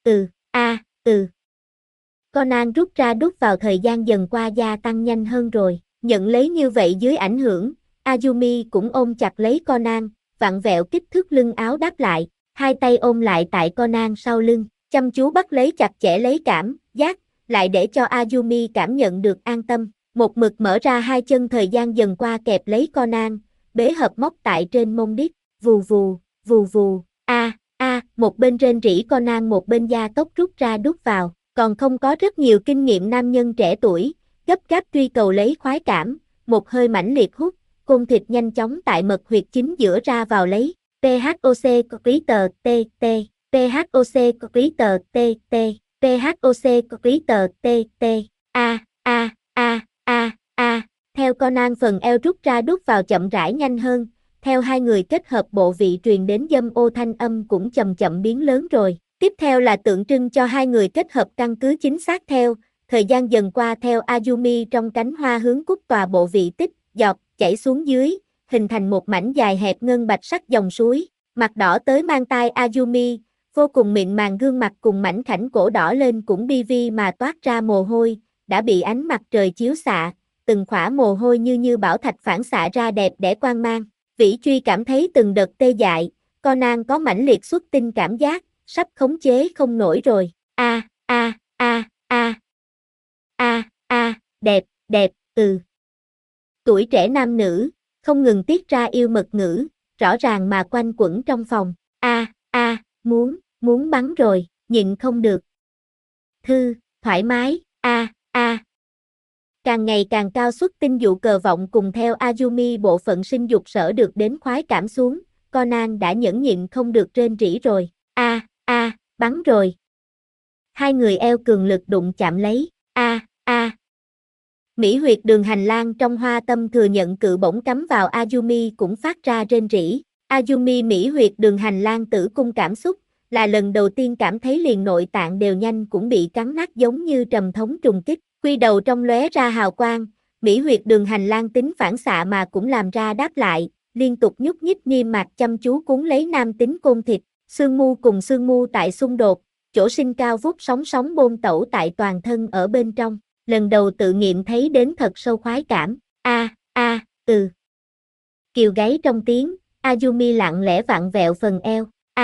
Conan rút ra đút vào thời gian dần qua gia tăng nhanh hơn rồi, nhận lấy như vậy dưới ảnh hưởng, Azumi cũng ôm chặt lấy Conan, vặn vẹo kích thước lưng áo đáp lại, hai tay ôm lại tại Conan sau lưng, chăm chú bắt lấy chặt chẽ lấy cảm, giác, lại để cho Azumi cảm nhận được an tâm, một mực mở ra hai chân thời gian dần qua kẹp lấy Conan, bế hợp móc tại trên mông đít, vù vù, một bên rên rỉ Conan một bên gia tốc rút ra đút vào, còn không có rất nhiều kinh nghiệm nam nhân trẻ tuổi, gấp gáp truy cầu lấy khoái cảm, một hơi mãnh liệt hút, côn thịt nhanh chóng tại mật huyệt chính giữa ra vào lấy, PHOC quý tờ T T, PHOC quý tờ T T, PHOC quý tờ T T, a a a a a, theo Conan phần eo rút ra đút vào chậm rãi nhanh hơn, theo hai người kết hợp bộ vị truyền đến dâm ô thanh âm cũng chậm chậm biến lớn rồi. Tiếp theo là tượng trưng cho hai người kết hợp căn cứ chính xác theo, thời gian dần qua theo Azumi trong cánh hoa hướng cúc tòa bộ vị tích, giọt, chảy xuống dưới, hình thành một mảnh dài hẹp ngân bạch sắc dòng suối, mặt đỏ tới mang tai Azumi, vô cùng mịn màng gương mặt cùng mảnh khảnh cổ đỏ lên cũng bi vi mà toát ra mồ hôi, đã bị ánh mặt trời chiếu xạ, từng khỏa mồ hôi như bảo thạch phản xạ ra đẹp đẽ quang mang. Vĩ Truy cảm thấy từng đợt tê dại, Conan có mãnh liệt xuất tinh cảm giác, sắp khống chế không nổi rồi. A a a a a a, đẹp, đẹp, Tuổi trẻ nam nữ, không ngừng tiết ra yêu mật ngữ, rõ ràng mà quanh quẩn trong phòng. Muốn bắn rồi, nhịn không được. Thoải mái, Càng ngày càng cao suất tinh dụ cờ vọng cùng theo Azumi bộ phận sinh dục sở được đến khoái cảm xuống, Conan đã nhẫn nhịn không được rên rỉ rồi. Bắn rồi. Hai người eo cường lực đụng chạm lấy. Mỹ huyệt đường hành lang trong hoa tâm thừa nhận cự bổng cắm vào Azumi cũng phát ra rên rỉ. Azumi Mỹ huyệt đường hành lang tử cung cảm xúc, là lần đầu tiên cảm thấy liền nội tạng đều nhanh cũng bị cắn nát giống như trầm thống trùng kích. Quy đầu trong lóe ra hào quang, Mỹ huyệt đường hành lang tính phản xạ mà cũng làm ra đáp lại, liên tục nhúc nhích niêm mạc chăm chú cuốn lấy nam tính côn thịt, xương mu cùng xương mu tại xung đột, chỗ sinh cao vút sóng sóng bôn tẩu tại toàn thân ở bên trong, lần đầu tự nghiệm thấy đến thật sâu khoái cảm. Kiều gáy trong tiếng, Azumi lặng lẽ vặn vẹo phần eo.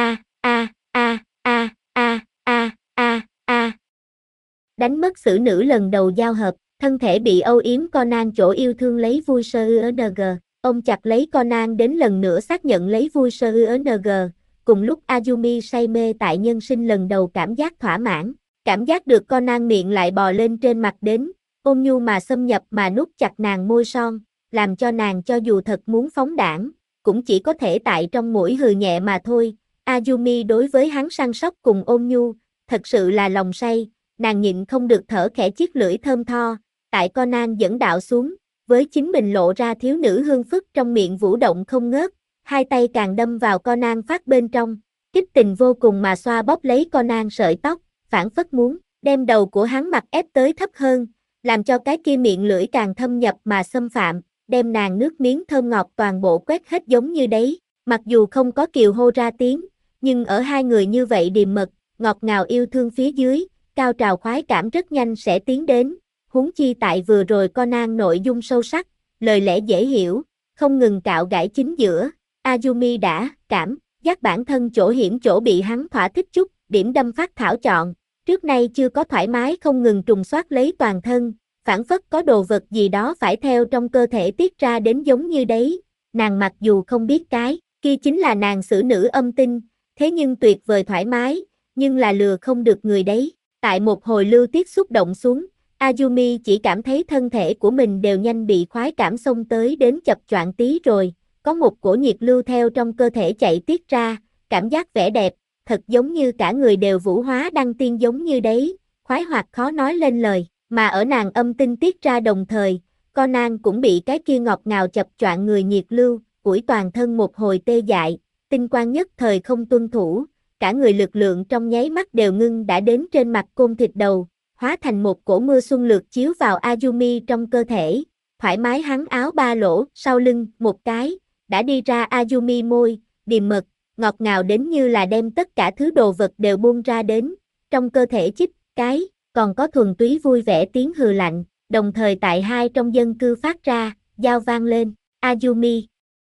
Đánh mất xử nữ lần đầu giao hợp, thân thể bị âu yếm Conan chỗ yêu thương lấy vui sơ UNG, ông chặt lấy Conan đến lần nữa xác nhận lấy vui sơ UNG, cùng lúc Azumi say mê tại nhân sinh lần đầu cảm giác thỏa mãn, cảm giác được Conan miệng lại bò lên trên mặt đến, ôn nhu mà xâm nhập mà nuốt chặt nàng môi son, làm cho nàng cho dù thật muốn phóng đãng, cũng chỉ có thể tại trong mũi hừ nhẹ mà thôi. Azumi đối với hắn săn sóc cùng ôn nhu, thật sự là lòng say. Nàng nhịn không được thở khẽ chiếc lưỡi thơm tho, tại Conan dẫn đạo xuống, với chính mình lộ ra thiếu nữ hương phức trong miệng vũ động không ngớt, hai tay càng đâm vào Conan phát bên trong, kích tình vô cùng mà xoa bóp lấy Conan sợi tóc, phảng phất muốn đem đầu của hắn mặt ép tới thấp hơn, làm cho cái kia miệng lưỡi càng thâm nhập mà xâm phạm, đem nàng nước miếng thơm ngọt toàn bộ quét hết giống như đấy, mặc dù không có kiều hô ra tiếng, nhưng ở hai người như vậy điềm mật, ngọt ngào yêu thương phía dưới, cao trào khoái cảm rất nhanh sẽ tiến đến, huống chi tại vừa rồi Conan nội dung sâu sắc, lời lẽ dễ hiểu, không ngừng cạo gãi chính giữa, Azumi đã cảm giác bản thân chỗ hiểm chỗ bị hắn thỏa thích chút, điểm đâm phát thảo chọn, trước nay chưa có thoải mái không ngừng trùng soát lấy toàn thân, phảng phất có đồ vật gì đó phải theo trong cơ thể tiết ra đến giống như đấy, nàng mặc dù không biết cái kia chính là nàng xử nữ âm tinh, thế nhưng tuyệt vời thoải mái, nhưng là lừa không được người đấy. Tại một hồi lưu tiết xúc động xuống, Azumi chỉ cảm thấy thân thể của mình đều nhanh bị khoái cảm xông tới đến chập choạng tí rồi, có một cổ nhiệt lưu theo trong cơ thể chạy tiết ra, cảm giác vẻ đẹp, thật giống như cả người đều vũ hóa đăng tiên giống như đấy, khoái hoạt khó nói lên lời, mà ở nàng âm tinh tiết ra đồng thời, Conan cũng bị cái kia ngọt ngào chập choạng người nhiệt lưu, ủi toàn thân một hồi tê dại, tinh quang nhất thời không tuân thủ. Cả người lực lượng trong nháy mắt đều ngưng đã đến trên mặt côn thịt đầu, hóa thành một cổ mưa xuân lượt chiếu vào Azumi trong cơ thể, thoải mái hắn áo ba lỗ, sau lưng, một cái, đã đi ra Azumi môi, điềm mật, ngọt ngào đến như là đem tất cả thứ đồ vật đều buông ra đến, trong cơ thể chích, cái, còn có thuần túy vui vẻ tiếng hừ lạnh, đồng thời tại hai trong dân cư phát ra, dao vang lên, Azumi.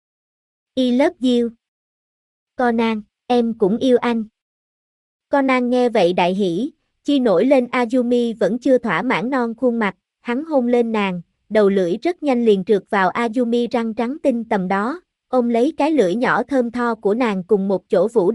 I love you. Conan. Em cũng yêu anh. Conan nghe vậy đại hỉ, chi nổi lên Azumi vẫn chưa thỏa mãn non khuôn mặt, hắn hôn lên nàng, đầu lưỡi rất nhanh liền trượt vào Azumi răng trắng tinh tầm đó, ôm lấy cái lưỡi nhỏ thơm tho của nàng cùng một chỗ vũ động,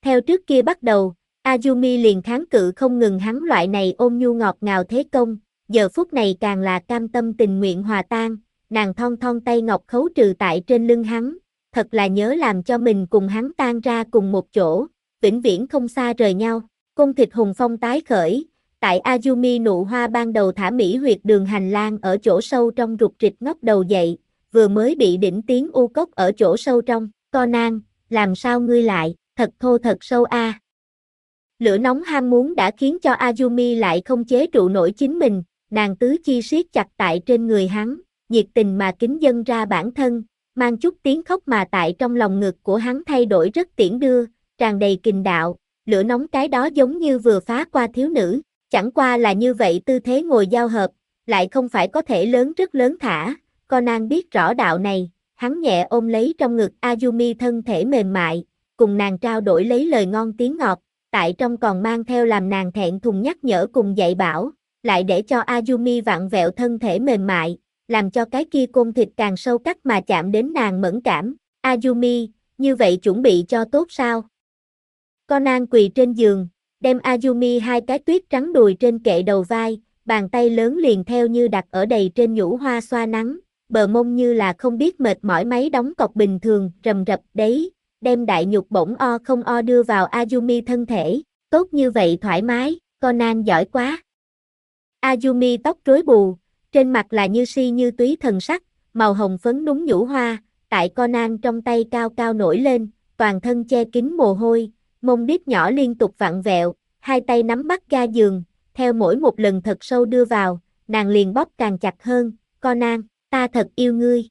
Theo trước kia bắt đầu, Azumi liền kháng cự không ngừng hắn loại này ôn nhu ngọt ngào thế công, giờ phút này càng là cam tâm tình nguyện hòa tan, nàng thon thon tay ngọc khấu trừ tại trên lưng hắn, thật là nhớ làm cho mình cùng hắn tan ra cùng một chỗ, vĩnh viễn không xa rời nhau. Cung thịt hùng phong tái khởi, tại Azumi nụ hoa ban đầu thả mỹ huyệt đường hành lang ở chỗ sâu trong rụt rịch ngóc đầu dậy, vừa mới bị đỉnh tiếng u cốc ở chỗ sâu trong, Conan, làm sao ngươi lại, thật thô thật sâu a. Lửa nóng ham muốn đã khiến cho Azumi lại không chế trụ nổi chính mình, nàng tứ chi siết chặt tại trên người hắn, nhiệt tình mà kính dâng ra bản thân, mang chút tiếng khóc mà tại trong lòng ngực của hắn thay đổi rất tiễn đưa, tràn đầy kình đạo, lửa nóng cái đó giống như vừa phá qua thiếu nữ, chẳng qua là như vậy tư thế ngồi giao hợp, lại không phải có thể lớn rất lớn thả, Conan biết rõ đạo này, hắn nhẹ ôm lấy trong ngực Azumi thân thể mềm mại, cùng nàng trao đổi lấy lời ngon tiếng ngọt, tại trong còn mang theo làm nàng thẹn thùng nhắc nhở cùng dạy bảo, lại để cho Azumi vặn vẹo thân thể mềm mại, làm cho cái kia côn thịt càng sâu cắt mà chạm đến nàng mẫn cảm. Azumi, như vậy chuẩn bị cho tốt sao? Conan quỳ trên giường, đem Azumi hai cái tuyết trắng đùi trên kệ đầu vai, bàn tay lớn liền theo như đặt ở đầy trên nhũ hoa xoa nắng, bờ mông như là không biết mệt mỏi máy đóng cọc bình thường, rầm rập đấy, đem đại nhục bổng o không o đưa vào Azumi thân thể, tốt như vậy thoải mái, Conan giỏi quá. Azumi tóc rối bù, trên mặt là như si như túy thần sắc, màu hồng phấn núng nhũ hoa, tại Conan trong tay cao cao nổi lên, toàn thân che kín mồ hôi, mông đít nhỏ liên tục vặn vẹo, hai tay nắm bắt ga giường, theo mỗi một lần thật sâu đưa vào, nàng liền bóp càng chặt hơn, Conan, ta thật yêu ngươi.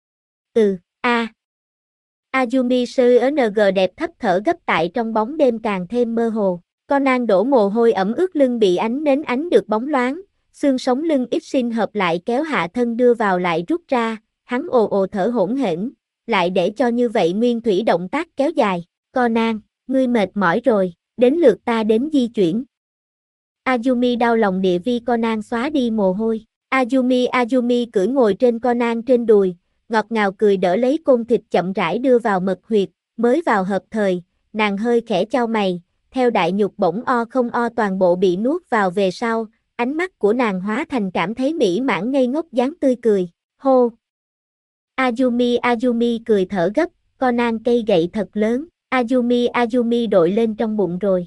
Azumi CNG đẹp thấp thở gấp tại trong bóng đêm càng thêm mơ hồ, Conan đổ mồ hôi ẩm ướt lưng bị ánh nến ánh được bóng loáng, xương sống lưng ít xin hợp lại kéo hạ thân đưa vào lại rút ra, hắn ồ ồ thở hỗn hển, lại để cho như vậy nguyên thủy động tác kéo dài, Conan, ngươi mệt mỏi rồi, đến lượt ta đến di chuyển. Azumi đau lòng địa vi Conan xóa đi mồ hôi, Azumi cưỡi ngồi trên Conan trên đùi, ngọt ngào cười đỡ lấy côn thịt chậm rãi đưa vào mật huyệt, mới vào hợp thời, nàng hơi khẽ chau mày, theo đại nhục bổng o không o toàn bộ bị nuốt vào về sau, ánh mắt của nàng hóa thành cảm thấy mỹ mãn ngây ngốc dáng tươi cười, hô. Azumi cười thở gấp, Conan cây gậy thật lớn, Azumi đội lên trong bụng rồi.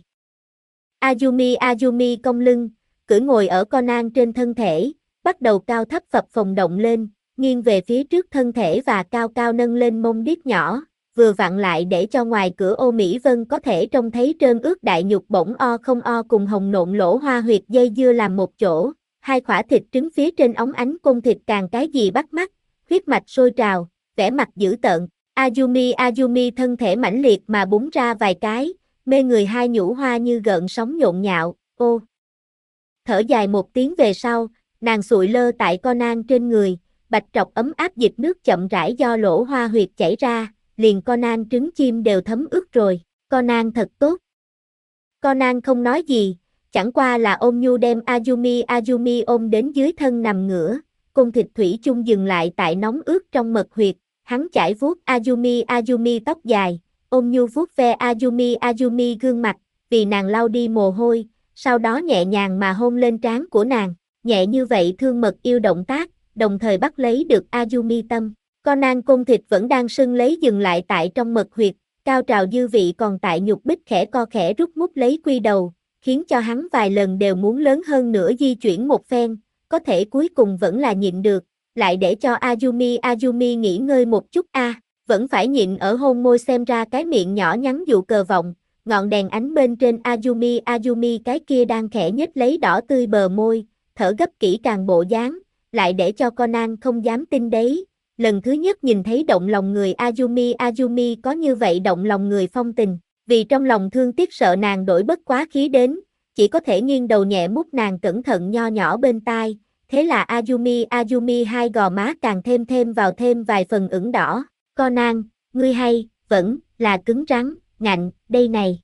Azumi cong lưng, cưỡi ngồi ở Conan trên thân thể, bắt đầu cao thấp phập phồng động lên, nghiêng về phía trước thân thể và cao cao nâng lên mông đít nhỏ, vừa vặn lại để cho ngoài cửa ô Mỹ Vân có thể trông thấy trơn ướt đại nhục bổng o không o cùng hồng nộn lỗ hoa huyệt dây dưa làm một chỗ, hai khỏa thịt trứng phía trên óng ánh côn thịt càng cái gì bắt mắt, huyết mạch sôi trào, vẻ mặt dữ tợn, Azumi thân thể mãnh liệt mà búng ra vài cái, mê người hai nhũ hoa như gợn sóng nhộn nhạo, ô. Thở dài một tiếng về sau, nàng sụi lơ tại Conan trên người, bạch trọc ấm áp dịch nước chậm rãi do lỗ hoa huyệt chảy ra, liền Conan trứng chim đều thấm ướt rồi, Conan thật tốt. Conan không nói gì, chẳng qua là ôm nhu đem Azumi ôm đến dưới thân nằm ngửa, cung thịt thủy chung dừng lại tại nóng ướt trong mật huyệt, hắn chải vuốt Azumi tóc dài, ôm nhu vuốt ve Azumi gương mặt, vì nàng lau đi mồ hôi, sau đó nhẹ nhàng mà hôn lên trán của nàng, nhẹ như vậy thương mật yêu động tác, đồng thời bắt lấy được Azumi tâm. Conan côn thịt vẫn đang sưng lấy dừng lại tại trong mật huyệt, cao trào dư vị còn tại nhục bích khẽ co khẽ rút mút lấy quy đầu, khiến cho hắn vài lần đều muốn lớn hơn nữa di chuyển một phen, có thể cuối cùng vẫn là nhịn được, lại để cho Azumi nghỉ ngơi một chút vẫn phải nhịn ở hôn môi xem ra cái miệng nhỏ nhắn dụ cờ vọng, ngọn đèn ánh bên trên Azumi cái kia đang khẽ nhếch lấy đỏ tươi bờ môi, thở gấp kỹ càng bộ dáng, lại để cho Conan không dám tin đấy. Lần thứ nhất nhìn thấy động lòng người Azumi có như vậy động lòng người phong tình, vì trong lòng thương tiếc sợ nàng đổi bất quá khí đến, chỉ có thể nghiêng đầu nhẹ mút nàng cẩn thận nho nhỏ bên tai, thế là Azumi hai gò má càng thêm vài phần ửng đỏ, Conan, ngươi hay, vẫn, là cứng rắn, ngạnh, đây này.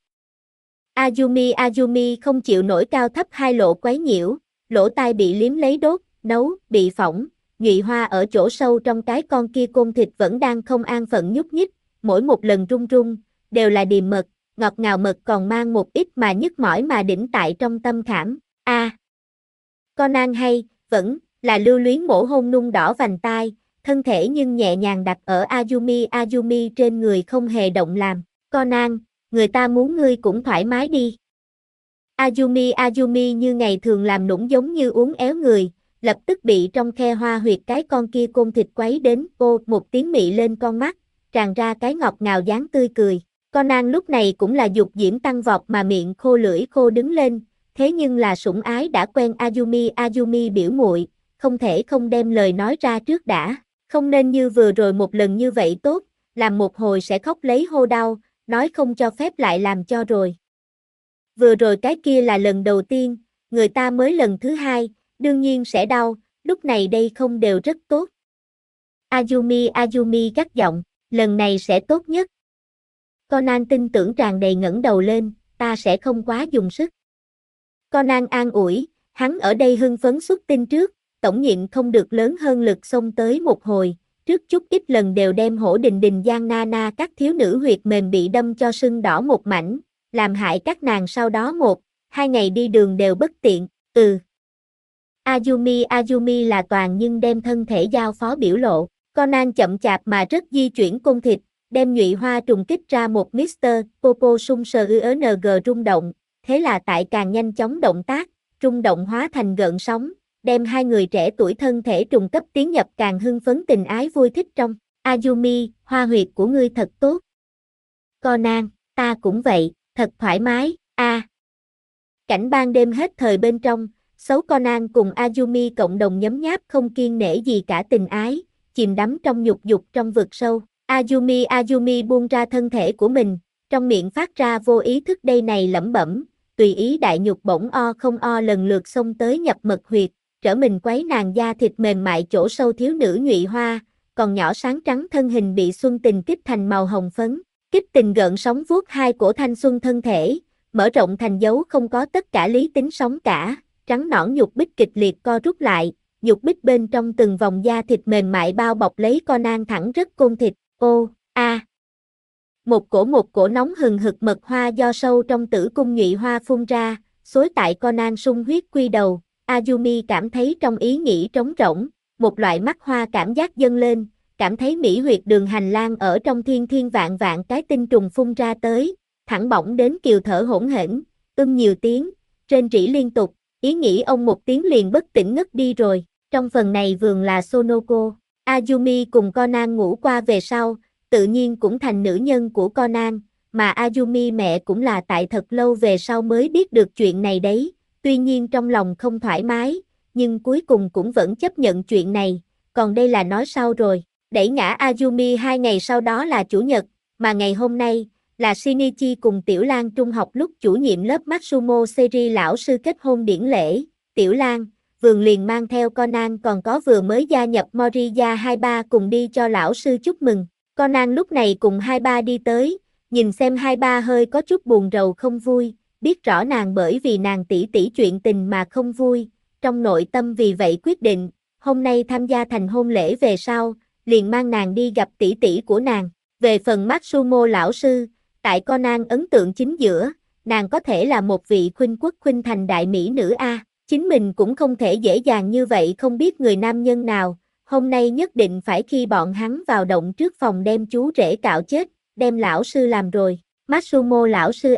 Azumi không chịu nổi cao thấp hai lộ quấy nhiễu, lỗ tai bị liếm lấy đốt, nấu, bị phỏng. Nhụy hoa ở chỗ sâu trong cái con kia côn thịt vẫn đang không an phận nhúc nhích, mỗi một lần rung rung, đều là điềm mật, ngọt ngào mật còn mang một ít mà nhức mỏi mà đỉnh tại trong tâm khảm. Conan hay, vẫn, là lưu luyến mổ hôn nung đỏ vành tai, thân thể nhưng nhẹ nhàng đặt ở Azumi trên người không hề động làm. Conan, người ta muốn ngươi cũng thoải mái đi. Azumi như ngày thường làm nũng giống như uốn éo người, lập tức bị trong khe hoa huyệt cái con kia côn thịt quấy đến, ô một tiếng mị lên con mắt, tràn ra cái ngọt ngào dáng tươi cười. Conan lúc này cũng là dục diễm tăng vọt mà miệng khô lưỡi khô đứng lên, thế nhưng là sủng ái đã quen Azumi biểu muội, không thể không đem lời nói ra trước đã, không nên như vừa rồi một lần như vậy tốt, làm một hồi sẽ khóc lấy hô đau, nói không cho phép lại làm cho rồi. Vừa rồi cái kia là lần đầu tiên, người ta mới lần thứ hai, đương nhiên sẽ đau, lúc này đây không đều rất tốt. Azumi gắt giọng, lần này sẽ tốt nhất. Conan tin tưởng tràn đầy ngẩng đầu lên, ta sẽ không quá dùng sức. Conan an ủi, hắn ở đây hưng phấn xuất tinh trước, tổng nhịn không được lớn hơn lực xông tới một hồi, trước chút ít lần đều đem hổ đình giang na các thiếu nữ huyệt mềm bị đâm cho sưng đỏ một mảnh, làm hại các nàng sau đó 1-2 ngày đi đường đều bất tiện, Azumi là toàn nhưng đem thân thể giao phó biểu lộ, Conan chậm chạp mà rất di chuyển côn thịt, đem nhụy hoa trùng kích ra một Mr. Popo sung sờ ng rung động, thế là tại càng nhanh chóng động tác, rung động hóa thành gợn sóng, đem hai người trẻ tuổi thân thể trùng cấp tiến nhập càng hưng phấn tình ái vui thích trong. Azumi, hoa huyệt của ngươi thật tốt. Conan, ta cũng vậy, thật thoải mái, Cảnh ban đêm hết thời bên trong, xấu Conan cùng Azumi cộng đồng nhấm nháp không kiêng nể gì cả tình ái, chìm đắm trong nhục dục trong vực sâu. Azumi buông ra thân thể của mình, trong miệng phát ra vô ý thức đây này lẩm bẩm, tùy ý đại nhục bỗng không lần lượt xông tới nhập mật huyệt, trở mình quấy nàng da thịt mềm mại chỗ sâu thiếu nữ nhụy hoa, còn nhỏ sáng trắng thân hình bị xuân tình kích thành màu hồng phấn, kích tình gợn sóng vuốt hai cổ thanh xuân thân thể, mở rộng thành dấu không có tất cả lý tính sóng cả, trắng nõn nhục bích kịch liệt co rút lại, nhục bích bên trong từng vòng da thịt mềm mại bao bọc lấy Conan thẳng rất côn thịt, một cổ nóng hừng hực mật hoa do sâu trong tử cung nhụy hoa phun ra, xối tại Conan sung huyết quy đầu, Azumi cảm thấy trong ý nghĩ trống rỗng, một loại mắt hoa cảm giác dâng lên, cảm thấy mỹ huyệt đường hành lang ở trong thiên vạn vạn cái tinh trùng phun ra tới, thẳng bỏng đến kiều thở hỗn hển, nhiều tiếng, rên rỉ liên tục, ý nghĩ ông một tiếng liền bất tỉnh ngất đi rồi, trong phần này vườn là Sonoko, Azumi cùng Conan ngủ qua về sau, tự nhiên cũng thành nữ nhân của Conan, mà Azumi mẹ cũng là tại thật lâu về sau mới biết được chuyện này đấy, tuy nhiên trong lòng không thoải mái, nhưng cuối cùng cũng vẫn chấp nhận chuyện này, còn đây là nói sau rồi, đẩy ngã Azumi 2 ngày sau đó là Chủ nhật, mà ngày hôm nay, là Shinichi cùng Tiểu Lan trung học lúc chủ nhiệm lớp Matsumo Seiri lão sư kết hôn điển lễ, Tiểu Lan, vườn liền mang theo Conan còn có vừa mới gia nhập Moriya 23 cùng đi cho lão sư chúc mừng. Conan lúc này cùng 23 đi tới, nhìn xem 23 hơi có chút buồn rầu không vui, biết rõ nàng bởi vì nàng tỷ tỷ chuyện tình mà không vui, trong nội tâm vì vậy quyết định, hôm nay tham gia thành hôn lễ về sau, liền mang nàng đi gặp tỷ tỷ của nàng. Về phần Matsumo lão sư, tại Conan ấn tượng chính giữa, nàng có thể là một vị khuynh quốc khuynh thành đại mỹ nữ chính mình cũng không thể dễ dàng như vậy không biết người nam nhân nào, hôm nay nhất định phải khi bọn hắn vào động trước phòng đem chú rể cạo chết, đem lão sư làm rồi, Matsumo lão sư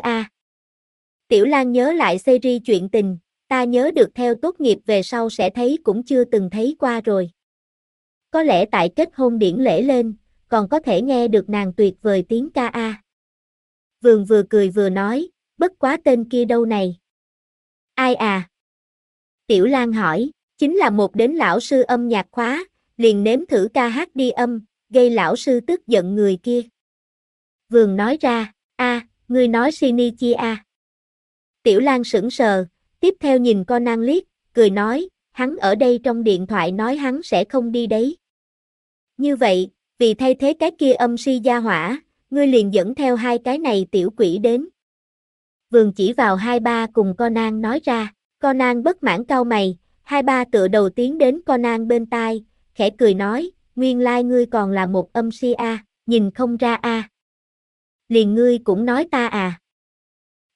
Tiểu Lan nhớ lại Seiri chuyện tình, ta nhớ được theo tốt nghiệp về sau sẽ thấy cũng chưa từng thấy qua rồi. Có lẽ tại kết hôn điển lễ lên, còn có thể nghe được nàng tuyệt vời tiếng ca Vườn vừa cười vừa nói, bất quá tên kia đâu này. Ai Tiểu Lan hỏi, chính là một đến lão sư âm nhạc khóa, liền nếm thử ca hát đi âm, gây lão sư tức giận người kia. Vườn nói ra, ngươi nói Shinichi Tiểu Lan sững sờ, tiếp theo nhìn Conan liếc, cười nói, hắn ở đây trong điện thoại nói hắn sẽ không đi đấy. Như vậy, vì thay thế cái kia âm si gia hỏa, ngươi liền dẫn theo hai cái này tiểu quỷ đến. Vườn chỉ vào 23 cùng Conan nói ra, Conan bất mãn cau mày, 23 tựa đầu tiến đến Conan bên tai, khẽ cười nói, nguyên lai ngươi còn là một âm si nhìn không ra liền ngươi cũng nói ta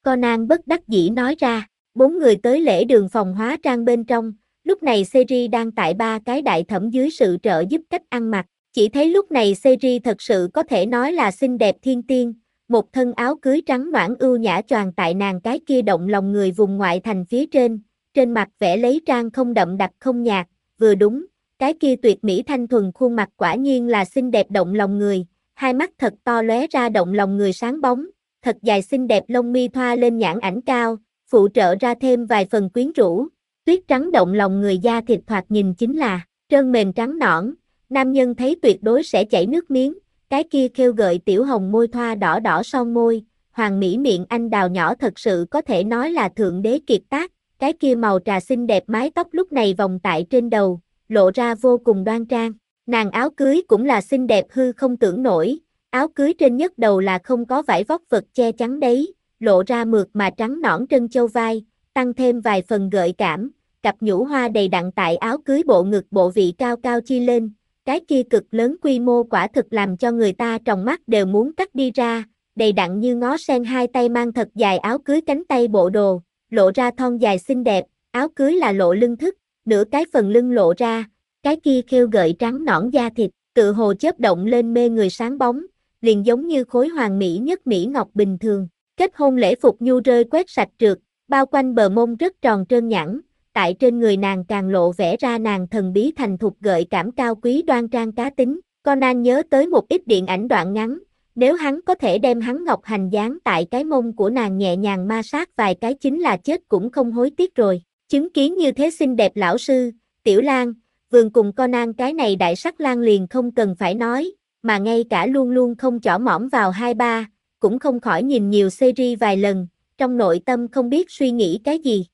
Conan bất đắc dĩ nói ra. Bốn người tới lễ đường phòng hóa trang bên trong, lúc này Seri đang tại ba cái đại thẩm dưới sự trợ giúp cách ăn mặc. Chỉ thấy lúc này Seri thật sự có thể nói là xinh đẹp thiên tiên, một thân áo cưới trắng noãn ưu nhã choàng tại nàng cái kia động lòng người vùng ngoại thành phía trên mặt vẽ lấy trang không đậm đặc không nhạt, vừa đúng, cái kia tuyệt mỹ thanh thuần khuôn mặt quả nhiên là xinh đẹp động lòng người, hai mắt thật to lóe ra động lòng người sáng bóng, thật dài xinh đẹp lông mi thoa lên nhãn ảnh cao, phụ trợ ra thêm vài phần quyến rũ, tuyết trắng động lòng người da thịt thoạt nhìn chính là trơn mềm trắng nõn, nam nhân thấy tuyệt đối sẽ chảy nước miếng, cái kia khêu gợi tiểu hồng môi thoa đỏ đỏ son môi, hoàng mỹ miệng anh đào nhỏ thật sự có thể nói là thượng đế kiệt tác, cái kia màu trà xinh đẹp mái tóc lúc này vòng tại trên đầu, lộ ra vô cùng đoan trang, nàng áo cưới cũng là xinh đẹp hư không tưởng nổi, áo cưới trên nhất đầu là không có vải vóc vật che chắn đấy, lộ ra mượt mà trắng nõn trân châu vai, tăng thêm vài phần gợi cảm, cặp nhũ hoa đầy đặn tại áo cưới bộ ngực bộ vị cao cao chi lên, cái kia cực lớn quy mô quả thực làm cho người ta tròng mắt đều muốn cắt đi ra, đầy đặn như ngó sen hai tay mang thật dài áo cưới cánh tay bộ đồ, lộ ra thon dài xinh đẹp, áo cưới là lộ lưng thức, nửa cái phần lưng lộ ra, cái kia khêu gợi trắng nõn da thịt, tự hồ chớp động lên mê người sáng bóng, liền giống như khối hoàng mỹ nhất mỹ ngọc bình thường. Kết hôn lễ phục nhu rơi quét sạch trượt, bao quanh bờ mông rất tròn trơn nhẵn, tại trên người nàng càng lộ vẻ ra nàng thần bí thành thục gợi cảm cao quý đoan trang cá tính. Conan nhớ tới một ít điện ảnh đoạn ngắn, nếu hắn có thể đem hắn ngọc hành dán tại cái mông của nàng nhẹ nhàng ma sát vài cái chính là chết cũng không hối tiếc rồi. Chứng kiến như thế xinh đẹp lão sư, Tiểu Lang, Vườn cùng Conan cái này đại sắc lang liền không cần phải nói, mà ngay cả luôn luôn không chỏ mỏm vào hai ba, cũng không khỏi nhìn nhiều series vài lần, trong nội tâm không biết suy nghĩ cái gì.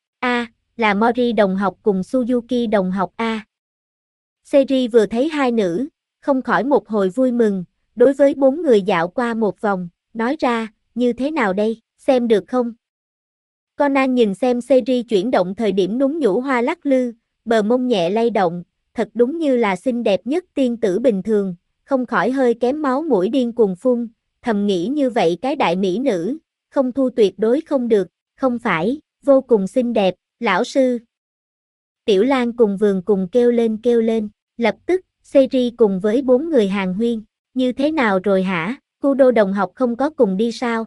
Là Mori đồng học cùng Suzuki đồng học a. Series vừa thấy hai nữ, không khỏi một hồi vui mừng, đối với bốn người dạo qua một vòng, nói ra, như thế nào đây, xem được không? Conan nhìn xem series chuyển động thời điểm núng nhũ hoa lắc lư, bờ mông nhẹ lay động, thật đúng như là xinh đẹp nhất tiên tử bình thường, không khỏi hơi kém máu mũi điên cuồng phun, thầm nghĩ như vậy cái đại mỹ nữ, không thu tuyệt đối không được, không phải, vô cùng xinh đẹp, lão sư. Tiểu Lang cùng Vườn cùng kêu lên, lập tức, Seri cùng với bốn người hàng huyên, như thế nào rồi hả, Kudo đồng học không có cùng đi sao?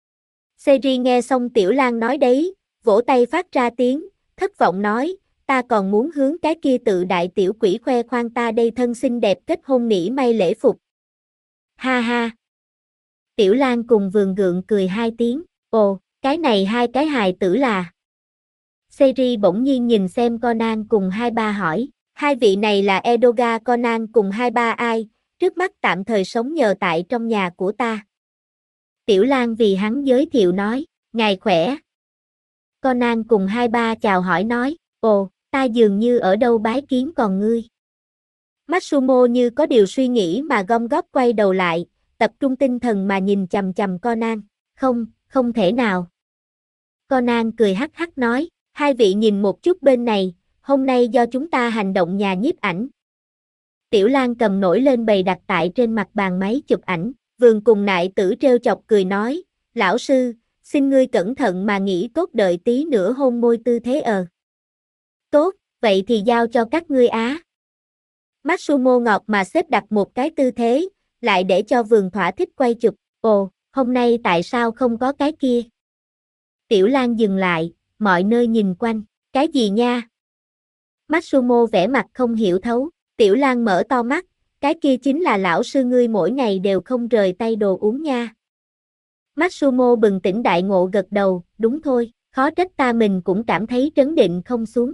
Seri nghe xong Tiểu Lang nói đấy, vỗ tay phát ra tiếng, thất vọng nói, ta còn muốn hướng cái kia tự đại tiểu quỷ khoe khoang ta đây thân xinh đẹp kết hôn nỉ may lễ phục. Ha ha. Tiểu Lang cùng Vườn gượng cười hai tiếng, ồ, cái này hai cái hài tử là. Seri bỗng nhiên nhìn xem Conan cùng hai ba hỏi, hai vị này là Edoga Conan cùng hai ba ai, trước mắt tạm thời sống nhờ tại trong nhà của ta. Tiểu Lang vì hắn giới thiệu nói, ngài khỏe. Conan cùng hai ba chào hỏi nói, ồ, ta dường như ở đâu bái kiến còn ngươi. Matsumo như có điều suy nghĩ mà gom góp quay đầu lại, tập trung tinh thần mà nhìn chằm chằm Conan, không thể nào. Conan cười hắc hắc nói, hai vị nhìn một chút bên này, hôm nay do chúng ta hành động nhà nhiếp ảnh. Tiểu Lang cầm nổi lên bày đặt tại trên mặt bàn máy chụp ảnh, Vườn cùng Nại Tử trêu chọc cười nói, lão sư, xin ngươi cẩn thận mà nghĩ tốt đợi tí nữa hôn môi tư thế Tốt, vậy thì giao cho các ngươi á. Matsumo ngọt mà xếp đặt một cái tư thế, lại để cho Vườn thỏa thích quay chụp, ồ, hôm nay tại sao không có cái kia? Tiểu Lang dừng lại, mọi nơi nhìn quanh, cái gì nha? Matsumo vẻ mặt không hiểu thấu, Tiểu Lang mở to mắt, cái kia chính là lão sư ngươi mỗi ngày đều không rời tay đồ uống nha. Matsumo bừng tỉnh đại ngộ gật đầu, đúng thôi, khó trách ta mình cũng cảm thấy trấn định không xuống.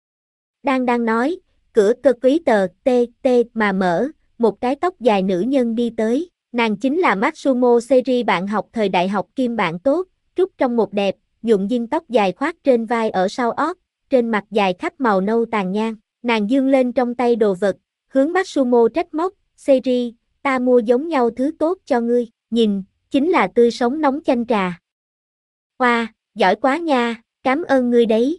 Đang nói, cửa cơ quý tờ TT mà mở, một cái tóc dài nữ nhân đi tới, nàng chính là Matsumo Seri bạn học thời đại học kim bạn tốt, trúc trong một đẹp, nhuộm diên tóc dài khoác trên vai ở sau ót, trên mặt dài khắp màu nâu tàn nhang, nàng dương lên trong tay đồ vật, hướng Matsumo trách móc, Seri, ta mua giống nhau thứ tốt cho ngươi, nhìn, chính là tươi sống nóng chanh trà. Wow, giỏi quá nha, cảm ơn ngươi đấy.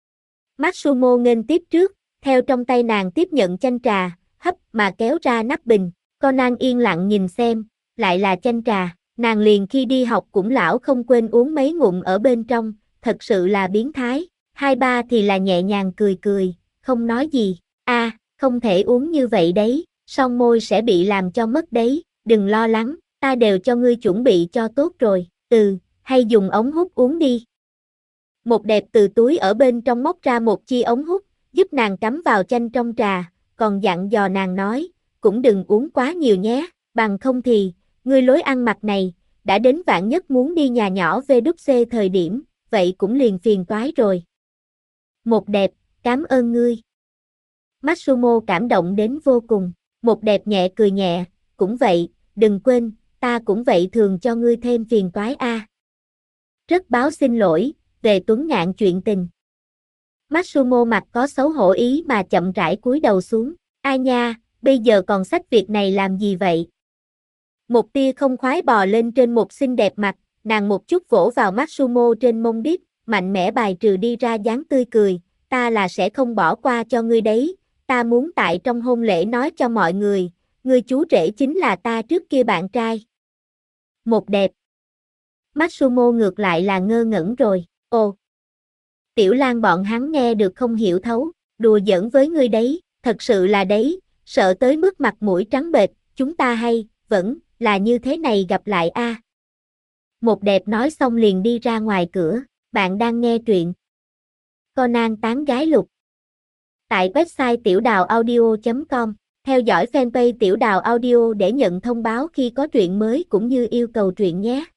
Matsumo nghênh tiếp trước, theo trong tay nàng tiếp nhận chanh trà, hấp mà kéo ra nắp bình, Conan yên lặng nhìn xem, lại là chanh trà, Nàng liền khi đi học cũng lão không quên uống mấy ngụm ở bên trong, thật sự là biến thái. Hai ba thì là nhẹ nhàng cười cười, không nói gì. Không thể uống như vậy đấy, son môi sẽ bị làm cho mất đấy, đừng lo lắng, ta đều cho ngươi chuẩn bị cho tốt rồi, hay dùng ống hút uống đi. Một đẹp từ túi ở bên trong móc ra một chi ống hút, giúp nàng cắm vào chanh trong trà, còn dặn dò nàng nói, cũng đừng uống quá nhiều nhé, bằng không thì, ngươi lối ăn mặc này, đã đến vạn nhất muốn đi nhà nhỏ VWC thời điểm, vậy cũng liền phiền toái rồi. Một đẹp, cảm ơn ngươi. Matsumo cảm động đến vô cùng, một đẹp nhẹ cười nhẹ, cũng vậy, đừng quên, ta cũng vậy thường cho ngươi thêm phiền toái Rất báo xin lỗi, về Tuấn Ngạn chuyện tình. Matsumo mặt có xấu hổ ý mà chậm rãi cúi đầu xuống, ai nha, bây giờ còn xách việc này làm gì vậy? Một tia không khoái bò lên trên một xinh đẹp mặt, nàng một chút vỗ vào Matsumo trên mông đít, mạnh mẽ bài trừ đi ra dáng tươi cười, ta là sẽ không bỏ qua cho ngươi đấy, ta muốn tại trong hôn lễ nói cho mọi người, ngươi chú rể chính là ta trước kia bạn trai. Một đẹp. Matsumo ngược lại là ngơ ngẩn rồi, ồ. Tiểu Lan bọn hắn nghe được không hiểu thấu, đùa giỡn với ngươi đấy, thật sự là đấy, sợ tới mức mặt mũi trắng bệch, chúng ta vẫn là như thế này gặp lại Một đẹp nói xong liền đi ra ngoài cửa, bạn đang nghe truyện Conan tán gái lục. Tại website tiểudàuaudio.com, theo dõi fanpage Tiểu Đào Audio để nhận thông báo khi có truyện mới cũng như yêu cầu truyện nhé.